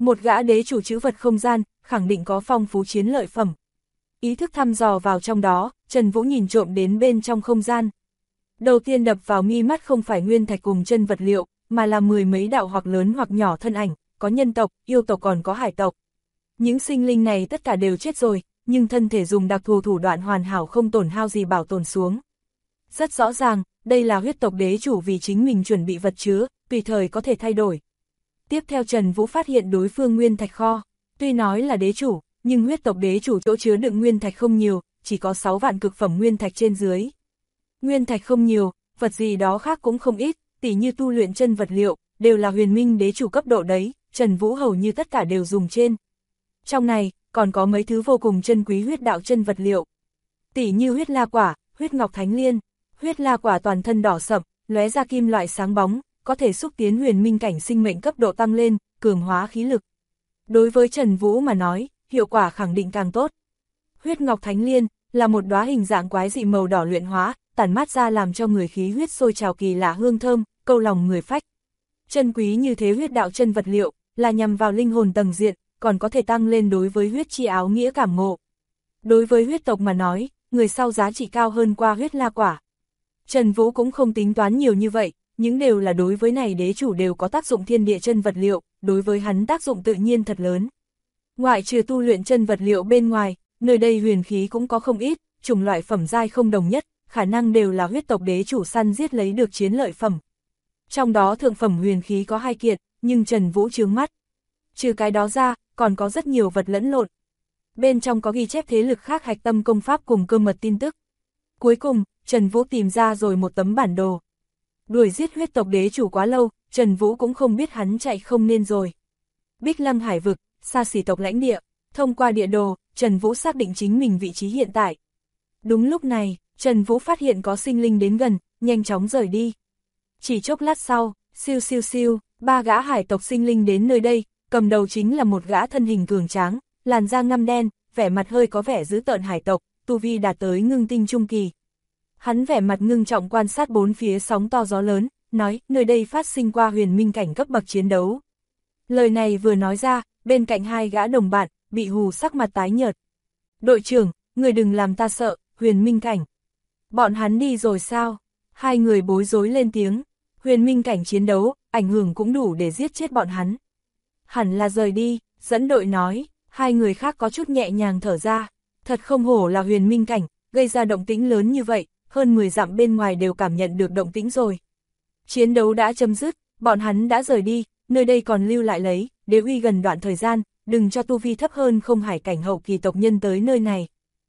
Một gã đế chủ trữ vật không gian, khẳng định có phong phú chiến lợi phẩm. Ý thức thăm dò vào trong đó, Trần Vũ nhìn trộm đến bên trong không gian. Đầu tiên đập vào mi mắt không phải nguyên thạch cùng chân vật liệu, mà là mười mấy đạo hoặc lớn hoặc nhỏ thân ảnh, có nhân tộc, yêu tộc còn có hải tộc. Những sinh linh này tất cả đều chết rồi, nhưng thân thể dùng đặc thù thủ đoạn hoàn hảo không tổn hao gì bảo tồn xuống. Rất rõ ràng, đây là huyết tộc đế chủ vì chính mình chuẩn bị vật chứa, tùy thời có thể thay đổi. Tiếp theo Trần Vũ phát hiện đối phương nguyên thạch kho, tuy nói là đế chủ, nhưng huyết tộc đế chủ chỗ chứa đựng nguyên thạch không nhiều, chỉ có 6 vạn cực phẩm nguyên thạch trên dưới. Nguyên thạch không nhiều, vật gì đó khác cũng không ít, tỉ như tu luyện chân vật liệu, đều là huyền minh đế chủ cấp độ đấy, Trần Vũ hầu như tất cả đều dùng trên. Trong này, còn có mấy thứ vô cùng chân quý huyết đạo chân vật liệu. Tỉ như huyết la quả, huyết ngọc thánh liên, huyết la quả toàn thân đỏ sậm, lóe ra kim loại sáng bóng, có thể xúc tiến huyền minh cảnh sinh mệnh cấp độ tăng lên, cường hóa khí lực. Đối với Trần Vũ mà nói, hiệu quả khẳng định càng tốt. Huyết ngọc thánh liên là một đóa hình dạng quái dị màu đỏ luyện hóa, tản mát ra làm cho người khí huyết sôi trào kỳ lạ hương thơm, câu lòng người phách. Chân quý như thế huyết đạo chân vật liệu, là nhằm vào linh hồn tầng diện, còn có thể tăng lên đối với huyết chi áo nghĩa cảm ngộ. Đối với huyết tộc mà nói, người sau giá trị cao hơn qua huyết la quả. Trần Vũ cũng không tính toán nhiều như vậy, những đều là đối với này đế chủ đều có tác dụng thiên địa chân vật liệu, đối với hắn tác dụng tự nhiên thật lớn. Ngoại trừ tu luyện chân vật liệu bên ngoài, nơi đây huyền khí cũng có không ít, chủng loại phẩm giai không đồng nhất, khả năng đều là huyết tộc đế chủ săn giết lấy được chiến lợi phẩm. Trong đó thượng phẩm huyền khí có 2 kiện, nhưng Trần Vũ chướng mắt. Trừ cái đó ra, còn có rất nhiều vật lẫn lộn. Bên trong có ghi chép thế lực khác hạch tâm công pháp cùng cơ mật tin tức. Cuối cùng, Trần Vũ tìm ra rồi một tấm bản đồ. Đuổi giết huyết tộc đế chủ quá lâu, Trần Vũ cũng không biết hắn chạy không nên rồi. Bích Lăng hải vực, xa xỉ tộc lãnh địa, thông qua địa đồ, Trần Vũ xác định chính mình vị trí hiện tại. Đúng lúc này, Trần Vũ phát hiện có sinh linh đến gần, nhanh chóng rời đi. Chỉ chốc lát sau, siêu siêu siêu, 3 gã hải tộc sinh linh đến nơi đây, cầm đầu chính là một gã thân hình cường tráng, làn da ngăm đen, vẻ mặt hơi có vẻ dữ tợn hải tộc, tu vi đạt tới ngưng tinh trung kỳ. Hắn vẻ mặt ngưng trọng quan sát bốn phía sóng to gió lớn, nói, nơi đây phát sinh qua huyền minh cảnh cấp bậc chiến đấu. Lời này vừa nói ra, bên cạnh 2 gã đồng bạn, bị hù sắc mặt tái nhợt. Đội trưởng, người đừng làm ta sợ, huyền minh cảnh. Bọn hắn đi rồi sao? 2 người bối rối lên tiếng. Huyền minh cảnh chiến đấu, ảnh hưởng cũng đủ để giết chết bọn hắn. Hẳn là rời đi, dẫn đội nói. 2 người khác có chút nhẹ nhàng thở ra. Thật không hổ là huyền minh cảnh, gây ra động tĩnh lớn như vậy, hơn 10 dặm bên ngoài đều cảm nhận được động tĩnh rồi. Chiến đấu đã chấm dứt, bọn hắn đã rời đi, nơi đây còn lưu lại lấy, đế uy gần đoạn thời gian, đừng cho tu vi thấp hơn không hải cảnh hậu kỳ tộc nhân tới nơi này.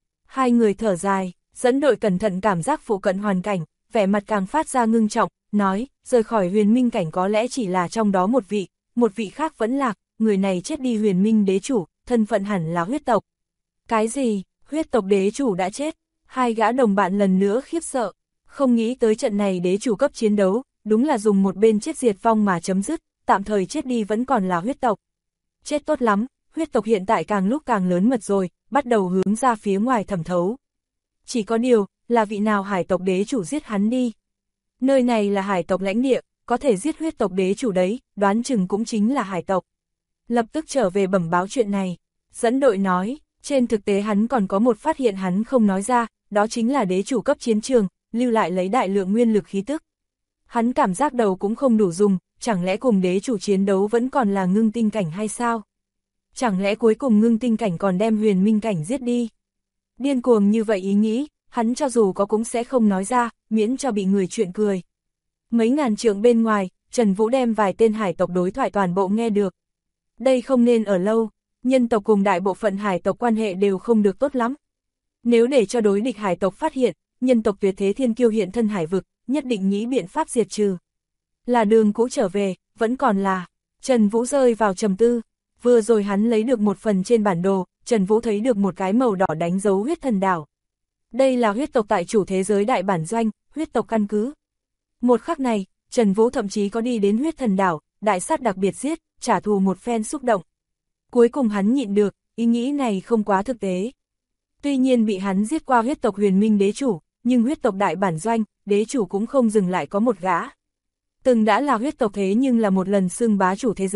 2 người thở dài, dẫn đội cẩn thận cảm giác phụ cận hoàn cảnh, vẻ mặt càng phát ra ngưng trọng, nói, rời khỏi huyền minh cảnh có lẽ chỉ là trong đó một vị khác vẫn lạc, người này chết đi huyền minh đế chủ, thân phận hẳn là huyết tộc. Cái gì, huyết tộc đế chủ đã chết? 2 gã đồng bạn lần nữa khiếp sợ, không nghĩ tới trận này đế chủ cấp chiến đấu, đúng là dùng một bên chết diệt vong mà chấm dứt, tạm thời chết đi vẫn còn là huyết tộc. Chết tốt lắm, huyết tộc hiện tại càng lúc càng lớn mật rồi, bắt đầu hướng ra phía ngoài thẩm thấu. Chỉ có điều, là vị nào hải tộc đế chủ giết hắn đi. Nơi này là hải tộc lãnh địa, có thể giết huyết tộc đế chủ đấy, đoán chừng cũng chính là hải tộc. Lập tức trở về bẩm báo chuyện này, dẫn đội nói, trên thực tế hắn còn có một phát hiện hắn không nói ra, đó chính là đế chủ cấp chiến trường, lưu lại lấy đại lượng nguyên lực khí tức. Hắn cảm giác đầu cũng không đủ dùng, chẳng lẽ cùng đế chủ chiến đấu vẫn còn là ngưng tinh cảnh hay sao? Chẳng lẽ cuối cùng ngưng tinh cảnh còn đem huyền minh cảnh giết đi? Điên cuồng như vậy ý nghĩ, hắn cho dù có cũng sẽ không nói ra, miễn cho bị người chuyện cười. Mấy ngàn trượng bên ngoài, Trần Vũ đem vài tên hải tộc đối thoại toàn bộ nghe được. Đây không nên ở lâu, nhân tộc cùng đại bộ phận hải tộc quan hệ đều không được tốt lắm. Nếu để cho đối địch hải tộc phát hiện, nhân tộc tuyệt thế thiên kiêu hiện thân hải vực, nhất định nghĩ biện pháp diệt trừ. Là đường cũ trở về, vẫn còn là. Trần Vũ rơi vào trầm tư. Vừa rồi hắn lấy được một phần trên bản đồ, Trần Vũ thấy được một cái màu đỏ đánh dấu huyết thần đảo. Đây là huyết tộc tại chủ thế giới đại bản doanh, huyết tộc căn cứ. Một khắc này, Trần Vũ thậm chí có đi đến huyết thần đảo, đại sát đặc biệt giết, trả thù một phen xúc động. Cuối cùng hắn nhịn được, ý nghĩ này không quá thực tế. Tuy nhiên bị hắn giết qua huyết tộc huyền minh đế chủ, nhưng huyết tộc đại bản doanh, đế chủ cũng không dừng lại có một gã. Từng đã là huyết tộc thế nhưng là một lần xưng bá chủ thế giới,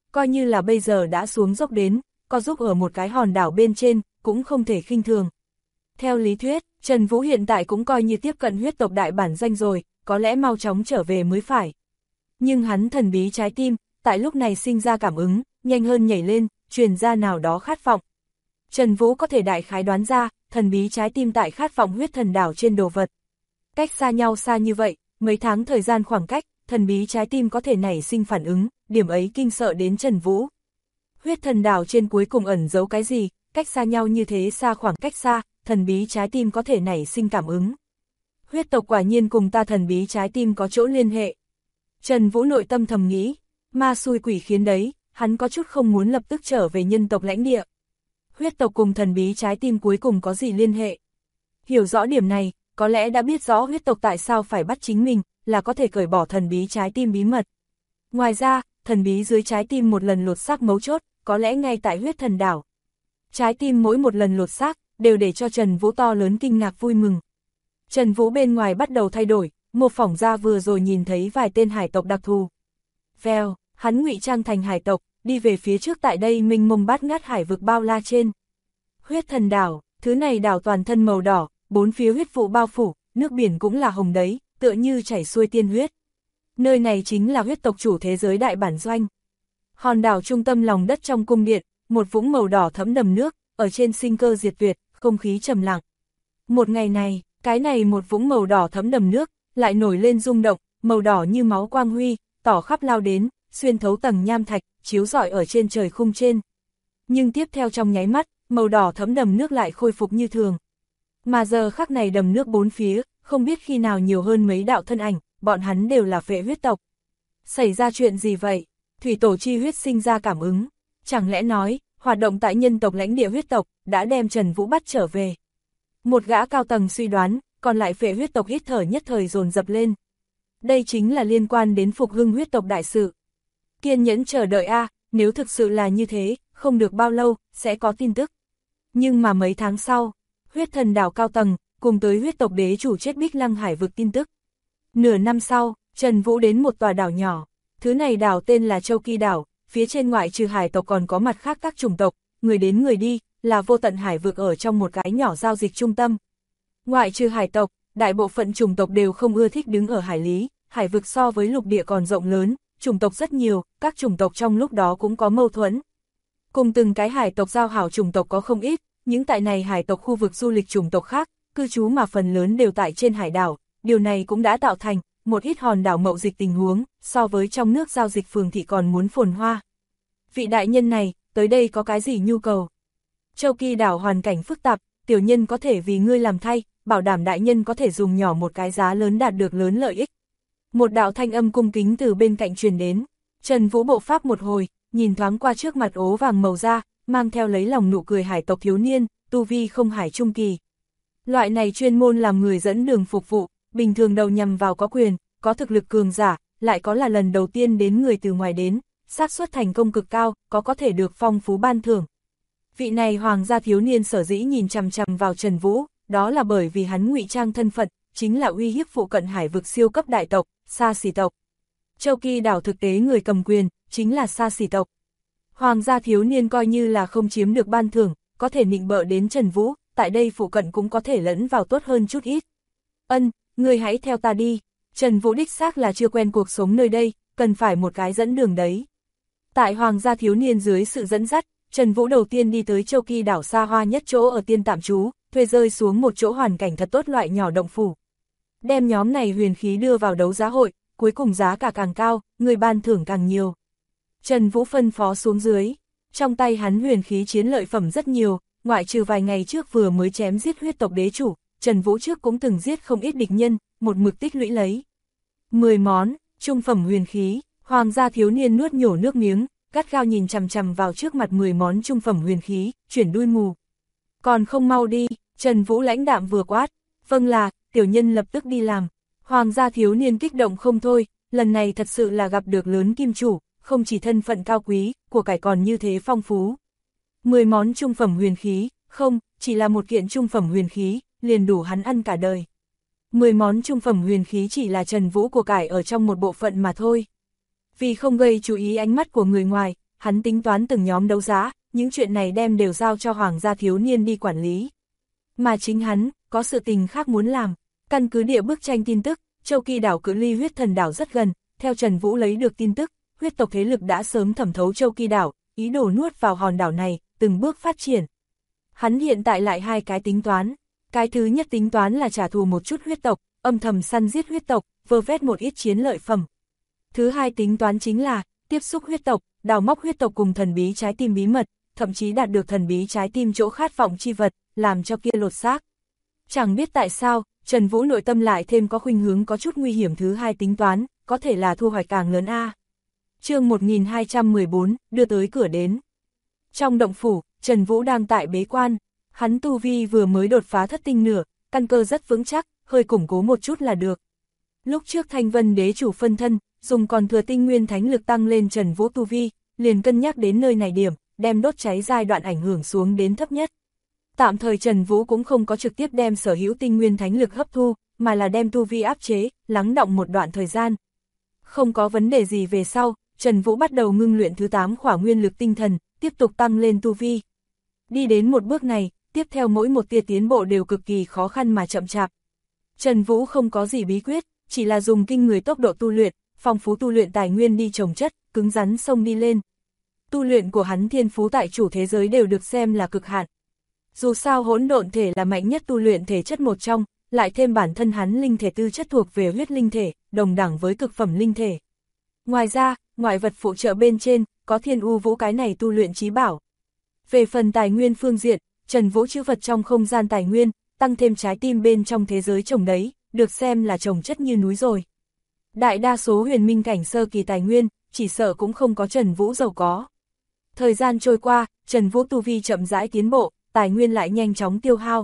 coi như là bây giờ đã xuống dốc đến, có giúp ở một cái hòn đảo bên trên, cũng không thể khinh thường. Theo lý thuyết, Trần Vũ hiện tại cũng coi như tiếp cận huyết tộc đại bản danh rồi, có lẽ mau chóng trở về mới phải. Nhưng hắn thần bí trái tim, tại lúc này sinh ra cảm ứng, nhanh hơn nhảy lên, truyền ra nào đó khát vọng. Trần Vũ có thể đại khái đoán ra, thần bí trái tim tại khát vọng huyết thần đảo trên đồ vật. Cách xa nhau xa như vậy, mấy tháng thời gian khoảng cách, thần bí trái tim có thể nảy sinh phản ứng, điểm ấy kinh sợ đến Trần Vũ. Huyết thần đảo trên cuối cùng ẩn giấu cái gì, cách xa nhau như thế xa khoảng cách xa, thần bí trái tim có thể nảy sinh cảm ứng. Huyết tộc quả nhiên cùng ta thần bí trái tim có chỗ liên hệ. Trần Vũ nội tâm thầm nghĩ, ma xui quỷ khiến đấy, hắn có chút không muốn lập tức trở về nhân tộc lãnh địa. Huyết tộc cùng thần bí trái tim cuối cùng có gì liên hệ? Hiểu rõ điểm này, có lẽ đã biết rõ huyết tộc tại sao phải bắt chính mình, là có thể cởi bỏ thần bí trái tim bí mật. Ngoài ra, thần bí dưới trái tim một lần lột xác mấu chốt, có lẽ ngay tại huyết thần đảo. Trái tim mỗi một lần lột xác, đều để cho Trần Vũ to lớn kinh ngạc vui mừng. Trần Vũ bên ngoài bắt đầu thay đổi, mô phỏng ra vừa rồi nhìn thấy vài tên hải tộc đặc thù. Vèo, hắn ngụy trang thành hải tộc, đi về phía trước tại đây mênh mông bát ngát hải vực bao la trên. Huyết thần đảo, thứ này đảo toàn thân màu đỏ, bốn phía huyết vụ bao phủ, nước biển cũng là hồng đấy, tựa như chảy xuôi tiên huyết. Nơi này chính là huyết tộc chủ thế giới đại bản doanh. Hòn đảo trung tâm lòng đất trong cung điện, một vũng màu đỏ thẫm đầm nước, ở trên sinh cơ diệt tuyệt, không khí trầm lặng. Một ngày này, cái này một vũng màu đỏ thẫm đầm nước, lại nổi lên rung động, màu đỏ như máu quang huy, tỏ khắp lao đến, xuyên thấu tầng nham thạch, chiếu rọi ở trên trời khung trên. Nhưng tiếp theo trong nháy mắt, màu đỏ thẫm đầm nước lại khôi phục như thường. Mà giờ khắc này đầm nước bốn phía, không biết khi nào nhiều hơn mấy đạo thân ảnh, bọn hắn đều là phệ huyết tộc. Xảy ra chuyện gì vậy? Thủy tổ chi huyết sinh ra cảm ứng. Chẳng lẽ nói, hoạt động tại nhân tộc lãnh địa huyết tộc, đã đem Trần Vũ bắt trở về. Một gã cao tầng suy đoán, còn lại phệ huyết tộc hít thở nhất thời dồn dập lên. Đây chính là liên quan đến phục hưng huyết tộc đại sự. Kiên nhẫn chờ đợi a, nếu thực sự là như thế, không được bao lâu, sẽ có tin tức. Nhưng mà mấy tháng sau, huyết thần đảo cao tầng, cùng tới huyết tộc đế chủ chết Bích Lăng Hải vực tin tức. Nửa năm sau, Trần Vũ đến một tòa đảo nhỏ, thứ này đảo tên là Châu Kỳ đảo, phía trên ngoại trừ hải tộc còn có mặt khác các chủng tộc, người đến người đi, là vô tận hải vực ở trong một cái nhỏ giao dịch trung tâm. Ngoại trừ hải tộc, đại bộ phận chủng tộc đều không ưa thích đứng ở hải lý, hải vực so với lục địa còn rộng lớn, chủng tộc rất nhiều, các chủng tộc trong lúc đó cũng có mâu thuẫn. Cùng từng cái hải tộc giao hảo chủng tộc có không ít, những tại này hải tộc khu vực du lịch chủng tộc khác, cư trú mà phần lớn đều tại trên hải đảo, điều này cũng đã tạo thành một ít hòn đảo mậu dịch tình huống, so với trong nước giao dịch phường thị còn muốn phồn hoa. Vị đại nhân này, tới đây có cái gì nhu cầu? Châu Kỳ đảo hoàn cảnh phức tạp, tiểu nhân có thể vì ngươi làm thay, bảo đảm đại nhân có thể dùng nhỏ một cái giá lớn đạt được lớn lợi ích. Một đạo thanh âm cung kính từ bên cạnh truyền đến, Trần Vũ bộ pháp một hồi, nhìn thoáng qua trước mặt ố vàng màu da, mang theo lấy lòng nụ cười hải tộc thiếu niên, tu vi không hải trung kỳ. Loại này chuyên môn làm người dẫn đường phục vụ, bình thường đầu nhằm vào có quyền, có thực lực cường giả, lại có là lần đầu tiên đến người từ ngoài đến, xác suất thành công cực cao, có thể được phong phú ban thưởng. Vị này hoàng gia thiếu niên sở dĩ nhìn chằm chằm vào Trần Vũ, đó là bởi vì hắn ngụy trang thân phận, chính là uy hiếp phụ cận hải vực siêu cấp đại tộc, Sa Xỉ tộc. Châu Kỳ đảo thực tế người cầm quyền, chính là Sa Xỉ tộc. Hoàng gia thiếu niên coi như là không chiếm được ban thưởng, có thể nịnh bợ đến Trần Vũ, tại đây phụ cận cũng có thể lẫn vào tốt hơn chút ít. Ân, ngươi hãy theo ta đi. Trần Vũ đích xác là chưa quen cuộc sống nơi đây, cần phải một cái dẫn đường đấy. Tại hoàng gia thiếu niên dưới sự dẫn dắt, Trần Vũ đầu tiên đi tới Châu Kỳ đảo xa hoa nhất chỗ ở tiên tạm trú, thuê rơi xuống một chỗ hoàn cảnh thật tốt loại nhỏ động phủ. Đem nhóm này huyền khí đưa vào đấu giá hội, cuối cùng giá cả càng cao, người ban thưởng càng nhiều. Trần Vũ phân phó xuống dưới, trong tay hắn huyền khí chiến lợi phẩm rất nhiều, ngoại trừ vài ngày trước vừa mới chém giết huyết tộc đế chủ, Trần Vũ trước cũng từng giết không ít địch nhân, một mực tích lũy lấy. 10 món, trung phẩm huyền khí, hoàng gia thiếu niên nuốt nhổ nước miếng, gắt gao nhìn chằm chằm vào trước mặt 10 món trung phẩm huyền khí, chuyển đuôi mù. Còn không mau đi, Trần Vũ lãnh đạm vừa quát, vâng là, tiểu nhân lập tức đi làm. Hoàng gia thiếu niên kích động không thôi, lần này thật sự là gặp được lớn kim chủ, không chỉ thân phận cao quý, của cải còn như thế phong phú. 10 món trung phẩm huyền khí, không, chỉ là một kiện trung phẩm huyền khí, liền đủ hắn ăn cả đời. 10 món trung phẩm huyền khí chỉ là Trần Vũ của cải ở trong một bộ phận mà thôi. Vì không gây chú ý ánh mắt của người ngoài, hắn tính toán từng nhóm đấu giá, những chuyện này đem đều giao cho Hoàng gia thiếu niên đi quản lý. Mà chính hắn, có sự tình khác muốn làm. Căn cứ địa bức tranh tin tức, Châu Kỳ đảo cự ly huyết thần đảo rất gần, theo Trần Vũ lấy được tin tức, huyết tộc thế lực đã sớm thẩm thấu Châu Kỳ đảo, ý đồ nuốt vào hòn đảo này, từng bước phát triển. Hắn hiện tại lại hai cái tính toán. Cái thứ nhất tính toán là trả thù một chút huyết tộc, âm thầm săn giết huyết tộc, vơ vét một ít chiến lợi phẩm. Thứ hai tính toán chính là tiếp xúc huyết tộc, đào móc huyết tộc cùng thần bí trái tim bí mật, thậm chí đạt được thần bí trái tim chỗ khát vọng chi vật, làm cho kia lột xác. Chẳng biết tại sao, Trần Vũ nội tâm lại thêm có khuynh hướng có chút nguy hiểm thứ hai tính toán, có thể là thu hoạch càng lớn a. Chương 1214, đưa tới cửa đến. Trong động phủ, Trần Vũ đang tại bế quan, hắn tu vi vừa mới đột phá thất tinh nửa, căn cơ rất vững chắc, hơi củng cố một chút là được. Lúc trước Thanh Vân đế chủ phân thân, dùng còn thừa tinh nguyên thánh lực tăng lên Trần Vũ tu vi, liền cân nhắc đến nơi này điểm, đem đốt cháy giai đoạn ảnh hưởng xuống đến thấp nhất. Tạm thời Trần Vũ cũng không có trực tiếp đem sở hữu tinh nguyên thánh lực hấp thu, mà là đem tu vi áp chế, lắng đọng một đoạn thời gian. Không có vấn đề gì về sau, Trần Vũ bắt đầu ngưng luyện thứ 8 khỏa nguyên lực tinh thần, tiếp tục tăng lên tu vi. Đi đến một bước này, tiếp theo mỗi một tia tiến bộ đều cực kỳ khó khăn mà chậm chạp. Trần Vũ không có gì bí quyết, chỉ là dùng kinh người tốc độ tu luyện, phong phú tu luyện tài nguyên đi trồng chất, cứng rắn xông đi lên. Tu luyện của hắn thiên phú tại chủ thế giới đều được xem là cực hạn. Dù sao hỗn độn thể là mạnh nhất tu luyện thể chất một trong, lại thêm bản thân hắn linh thể tư chất thuộc về huyết linh thể, đồng đẳng với cực phẩm linh thể. Ngoài ra, ngoại vật phụ trợ bên trên, có thiên u vũ cái này tu luyện chí bảo. Về phần tài nguyên phương diện, Trần Vũ trữ vật trong không gian tài nguyên, tăng thêm trái tim bên trong thế giới trồng đấy, được xem là trồng chất như núi rồi. Đại đa số huyền minh cảnh sơ kỳ tài nguyên, chỉ sợ cũng không có Trần Vũ giàu có. Thời gian trôi qua, Trần Vũ tu vi chậm rãi tiến bộ, tài nguyên lại nhanh chóng tiêu hao.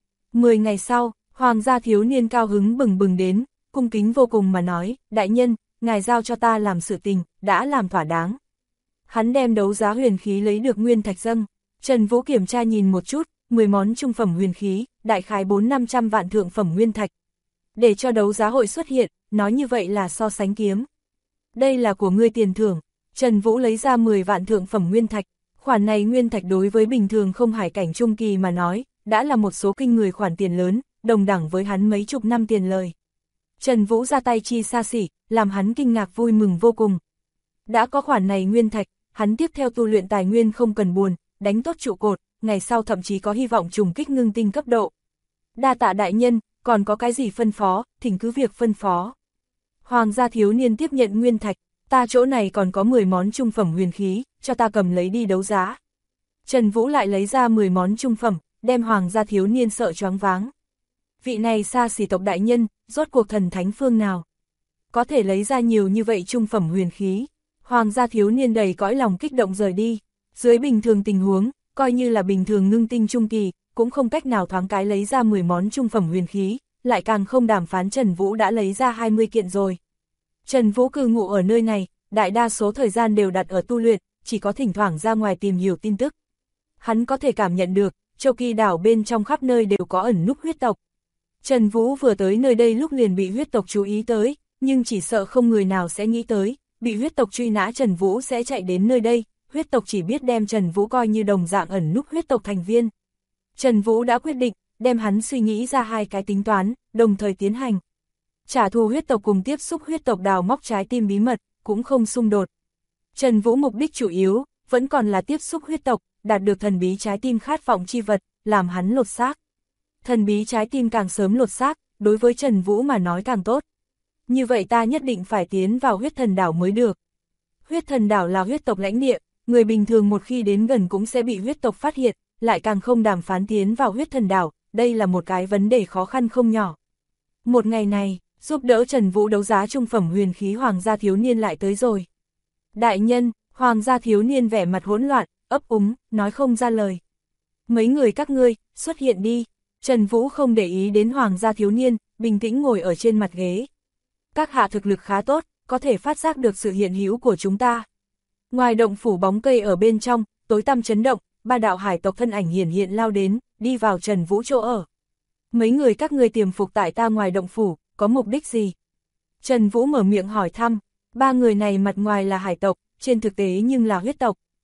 10 ngày sau, Hoàng gia thiếu niên cao hứng bừng bừng đến, cung kính vô cùng mà nói, đại nhân, ngài giao cho ta làm sự tình, đã làm thỏa đáng. Hắn đem đấu giá huyền khí lấy được nguyên thạch dâng. Trần Vũ kiểm tra nhìn một chút, 10 món trung phẩm huyền khí, đại khái 400-500 vạn thượng phẩm nguyên thạch. Để cho đấu giá hội xuất hiện, nói như vậy là so sánh kiếm. Đây là của ngươi tiền thưởng. Trần Vũ lấy ra 10 vạn thượng phẩm nguyên thạch. Khoản này nguyên thạch đối với bình thường không hải cảnh trung kỳ mà nói, đã là một số kinh người khoản tiền lớn, đồng đẳng với hắn mấy chục năm tiền lời. Trần Vũ ra tay chi xa xỉ, làm hắn kinh ngạc vui mừng vô cùng. Đã có khoản này nguyên thạch, hắn tiếp theo tu luyện tài nguyên không cần buồn, đánh tốt trụ cột, ngày sau thậm chí có hy vọng trùng kích ngưng tinh cấp độ. Đa tạ đại nhân, còn có cái gì phân phó, thỉnh cứ việc phân phó. Hoàng gia thiếu niên tiếp nhận nguyên thạch, ta chỗ này còn có 10 món trung phẩm huyền khí, cho ta cầm lấy đi đấu giá. Trần Vũ lại lấy ra 10 món trung phẩm, đem Hoàng gia thiếu niên sợ choáng váng. Vị này xa xỉ tộc đại nhân, rốt cuộc thần thánh phương nào? Có thể lấy ra nhiều như vậy trung phẩm huyền khí. Hoàng gia thiếu niên đầy cõi lòng kích động rời đi. Dưới bình thường tình huống, coi như là bình thường ngưng tinh trung kỳ, cũng không cách nào thoáng cái lấy ra 10 món trung phẩm huyền khí, lại càng không đàm phán Trần Vũ đã lấy ra 20 kiện rồi. Trần Vũ cư ngụ ở nơi này, đại đa số thời gian đều đặt ở tu luyện, chỉ có thỉnh thoảng ra ngoài tìm hiểu tin tức. Hắn có thể cảm nhận được, Châu Kỳ đảo bên trong khắp nơi đều có ẩn núp huyết tộc. Trần Vũ vừa tới nơi đây lúc liền bị huyết tộc chú ý tới, nhưng chỉ sợ không người nào sẽ nghĩ tới, bị huyết tộc truy nã Trần Vũ sẽ chạy đến nơi đây, huyết tộc chỉ biết đem Trần Vũ coi như đồng dạng ẩn núp huyết tộc thành viên. Trần Vũ đã quyết định, đem hắn suy nghĩ ra hai cái tính toán, đồng thời tiến hành. Trả thù huyết tộc cùng tiếp xúc huyết tộc đào móc trái tim bí mật, cũng không xung đột. Trần Vũ mục đích chủ yếu, vẫn còn là tiếp xúc huyết tộc, đạt được thần bí trái tim khát vọng chi vật, làm hắn lột xác. Thần bí trái tim càng sớm lột xác, đối với Trần Vũ mà nói càng tốt. Như vậy ta nhất định phải tiến vào huyết thần đảo mới được. Huyết thần đảo là huyết tộc lãnh địa, người bình thường một khi đến gần cũng sẽ bị huyết tộc phát hiện, lại càng không đàm phán tiến vào huyết thần đảo, đây là một cái vấn đề khó khăn không nhỏ. Một ngày này, giúp đỡ Trần Vũ đấu giá trung phẩm huyền khí Hoàng gia thiếu niên lại tới rồi. Đại nhân, Hoàng gia thiếu niên vẻ mặt hỗn loạn, ấp úng, nói không ra lời. Mấy người các ngươi, xuất hiện đi. Trần Vũ không để ý đến Hoàng gia thiếu niên, bình tĩnh ngồi ở trên mặt ghế. Các hạ thực lực khá tốt, có thể phát giác được sự hiện hữu của chúng ta. Ngoài động phủ bóng cây ở bên trong, tối tăm chấn động, ba đạo hải tộc thân ảnh hiển hiện lao đến, đi vào Trần Vũ chỗ ở. Mấy người các ngươi tiềm phục tại ta ngoài động phủ, có mục đích gì? Trần Vũ mở miệng hỏi thăm, ba người này mặt ngoài là hải tộc, trên thực tế nhưng là huyết tộc.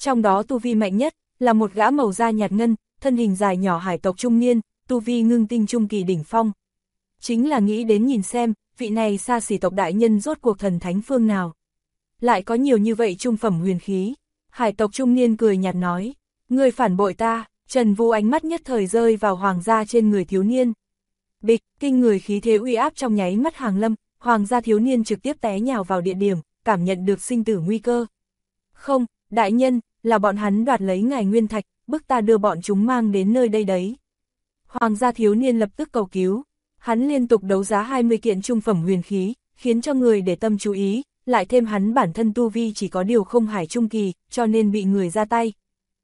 Trong đó tu vi mạnh nhất, là một gã màu da nhạt ngân, thân hình dài nhỏ hải tộc trung niên, tu vi ngưng tinh trung kỳ đỉnh phong. Chính là nghĩ đến nhìn xem, vị này xa xỉ tộc đại nhân rốt cuộc thần thánh phương nào. Lại có nhiều như vậy trung phẩm huyền khí. Hải tộc trung niên cười nhạt nói, người phản bội ta. Trần Vũ ánh mắt nhất thời rơi vào hoàng gia trên người thiếu niên. Bịch, kinh người khí thế uy áp trong nháy mắt hàng lâm, hoàng gia thiếu niên trực tiếp té nhào vào địa điểm, cảm nhận được sinh tử nguy cơ. Không, đại nhân, là bọn hắn đoạt lấy ngài nguyên thạch, bức ta đưa bọn chúng mang đến nơi đây đấy. Hoàng gia thiếu niên lập tức cầu cứu, hắn liên tục đấu giá 20 kiện trung phẩm huyền khí, khiến cho người để tâm chú ý, lại thêm hắn bản thân tu vi chỉ có điều không hải trung kỳ, cho nên bị người ra tay.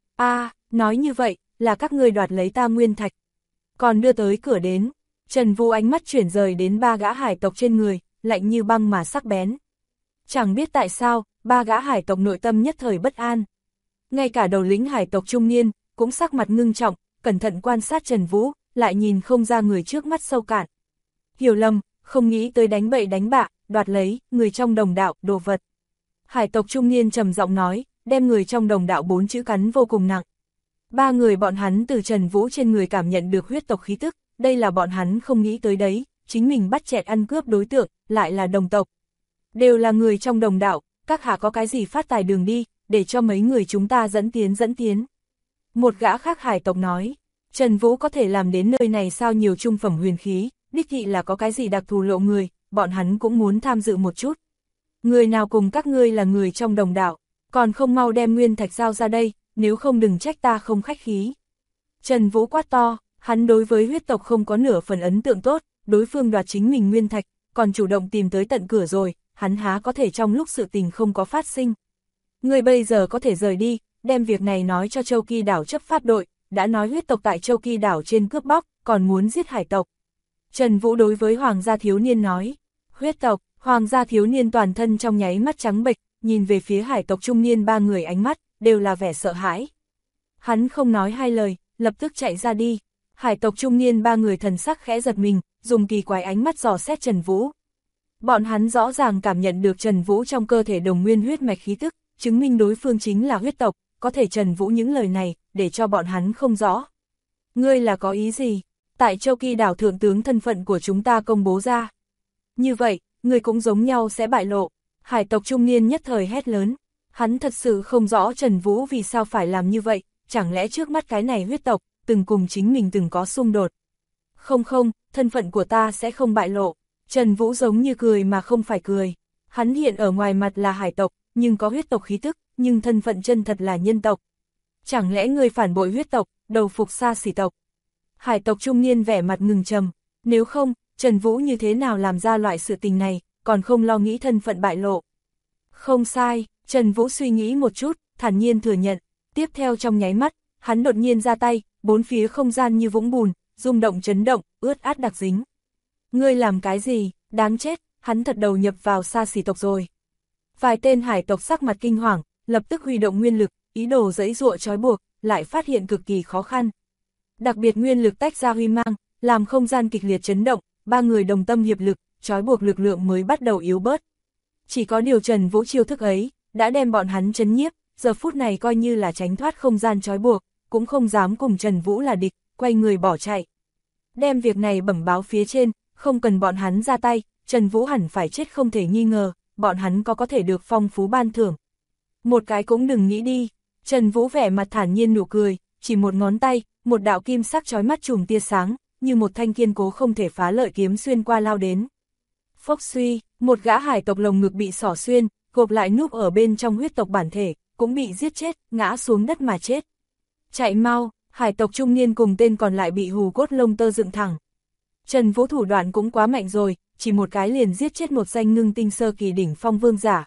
Nói như vậy, là các ngươi đoạt lấy ta nguyên thạch. Còn đưa tới cửa đến, Trần Vũ ánh mắt chuyển rời đến ba gã hải tộc trên người, lạnh như băng mà sắc bén. Chẳng biết tại sao, ba gã hải tộc nội tâm nhất thời bất an. Ngay cả đầu lĩnh hải tộc trung niên, cũng sắc mặt ngưng trọng, cẩn thận quan sát Trần Vũ, lại nhìn không ra người trước mắt sâu cạn. Hiểu lầm, không nghĩ tới đánh bậy đánh bạ, đoạt lấy, người trong đồng đạo, đồ vật. Hải tộc trung niên trầm giọng nói, đem người trong đồng đạo 4 chữ cắn vô cùng nặng. Ba người bọn hắn từ Trần Vũ trên người cảm nhận được huyết tộc khí tức, đây là bọn hắn không nghĩ tới đấy, chính mình bắt chẹt ăn cướp đối tượng, lại là đồng tộc. Đều là người trong đồng đạo, các hạ có cái gì phát tài đường đi, để cho mấy người chúng ta dẫn tiến. Một gã khác hải tộc nói, Trần Vũ có thể làm đến nơi này sao nhiều trung phẩm huyền khí, đích thị là có cái gì đặc thù lộ người, bọn hắn cũng muốn tham dự một chút. Người nào cùng các ngươi là người trong đồng đạo, còn không mau đem nguyên thạch giao ra đây, nếu không đừng trách ta không khách khí. Trần Vũ quát to, hắn đối với huyết tộc không có nửa phần ấn tượng tốt, đối phương đoạt chính mình nguyên thạch, còn chủ động tìm tới tận cửa rồi, hắn há có thể trong lúc sự tình không có phát sinh. Người bây giờ có thể rời đi, đem việc này nói cho Châu Kỳ đảo chấp pháp đội, đã nói huyết tộc tại Châu Kỳ đảo trên cướp bóc, còn muốn giết hải tộc. Trần Vũ đối với hoàng gia thiếu niên nói, huyết tộc, hoàng gia thiếu niên toàn thân trong nháy mắt trắng bệch, nhìn về phía hải tộc trung niên ba người ánh mắt, đều là vẻ sợ hãi. Hắn không nói hai lời, lập tức chạy ra đi. Hải tộc trung niên ba người thần sắc khẽ giật mình, dùng kỳ quái ánh mắt dò xét Trần Vũ. Bọn hắn rõ ràng cảm nhận được Trần Vũ trong cơ thể đồng nguyên huyết mạch khí tức, chứng minh đối phương chính là huyết tộc, có thể Trần Vũ những lời này, để cho bọn hắn không rõ. Ngươi là có ý gì? Tại Châu Kỳ đảo thượng tướng thân phận của chúng ta công bố ra. Như vậy, ngươi cũng giống nhau sẽ bại lộ. Hải tộc trung niên nhất thời hét lớn. Hắn thật sự không rõ Trần Vũ vì sao phải làm như vậy, chẳng lẽ trước mắt cái này huyết tộc, từng cùng chính mình từng có xung đột. Không, thân phận của ta sẽ không bại lộ. Trần Vũ giống như cười mà không phải cười. Hắn hiện ở ngoài mặt là hải tộc, nhưng có huyết tộc khí tức, nhưng thân phận chân thật là nhân tộc. Chẳng lẽ ngươi phản bội huyết tộc, đầu phục xa xỉ tộc? Hải tộc trung niên vẻ mặt ngừng trầm, nếu không, Trần Vũ như thế nào làm ra loại sự tình này, còn không lo nghĩ thân phận bại lộ. Không sai, Trần Vũ suy nghĩ một chút, thản nhiên thừa nhận, tiếp theo trong nháy mắt, hắn đột nhiên ra tay, bốn phía không gian như vũng bùn, rung động chấn động, ướt át đặc dính. Ngươi làm cái gì, đáng chết, hắn thật đầu nhập vào xa xỉ tộc rồi. Vài tên hải tộc sắc mặt kinh hoàng, lập tức huy động nguyên lực, ý đồ giãy giụa trói buộc, lại phát hiện cực kỳ khó khăn. Đặc biệt nguyên lực tách ra huy mang, làm không gian kịch liệt chấn động, ba người đồng tâm hiệp lực, trói buộc lực lượng mới bắt đầu yếu bớt. Chỉ có điều Trần Vũ chiêu thức ấy, đã đem bọn hắn chấn nhiếp, giờ phút này coi như là tránh thoát không gian trói buộc, cũng không dám cùng Trần Vũ là địch, quay người bỏ chạy. Đem việc này bẩm báo phía trên, không cần bọn hắn ra tay, Trần Vũ hẳn phải chết không thể nghi ngờ, bọn hắn có thể được phong phú ban thưởng. Một cái cũng đừng nghĩ đi, Trần Vũ vẻ mặt thản nhiên nụ cười, chỉ một ngón tay, một đạo kim sắc chói mắt chùm tia sáng, như một thanh kiên cố không thể phá lợi kiếm xuyên qua lao đến. Phốc suy, một gã hải tộc lồng ngực bị xỏ xuyên, gộp lại núp ở bên trong huyết tộc bản thể, cũng bị giết chết, ngã xuống đất mà chết. Chạy mau, hải tộc trung niên cùng tên còn lại bị hù cốt lông tơ dựng thẳng. Trần Vũ thủ đoạn cũng quá mạnh rồi, chỉ một cái liền giết chết một danh ngưng tinh sơ kỳ đỉnh phong vương giả.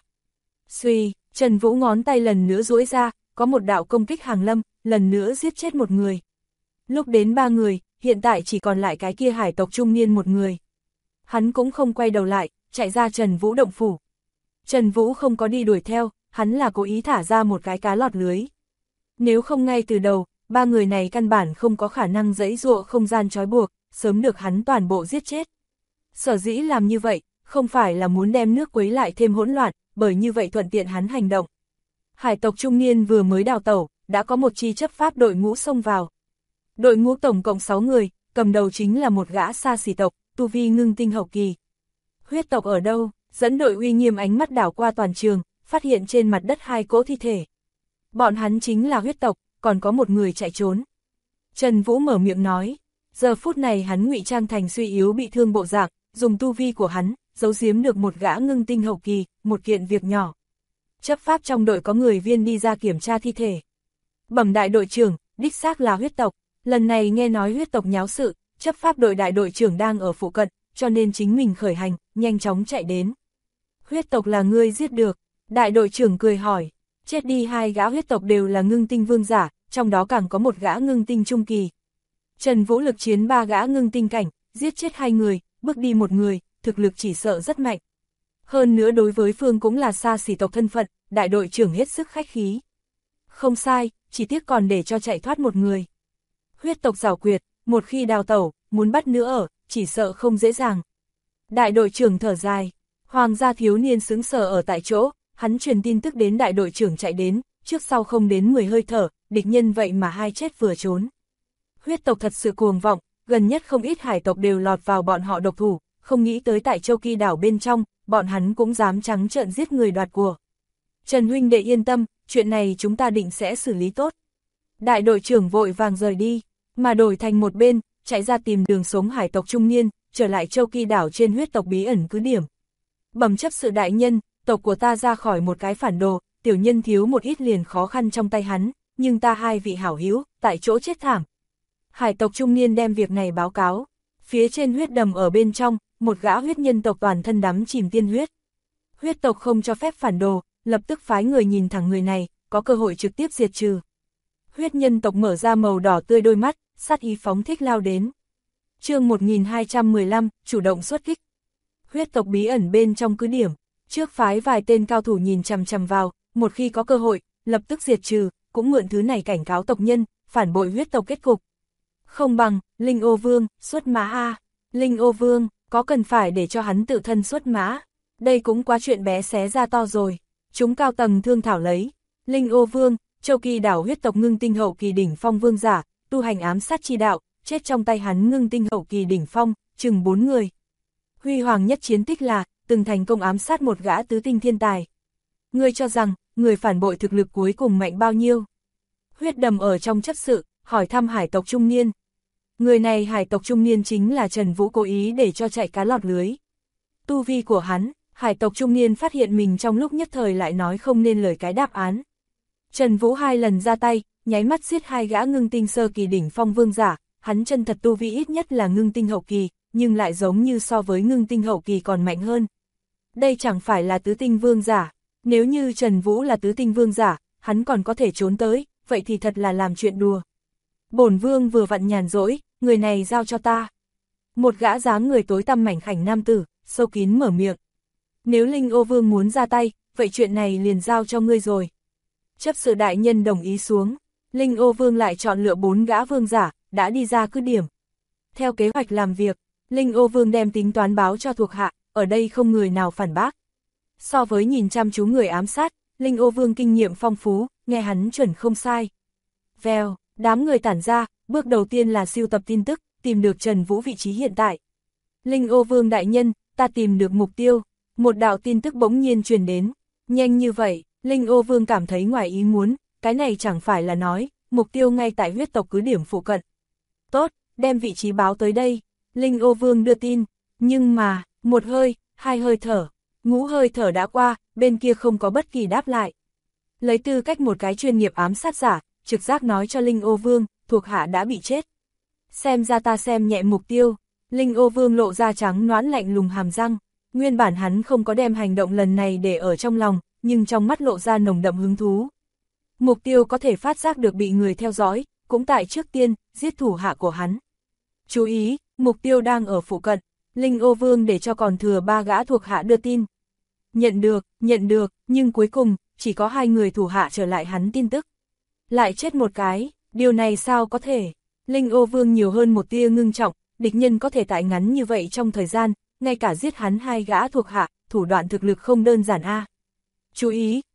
Suy, Trần Vũ ngón tay lần nữa duỗi ra, có một đạo công kích hàng lâm, lần nữa giết chết một người. Lúc đến ba người, hiện tại chỉ còn lại cái kia hải tộc trung niên một người. Hắn cũng không quay đầu lại, chạy ra Trần Vũ động phủ. Trần Vũ không có đi đuổi theo, hắn là cố ý thả ra một cái cá lọt lưới. Nếu không ngay từ đầu, ba người này căn bản không có khả năng giãy giụa không gian trói buộc, sớm được hắn toàn bộ giết chết. Sở dĩ làm như vậy, không phải là muốn đem nước quấy lại thêm hỗn loạn, bởi như vậy thuận tiện hắn hành động. Hải tộc trung niên vừa mới đào tẩu, đã có một chi chấp pháp đội ngũ xông vào. Đội ngũ tổng cộng 6 người, cầm đầu chính là một gã xa xỉ tộc, tu vi ngưng tinh hậu kỳ. Huyết tộc ở đâu? Dẫn đội uy nghiêm ánh mắt đảo qua toàn trường, phát hiện trên mặt đất 2 cỗ thi thể. Bọn hắn chính là huyết tộc, còn có một người chạy trốn. Trần Vũ mở miệng nói, giờ phút này hắn ngụy trang thành suy yếu bị thương bộ dạng, dùng tu vi của hắn, giấu giếm được một gã ngưng tinh hậu kỳ, một kiện việc nhỏ. Chấp pháp trong đội có người viên đi ra kiểm tra thi thể. Bẩm đại đội trưởng, đích xác là huyết tộc, lần này nghe nói huyết tộc nháo sự, chấp pháp đội đại đội trưởng đang ở phụ cận, cho nên chính mình khởi hành, nhanh chóng chạy đến. Huyết tộc là ngươi giết được, đại đội trưởng cười hỏi, chết đi 2 gã huyết tộc đều là ngưng tinh vương giả, trong đó càng có một gã ngưng tinh trung kỳ. Trần Vũ lực chiến 3 gã ngưng tinh cảnh, giết chết 2 người, bước đi 1 người, thực lực chỉ sợ rất mạnh. Hơn nữa đối với phương cũng là xa xỉ tộc thân phận, đại đội trưởng hết sức khách khí. Không sai, chỉ tiếc còn để cho chạy thoát 1 người. Huyết tộc giảo quyệt, một khi đào tẩu, muốn bắt nữa ở, chỉ sợ không dễ dàng. Đại đội trưởng thở dài, Hoàng gia thiếu niên sững sờ ở tại chỗ, hắn truyền tin tức đến đại đội trưởng chạy đến, trước sau không đến 10 hơi thở, địch nhân vậy mà 2 chết vừa trốn. Huyết tộc thật sự cuồng vọng, gần nhất không ít hải tộc đều lọt vào bọn họ độc thủ, không nghĩ tới tại Châu Kỳ đảo bên trong, bọn hắn cũng dám trắng trợn giết người đoạt của. Trần huynh đệ yên tâm, chuyện này chúng ta định sẽ xử lý tốt. Đại đội trưởng vội vàng rời đi, mà đổi thành một bên, chạy ra tìm đường sống hải tộc trung niên, trở lại Châu Kỳ đảo trên huyết tộc bí ẩn cứ điểm. Bẩm chấp sự đại nhân, tộc của ta ra khỏi một cái phản đồ, tiểu nhân thiếu một ít liền khó khăn trong tay hắn, nhưng ta 2 vị hảo hữu tại chỗ chết thảm. Hải tộc trung niên đem việc này báo cáo, phía trên huyết đầm ở bên trong, một gã huyết nhân tộc toàn thân đắm chìm tiên huyết. Huyết tộc không cho phép phản đồ, lập tức phái người nhìn thẳng người này, có cơ hội trực tiếp diệt trừ. Huyết nhân tộc mở ra màu đỏ tươi đôi mắt, sát ý phóng thích lao đến. Chương 1215, chủ động xuất kích. Huyết tộc bí ẩn bên trong cứ điểm, trước phái vài tên cao thủ nhìn chằm chằm vào, một khi có cơ hội, lập tức diệt trừ, cũng mượn thứ này cảnh cáo tộc nhân, phản bội huyết tộc kết cục. Không bằng, Linh Ô Vương, xuất mã a. Linh Ô Vương, có cần phải để cho hắn tự thân xuất mã? Đây cũng quá chuyện bé xé ra to rồi. Chúng cao tầng thương thảo lấy. Linh Ô Vương, Châu Kỳ đảo huyết tộc ngưng tinh hậu kỳ đỉnh phong vương giả, tu hành ám sát chi đạo, chết trong tay hắn ngưng tinh hậu kỳ đỉnh phong, chừng 4 người. Huy hoàng nhất chiến tích là, từng thành công ám sát một gã tứ tinh thiên tài. Ngươi cho rằng, người phản bội thực lực cuối cùng mạnh bao nhiêu? Huyết đầm ở trong chấp sự, hỏi thăm hải tộc trung niên. Người này hải tộc trung niên chính là Trần Vũ cố ý để cho chạy cá lọt lưới. Tu vi của hắn, hải tộc trung niên phát hiện mình trong lúc nhất thời lại nói không nên lời cái đáp án. Trần Vũ 2 lần ra tay, nháy mắt giết 2 gã ngưng tinh sơ kỳ đỉnh phong vương giả, hắn chân thật tu vi ít nhất là ngưng tinh hậu kỳ, nhưng lại giống như so với ngưng tinh hậu kỳ còn mạnh hơn. Đây chẳng phải là tứ tinh vương giả, nếu như Trần Vũ là tứ tinh vương giả, hắn còn có thể trốn tới, vậy thì thật là làm chuyện đùa. Bổn vương vừa vặn nhàn rỗi, người này giao cho ta. Một gã dáng người tối tăm mảnh khảnh nam tử, sâu kín mở miệng. Nếu Linh Ô Vương muốn ra tay, vậy chuyện này liền giao cho ngươi rồi. Chấp sự đại nhân đồng ý xuống, Linh Ô Vương lại chọn lựa 4 gã vương giả, đã đi ra cứ điểm. Theo kế hoạch làm việc, Linh Ô Vương đem tính toán báo cho thuộc hạ, ở đây không người nào phản bác. So với nhìn chăm chú người ám sát, Linh Ô Vương kinh nghiệm phong phú, nghe hắn chuẩn không sai. Vèo, đám người tản ra, bước đầu tiên là siêu tập tin tức, tìm được Trần Vũ vị trí hiện tại. Linh Ô Vương đại nhân, ta tìm được mục tiêu. Một đạo tin tức bỗng nhiên truyền đến. Nhanh như vậy, Linh Ô Vương cảm thấy ngoài ý muốn, cái này chẳng phải là nói, mục tiêu ngay tại huyết tộc cứ điểm phụ cận. Tốt, đem vị trí báo tới đây. Linh Ô Vương đưa tin, nhưng mà, 1 hơi, 2 hơi thở, ngũ hơi thở đã qua, bên kia không có bất kỳ đáp lại. Lấy tư cách một cái chuyên nghiệp ám sát giả, trực giác nói cho Linh Ô Vương, thuộc hạ đã bị chết. Xem ra ta xem nhẹ mục tiêu, Linh Ô Vương lộ ra trắng nõn lạnh lùng hàm răng, nguyên bản hắn không có đem hành động lần này để ở trong lòng, nhưng trong mắt lộ ra nồng đậm hứng thú. Mục tiêu có thể phát giác được bị người theo dõi, cũng tại trước tiên, giết thủ hạ của hắn. Chú ý, mục tiêu đang ở phụ cận, Linh Ô Vương để cho còn thừa 3 gã thuộc hạ đưa tin. Nhận được, nhưng cuối cùng, chỉ có 2 người thủ hạ trở lại hắn tin tức. Lại chết một cái, điều này sao có thể? Linh Ô Vương nhiều hơn một tia ngưng trọng, địch nhân có thể tại ngắn như vậy trong thời gian, ngay cả giết hắn 2 gã thuộc hạ, thủ đoạn thực lực không đơn giản a. Chú ý,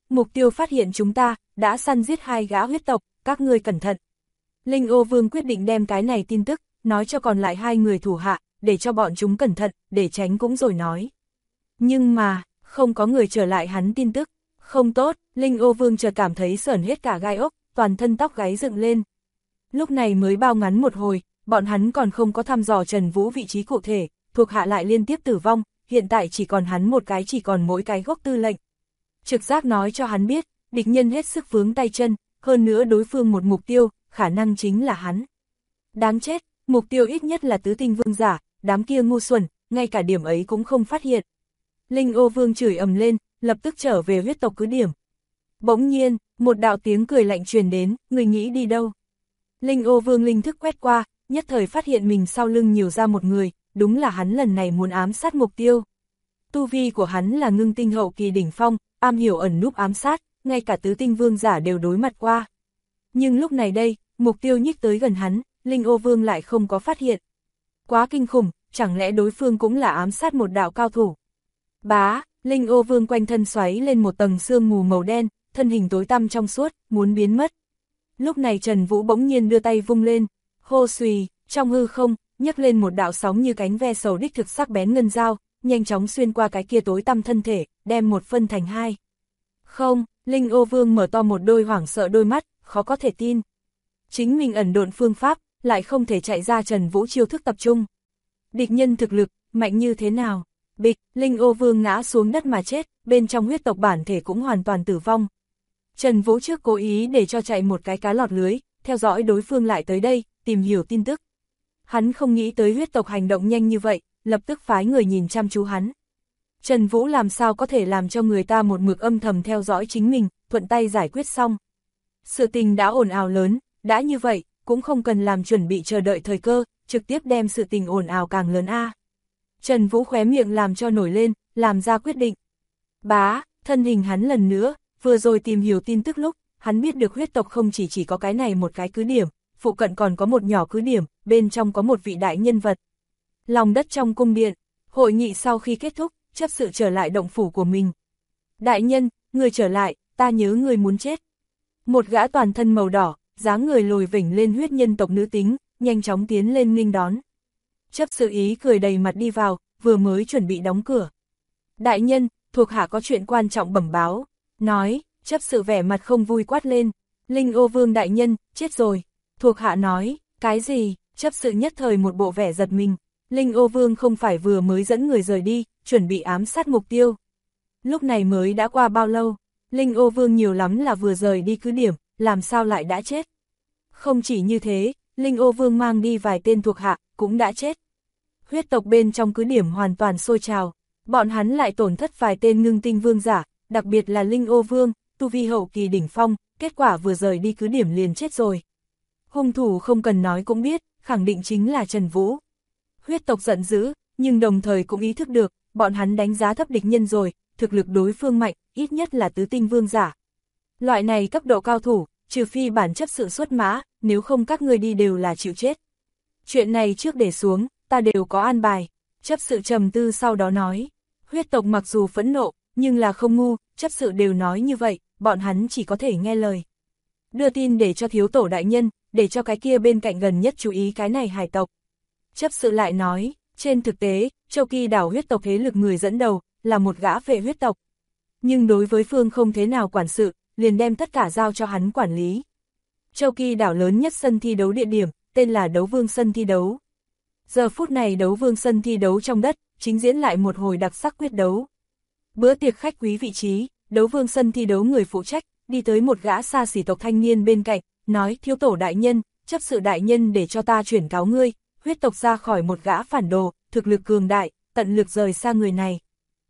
mục tiêu phát hiện chúng ta, đã săn giết 2 gã huyết tộc, các ngươi cẩn thận. Linh Ô Vương quyết định đem cái này tin tức, nói cho còn lại 2 người thủ hạ, để cho bọn chúng cẩn thận, để tránh cũng rồi nói. Nhưng mà, không có người trở lại hắn tin tức. Không tốt, Linh Ô Vương chợt cảm thấy sởn hết cả gai ốc, toàn thân tóc gáy dựng lên. Lúc này mới bao ngắn một hồi, bọn hắn còn không có thăm dò Trần Vũ vị trí cụ thể, thuộc hạ lại liên tiếp tử vong, hiện tại chỉ còn hắn một cái, chỉ còn mỗi cái gốc tư lệnh. Trực giác nói cho hắn biết, địch nhân hết sức vướng tay chân, hơn nữa đối phương một mục tiêu, khả năng chính là hắn. Đáng chết, mục tiêu ít nhất là tứ tinh vương giả, đám kia ngu xuẩn, ngay cả điểm ấy cũng không phát hiện. Linh Ô Vương chửi ầm lên, lập tức trở về huyết tộc cứ điểm. Bỗng nhiên, một đạo tiếng cười lạnh truyền đến, người nghĩ đi đâu? Linh Ô Vương linh thức quét qua, nhất thời phát hiện mình sau lưng nhiều ra một người, đúng là hắn lần này muốn ám sát mục tiêu. Tu vi của hắn là ngưng tinh hậu kỳ đỉnh phong, am hiểu ẩn núp ám sát, ngay cả tứ tinh vương giả đều đối mặt qua. Nhưng lúc này đây, mục tiêu nhích tới gần hắn, Linh Ô Vương lại không có phát hiện. Quá kinh khủng, chẳng lẽ đối phương cũng là ám sát một đạo cao thủ? Bá, Linh Ô Vương quanh thân xoáy lên một tầng sương mù màu đen, thân hình tối tăm trong suốt, muốn biến mất. Lúc này Trần Vũ bỗng nhiên đưa tay vung lên, hô xùy, trong hư không, nhấc lên một đạo sóng như cánh ve sầu đích thực sắc bén ngân dao, nhanh chóng xuyên qua cái kia tối tăm thân thể, đem một phân thành 2. Không, Linh Ô Vương mở to một đôi hoảng sợ đôi mắt, khó có thể tin. Chính mình ẩn độn phương pháp, lại không thể chạy ra Trần Vũ chiêu thức tập trung. Địch nhân thực lực, mạnh như thế nào? Bịch, Linh Ô Vương ngã xuống đất mà chết, bên trong huyết tộc bản thể cũng hoàn toàn tử vong. Trần Vũ trước cố ý để cho chạy một cái cá lọt lưới, theo dõi đối phương lại tới đây, tìm hiểu tin tức. Hắn không nghĩ tới huyết tộc hành động nhanh như vậy, lập tức phái người nhìn chăm chú hắn. Trần Vũ làm sao có thể làm cho người ta một mực âm thầm theo dõi chính mình, thuận tay giải quyết xong. Sự tình đã ồn ào lớn, đã như vậy, cũng không cần làm chuẩn bị chờ đợi thời cơ, trực tiếp đem sự tình ồn ào càng lớn a. Trần Vũ khóe miệng làm cho nổi lên, làm ra quyết định. Bá, thân hình hắn lần nữa, vừa rồi tìm hiểu tin tức lúc, hắn biết được huyết tộc không chỉ có cái này một cái cứ điểm, phụ cận còn có một nhỏ cứ điểm, bên trong có một vị đại nhân vật. Lòng đất trong cung điện, hội nghị sau khi kết thúc, chấp sự trở lại động phủ của mình. Đại nhân, người trở lại, ta nhớ người muốn chết. Một gã toàn thân màu đỏ, dáng người lồi vểnh lên huyết nhân tộc nữ tính, nhanh chóng tiến lên nghênh đón. Chấp sự ý cười đầy mặt đi vào, vừa mới chuẩn bị đóng cửa. Đại nhân, thuộc hạ có chuyện quan trọng bẩm báo, nói, chấp sự vẻ mặt không vui quát lên. Linh Ô Vương đại nhân, chết rồi. Thuộc hạ nói, cái gì? Chấp sự nhất thời một bộ vẻ giật mình. Linh Ô Vương không phải vừa mới dẫn người rời đi, chuẩn bị ám sát mục tiêu. Lúc này mới đã qua bao lâu? Linh Ô Vương nhiều lắm là vừa rời đi cứ điểm, làm sao lại đã chết? Không chỉ như thế, Linh Ô Vương mang đi vài tên thuộc hạ, cũng đã chết. Huyết tộc bên trong cứ điểm hoàn toàn sôi trào, bọn hắn lại tổn thất vài tên ngưng tinh vương giả, đặc biệt là Linh Ô Vương, tu vi hậu kỳ đỉnh phong, kết quả vừa rời đi cứ điểm liền chết rồi. Hung thủ không cần nói cũng biết, khẳng định chính là Trần Vũ. Huyết tộc giận dữ, nhưng đồng thời cũng ý thức được, bọn hắn đánh giá thấp địch nhân rồi, thực lực đối phương mạnh, ít nhất là tứ tinh vương giả. Loại này cấp độ cao thủ, trừ phi bản chấp sự xuất mã, nếu không các ngươi đi đều là chịu chết. Chuyện này trước để xuống, ta đều có an bài. Chấp sự trầm tư sau đó nói, huyết tộc mặc dù phẫn nộ, nhưng là không ngu, chấp sự đều nói như vậy, bọn hắn chỉ có thể nghe lời. Đưa tin để cho thiếu tổ đại nhân, để cho cái kia bên cạnh gần nhất chú ý cái này hải tộc. Chấp sự lại nói, trên thực tế, Châu Kỳ đảo huyết tộc thế lực người dẫn đầu, là một gã vệ huyết tộc. Nhưng đối với phương không thế nào quản sự, liền đem tất cả giao cho hắn quản lý. Châu Kỳ đảo lớn nhất sân thi đấu địa điểm, tên là Đấu Vương sân thi đấu. Giờ phút này Đấu Vương sân thi đấu trong đất, chính diễn lại một hồi đặc sắc quyết đấu. Bữa tiệc khách quý vị trí, Đấu Vương sân thi đấu người phụ trách, đi tới một gã xa xỉ tộc thanh niên bên cạnh, nói thiếu tổ đại nhân, chấp sự đại nhân để cho ta chuyển cáo ngươi, huyết tộc ra khỏi một gã phản đồ, thực lực cường đại, tận lực rời xa người này.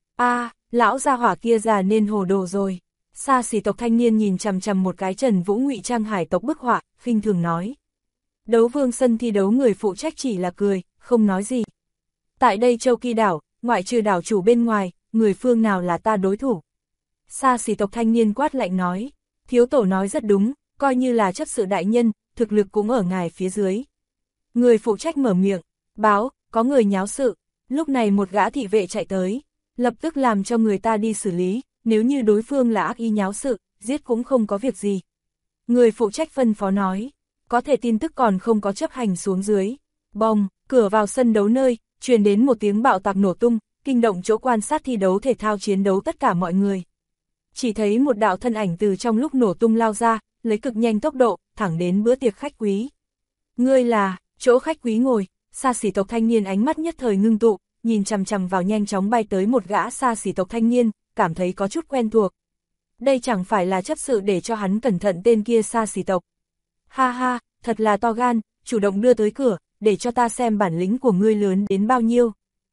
Lão gia hỏa kia già nên hồ đồ rồi. Xa xỉ tộc thanh niên nhìn chằm chằm một cái Trần Vũ ngụy trang hải tộc bức họa, khinh thường nói. Đấu Vương sân thi đấu người phụ trách chỉ là cười, không nói gì. Tại đây Châu Kỳ đảo, ngoại trừ đảo chủ bên ngoài, người phương nào là ta đối thủ? Xa xỉ tộc thanh niên quát lạnh nói, thiếu tổ nói rất đúng, coi như là chấp sự đại nhân, thực lực cũng ở ngài phía dưới. Người phụ trách mở miệng, báo, có người nháo sự. Lúc này một gã thị vệ chạy tới, lập tức làm cho người ta đi xử lý, nếu như đối phương là ác ý nháo sự, giết cũng không có việc gì. Người phụ trách phân phó nói, có thể tin tức còn không có chấp hành xuống dưới. Bồng, cửa vào sân đấu nơi, truyền đến một tiếng bạo tạc nổ tung, kinh động chỗ quan sát thi đấu thể thao chiến đấu tất cả mọi người. Chỉ thấy một đạo thân ảnh từ trong lúc nổ tung lao ra, lấy cực nhanh tốc độ, thẳng đến bữa tiệc khách quý. Ngươi là, chỗ khách quý ngồi, xa xỉ tộc thanh niên ánh mắt nhất thời ngưng tụ, nhìn chằm chằm vào nhanh chóng bay tới một gã xa xỉ tộc thanh niên, cảm thấy có chút quen thuộc. Đây chẳng phải là chấp sự để cho hắn cẩn thận tên kia xa xỉ tộc. Ha ha, thật là to gan, chủ động đưa tới cửa, để cho ta xem bản lĩnh của ngươi lớn đến bao nhiêu.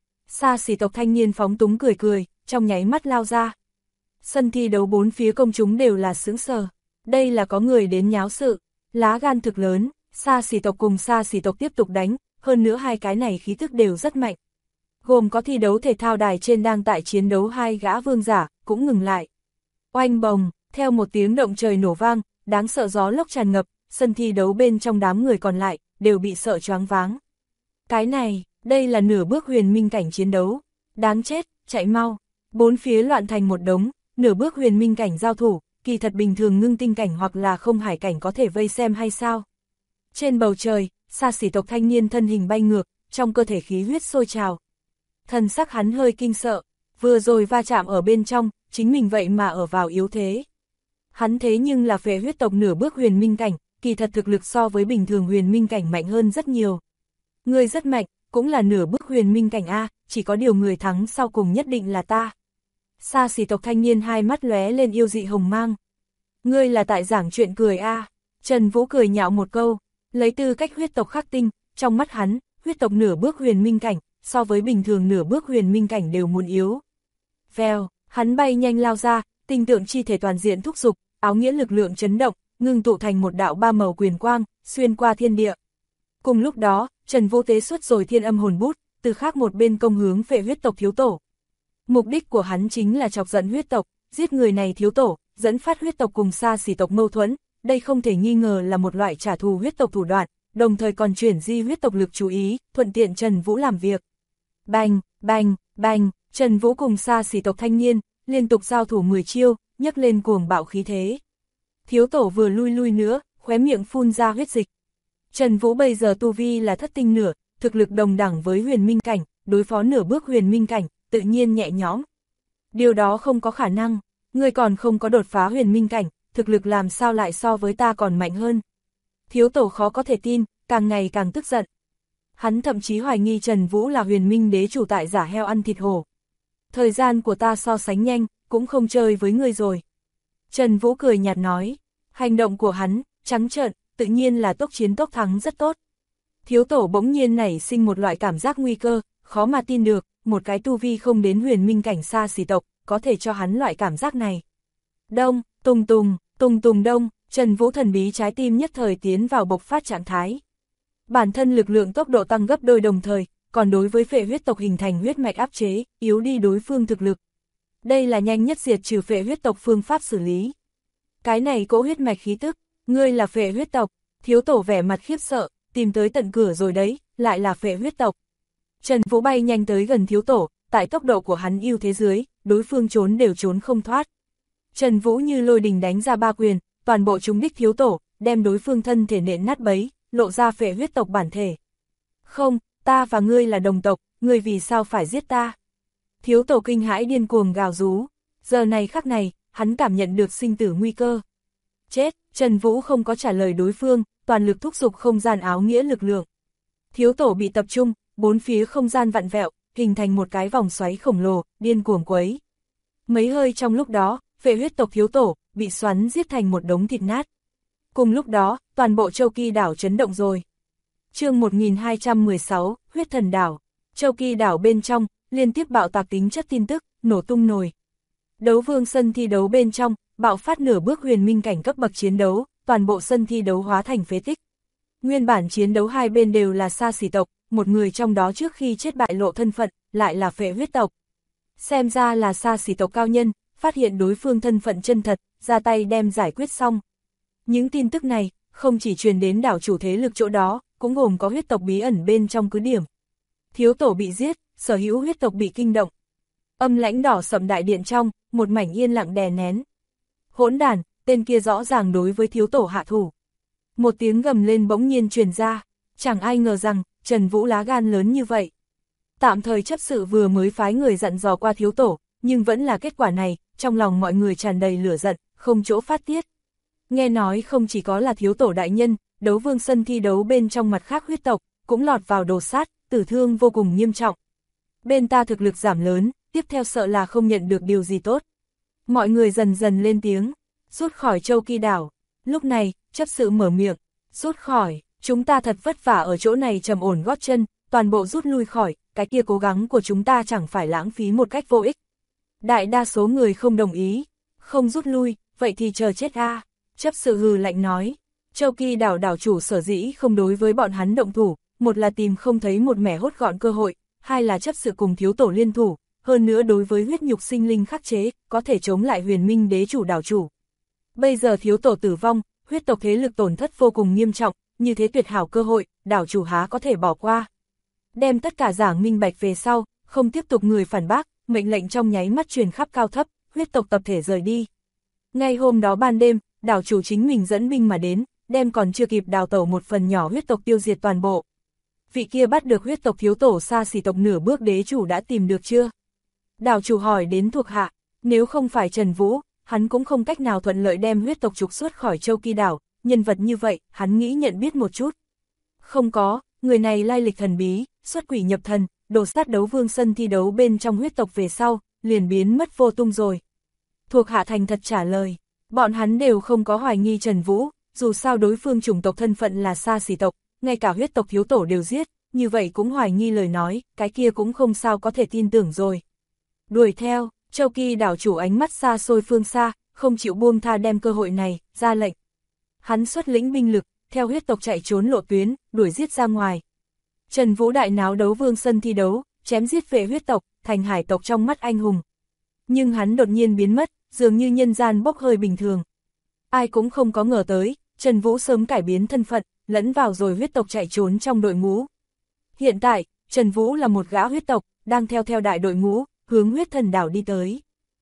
Xa xỉ tộc thanh niên phóng túng cười cười, trong nháy mắt lao ra. Sân thi đấu bốn phía công chúng đều là sững sờ. Đây là có người đến nháo sự, lá gan thực lớn, xa xỉ tộc cùng xa xỉ tộc tiếp tục đánh, hơn nữa hai cái này khí thức đều rất mạnh. Gồm có thi đấu thể thao đài trên đang tại chiến đấu hai gã vương giả, cũng ngừng lại. Oanh bồng, theo một tiếng động trời nổ vang, đáng sợ gió lốc tràn ngập, sân thi đấu bên trong đám người còn lại, đều bị sợ choáng váng. Cái này, đây là nửa bước huyền minh cảnh chiến đấu. Đáng chết, chạy mau. Bốn phía loạn thành một đống, nửa bước huyền minh cảnh giao thủ, kỳ thật bình thường ngưng tinh cảnh hoặc là không hải cảnh có thể vây xem hay sao. Trên bầu trời, xa xỉ tộc thanh niên thân hình bay ngược, trong cơ thể khí huyết sôi trào. Thần sắc hắn hơi kinh sợ, vừa rồi va chạm ở bên trong, chính mình vậy mà ở vào yếu thế. Hắn thế nhưng là phệ huyết tộc nửa bước huyền minh cảnh, kỳ thật thực lực so với bình thường huyền minh cảnh mạnh hơn rất nhiều. Ngươi rất mạnh, cũng là nửa bước huyền minh cảnh A, chỉ có điều người thắng sau cùng nhất định là ta. Xa xỉ tộc thanh niên hai mắt lóe lên yêu dị hồng mang. Ngươi là tại giảng chuyện cười A. Trần Vũ cười nhạo một câu, lấy tư cách huyết tộc khắc tinh, trong mắt hắn, huyết tộc nửa bước huyền minh cảnh, so với bình thường nửa bước huyền minh cảnh đều muốn yếu. Vèo, hắn bay nhanh lao ra, tinh tượng chi thể toàn diện thúc giục, áo nghĩa lực lượng chấn động, ngưng tụ thành một đạo ba màu quyền quang, xuyên qua thiên địa. Cùng lúc đó, Trần Vũ tế xuất rồi thiên âm hồn bút, từ khác một bên công hướng phệ huyết tộc thiếu tổ. Mục đích của hắn chính là chọc giận huyết tộc, giết người này thiếu tổ, dẫn phát huyết tộc cùng xa xỉ tộc mâu thuẫn, đây không thể nghi ngờ là một loại trả thù huyết tộc thủ đoạn, đồng thời còn chuyển di huyết tộc lực chú ý, thuận tiện Trần Vũ làm việc. Bành, bành, bành, Trần Vũ cùng xa xỉ tộc thanh niên, liên tục giao thủ 10 chiêu, nhấc lên cuồng bạo khí thế. Thiếu tổ vừa lui nữa, khóe miệng phun ra huyết dịch. Trần Vũ bây giờ tu vi là thất tinh nửa, thực lực đồng đẳng với huyền minh cảnh, đối phó nửa bước huyền minh cảnh, tự nhiên nhẹ nhõm. Điều đó không có khả năng, ngươi còn không có đột phá huyền minh cảnh, thực lực làm sao lại so với ta còn mạnh hơn. Thiếu tổ khó có thể tin, càng ngày càng tức giận. Hắn thậm chí hoài nghi Trần Vũ là huyền minh đế chủ tại giả heo ăn thịt hổ. Thời gian của ta so sánh nhanh, cũng không chơi với ngươi rồi. Trần Vũ cười nhạt nói, hành động của hắn, trắng trợn, tự nhiên là tốc chiến tốc thắng rất tốt. Thiếu tổ bỗng nhiên nảy sinh một loại cảm giác nguy cơ, khó mà tin được, một cái tu vi không đến huyền minh cảnh xa xỉ tộc, có thể cho hắn loại cảm giác này. Đông, tùng tùng, tùng tùng đông, Trần Vũ thần bí trái tim nhất thời tiến vào bộc phát trạng thái. Bản thân lực lượng tốc độ tăng gấp đôi đồng thời, còn đối với phệ huyết tộc hình thành huyết mạch áp chế, yếu đi đối phương thực lực. Đây là nhanh nhất diệt trừ phệ huyết tộc phương pháp xử lý. Cái này cỗ huyết mạch khí tức, ngươi là phệ huyết tộc, thiếu tổ vẻ mặt khiếp sợ, tìm tới tận cửa rồi đấy, lại là phệ huyết tộc. Trần Vũ bay nhanh tới gần thiếu tổ, tại tốc độ của hắn ưu thế dưới, đối phương trốn đều trốn không thoát. Trần Vũ như lôi đình đánh ra ba quyền, toàn bộ trúng đích thiếu tổ, đem đối phương thân thể nện nát bấy, lộ ra phệ huyết tộc bản thể. Không, ta và ngươi là đồng tộc, ngươi vì sao phải giết ta? Thiếu tổ kinh hãi điên cuồng gào rú, giờ này khắc này, hắn cảm nhận được sinh tử nguy cơ. Chết, Trần Vũ không có trả lời đối phương, toàn lực thúc giục không gian áo nghĩa lực lượng. Thiếu tổ bị tập trung, bốn phía không gian vặn vẹo, hình thành một cái vòng xoáy khổng lồ, điên cuồng quấy. Mấy hơi trong lúc đó, phệ huyết tộc thiếu tổ, bị xoắn giết thành một đống thịt nát. Cùng lúc đó, toàn bộ Châu Kỳ đảo chấn động rồi. Chương 1216, huyết thần đảo. Châu Kỳ đảo bên trong, liên tiếp bạo tạc tính chất tin tức, nổ tung nồi. Đấu vương sân thi đấu bên trong, bạo phát nửa bước huyền minh cảnh cấp bậc chiến đấu, toàn bộ sân thi đấu hóa thành phế tích. Nguyên bản chiến đấu hai bên đều là xa xỉ tộc, một người trong đó trước khi chết bại lộ thân phận, lại là phệ huyết tộc. Xem ra là xa xỉ tộc cao nhân, phát hiện đối phương thân phận chân thật, ra tay đem giải quyết xong. Những tin tức này, không chỉ truyền đến đảo chủ thế lực chỗ đó, cũng gồm có huyết tộc bí ẩn bên trong cứ điểm. Thiếu tổ bị giết, sở hữu huyết tộc bị kinh động. Âm lãnh đỏ sậm đại điện trong, một mảnh yên lặng đè nén. Hỗn đản, tên kia rõ ràng đối với thiếu tổ hạ thủ. Một tiếng gầm lên bỗng nhiên truyền ra, chẳng ai ngờ rằng, Trần Vũ lá gan lớn như vậy. Tạm thời chấp sự vừa mới phái người dặn dò qua thiếu tổ, nhưng vẫn là kết quả này, trong lòng mọi người tràn đầy lửa giận, không chỗ phát tiết. Nghe nói không chỉ có là thiếu tổ đại nhân, đấu vương sân thi đấu bên trong mặt khác huyết tộc, cũng lọt vào đồ sát, tử thương vô cùng nghiêm trọng. Bên ta thực lực giảm lớn, tiếp theo sợ là không nhận được điều gì tốt. Mọi người dần dần lên tiếng, rút khỏi Châu Kỳ đảo. Lúc này, chấp sự mở miệng, rút khỏi, chúng ta thật vất vả ở chỗ này trầm ổn gót chân, toàn bộ rút lui khỏi, cái kia cố gắng của chúng ta chẳng phải lãng phí một cách vô ích. Đại đa số người không đồng ý, không rút lui, vậy thì chờ chết a. Chấp sự hừ lạnh nói, Châu Kỳ đảo đảo chủ sở dĩ không đối với bọn hắn động thủ, một là tìm không thấy một mẻ hốt gọn cơ hội, hai là chấp sự cùng thiếu tổ liên thủ, hơn nữa đối với huyết nhục sinh linh khắc chế, có thể chống lại huyền minh đế chủ đảo chủ. Bây giờ thiếu tổ tử vong, huyết tộc thế lực tổn thất vô cùng nghiêm trọng, như thế tuyệt hảo cơ hội, đảo chủ há có thể bỏ qua. Đem tất cả giảng minh bạch về sau, không tiếp tục người phản bác, mệnh lệnh trong nháy mắt truyền khắp cao thấp, huyết tộc tập thể rời đi. Ngay hôm đó ban đêm, đảo chủ chính mình dẫn binh mà đến, đem còn chưa kịp đào tẩu một phần nhỏ huyết tộc tiêu diệt toàn bộ. Vị kia bắt được huyết tộc thiếu tổ xa xỉ tộc nửa bước đế chủ đã tìm được chưa? Đảo chủ hỏi đến thuộc hạ, nếu không phải Trần Vũ, hắn cũng không cách nào thuận lợi đem huyết tộc trục xuất khỏi Châu Kỳ đảo, nhân vật như vậy, hắn nghĩ nhận biết một chút. Không có, người này lai lịch thần bí, xuất quỷ nhập thần, đồ sát đấu vương sân thi đấu bên trong huyết tộc về sau, liền biến mất vô tung rồi. Thuộc hạ thành thật trả lời, bọn hắn đều không có hoài nghi Trần Vũ, dù sao đối phương chủng tộc thân phận là xa xỉ tộc, ngay cả huyết tộc thiếu tổ đều giết, như vậy cũng hoài nghi lời nói, cái kia cũng không sao có thể tin tưởng rồi. Đuổi theo, Châu Kỳ đảo chủ ánh mắt xa xôi phương xa, không chịu buông tha đem cơ hội này, ra lệnh. Hắn xuất lĩnh binh lực, theo huyết tộc chạy trốn lộ tuyến, đuổi giết ra ngoài. Trần Vũ đại náo đấu vương sân thi đấu, chém giết về huyết tộc, thành hải tộc trong mắt anh hùng. Nhưng hắn đột nhiên biến mất, dường như nhân gian bốc hơi bình thường. Ai cũng không có ngờ tới, Trần Vũ sớm cải biến thân phận, lẫn vào rồi huyết tộc chạy trốn trong đội ngũ. Hiện tại, Trần Vũ là một gã huyết tộc, đang theo đại đội ngũ, hướng huyết thần đảo đi tới.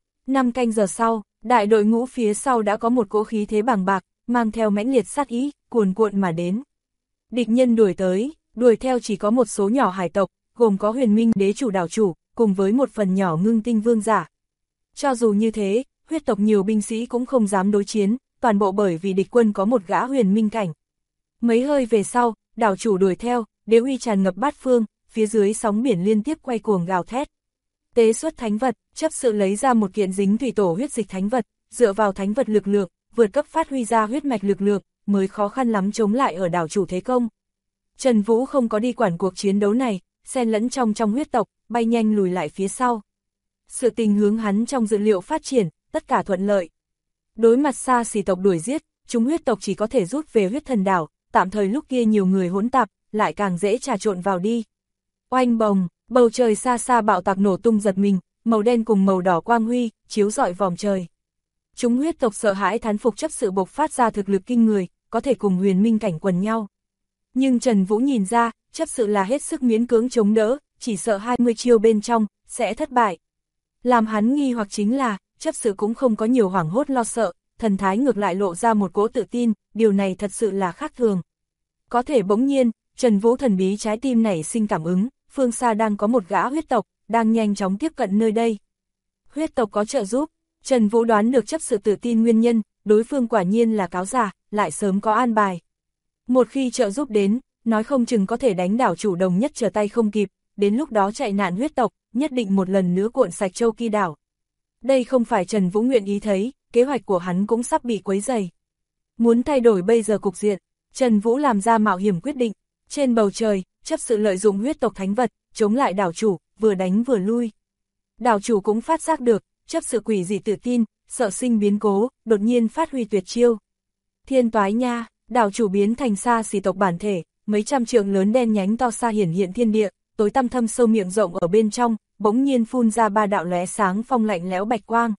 5 canh giờ sau, đại đội ngũ phía sau đã có một cỗ khí thế bàng bạc, mang theo mãnh liệt sát ý, cuồn cuộn mà đến. Địch nhân đuổi tới, đuổi theo chỉ có một số nhỏ hải tộc, gồm có huyền minh đế chủ đảo chủ, cùng với một phần nhỏ ngưng tinh vương giả. Cho dù như thế, huyết tộc nhiều binh sĩ cũng không dám đối chiến, toàn bộ bởi vì địch quân có một gã huyền minh cảnh. Mấy hơi về sau, đảo chủ đuổi theo, đế uy tràn ngập bát phương, phía dưới sóng biển liên tiếp quay cuồng gào thét. Tế xuất thánh vật, chấp sự lấy ra một kiện dính thủy tổ huyết dịch thánh vật, dựa vào thánh vật lực lượng, vượt cấp phát huy ra huyết mạch lực lượng, mới khó khăn lắm chống lại ở đảo chủ thế công. Trần Vũ không có đi quản cuộc chiến đấu này, xen lẫn trong huyết tộc, bay nhanh lùi lại phía sau. Sự tình hướng hắn trong dự liệu phát triển, tất cả thuận lợi. Đối mặt xa xỉ tộc đuổi giết, chúng huyết tộc chỉ có thể rút về huyết thần đảo, tạm thời lúc kia nhiều người hỗn tạp, lại càng dễ trà trộn vào đi. Oanh bồng, bầu trời xa xa bạo tạc nổ tung giật mình, màu đen cùng màu đỏ quang huy, chiếu rọi vòm trời. Chúng huyết tộc sợ hãi thán phục chấp sự bộc phát ra thực lực kinh người, có thể cùng huyền minh cảnh quần nhau. Nhưng Trần Vũ nhìn ra, chấp sự là hết sức miễn cưỡng chống đỡ, chỉ sợ 20 chiêu bên trong, sẽ thất bại. Làm hắn nghi hoặc chính là, chấp sự cũng không có nhiều hoảng hốt lo sợ, thần thái ngược lại lộ ra một cỗ tự tin, điều này thật sự là khác thường. Có thể bỗng nhiên, Trần Vũ thần bí trái tim nảy sinh cảm ứng, phương xa đang có một gã huyết tộc, đang nhanh chóng tiếp cận nơi đây. Huyết tộc có trợ giúp, Trần Vũ đoán được chấp sự tự tin nguyên nhân, đối phương quả nhiên là cáo giả, lại sớm có an bài. Một khi trợ giúp đến, nói không chừng có thể đánh đảo chủ đồng nhất trở tay không kịp, đến lúc đó chạy nạn huyết tộc, nhất định một lần nữa cuộn sạch Châu Kỳ đảo. Đây không phải Trần Vũ nguyện ý thấy, kế hoạch của hắn cũng sắp bị quấy rầy. Muốn thay đổi bây giờ cục diện, Trần Vũ làm ra mạo hiểm quyết định, trên bầu trời, chấp sự lợi dụng huyết tộc thánh vật, chống lại đảo chủ, vừa đánh vừa lui. Đảo chủ cũng phát giác được, chấp sự quỷ dị tự tin, sợ sinh biến cố, đột nhiên phát huy tuyệt chiêu. Thiên toái nha, đảo chủ biến thành xa xỉ tộc bản thể, mấy trăm trượng lớn đen nhánh to xa hiển hiện thiên địa, tối tăm thâm sâu miệng rộng ở bên trong, bỗng nhiên phun ra 3 đạo lóe sáng phong lạnh lẽo bạch quang.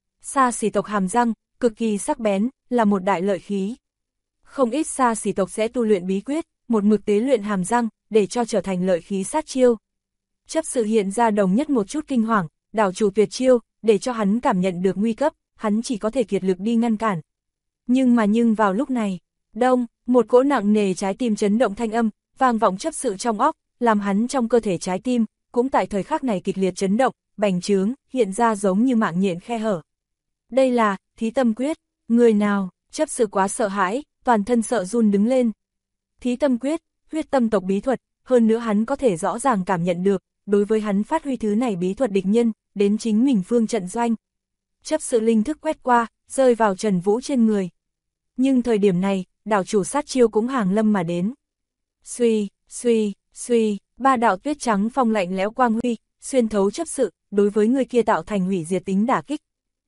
Xa xỉ tộc hàm răng, cực kỳ sắc bén, là một đại lợi khí. Không ít xa xỉ tộc sẽ tu luyện bí quyết, một mực tế luyện hàm răng, để cho trở thành lợi khí sát chiêu. Chấp sự hiện ra đồng nhất một chút kinh hoàng, đảo chủ tuyệt chiêu, để cho hắn cảm nhận được nguy cấp, hắn chỉ có thể kiệt lực đi ngăn cản. Nhưng vào lúc này, đông, một cỗ nặng nề trái tim chấn động thanh âm, vang vọng chấp sự trong óc, làm hắn trong cơ thể trái tim, cũng tại thời khắc này kịch liệt chấn động, bành trướng, hiện ra giống như mạng nhện khe hở. Đây là, thí tâm quyết, người nào, chấp sự quá sợ hãi, toàn thân sợ run đứng lên. Thí tâm quyết, huyết tâm tộc bí thuật, hơn nữa hắn có thể rõ ràng cảm nhận được, đối với hắn phát huy thứ này bí thuật địch nhân, đến chính mình phương trận doanh. Chấp sự linh thức quét qua, rơi vào Trần Vũ trên người. Nhưng thời điểm này, đảo chủ sát chiêu cũng hàng lâm mà đến. Suy, ba đạo tuyết trắng phong lạnh lẽo quang huy, xuyên thấu chấp sự, đối với người kia tạo thành hủy diệt tính đả kích.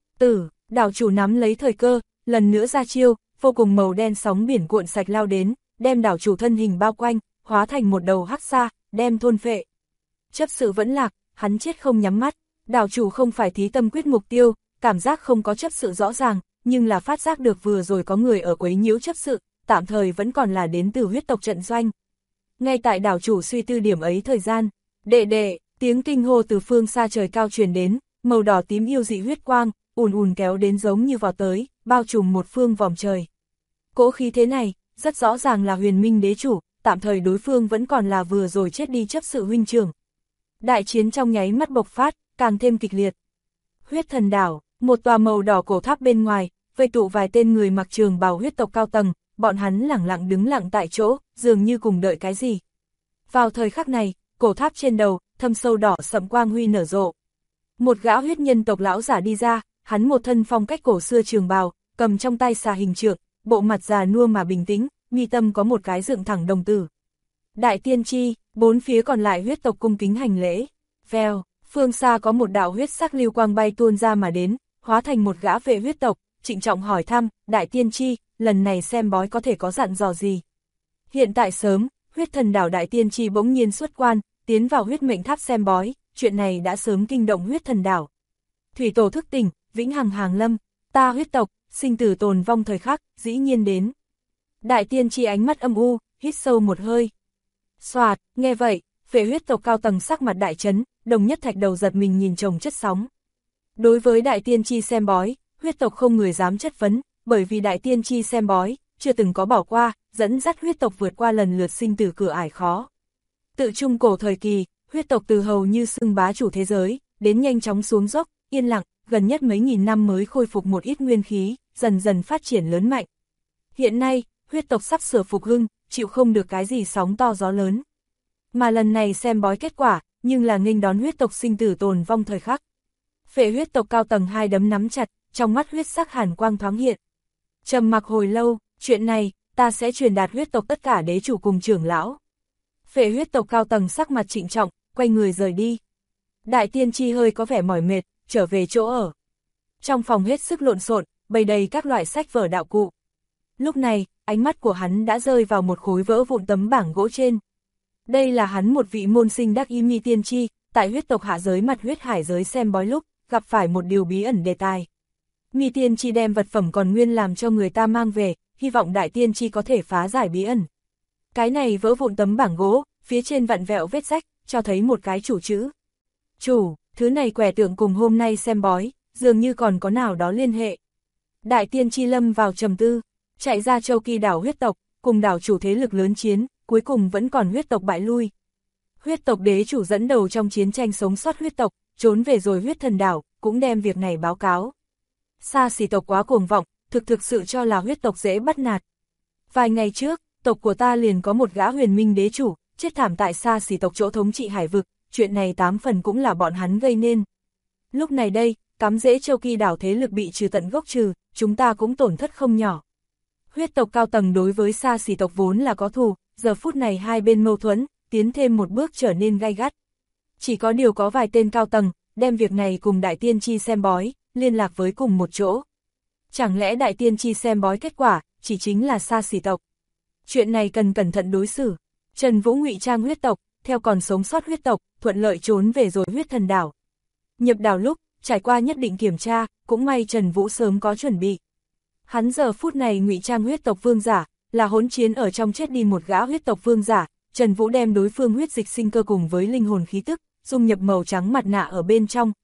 Đảo chủ nắm lấy thời cơ, lần nữa ra chiêu, vô cùng màu đen sóng biển cuộn sạch lao đến, đem đảo chủ thân hình bao quanh, hóa thành một đầu hắc sa, đem thôn phệ. Chấp sự vẫn lạc, hắn chết không nhắm mắt, đảo chủ không phải thí tâm quyết mục tiêu, cảm giác không có chấp sự rõ ràng, nhưng là phát giác được vừa rồi có người ở quấy nhiễu chấp sự, tạm thời vẫn còn là đến từ huyết tộc trận doanh. Ngay tại đảo chủ suy tư điểm ấy thời gian, đệ, tiếng kinh hô từ phương xa trời cao truyền đến, màu đỏ tím yêu dị huyết quang, ùn kéo đến giống như vào tới, bao trùm một phương vòm trời. Cỗ khí thế này, rất rõ ràng là huyền minh đế chủ, tạm thời đối phương vẫn còn là vừa rồi chết đi chấp sự huynh trưởng. Đại chiến trong nháy mắt bộc phát, càng thêm kịch liệt. Huyết thần đảo, một tòa màu đỏ cổ tháp bên ngoài, vây tụ vài tên người mặc trường bào huyết tộc cao tầng, bọn hắn lẳng lặng đứng lặng tại chỗ, dường như cùng đợi cái gì. Vào thời khắc này, cổ tháp trên đầu, thâm sâu đỏ sẫm quang huy nở rộ. Một gã huyết nhân tộc lão giả đi ra, hắn một thân phong cách cổ xưa trường bào, cầm trong tay xà hình trượng, bộ mặt già nua mà bình tĩnh, mi tâm có một cái dựng thẳng đồng tử. Đại tiên tri, bốn phía còn lại huyết tộc cung kính hành lễ. Vèo, phương xa có một đạo huyết sắc lưu quang bay tuôn ra mà đến, hóa thành một gã vệ huyết tộc, trịnh trọng hỏi thăm, đại tiên tri, lần này xem bói có thể có dặn dò gì. Hiện tại sớm, huyết thần đảo đại tiên tri bỗng nhiên xuất quan, tiến vào huyết mệnh tháp xem bói, chuyện này đã sớm kinh động huyết thần đảo. Thủy tổ thức tỉnh, vĩnh hằng hàng lâm, ta huyết tộc, sinh tử tồn vong thời khắc, dĩ nhiên đến. Đại tiên tri ánh mắt âm u, hít sâu một hơi. Xoạt, nghe vậy, vệ huyết tộc cao tầng sắc mặt đại chấn, đồng nhất thạch đầu giật mình nhìn chồng chất sóng. Đối với đại tiên tri xem bói, huyết tộc không người dám chất vấn, bởi vì đại tiên tri xem bói, chưa từng có bỏ qua, dẫn dắt huyết tộc vượt qua lần lượt sinh tử cửa ải khó. Tự trung cổ thời kỳ, huyết tộc từ hầu như xưng bá chủ thế giới, đến nhanh chóng xuống dốc, yên lặng, gần nhất mấy nghìn năm mới khôi phục một ít nguyên khí, dần dần phát triển lớn mạnh. Hiện nay, huyết tộc sắp sửa phục hưng, chịu không được cái gì sóng to gió lớn. Mà lần này xem bói kết quả, nhưng là nghênh đón huyết tộc sinh tử tồn vong thời khắc. Phệ huyết tộc cao tầng hai đấm nắm chặt, trong mắt huyết sắc hàn quang thoáng hiện. Trầm mặc hồi lâu, chuyện này, ta sẽ truyền đạt huyết tộc tất cả đế chủ cùng trưởng lão. Phệ huyết tộc cao tầng sắc mặt trịnh trọng, quay người rời đi. Đại tiên tri hơi có vẻ mỏi mệt, trở về chỗ ở. Trong phòng hết sức lộn xộn, bày đầy các loại sách vở đạo cụ. Lúc này, ánh mắt của hắn đã rơi vào một khối vỡ vụn tấm bảng gỗ trên. Đây là hắn một vị môn sinh đắc ý mi tiên tri, tại huyết tộc hạ giới mặt huyết hải giới xem bói lúc, gặp phải một điều bí ẩn đề tài. Mi tiên tri đem vật phẩm còn nguyên làm cho người ta mang về, hy vọng đại tiên tri có thể phá giải bí ẩn. Cái này vỡ vụn tấm bảng gỗ, phía trên vặn vẹo vết rách, cho thấy một cái chủ chữ. Chủ, thứ này quẻ tượng cùng hôm nay xem bói, dường như còn có nào đó liên hệ. Đại tiên tri lâm vào trầm tư, chạy ra châu Kỳ đảo huyết tộc, cùng đảo chủ thế lực lớn chiến, cuối cùng vẫn còn huyết tộc bại lui. Huyết tộc đế chủ dẫn đầu trong chiến tranh sống sót huyết tộc, trốn về rồi huyết thần đảo, cũng đem việc này báo cáo. Xa xỉ tộc quá cuồng vọng, thực sự cho là huyết tộc dễ bắt nạt. Vài ngày trước, tộc của ta liền có một gã huyền minh đế chủ, chết thảm tại xa xỉ tộc chỗ thống trị hải vực, chuyện này 8 phần cũng là bọn hắn gây nên. Lúc này đây, cắm rễ châu Kỳ đảo thế lực bị trừ tận gốc trừ, chúng ta cũng tổn thất không nhỏ. Huyết tộc cao tầng đối với xa xỉ tộc vốn là có thù, giờ phút này hai bên mâu thuẫn, tiến thêm một bước trở nên gay gắt. Chỉ có điều có vài tên cao tầng, đem việc này cùng đại tiên tri xem bói, liên lạc với cùng một chỗ. Chẳng lẽ đại tiên tri xem bói kết quả, chỉ chính là xa xỉ tộc. Chuyện này cần cẩn thận đối xử. Trần Vũ ngụy trang huyết tộc, theo còn sống sót huyết tộc, thuận lợi trốn về rồi huyết thần đảo. Nhập đảo lúc, trải qua nhất định kiểm tra, cũng may Trần Vũ sớm có chuẩn bị. Hắn giờ phút này ngụy trang huyết tộc vương giả, là hỗn chiến ở trong chết đi một gã huyết tộc vương giả, Trần Vũ đem đối phương huyết dịch sinh cơ cùng với linh hồn khí tức, dung nhập màu trắng mặt nạ ở bên trong,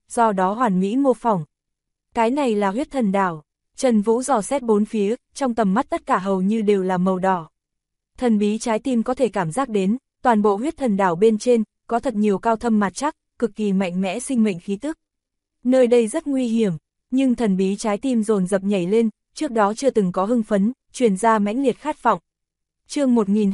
do đó hoàn mỹ mô phỏng. Cái này là huyết thần đảo. Trần Vũ dò xét bốn phía, trong tầm mắt tất cả hầu như đều là màu đỏ. Thần bí trái tim có thể cảm giác đến, toàn bộ huyết thần đảo bên trên, có thật nhiều cao thâm mạt chắc, cực kỳ mạnh mẽ sinh mệnh khí tức. Nơi đây rất nguy hiểm, nhưng thần bí trái tim dồn dập nhảy lên, trước đó chưa từng có hưng phấn, truyền ra mãnh liệt khát vọng. Chương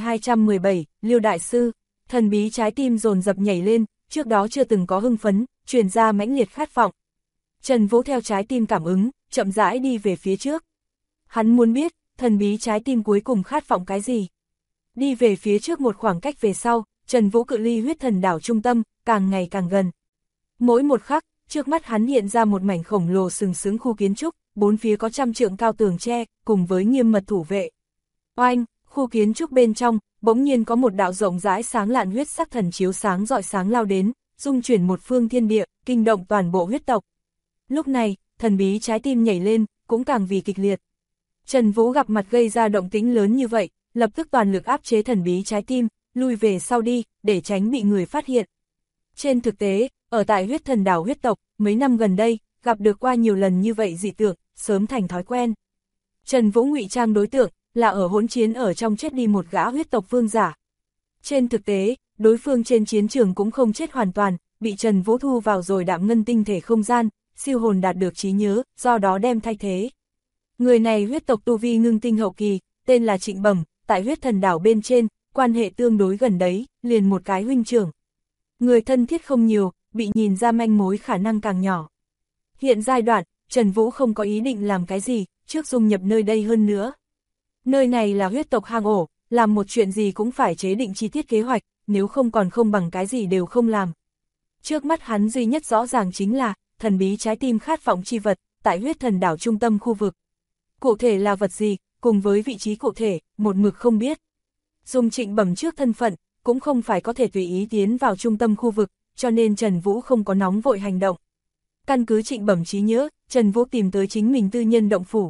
1217, Liêu Đại Sư, thần bí trái tim dồn dập nhảy lên, trước đó chưa từng có hưng phấn, truyền ra mãnh liệt khát vọng. Trần Vũ theo trái tim cảm ứng, chậm rãi đi về phía trước. Hắn muốn biết, thần bí trái tim cuối cùng khát vọng cái gì. Đi về phía trước một khoảng cách về sau, Trần Vũ cự ly huyết thần đảo trung tâm, càng ngày càng gần. Mỗi một khắc, trước mắt hắn hiện ra một mảnh khổng lồ sừng sững khu kiến trúc, bốn phía có trăm trượng cao tường tre, cùng với nghiêm mật thủ vệ. Oanh, khu kiến trúc bên trong, bỗng nhiên có một đạo rộng rãi sáng lạn huyết sắc thần chiếu sáng rọi sáng lao đến, dung chuyển một phương thiên địa, kinh động toàn bộ huyết tộc. Lúc này, thần bí trái tim nhảy lên, cũng càng vì kịch liệt. Trần Vũ gặp mặt gây ra động tĩnh lớn như vậy, lập tức toàn lực áp chế thần bí trái tim, lui về sau đi, để tránh bị người phát hiện. Trên thực tế, ở tại huyết thần đảo huyết tộc, mấy năm gần đây, gặp được qua nhiều lần như vậy dị tượng, sớm thành thói quen. Trần Vũ ngụy trang đối tượng, là ở hỗn chiến ở trong chết đi một gã huyết tộc vương giả. Trên thực tế, đối phương trên chiến trường cũng không chết hoàn toàn, bị Trần Vũ thu vào rồi đạm ngân tinh thể không gian, siêu hồn đạt được trí nhớ, do đó đem thay thế. Người này huyết tộc tu vi ngưng tinh hậu kỳ, tên là Trịnh Bẩm, tại huyết thần đảo bên trên, quan hệ tương đối gần đấy, liền một cái huynh trưởng. Người thân thiết không nhiều, bị nhìn ra manh mối khả năng càng nhỏ. Hiện giai đoạn, Trần Vũ không có ý định làm cái gì, trước dung nhập nơi đây hơn nữa. Nơi này là huyết tộc hang ổ, làm một chuyện gì cũng phải chế định chi tiết kế hoạch, nếu không còn không bằng cái gì đều không làm. Trước mắt hắn duy nhất rõ ràng chính là, thần bí trái tim khát vọng chi vật, tại huyết thần đảo trung tâm khu vực. Cụ thể là vật gì, cùng với vị trí cụ thể, một mực không biết. Dùng Trịnh Bẩm trước thân phận, cũng không phải có thể tùy ý tiến vào trung tâm khu vực, cho nên Trần Vũ không có nóng vội hành động. Căn cứ Trịnh Bẩm trí nhớ, Trần Vũ tìm tới chính mình tư nhân động phủ.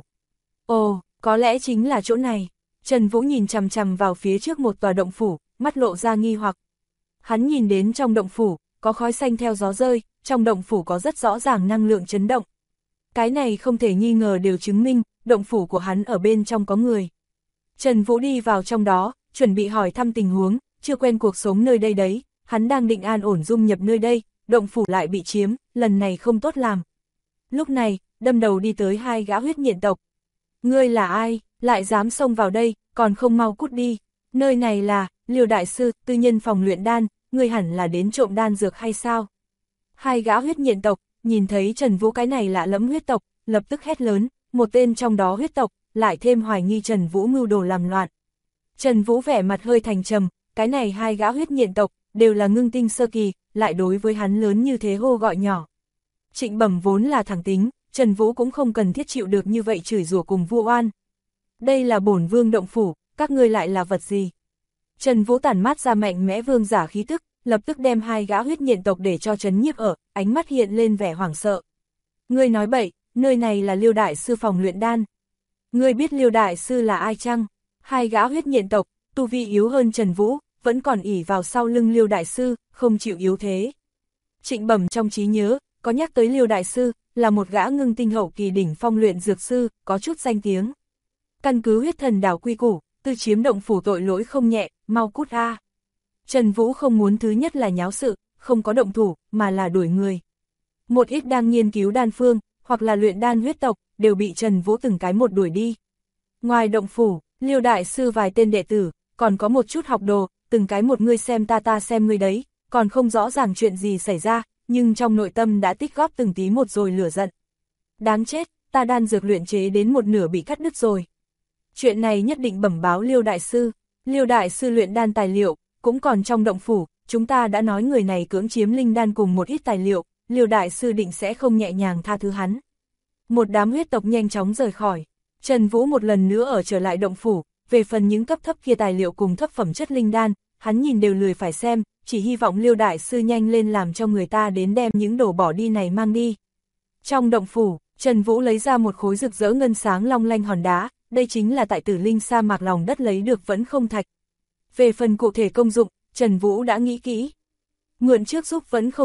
Ồ, có lẽ chính là chỗ này. Trần Vũ nhìn chằm chằm vào phía trước một tòa động phủ, mắt lộ ra nghi hoặc. Hắn nhìn đến trong động phủ, có khói xanh theo gió rơi, trong động phủ có rất rõ ràng năng lượng chấn động. Cái này không thể nghi ngờ đều chứng minh, động phủ của hắn ở bên trong có người. Trần Vũ đi vào trong đó, chuẩn bị hỏi thăm tình huống, chưa quen cuộc sống nơi đây đấy, hắn đang định an ổn dung nhập nơi đây, động phủ lại bị chiếm, lần này không tốt làm. Lúc này, đâm đầu đi tới hai gã huyết nhện tộc. Ngươi là ai, lại dám xông vào đây, còn không mau cút đi. Nơi này là, Liêu Đại Sư, tư nhân phòng luyện đan, ngươi hẳn là đến trộm đan dược hay sao? Hai gã huyết nhện tộc, nhìn thấy Trần Vũ cái này lạ lẫm huyết tộc, lập tức hét lớn, một tên trong đó huyết tộc, lại thêm hoài nghi Trần Vũ mưu đồ làm loạn. Trần Vũ vẻ mặt hơi thành trầm, cái này hai gã huyết nhện tộc, đều là ngưng tinh sơ kỳ, lại đối với hắn lớn như thế hô gọi nhỏ. Trịnh Bẩm vốn là thẳng tính, Trần Vũ cũng không cần thiết chịu được như vậy chửi rủa cùng vu oan. Đây là bổn vương động phủ, các ngươi lại là vật gì? Trần Vũ tản mát ra mạnh mẽ vương giả khí tức, lập tức đem hai gã huyết nhện tộc để cho trấn nhiếp ở, ánh mắt hiện lên vẻ hoảng sợ. Ngươi nói bậy, nơi này là Liêu Đại Sư phòng luyện đan. Ngươi biết Liêu Đại Sư là ai chăng? Hai gã huyết nhện tộc, tu vi yếu hơn Trần Vũ, vẫn còn ỷ vào sau lưng Liêu Đại Sư, không chịu yếu thế. Trịnh Bẩm trong trí nhớ, có nhắc tới Liêu Đại Sư, là một gã ngưng tinh hậu kỳ đỉnh phong luyện dược sư, có chút danh tiếng. Căn cứ huyết thần đảo quy củ, tư chiếm động phủ tội lỗi không nhẹ, mau cút a. Trần Vũ không muốn thứ nhất là nháo sự, không có động thủ, mà là đuổi người. Một ít đang nghiên cứu đan phương, hoặc là luyện đan huyết tộc, đều bị Trần Vũ từng cái một đuổi đi. Ngoài động phủ, Liêu Đại Sư vài tên đệ tử, còn có một chút học đồ, từng cái một ngươi xem ta xem ngươi đấy, còn không rõ ràng chuyện gì xảy ra, nhưng trong nội tâm đã tích góp từng tí một rồi lửa giận. Đáng chết, ta đan dược luyện chế đến một nửa bị cắt đứt rồi. Chuyện này nhất định bẩm báo Liêu Đại Sư. Liêu Đại Sư luyện đan tài liệu, cũng còn trong động phủ, chúng ta đã nói người này cưỡng chiếm linh đan cùng một ít tài liệu, Liêu Đại Sư định sẽ không nhẹ nhàng tha thứ hắn. Một đám huyết tộc nhanh chóng rời khỏi. Trần Vũ một lần nữa ở trở lại động phủ, về phần những cấp thấp kia tài liệu cùng thấp phẩm chất linh đan, hắn nhìn đều lười phải xem, chỉ hy vọng Liêu Đại Sư nhanh lên làm cho người ta đến đem những đồ bỏ đi này mang đi. Trong động phủ, Trần Vũ lấy ra một khối rực rỡ ngân sáng long lanh hòn đá, đây chính là tại Tử Linh sa mạc lòng đất lấy được vẫn không thạch. Về phần cụ thể công dụng, Trần Vũ đã nghĩ kỹ. Mượn trước giúp vẫn không thạch,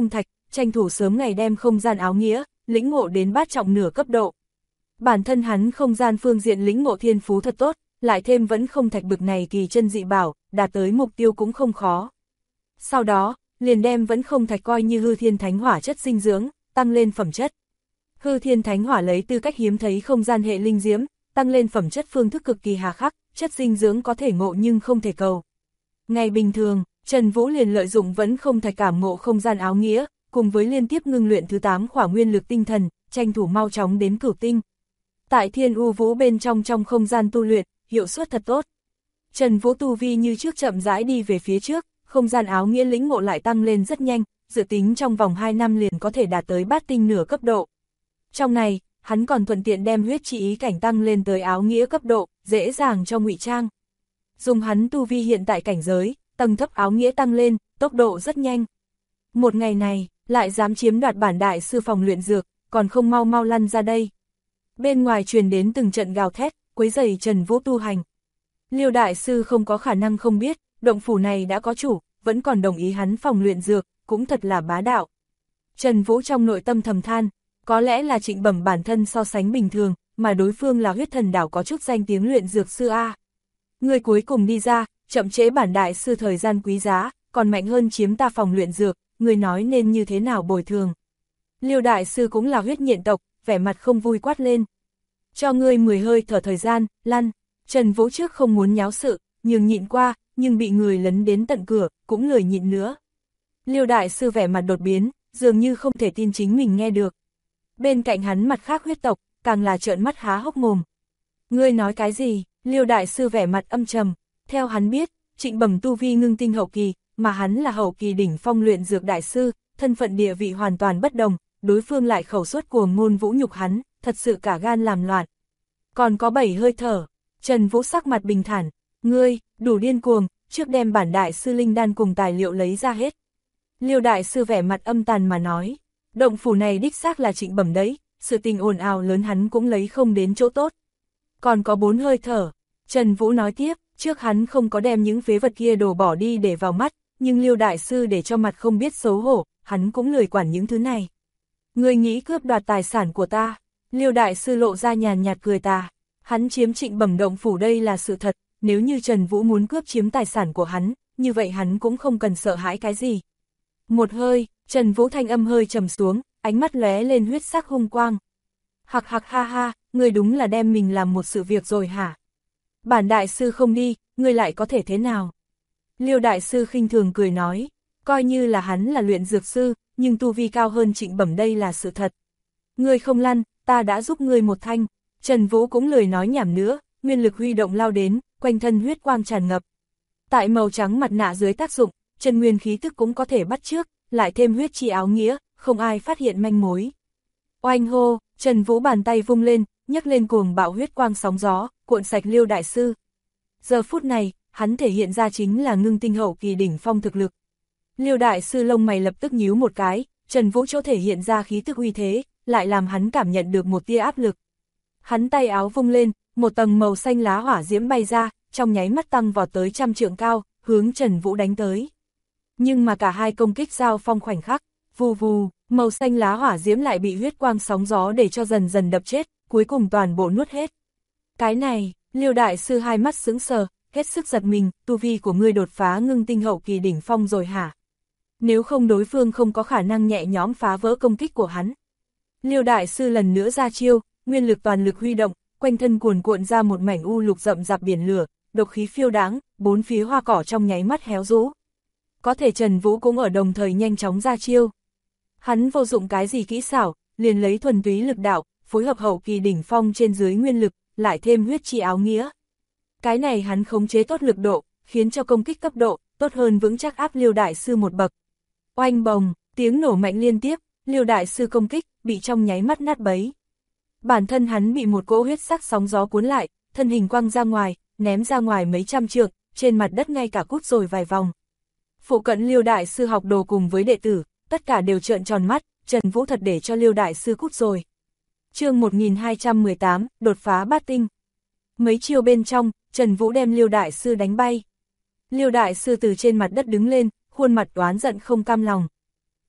tranh thủ sớm ngày đem không gian áo nghĩa, lĩnh ngộ đến bát trọng nửa cấp độ. Bản thân hắn không gian phương diện lĩnh ngộ thiên phú thật tốt, lại thêm vẫn không thạch bực này kỳ chân dị bảo, đạt tới mục tiêu cũng không khó. Sau đó, liền đem vẫn không thạch coi như hư thiên thánh hỏa chất dinh dưỡng, tăng lên phẩm chất. Hư thiên thánh hỏa lấy tư cách hiếm thấy không gian hệ linh diễm, tăng lên phẩm chất phương thức cực kỳ hà khắc, chất dinh dưỡng có thể ngộ nhưng không thể cầu. Ngày bình thường, Trần Vũ liền lợi dụng vẫn không thạch cảm ngộ không gian áo nghĩa, cùng với liên tiếp ngưng luyện thứ 8 khỏa nguyên lực tinh thần, tranh thủ mau chóng đến cửu tinh. Tại Thiên U Vũ bên trong không gian tu luyện, hiệu suất thật tốt. Trần Vũ tu vi như trước chậm rãi đi về phía trước, không gian áo nghĩa lĩnh ngộ lại tăng lên rất nhanh, dự tính trong vòng 2 năm liền có thể đạt tới bát tinh nửa cấp độ. Trong này, hắn còn thuận tiện đem huyết chi ý cảnh tăng lên tới áo nghĩa cấp độ, dễ dàng cho ngụy trang. Dùng hắn tu vi hiện tại cảnh giới, tầng thấp áo nghĩa tăng lên, tốc độ rất nhanh. Một ngày này, lại dám chiếm đoạt bản đại sư phòng luyện dược, còn không mau mau lăn ra đây. Bên ngoài truyền đến từng trận gào thét, quấy rầy Trần Vũ tu hành. Liêu đại sư không có khả năng không biết, động phủ này đã có chủ, vẫn còn đồng ý hắn phòng luyện dược, cũng thật là bá đạo. Trần Vũ trong nội tâm thầm than, có lẽ là Trịnh Bẩm bản thân so sánh bình thường, mà đối phương là huyết thần đảo có chút danh tiếng luyện dược sư A. Người cuối cùng đi ra, chậm trễ bản đại sư thời gian quý giá, còn mạnh hơn chiếm ta phòng luyện dược, người nói nên như thế nào bồi thường. Liêu đại sư cũng là huyết nhện tộc, vẻ mặt không vui quát lên. Cho ngươi 10 hơi thở thời gian, lăn. Trần Vũ trước không muốn nháo sự, nhường nhịn qua, nhưng bị người lấn đến tận cửa, cũng lười nhịn nữa. Liêu đại sư vẻ mặt đột biến, dường như không thể tin chính mình nghe được. Bên cạnh hắn mặt khác huyết tộc, càng là trợn mắt há hốc mồm. Ngươi nói cái gì? Liêu đại sư vẻ mặt âm trầm. Theo hắn biết, Trịnh Bẩm tu vi ngưng tinh hậu kỳ, mà hắn là hậu kỳ đỉnh phong luyện dược đại sư, thân phận địa vị hoàn toàn bất đồng, đối phương lại khẩu suất cuồng ngôn vũ nhục hắn, thật sự cả gan làm loạn. Còn có 7 hơi thở. Trần Vũ sắc mặt bình thản, ngươi, đủ điên cuồng, trước đem bản đại sư linh đan cùng tài liệu lấy ra hết. Liêu đại sư vẻ mặt âm tàn mà nói, động phủ này đích xác là Trịnh Bẩm đấy, sự tình ồn ào lớn hắn cũng lấy không đến chỗ tốt. Còn có 4 hơi thở. Trần Vũ nói tiếp, trước hắn không có đem những phế vật kia đổ bỏ đi để vào mắt, nhưng Liêu đại sư để cho mặt không biết xấu hổ, hắn cũng lười quản những thứ này. Ngươi nghĩ cướp đoạt tài sản của ta? Liêu đại sư lộ ra nhàn nhạt cười tà. Hắn chiếm Trịnh Bẩm động phủ đây là sự thật, nếu như Trần Vũ muốn cướp chiếm tài sản của hắn, như vậy hắn cũng không cần sợ hãi cái gì. Một hơi, Trần Vũ thanh âm hơi trầm xuống, ánh mắt lóe lên huyết sắc hung quang. Hặc hặc ha ha, ngươi đúng là đem mình làm một sự việc rồi hả? Bản đại sư không đi, ngươi lại có thể thế nào? Liêu đại sư khinh thường cười nói, coi như là hắn là luyện dược sư, nhưng tu vi cao hơn Trịnh Bẩm đây là sự thật. Ngươi không lăn, ta đã giúp ngươi một thanh. Trần Vũ cũng lười nói nhảm nữa, nguyên lực huy động lao đến, quanh thân huyết quang tràn ngập. Tại màu trắng mặt nạ dưới tác dụng, chân nguyên khí tức cũng có thể bắt chước, lại thêm huyết chi áo nghĩa, không ai phát hiện manh mối. Oanh hô, Trần Vũ bàn tay vung lên, nhấc lên cuồng bạo huyết quang sóng gió, cuộn sạch Liêu đại sư. Giờ phút này, hắn thể hiện ra chính là ngưng tinh hậu kỳ đỉnh phong thực lực. Liêu đại sư lông mày lập tức nhíu một cái, Trần Vũ chỗ thể hiện ra khí tức uy thế, lại làm hắn cảm nhận được một tia áp lực. Hắn tay áo vung lên, một tầng màu xanh lá hỏa diễm bay ra, trong nháy mắt tăng vọt tới 100 trượng cao, hướng Trần Vũ đánh tới. Nhưng mà cả hai công kích giao phong khoảnh khắc, vù vù, màu xanh lá hỏa diễm lại bị huyết quang sóng gió để cho dần dần đập chết, cuối cùng toàn bộ nuốt hết. Cái này, Liêu đại sư hai mắt sững sờ, hết sức giật mình, tu vi của ngươi đột phá ngưng tinh hậu kỳ đỉnh phong rồi hả? Nếu không đối phương không có khả năng nhẹ nhõm phá vỡ công kích của hắn. Liêu đại sư lần nữa ra chiêu, nguyên lực toàn lực huy động, quanh thân cuồn cuộn ra một mảnh u lục rậm rạp biển lửa, độc khí phiêu đáng, bốn phía hoa cỏ trong nháy mắt héo rũ. Có thể Trần Vũ cũng ở đồng thời nhanh chóng ra chiêu. Hắn vô dụng cái gì kỹ xảo, liền lấy thuần túy lực đạo, phối hợp hậu kỳ đỉnh phong trên dưới nguyên lực, lại thêm huyết chi áo nghĩa. Cái này hắn khống chế tốt lực độ, khiến cho công kích cấp độ, tốt hơn vững chắc áp Liêu đại sư một bậc. Oanh bồng, tiếng nổ mạnh liên tiếp, Liêu đại sư công kích, bị trong nháy mắt nát bấy. Bản thân hắn bị một cỗ huyết sắc sóng gió cuốn lại, thân hình quăng ra ngoài, ném ra ngoài mấy trăm trượng, trên mặt đất ngay cả cút rồi vài vòng. Phụ cận Liêu đại sư học đồ cùng với đệ tử, tất cả đều trợn tròn mắt, Trần Vũ thật để cho Liêu đại sư cút rồi. Chương 1218, đột phá bát tinh. Mấy chiêu bên trong, Trần Vũ đem Liêu đại sư đánh bay. Liêu đại sư từ trên mặt đất đứng lên, khuôn mặt oán giận không cam lòng.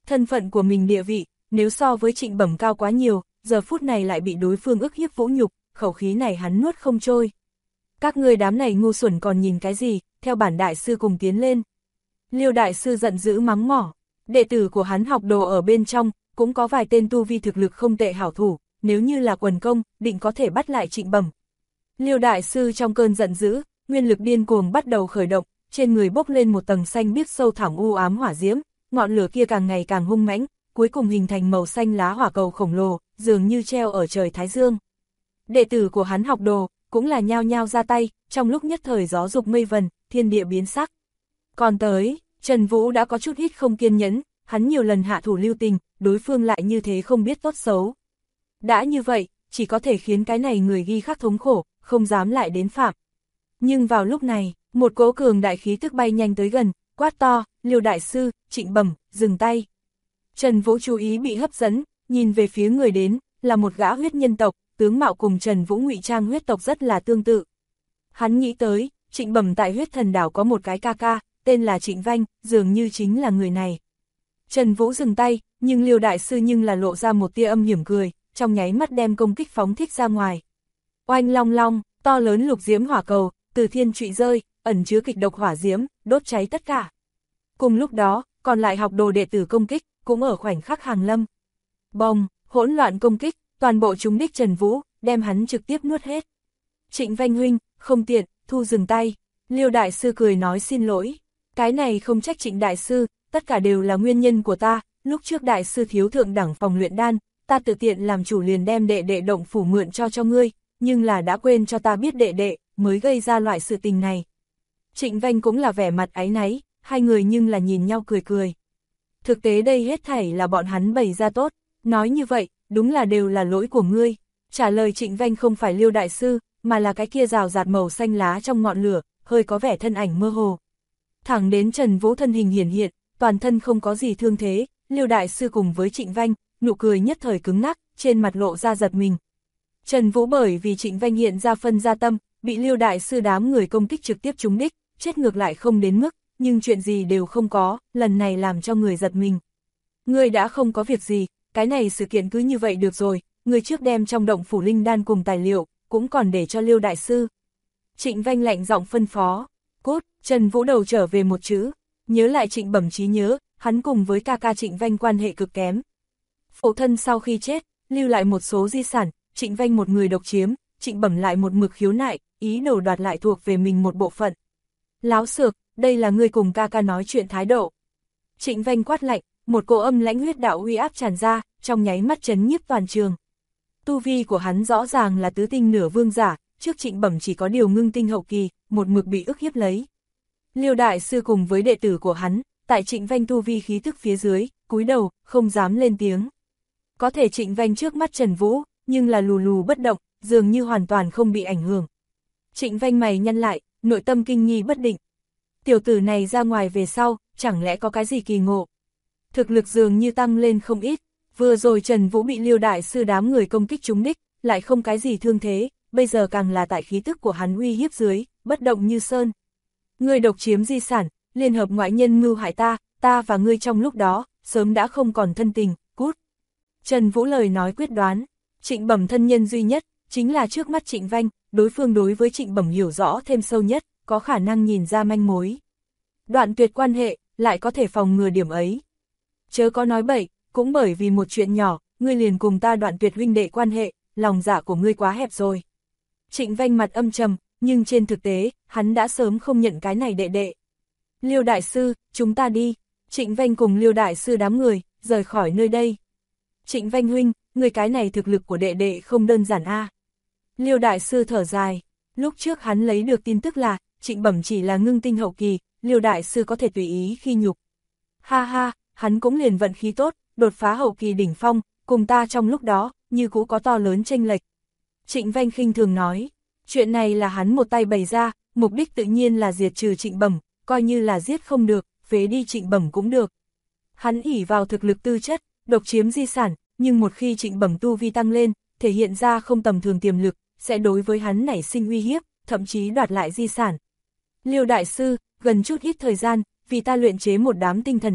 Thân phận của mình địa vị, nếu so với Trịnh Bẩm cao quá nhiều, giờ phút này lại bị đối phương ức hiếp vũ nhục, khẩu khí này hắn nuốt không trôi. Các ngươi đám này ngu xuẩn còn nhìn cái gì, theo bản đại sư cùng tiến lên. Liêu đại sư giận dữ mắng mỏ, đệ tử của hắn học đồ ở bên trong, cũng có vài tên tu vi thực lực không tệ hảo thủ, nếu như là quần công, định có thể bắt lại Trịnh Bẩm. Liêu đại sư trong cơn giận dữ, nguyên lực điên cuồng bắt đầu khởi động, trên người bốc lên một tầng xanh biếc sâu thẳm u ám hỏa diễm, ngọn lửa kia càng ngày càng hung mãnh, cuối cùng hình thành màu xanh lá hỏa cầu khổng lồ, dường như treo ở trời Thái Dương. Đệ tử của hắn học đồ, cũng là nhao nhao ra tay, trong lúc nhất thời gió dục mây vần, thiên địa biến sắc. Còn tới, Trần Vũ đã có chút ít không kiên nhẫn, hắn nhiều lần hạ thủ lưu tình, đối phương lại như thế không biết tốt xấu. Đã như vậy, chỉ có thể khiến cái này người ghi khắc thống khổ, không dám lại đến phạm. Nhưng vào lúc này, một cỗ cường đại khí tức bay nhanh tới gần, quát to, Liêu đại sư, Trịnh Bẩm, dừng tay. Trần Vũ chú ý bị hấp dẫn, nhìn về phía người đến, là một gã huyết nhân tộc, tướng mạo cùng Trần Vũ ngụy trang huyết tộc rất là tương tự. Hắn nghĩ tới, Trịnh Bẩm tại huyết thần đảo có một cái ca ca, tên là Trịnh Vanh, dường như chính là người này. Trần Vũ dừng tay, nhưng Liêu đại sư nhưng là lộ ra một tia âm hiểm cười, trong nháy mắt đem công kích phóng thích ra ngoài. Oanh long long, to lớn lục diễm hỏa cầu, từ thiên trụy rơi, ẩn chứa kịch độc hỏa diễm, đốt cháy tất cả. Cùng lúc đó, còn lại học đồ đệ tử công kích, cũng ở khoảnh khắc hàng lâm. Bồng, hỗn loạn công kích, toàn bộ trúng đích Trần Vũ, đem hắn trực tiếp nuốt hết. Trịnh Vanh huynh, không tiện, thu dừng tay. Liêu đại sư cười nói xin lỗi. Cái này không trách Trịnh đại sư, tất cả đều là nguyên nhân của ta. Lúc trước đại sư thiếu thượng đẳng phòng luyện đan, ta tự tiện làm chủ liền đem đệ đệ động phủ mượn cho ngươi, nhưng là đã quên cho ta biết đệ đệ, mới gây ra loại sự tình này. Trịnh Vanh cũng là vẻ mặt áy náy, hai người nhưng là nhìn nhau cười cười. Thực tế đây hết thảy là bọn hắn bày ra tốt, nói như vậy, đúng là đều là lỗi của ngươi. Trả lời Trịnh Vanh không phải Liêu đại sư, mà là cái kia rào rạt màu xanh lá trong ngọn lửa, hơi có vẻ thân ảnh mơ hồ. Thẳng đến Trần Vũ thân hình hiển hiện, toàn thân không có gì thương thế, Liêu đại sư cùng với Trịnh Vanh, nụ cười nhất thời cứng ngắc, trên mặt lộ ra giật mình. Trần Vũ bởi vì Trịnh Vanh hiện ra phân gia tâm, bị Liêu đại sư đám người công kích trực tiếp trúng đích, chết ngược lại không đến mức, nhưng chuyện gì đều không có, lần này làm cho người giật mình. Ngươi đã không có việc gì, cái này sự kiện cứ như vậy được rồi, ngươi trước đem trong động phủ linh đan cùng tài liệu, cũng còn để cho Liêu đại sư. Trịnh Vanh lạnh giọng phân phó, cốt, Trần Vũ đầu trở về một chữ, nhớ lại Trịnh Bẩm trí nhớ, hắn cùng với ca ca Trịnh Vanh quan hệ cực kém. Phụ thân sau khi chết, lưu lại một số di sản, Trịnh Vanh một người độc chiếm, Trịnh Bẩm lại một mực khiếu nại, ý đồ đoạt lại thuộc về mình một bộ phận. Láo xược, đây là ngươi cùng ca ca nói chuyện thái độ. Trịnh Vanh quát lạnh, một cỗ âm lãnh huyết đạo uy áp tràn ra, trong nháy mắt chấn nhiếp toàn trường. Tu vi của hắn rõ ràng là tứ tinh nửa vương giả, trước Trịnh Bẩm chỉ có điều ngưng tinh hậu kỳ, một mực bị ức hiếp lấy. Liêu đại sư cùng với đệ tử của hắn, tại Trịnh Vanh tu vi khí tức phía dưới, cúi đầu, không dám lên tiếng. Có thể Trịnh Vanh trước mắt Trần Vũ, nhưng là lù lù bất động, dường như hoàn toàn không bị ảnh hưởng. Trịnh Vanh mày nhăn lại, nội tâm kinh nghi bất định. Tiểu tử này ra ngoài về sau, chẳng lẽ có cái gì kỳ ngộ? Thực lực dường như tăng lên không ít, vừa rồi Trần Vũ bị Liêu đại sư đám người công kích trúng đích, lại không cái gì thương thế, bây giờ càng là tại khí tức của hắn uy hiếp dưới, bất động như sơn. Ngươi độc chiếm di sản, liên hợp ngoại nhân mưu hại ta và ngươi trong lúc đó, sớm đã không còn thân tình, cút. Trần Vũ lời nói quyết đoán, Trịnh Bẩm thân nhân duy nhất, chính là trước mắt Trịnh Vanh, đối phương đối với Trịnh Bẩm hiểu rõ thêm sâu nhất, có khả năng nhìn ra manh mối. Đoạn tuyệt quan hệ, lại có thể phòng ngừa điểm ấy. Chớ có nói bậy, cũng bởi vì một chuyện nhỏ, ngươi liền cùng ta đoạn tuyệt huynh đệ quan hệ, lòng dạ của ngươi quá hẹp rồi. Trịnh Vanh mặt âm trầm, nhưng trên thực tế, hắn đã sớm không nhận cái này đệ đệ. Liêu đại sư, chúng ta đi. Trịnh Vanh cùng Liêu đại sư đám người, rời khỏi nơi đây. Trịnh Vanh huynh, người cái này thực lực của đệ đệ không đơn giản a. Liêu đại sư thở dài, lúc trước hắn lấy được tin tức là, Trịnh Bẩm chỉ là ngưng tinh hậu kỳ, Liêu đại sư có thể tùy ý khi nhục. Ha ha, hắn cũng liền vận khí tốt, đột phá hậu kỳ đỉnh phong, cùng ta trong lúc đó, như cũ có to lớn chênh lệch. Trịnh Vanh khinh thường nói, chuyện này là hắn một tay bày ra, mục đích tự nhiên là diệt trừ Trịnh Bẩm, coi như là giết không được, phế đi Trịnh Bẩm cũng được. Hắn ỷ vào thực lực tư chất, độc chiếm di sản, nhưng một khi Trịnh Bẩm tu vi tăng lên, thể hiện ra không tầm thường tiềm lực, sẽ đối với hắn nảy sinh uy hiếp, thậm chí đoạt lại di sản. Liêu đại sư, gần chút ít thời gian, vì ta luyện chế một đám tinh thần đan,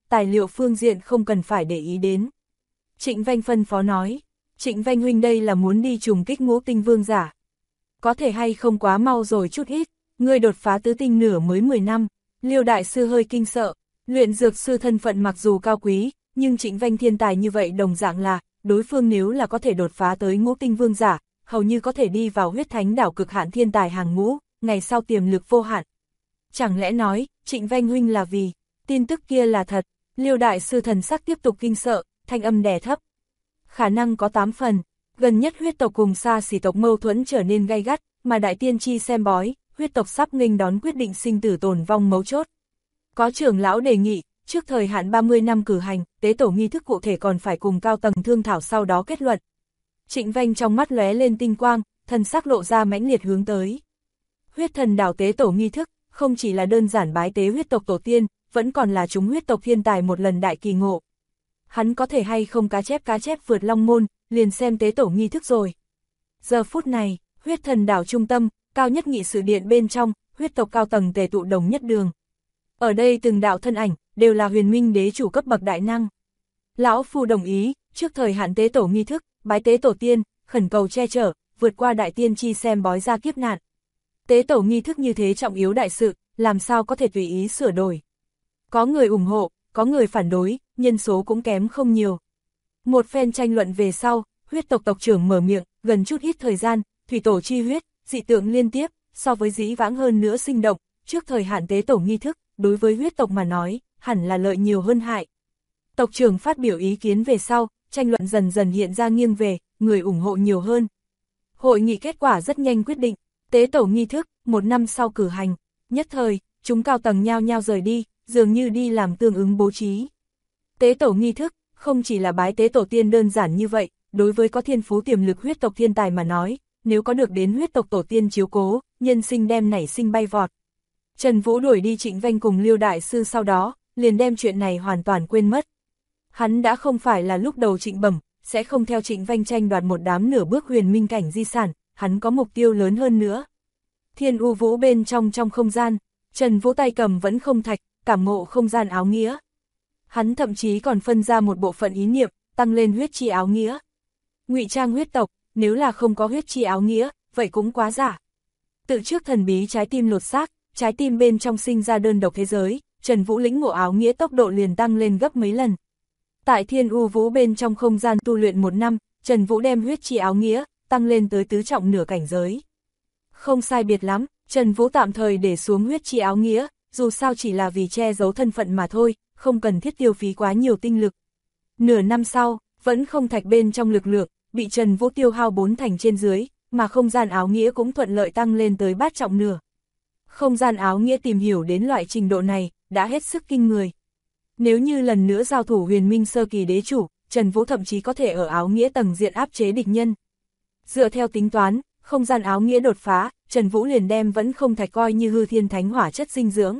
tài liệu phương diện không cần phải để ý đến. Trịnh Vanh phân phó nói, Trịnh Vanh huynh đây là muốn đi trùng kích ngũ tinh vương giả. Có thể hay không quá mau rồi chút ít, người đột phá tứ tinh nửa mới 10 năm, Liêu đại sư hơi kinh sợ, luyện dược sư thân phận mặc dù cao quý, nhưng Trịnh Vanh thiên tài như vậy đồng dạng là, đối phương nếu là có thể đột phá tới ngũ tinh vương giả, hầu như có thể đi vào huyết thánh đảo cực hạn thiên tài hàng ngũ, ngày sau tiềm lực vô hạn. Chẳng lẽ nói, Trịnh Vanh huynh là vì, tin tức kia là thật, Liêu đại sư thần sắc tiếp tục kinh sợ, thanh âm đè thấp. Khả năng có 8 phần, gần nhất huyết tộc cùng xa xỉ tộc mâu thuẫn trở nên gay gắt, mà đại tiên tri xem bói, huyết tộc sắp nghênh đón quyết định sinh tử tồn vong mấu chốt. Có trưởng lão đề nghị, trước thời hạn 30 năm cử hành, tế tổ nghi thức cụ thể còn phải cùng cao tầng thương thảo sau đó kết luận. Trịnh Vanh trong mắt lóe lên tinh quang, thần sắc lộ ra mãnh liệt hướng tới. Huyết thần đảo tế tổ nghi thức, không chỉ là đơn giản bái tế huyết tộc tổ tiên, vẫn còn là chúng huyết tộc thiên tài một lần đại kỳ ngộ. Hắn có thể hay không cá chép vượt long môn, liền xem tế tổ nghi thức rồi. Giờ phút này, huyết thần đảo trung tâm, cao nhất nghị sự điện bên trong, huyết tộc cao tầng tề tụ đồng nhất đường. Ở đây từng đạo thân ảnh, đều là huyền minh đế chủ cấp bậc đại năng. Lão Phu đồng ý, trước thời hạn tế tổ nghi thức, bái tế tổ tiên, khẩn cầu che chở, vượt qua đại tiên tri xem bói ra kiếp nạn. Tế tổ nghi thức như thế trọng yếu đại sự, làm sao có thể tùy ý sửa đổi. Có người ủng hộ, có người phản đối, nhân số cũng kém không nhiều. Một phen tranh luận về sau, huyết tộc tộc trưởng mở miệng, gần chút ít thời gian, thủy tổ chi huyết, dị tượng liên tiếp, so với dĩ vãng hơn nữa sinh động, trước thời hạn tế tổ nghi thức, đối với huyết tộc mà nói, hẳn là lợi nhiều hơn hại. Tộc trưởng phát biểu ý kiến về sau, tranh luận dần dần hiện ra nghiêng về, người ủng hộ nhiều hơn. Hội nghị kết quả rất nhanh quyết định, tế tổ nghi thức, 1 năm sau cử hành, nhất thời, chúng cao tầng nhao nhao rời đi, dường như đi làm tương ứng bố trí. Tế tổ nghi thức, không chỉ là bái tế tổ tiên đơn giản như vậy, đối với có thiên phú tiềm lực huyết tộc thiên tài mà nói, nếu có được đến huyết tộc tổ tiên chiếu cố, nhân sinh đem nảy sinh bay vọt. Trần Vũ đuổi đi Trịnh Vanh cùng Liêu đại sư sau đó, liền đem chuyện này hoàn toàn quên mất. Hắn đã không phải là lúc đầu Trịnh Bẩm, sẽ không theo Trịnh Vanh tranh đoạt một đám nửa bước huyền minh cảnh di sản, hắn có mục tiêu lớn hơn nữa. Thiên U Vũ bên trong không gian, Trần Vũ tay cầm vẫn không thạch, cảm ngộ không gian áo nghĩa. Hắn thậm chí còn phân ra một bộ phận ý niệm, tăng lên huyết chi áo nghĩa. Ngụy trang huyết tộc, nếu là không có huyết chi áo nghĩa, vậy cũng quá giả. Tự trước thần bí trái tim lột xác, trái tim bên trong sinh ra đơn độc thế giới, Trần Vũ lĩnh ngộ áo nghĩa tốc độ liền tăng lên gấp mấy lần. Tại Thiên U Vũ bên trong không gian tu luyện 1 năm, Trần Vũ đem huyết chi áo nghĩa, tăng lên tới tứ trọng nửa cảnh giới. Không sai biệt lắm, Trần Vũ tạm thời để xuống huyết chi áo nghĩa, dù sao chỉ là vì che giấu thân phận mà thôi, không cần thiết tiêu phí quá nhiều tinh lực. Nửa năm sau, vẫn không thạch bên trong lực lượng, bị Trần Vũ tiêu hao 4 thành trên dưới, mà không gian áo nghĩa cũng thuận lợi tăng lên tới bát trọng nửa. Không gian áo nghĩa tìm hiểu đến loại trình độ này, đã hết sức kinh người. Nếu như lần nữa giao thủ huyền minh sơ kỳ đế chủ, Trần Vũ thậm chí có thể ở áo nghĩa tầng diện áp chế địch nhân. Dựa theo tính toán, không gian áo nghĩa đột phá, Trần Vũ liền đem vẫn không thạch coi như hư thiên thánh hỏa chất dinh dưỡng.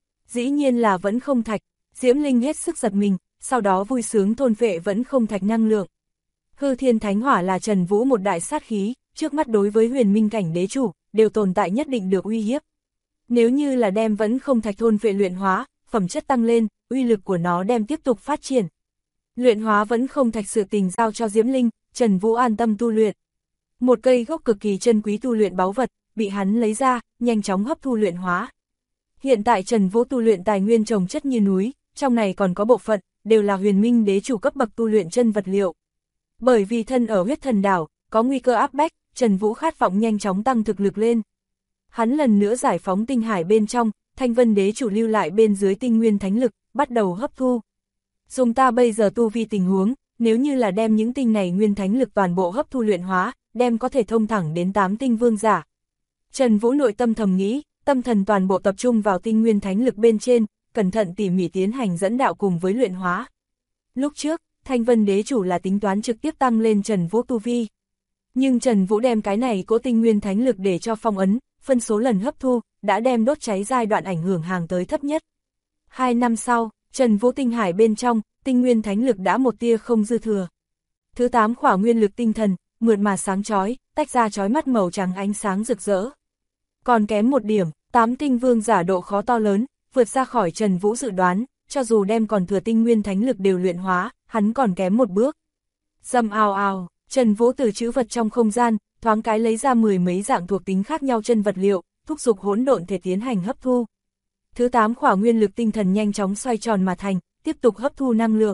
Dĩ nhiên là vẫn không thạch, Diễm Linh hết sức giật mình, sau đó vui sướng thôn phệ vẫn không thạch năng lượng. Hư thiên thánh hỏa là Trần Vũ một đại sát khí, trước mắt đối với huyền minh cảnh đế chủ, đều tồn tại nhất định được uy hiếp. Nếu như là đem vẫn không thạch thôn phệ luyện hóa, phẩm chất tăng lên, uy lực của nó đem tiếp tục phát triển. Luyện hóa vẫn không thạch sự tình giao cho Diễm Linh, Trần Vũ an tâm tu luyện. Một cây gốc cực kỳ chân quý tu luyện báu vật, bị hắn lấy ra, nhanh chóng hấp thu luyện hóa. Hiện tại Trần Vũ tu luyện tài nguyên trồng chất như núi, trong này còn có bộ phận, đều là huyền minh đế chủ cấp bậc tu luyện chân vật liệu. Bởi vì thân ở huyết thần đảo, có nguy cơ áp bách, Trần Vũ khát vọng nhanh chóng tăng thực lực lên. Hắn lần nữa giải phóng tinh hải bên trong, Thanh Vân đế chủ lưu lại bên dưới tinh nguyên thánh lực, bắt đầu hấp thu. Dùng ta bây giờ tu vi tình huống, nếu như là đem những tinh này nguyên thánh lực toàn bộ hấp thu luyện hóa, đem có thể thông thẳng đến 8 tinh vương giả. Trần Vũ nội tâm thầm nghĩ, tâm thần toàn bộ tập trung vào tinh nguyên thánh lực bên trên, cẩn thận tỉ mỉ tiến hành dẫn đạo cùng với luyện hóa. Lúc trước, Thanh Vân đế chủ là tính toán trực tiếp tăng lên Trần Vũ tu vi. Nhưng Trần Vũ đem cái này cố tinh nguyên thánh lực để cho phong ấn, phân số lần hấp thu, đã đem đốt cháy giai đoạn ảnh hưởng hàng tới thấp nhất. 2 năm sau, Trần Vũ tinh hải bên trong, tinh nguyên thánh lực đã một tia không dư thừa. Thứ 8 khỏa nguyên lực tinh thần, mượt mà sáng chói, tách ra chói mắt màu trắng ánh sáng rực rỡ. Còn kém một điểm, 8 tinh vương giả độ khó to lớn, vượt ra khỏi Trần Vũ dự đoán, cho dù đem còn thừa tinh nguyên thánh lực đều luyện hóa, hắn còn kém một bước. Rầm ào ào, Trần Vũ từ trữ vật trong không gian, thoáng cái lấy ra 10 mấy dạng thuộc tính khác nhau chân vật liệu, thúc giục hỗn độn thể tiến hành hấp thu. Thứ 8 khỏa nguyên lực tinh thần nhanh chóng xoay tròn mà thành, tiếp tục hấp thu năng lượng.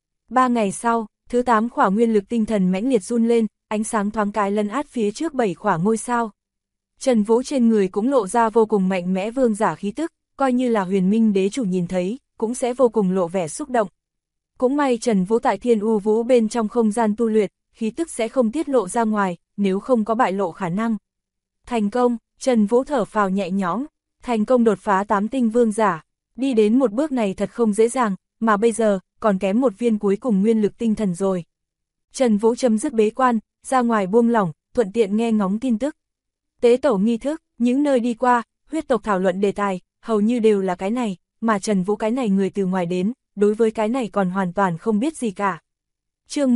3 ngày sau, thứ 8 khỏa nguyên lực tinh thần mãnh liệt run lên, ánh sáng thoáng cái lấn át phía trước 7 khỏa ngôi sao. Trần Vũ trên người cũng lộ ra vô cùng mạnh mẽ vương giả khí tức, coi như là Huyền Minh đế chủ nhìn thấy, cũng sẽ vô cùng lộ vẻ xúc động. Cũng may Trần Vũ tại Thiên U Vũ bên trong không gian tu luyện, khí tức sẽ không tiết lộ ra ngoài, nếu không có bại lộ khả năng. Thành công, Trần Vũ thở phào nhẹ nhõm, thành công đột phá 8 tinh vương giả. Đi đến một bước này thật không dễ dàng, mà bây giờ, còn kém một viên cuối cùng nguyên lực tinh thần rồi. Trần Vũ chấm dứt bế quan, ra ngoài buông lỏng, thuận tiện nghe ngóng tin tức. Tế tổ nghi thức, những nơi đi qua, huyết tộc thảo luận đề tài, hầu như đều là cái này, mà Trần Vũ cái này người từ ngoài đến, đối với cái này còn hoàn toàn không biết gì cả. Chương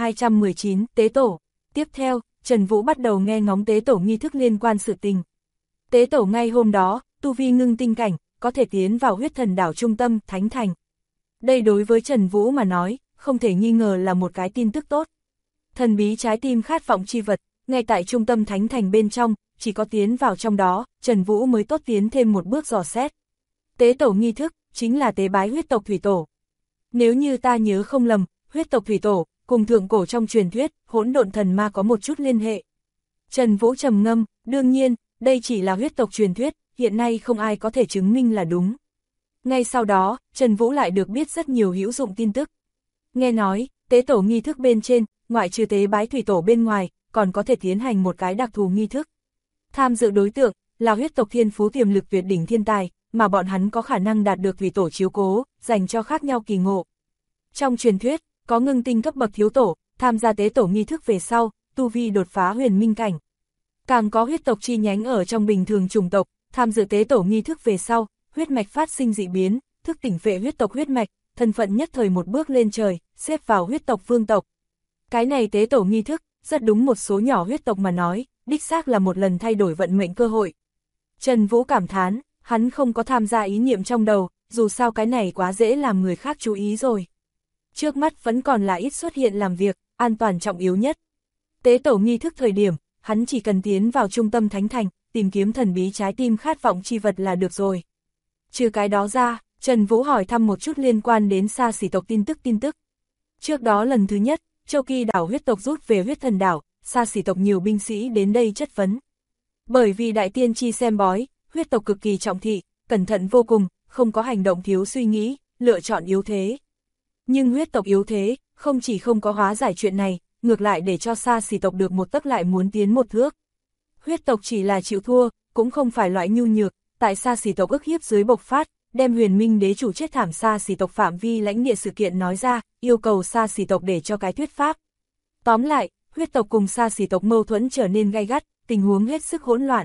1219, Tế tổ. Tiếp theo, Trần Vũ bắt đầu nghe ngóng tế tổ nghi thức liên quan sự tình. Tế tổ ngay hôm đó, tu vi ngưng tinh cảnh, có thể tiến vào huyết thần đảo trung tâm, Thánh Thành. Đây đối với Trần Vũ mà nói, không thể nghi ngờ là một cái tin tức tốt. Thần bí trái tim khát vọng chi vật, ngay tại trung tâm Thánh Thành bên trong, chỉ có tiến vào trong đó, Trần Vũ mới tốt tiến thêm một bước dò xét. Tế tổ nghi thức, chính là tế bái huyết tộc thủy tổ. Nếu như ta nhớ không lầm, huyết tộc thủy tổ, cùng thượng cổ trong truyền thuyết, hỗn độn thần ma có một chút liên hệ. Trần Vũ trầm ngâm, đương nhiên, đây chỉ là huyết tộc truyền thuyết, hiện nay không ai có thể chứng minh là đúng. Ngay sau đó, Trần Vũ lại được biết rất nhiều hữu dụng tin tức. Nghe nói, tế tổ nghi thức bên trên, ngoại trừ tế bái thủy tổ bên ngoài, còn có thể tiến hành một cái đặc thù nghi thức. Tham dự đối tượng, là huyết tộc thiên phú tiềm lực tuyệt đỉnh thiên tài, mà bọn hắn có khả năng đạt được thủy tổ chiếu cố, dành cho khác nhau kỳ ngộ. Trong truyền thuyết, có ngưng tinh cấp bậc thiếu tổ, tham gia tế tổ nghi thức về sau, tu vi đột phá huyền minh cảnh. Càng có huyết tộc chi nhánh ở trong bình thường chủng tộc, tham dự tế tổ nghi thức về sau, huyết mạch phát sinh dị biến, thức tỉnh phệ huyết tộc huyết mạch, thân phận nhất thời một bước lên trời, xếp vào huyết tộc vương tộc. Cái này tế tổ nghi thức, rất đúng một số nhỏ huyết tộc mà nói, đích xác là một lần thay đổi vận mệnh cơ hội. Trần Vũ cảm thán, hắn không có tham gia ý niệm trong đầu, dù sao cái này quá dễ làm người khác chú ý rồi. Trước mắt vẫn còn là ít xuất hiện làm việc, an toàn trọng yếu nhất. Tế tổ nghi thức thời điểm, hắn chỉ cần tiến vào trung tâm Thánh Thành, tìm kiếm thần bí trái tim khát vọng chi vật là được rồi. Trừ cái đó ra, Trần Vũ hỏi thăm một chút liên quan đến xa xỉ tộc tin tức. Trước đó lần thứ nhất, Châu Kỳ đảo huyết tộc rút về huyết thần đảo, xa xỉ tộc nhiều binh sĩ đến đây chất vấn. Bởi vì đại tiên tri xem bói, huyết tộc cực kỳ trọng thị, cẩn thận vô cùng, không có hành động thiếu suy nghĩ, lựa chọn yếu thế. Nhưng huyết tộc yếu thế, không chỉ không có hóa giải chuyện này, ngược lại để cho xa xỉ tộc được một tấc lại muốn tiến một thước. Huyết tộc chỉ là chịu thua, cũng không phải loại nhu nhược, tại xa xỉ tộc ức hiếp dưới bộc phát, đem Huyền Minh đế chủ chết thảm xa xỉ tộc phạm vi lãnh địa sự kiện nói ra, yêu cầu xa xỉ tộc để cho cái thuyết pháp. Tóm lại, huyết tộc cùng xa xỉ tộc mâu thuẫn trở nên gay gắt, tình huống hết sức hỗn loạn.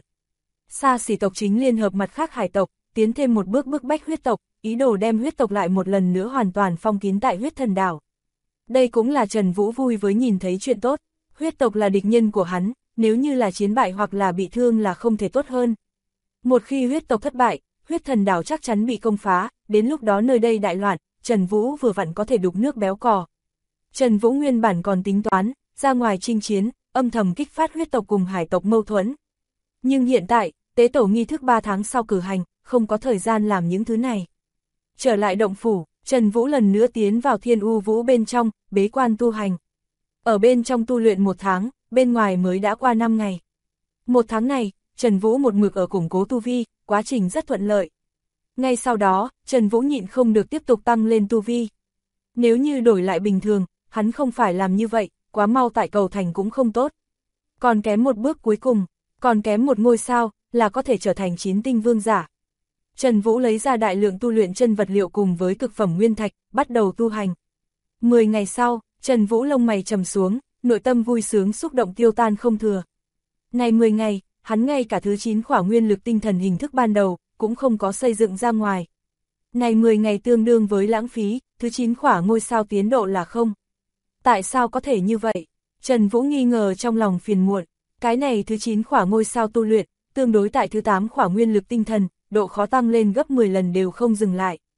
Xa xỉ tộc chính liên hợp mặt khác hải tộc, tiến thêm một bước bức bách huyết tộc, ý đồ đem huyết tộc lại một lần nữa hoàn toàn phong kín tại huyết thần đảo. Đây cũng là Trần Vũ vui với nhìn thấy chuyện tốt, huyết tộc là địch nhân của hắn, nếu như là chiến bại hoặc là bị thương là không thể tốt hơn. Một khi huyết tộc thất bại, huyết thần đảo chắc chắn bị công phá, đến lúc đó nơi đây đại loạn, Trần Vũ vừa vặn có thể đục nước béo cò. Trần Vũ nguyên bản còn tính toán, ra ngoài chinh chiến, âm thầm kích phát huyết tộc cùng hải tộc mâu thuẫn. Nhưng hiện tại, tế tổ nghi thức 3 tháng sau cử hành, không có thời gian làm những thứ này. Trở lại động phủ, Trần Vũ lần nữa tiến vào Thiên U Vũ bên trong, bế quan tu hành. Ở bên trong tu luyện 1 tháng, bên ngoài mới đã qua 5 ngày. 1 tháng này, Trần Vũ một mực ở củng cố tu vi, quá trình rất thuận lợi. Ngay sau đó, Trần Vũ nhịn không được tiếp tục tăng lên tu vi. Nếu như đổi lại bình thường, hắn không phải làm như vậy, quá mau tại cầu thành cũng không tốt. Còn kém một bước cuối cùng, còn kém một ngôi sao, là có thể trở thành 9 tinh vương giả. Trần Vũ lấy ra đại lượng tu luyện chân vật liệu cùng với cực phẩm nguyên thạch, bắt đầu tu hành. 10 ngày sau, Trần Vũ lông mày trầm xuống, nội tâm vui sướng xúc động tiêu tan không thừa. Này 10 ngày, hắn ngay cả thứ 9 khỏa nguyên lực tinh thần hình thức ban đầu, cũng không có xây dựng ra ngoài. Này 10 ngày tương đương với lãng phí, thứ 9 khỏa ngôi sao tiến độ là không. Tại sao có thể như vậy? Trần Vũ nghi ngờ trong lòng phiền muộn, cái này thứ 9 khỏa ngôi sao tu luyện, tương đối tại thứ 8 khỏa nguyên lực tinh thần, độ khó tăng lên gấp 10 lần đều không dừng lại.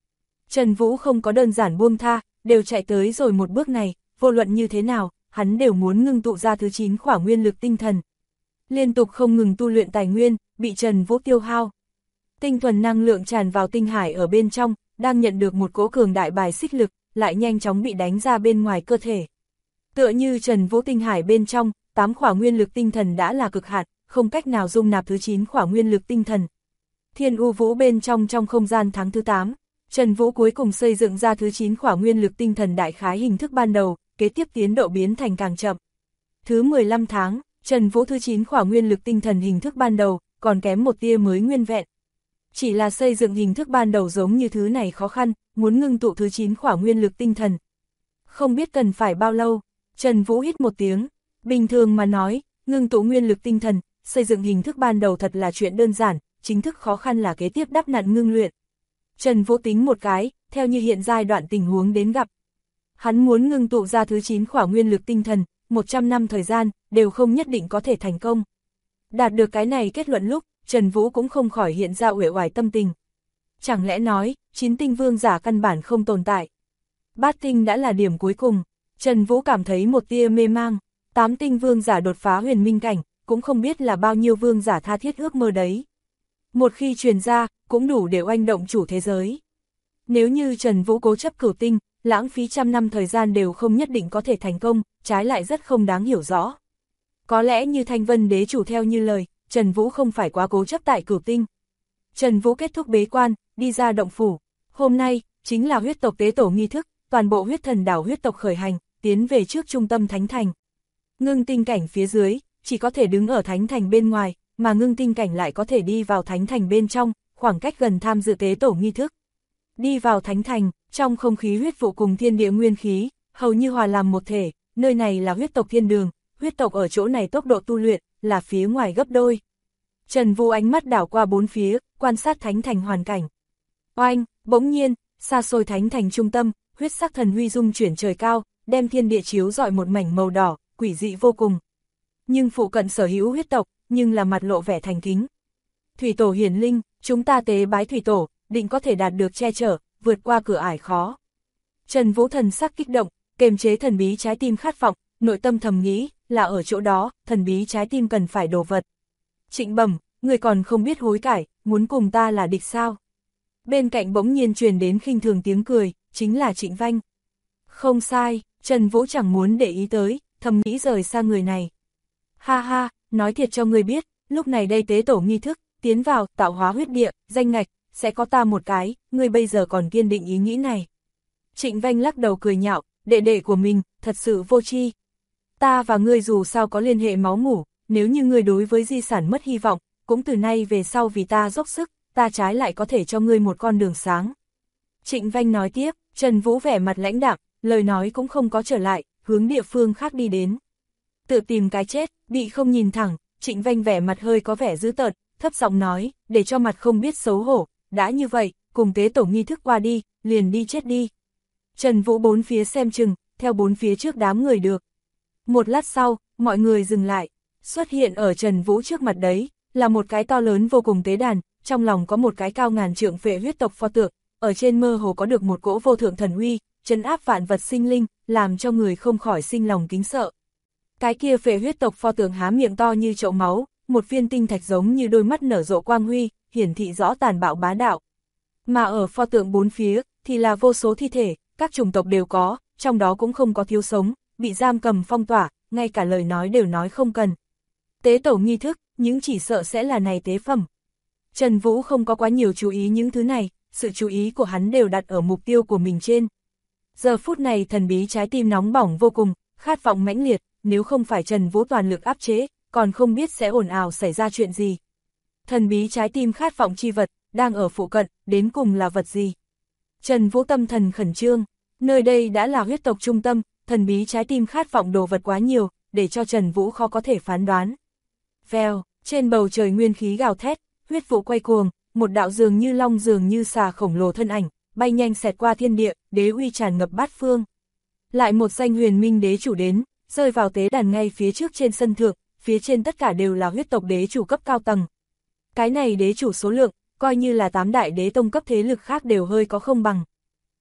Trần Vũ không có đơn giản buông tha, đều chạy tới rồi một bước này, vô luận như thế nào, hắn đều muốn ngưng tụ ra thứ 9 khỏa nguyên lực tinh thần. Liên tục không ngừng tu luyện tài nguyên, bị Trần Vũ tiêu hao. Tinh thuần năng lượng tràn vào tinh hải ở bên trong, đang nhận được một cỗ cường đại bài xích lực, lại nhanh chóng bị đánh ra bên ngoài cơ thể. Tựa như Trần Vũ tinh hải bên trong, 8 khỏa nguyên lực tinh thần đã là cực hạn, không cách nào dung nạp thứ 9 khỏa nguyên lực tinh thần. Thiên U Vũ bên trong không gian tháng thứ 8, Trần Vũ cuối cùng xây dựng ra thứ 9 khỏa nguyên lực tinh thần đại khái hình thức ban đầu, kế tiếp tiến độ biến thành càng chậm. Thứ 15 tháng, Trần Vũ thứ 9 khỏa nguyên lực tinh thần hình thức ban đầu, còn kém một tia mới nguyên vẹn. Chỉ là xây dựng hình thức ban đầu giống như thứ này khó khăn, muốn ngưng tụ thứ 9 khỏa nguyên lực tinh thần. Không biết cần phải bao lâu, Trần Vũ hít một tiếng, bình thường mà nói, ngưng tụ nguyên lực tinh thần, xây dựng hình thức ban đầu thật là chuyện đơn giản, chính thức khó khăn là kế tiếp đắp nặn ngưng luyện. Trần Vũ tính một cái, theo như hiện giai đoạn tình huống đến gặp. Hắn muốn ngưng tụ ra thứ 9 khỏa nguyên lực tinh thần, 100 năm thời gian, đều không nhất định có thể thành công. Đạt được cái này kết luận lúc, Trần Vũ cũng không khỏi hiện ra uể oải tâm tình. Chẳng lẽ nói, 9 tinh vương giả căn bản không tồn tại. Bát tinh đã là điểm cuối cùng, Trần Vũ cảm thấy một tia mê mang, 8 tinh vương giả đột phá huyền minh cảnh, cũng không biết là bao nhiêu vương giả tha thiết ước mơ đấy. Một khi truyền ra, cũng đủ để oanh động chủ thế giới. Nếu như Trần Vũ cố chấp cửu tinh, lãng phí trăm năm thời gian đều không nhất định có thể thành công, trái lại rất không đáng hiểu rõ. Có lẽ như Thanh Vân đế chủ theo như lời, Trần Vũ không phải quá cố chấp tại cửu tinh. Trần Vũ kết thúc bế quan, đi ra động phủ. Hôm nay, chính là huyết tộc tế tổ nghi thức, toàn bộ huyết thần đảo huyết tộc khởi hành, tiến về trước trung tâm thánh thành. Ngưng tinh cảnh phía dưới, chỉ có thể đứng ở thánh thành bên ngoài, mà ngưng tinh cảnh lại có thể đi vào thánh thành bên trong, khoảng cách gần tham dự tế tổ nghi thức. Đi vào thánh thành, trong không khí huyết vụ cùng thiên địa nguyên khí, hầu như hòa làm một thể, nơi này là huyết tộc thiên đường, huyết tộc ở chỗ này tốc độ tu luyện, là phía ngoài gấp đôi. Trần Vũ ánh mắt đảo qua bốn phía, quan sát thánh thành hoàn cảnh. Oanh, bỗng nhiên, xa xôi thánh thành trung tâm, huyết sắc thần huy dung chuyển trời cao, đem thiên địa chiếu rọi một mảnh màu đỏ, quỷ dị vô cùng. Nhưng phụ cận sở hữu huyết tộc, nhưng là mặt lộ vẻ thành kính. Thủy tổ hiển linh, chúng ta tế bái thủy tổ, định có thể đạt được che chở, vượt qua cửa ải khó. Trần Vũ thần sắc kích động, kềm chế thần bí trái tim khát vọng, nội tâm thầm nghĩ, là ở chỗ đó, thần bí trái tim cần phải đồ vật. Trịnh Bẩm, người còn không biết hối cải, muốn cùng ta là địch sao? Bên cạnh bỗng nhiên truyền đến khinh thường tiếng cười, chính là Trịnh Vanh. Không sai, Trần Vũ chẳng muốn để ý tới, thầm nghĩ rời xa người này. Ha ha, nói thiệt cho ngươi biết, lúc này đây tế tổ nghi thức, tiến vào, tạo hóa huyết địa, danh ngạch, sẽ có ta một cái, ngươi bây giờ còn kiên định ý nghĩ này. Trịnh Vanh lắc đầu cười nhạo, đệ đệ của mình, thật sự vô tri. Ta và ngươi dù sao có liên hệ máu mủ, nếu như ngươi đối với di sản mất hy vọng, cũng từ nay về sau vì ta dốc sức, ta trái lại có thể cho ngươi một con đường sáng. Trịnh Vanh nói tiếp, Trần Vũ vẻ mặt lãnh đạm, lời nói cũng không có trở lại, hướng địa phương khác đi đến. Tự tìm cái chết, bị không nhìn thẳng, Trịnh Vanh vẻ mặt hơi có vẻ dữ tợn, thấp giọng nói, để cho mặt không biết xấu hổ, đã như vậy, cùng tế tổ nghi thức qua đi, liền đi chết đi. Trần Vũ bốn phía xem chừng, theo bốn phía trước đám người được. Một lát sau, mọi người dừng lại, xuất hiện ở Trần Vũ trước mặt đấy, là một cái to lớn vô cùng tế đàn, trong lòng có một cái cao ngàn trượng phệ huyết tộc pho tượng, ở trên mơ hồ có được một cỗ vô thượng thần uy, trấn áp vạn vật sinh linh, làm cho người không khỏi sinh lòng kính sợ. Cái kia phệ huyết tộc pho tượng há miệng to như chậu máu, một viên tinh thạch giống như đôi mắt nở rộ quang huy, hiển thị rõ tàn bạo bá đạo. Mà ở pho tượng bốn phía, thì là vô số thi thể, các chủng tộc đều có, trong đó cũng không có thiếu sống, bị giam cầm phong tỏa, ngay cả lời nói đều nói không cần. Tế tổ nghi thức, những chỉ sợ sẽ là này tế phẩm. Trần Vũ không có quá nhiều chú ý những thứ này, sự chú ý của hắn đều đặt ở mục tiêu của mình trên. Giờ phút này thần bí trái tim nóng bỏng vô cùng, khát vọng mãnh liệt, nếu không phải Trần Vũ toàn lực áp chế, còn không biết sẽ ồn ào xảy ra chuyện gì. Thần bí trái tim khát vọng chi vật, đang ở phụ cận, đến cùng là vật gì? Trần Vũ tâm thần khẩn trương, nơi đây đã là huyết tộc trung tâm, thần bí trái tim khát vọng đồ vật quá nhiều, để cho Trần Vũ khó có thể phán đoán. Vèo, trên bầu trời nguyên khí gào thét, huyết vụ quay cuồng, một đạo dường như long dường như xà khổng lồ thân ảnh, bay nhanh xẹt qua thiên địa, đế uy tràn ngập bát phương. Lại một danh huyền minh đế chủ đến, rơi vào tế đàn ngay phía trước trên sân thượng, phía trên tất cả đều là huyết tộc đế chủ cấp cao tầng. Cái này đế chủ số lượng, coi như là 8 đại đế tông cấp thế lực khác đều hơi có không bằng.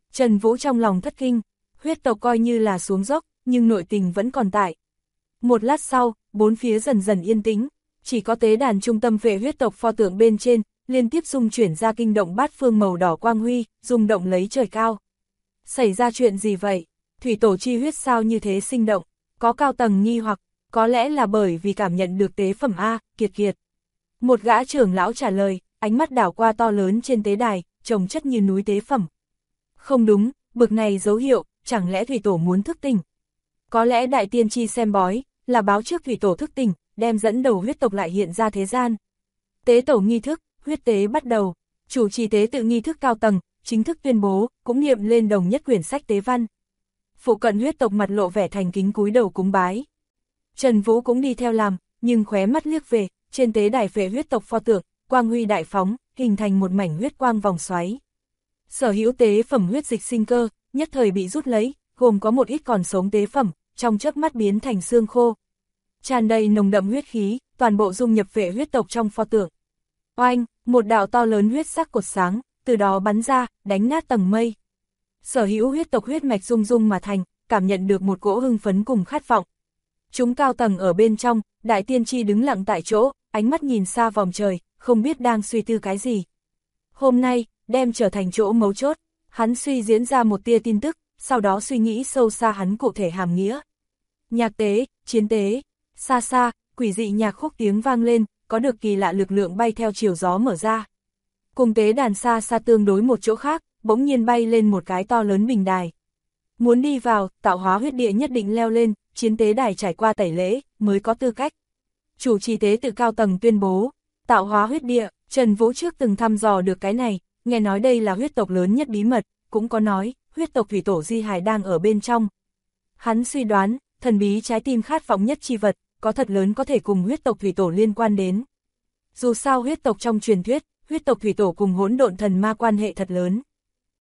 Trần Vũ trong lòng thất kinh, huyết tộc coi như là xuống dốc, nhưng nội tình vẫn còn tại. Một lát sau, bốn phía dần dần yên tĩnh, chỉ có tế đàn trung tâm vệ huyết tộc pho tượng bên trên, liên tiếp xung chuyển ra kinh động bát phương màu đỏ quang huy, rung động lấy trời cao. Xảy ra chuyện gì vậy? Thủy tổ chi huyết sao như thế sinh động? Có cao tầng nghi hoặc, có lẽ là bởi vì cảm nhận được tế phẩm A, kiệt kiệt. Một gã trưởng lão trả lời, ánh mắt đảo qua to lớn trên tế đài, chồng chất như núi tế phẩm. Không đúng, bực này dấu hiệu, chẳng lẽ thủy tổ muốn thức tỉnh? Có lẽ đại tiên tri xem bói, là báo trước thủy tổ thức tỉnh, đem dẫn đầu huyết tộc lại hiện ra thế gian. Tế tổ nghi thức, huyết tế bắt đầu, chủ trì tế tự nghi thức cao tầng, chính thức tuyên bố, cũng niệm lên đồng nhất quyển sách tế văn. Phụ cận huyết tộc mặt lộ vẻ thành kính cúi đầu cúng bái. Trần Vũ cũng đi theo làm, nhưng khóe mắt liếc về, trên tế đài vệ huyết tộc pho tượng, quang huy đại phóng, hình thành một mảnh huyết quang vòng xoáy. Sở hữu tế phẩm huyết dịch sinh cơ, nhất thời bị rút lấy, gồm có một ít còn sống tế phẩm, trong chớp mắt biến thành xương khô. Tràn đầy nồng đậm huyết khí, toàn bộ dung nhập vệ huyết tộc trong pho tượng. Oanh, một đạo to lớn huyết sắc cột sáng, từ đó bắn ra, đánh nát tầng mây. Sở hữu huyết tộc huyết mạch rung rung mà thành, cảm nhận được một cỗ hưng phấn cùng khát vọng. Chúng cao tầng ở bên trong, đại tiên tri đứng lặng tại chỗ, ánh mắt nhìn xa vòng trời, không biết đang suy tư cái gì. Hôm nay, đem trở thành chỗ mấu chốt, hắn suy diễn ra một tia tin tức, sau đó suy nghĩ sâu xa hắn cụ thể hàm nghĩa. Nhạc tế, chiến tế, xa xa, quỷ dị nhạc khúc tiếng vang lên, có được kỳ lạ lực lượng bay theo chiều gió mở ra. Cùng tế đàn xa xa tương đối một chỗ khác, bỗng nhiên bay lên một cái to lớn bình đài. Muốn đi vào, tạo hóa huyết địa nhất định leo lên, chiến tế đài trải qua tẩy lễ, mới có tư cách. Chủ trì tế tự cao tầng tuyên bố, tạo hóa huyết địa, Trần Vũ trước từng thăm dò được cái này, nghe nói đây là huyết tộc lớn nhất bí mật, cũng có nói, huyết tộc thủy tổ di hài đang ở bên trong. Hắn suy đoán, thần bí trái tim khát vọng nhất chi vật, có thật lớn có thể cùng huyết tộc thủy tổ liên quan đến. Dù sao huyết tộc trong truyền thuyết, huyết tộc thủy tổ cùng hỗn độn thần ma quan hệ thật lớn.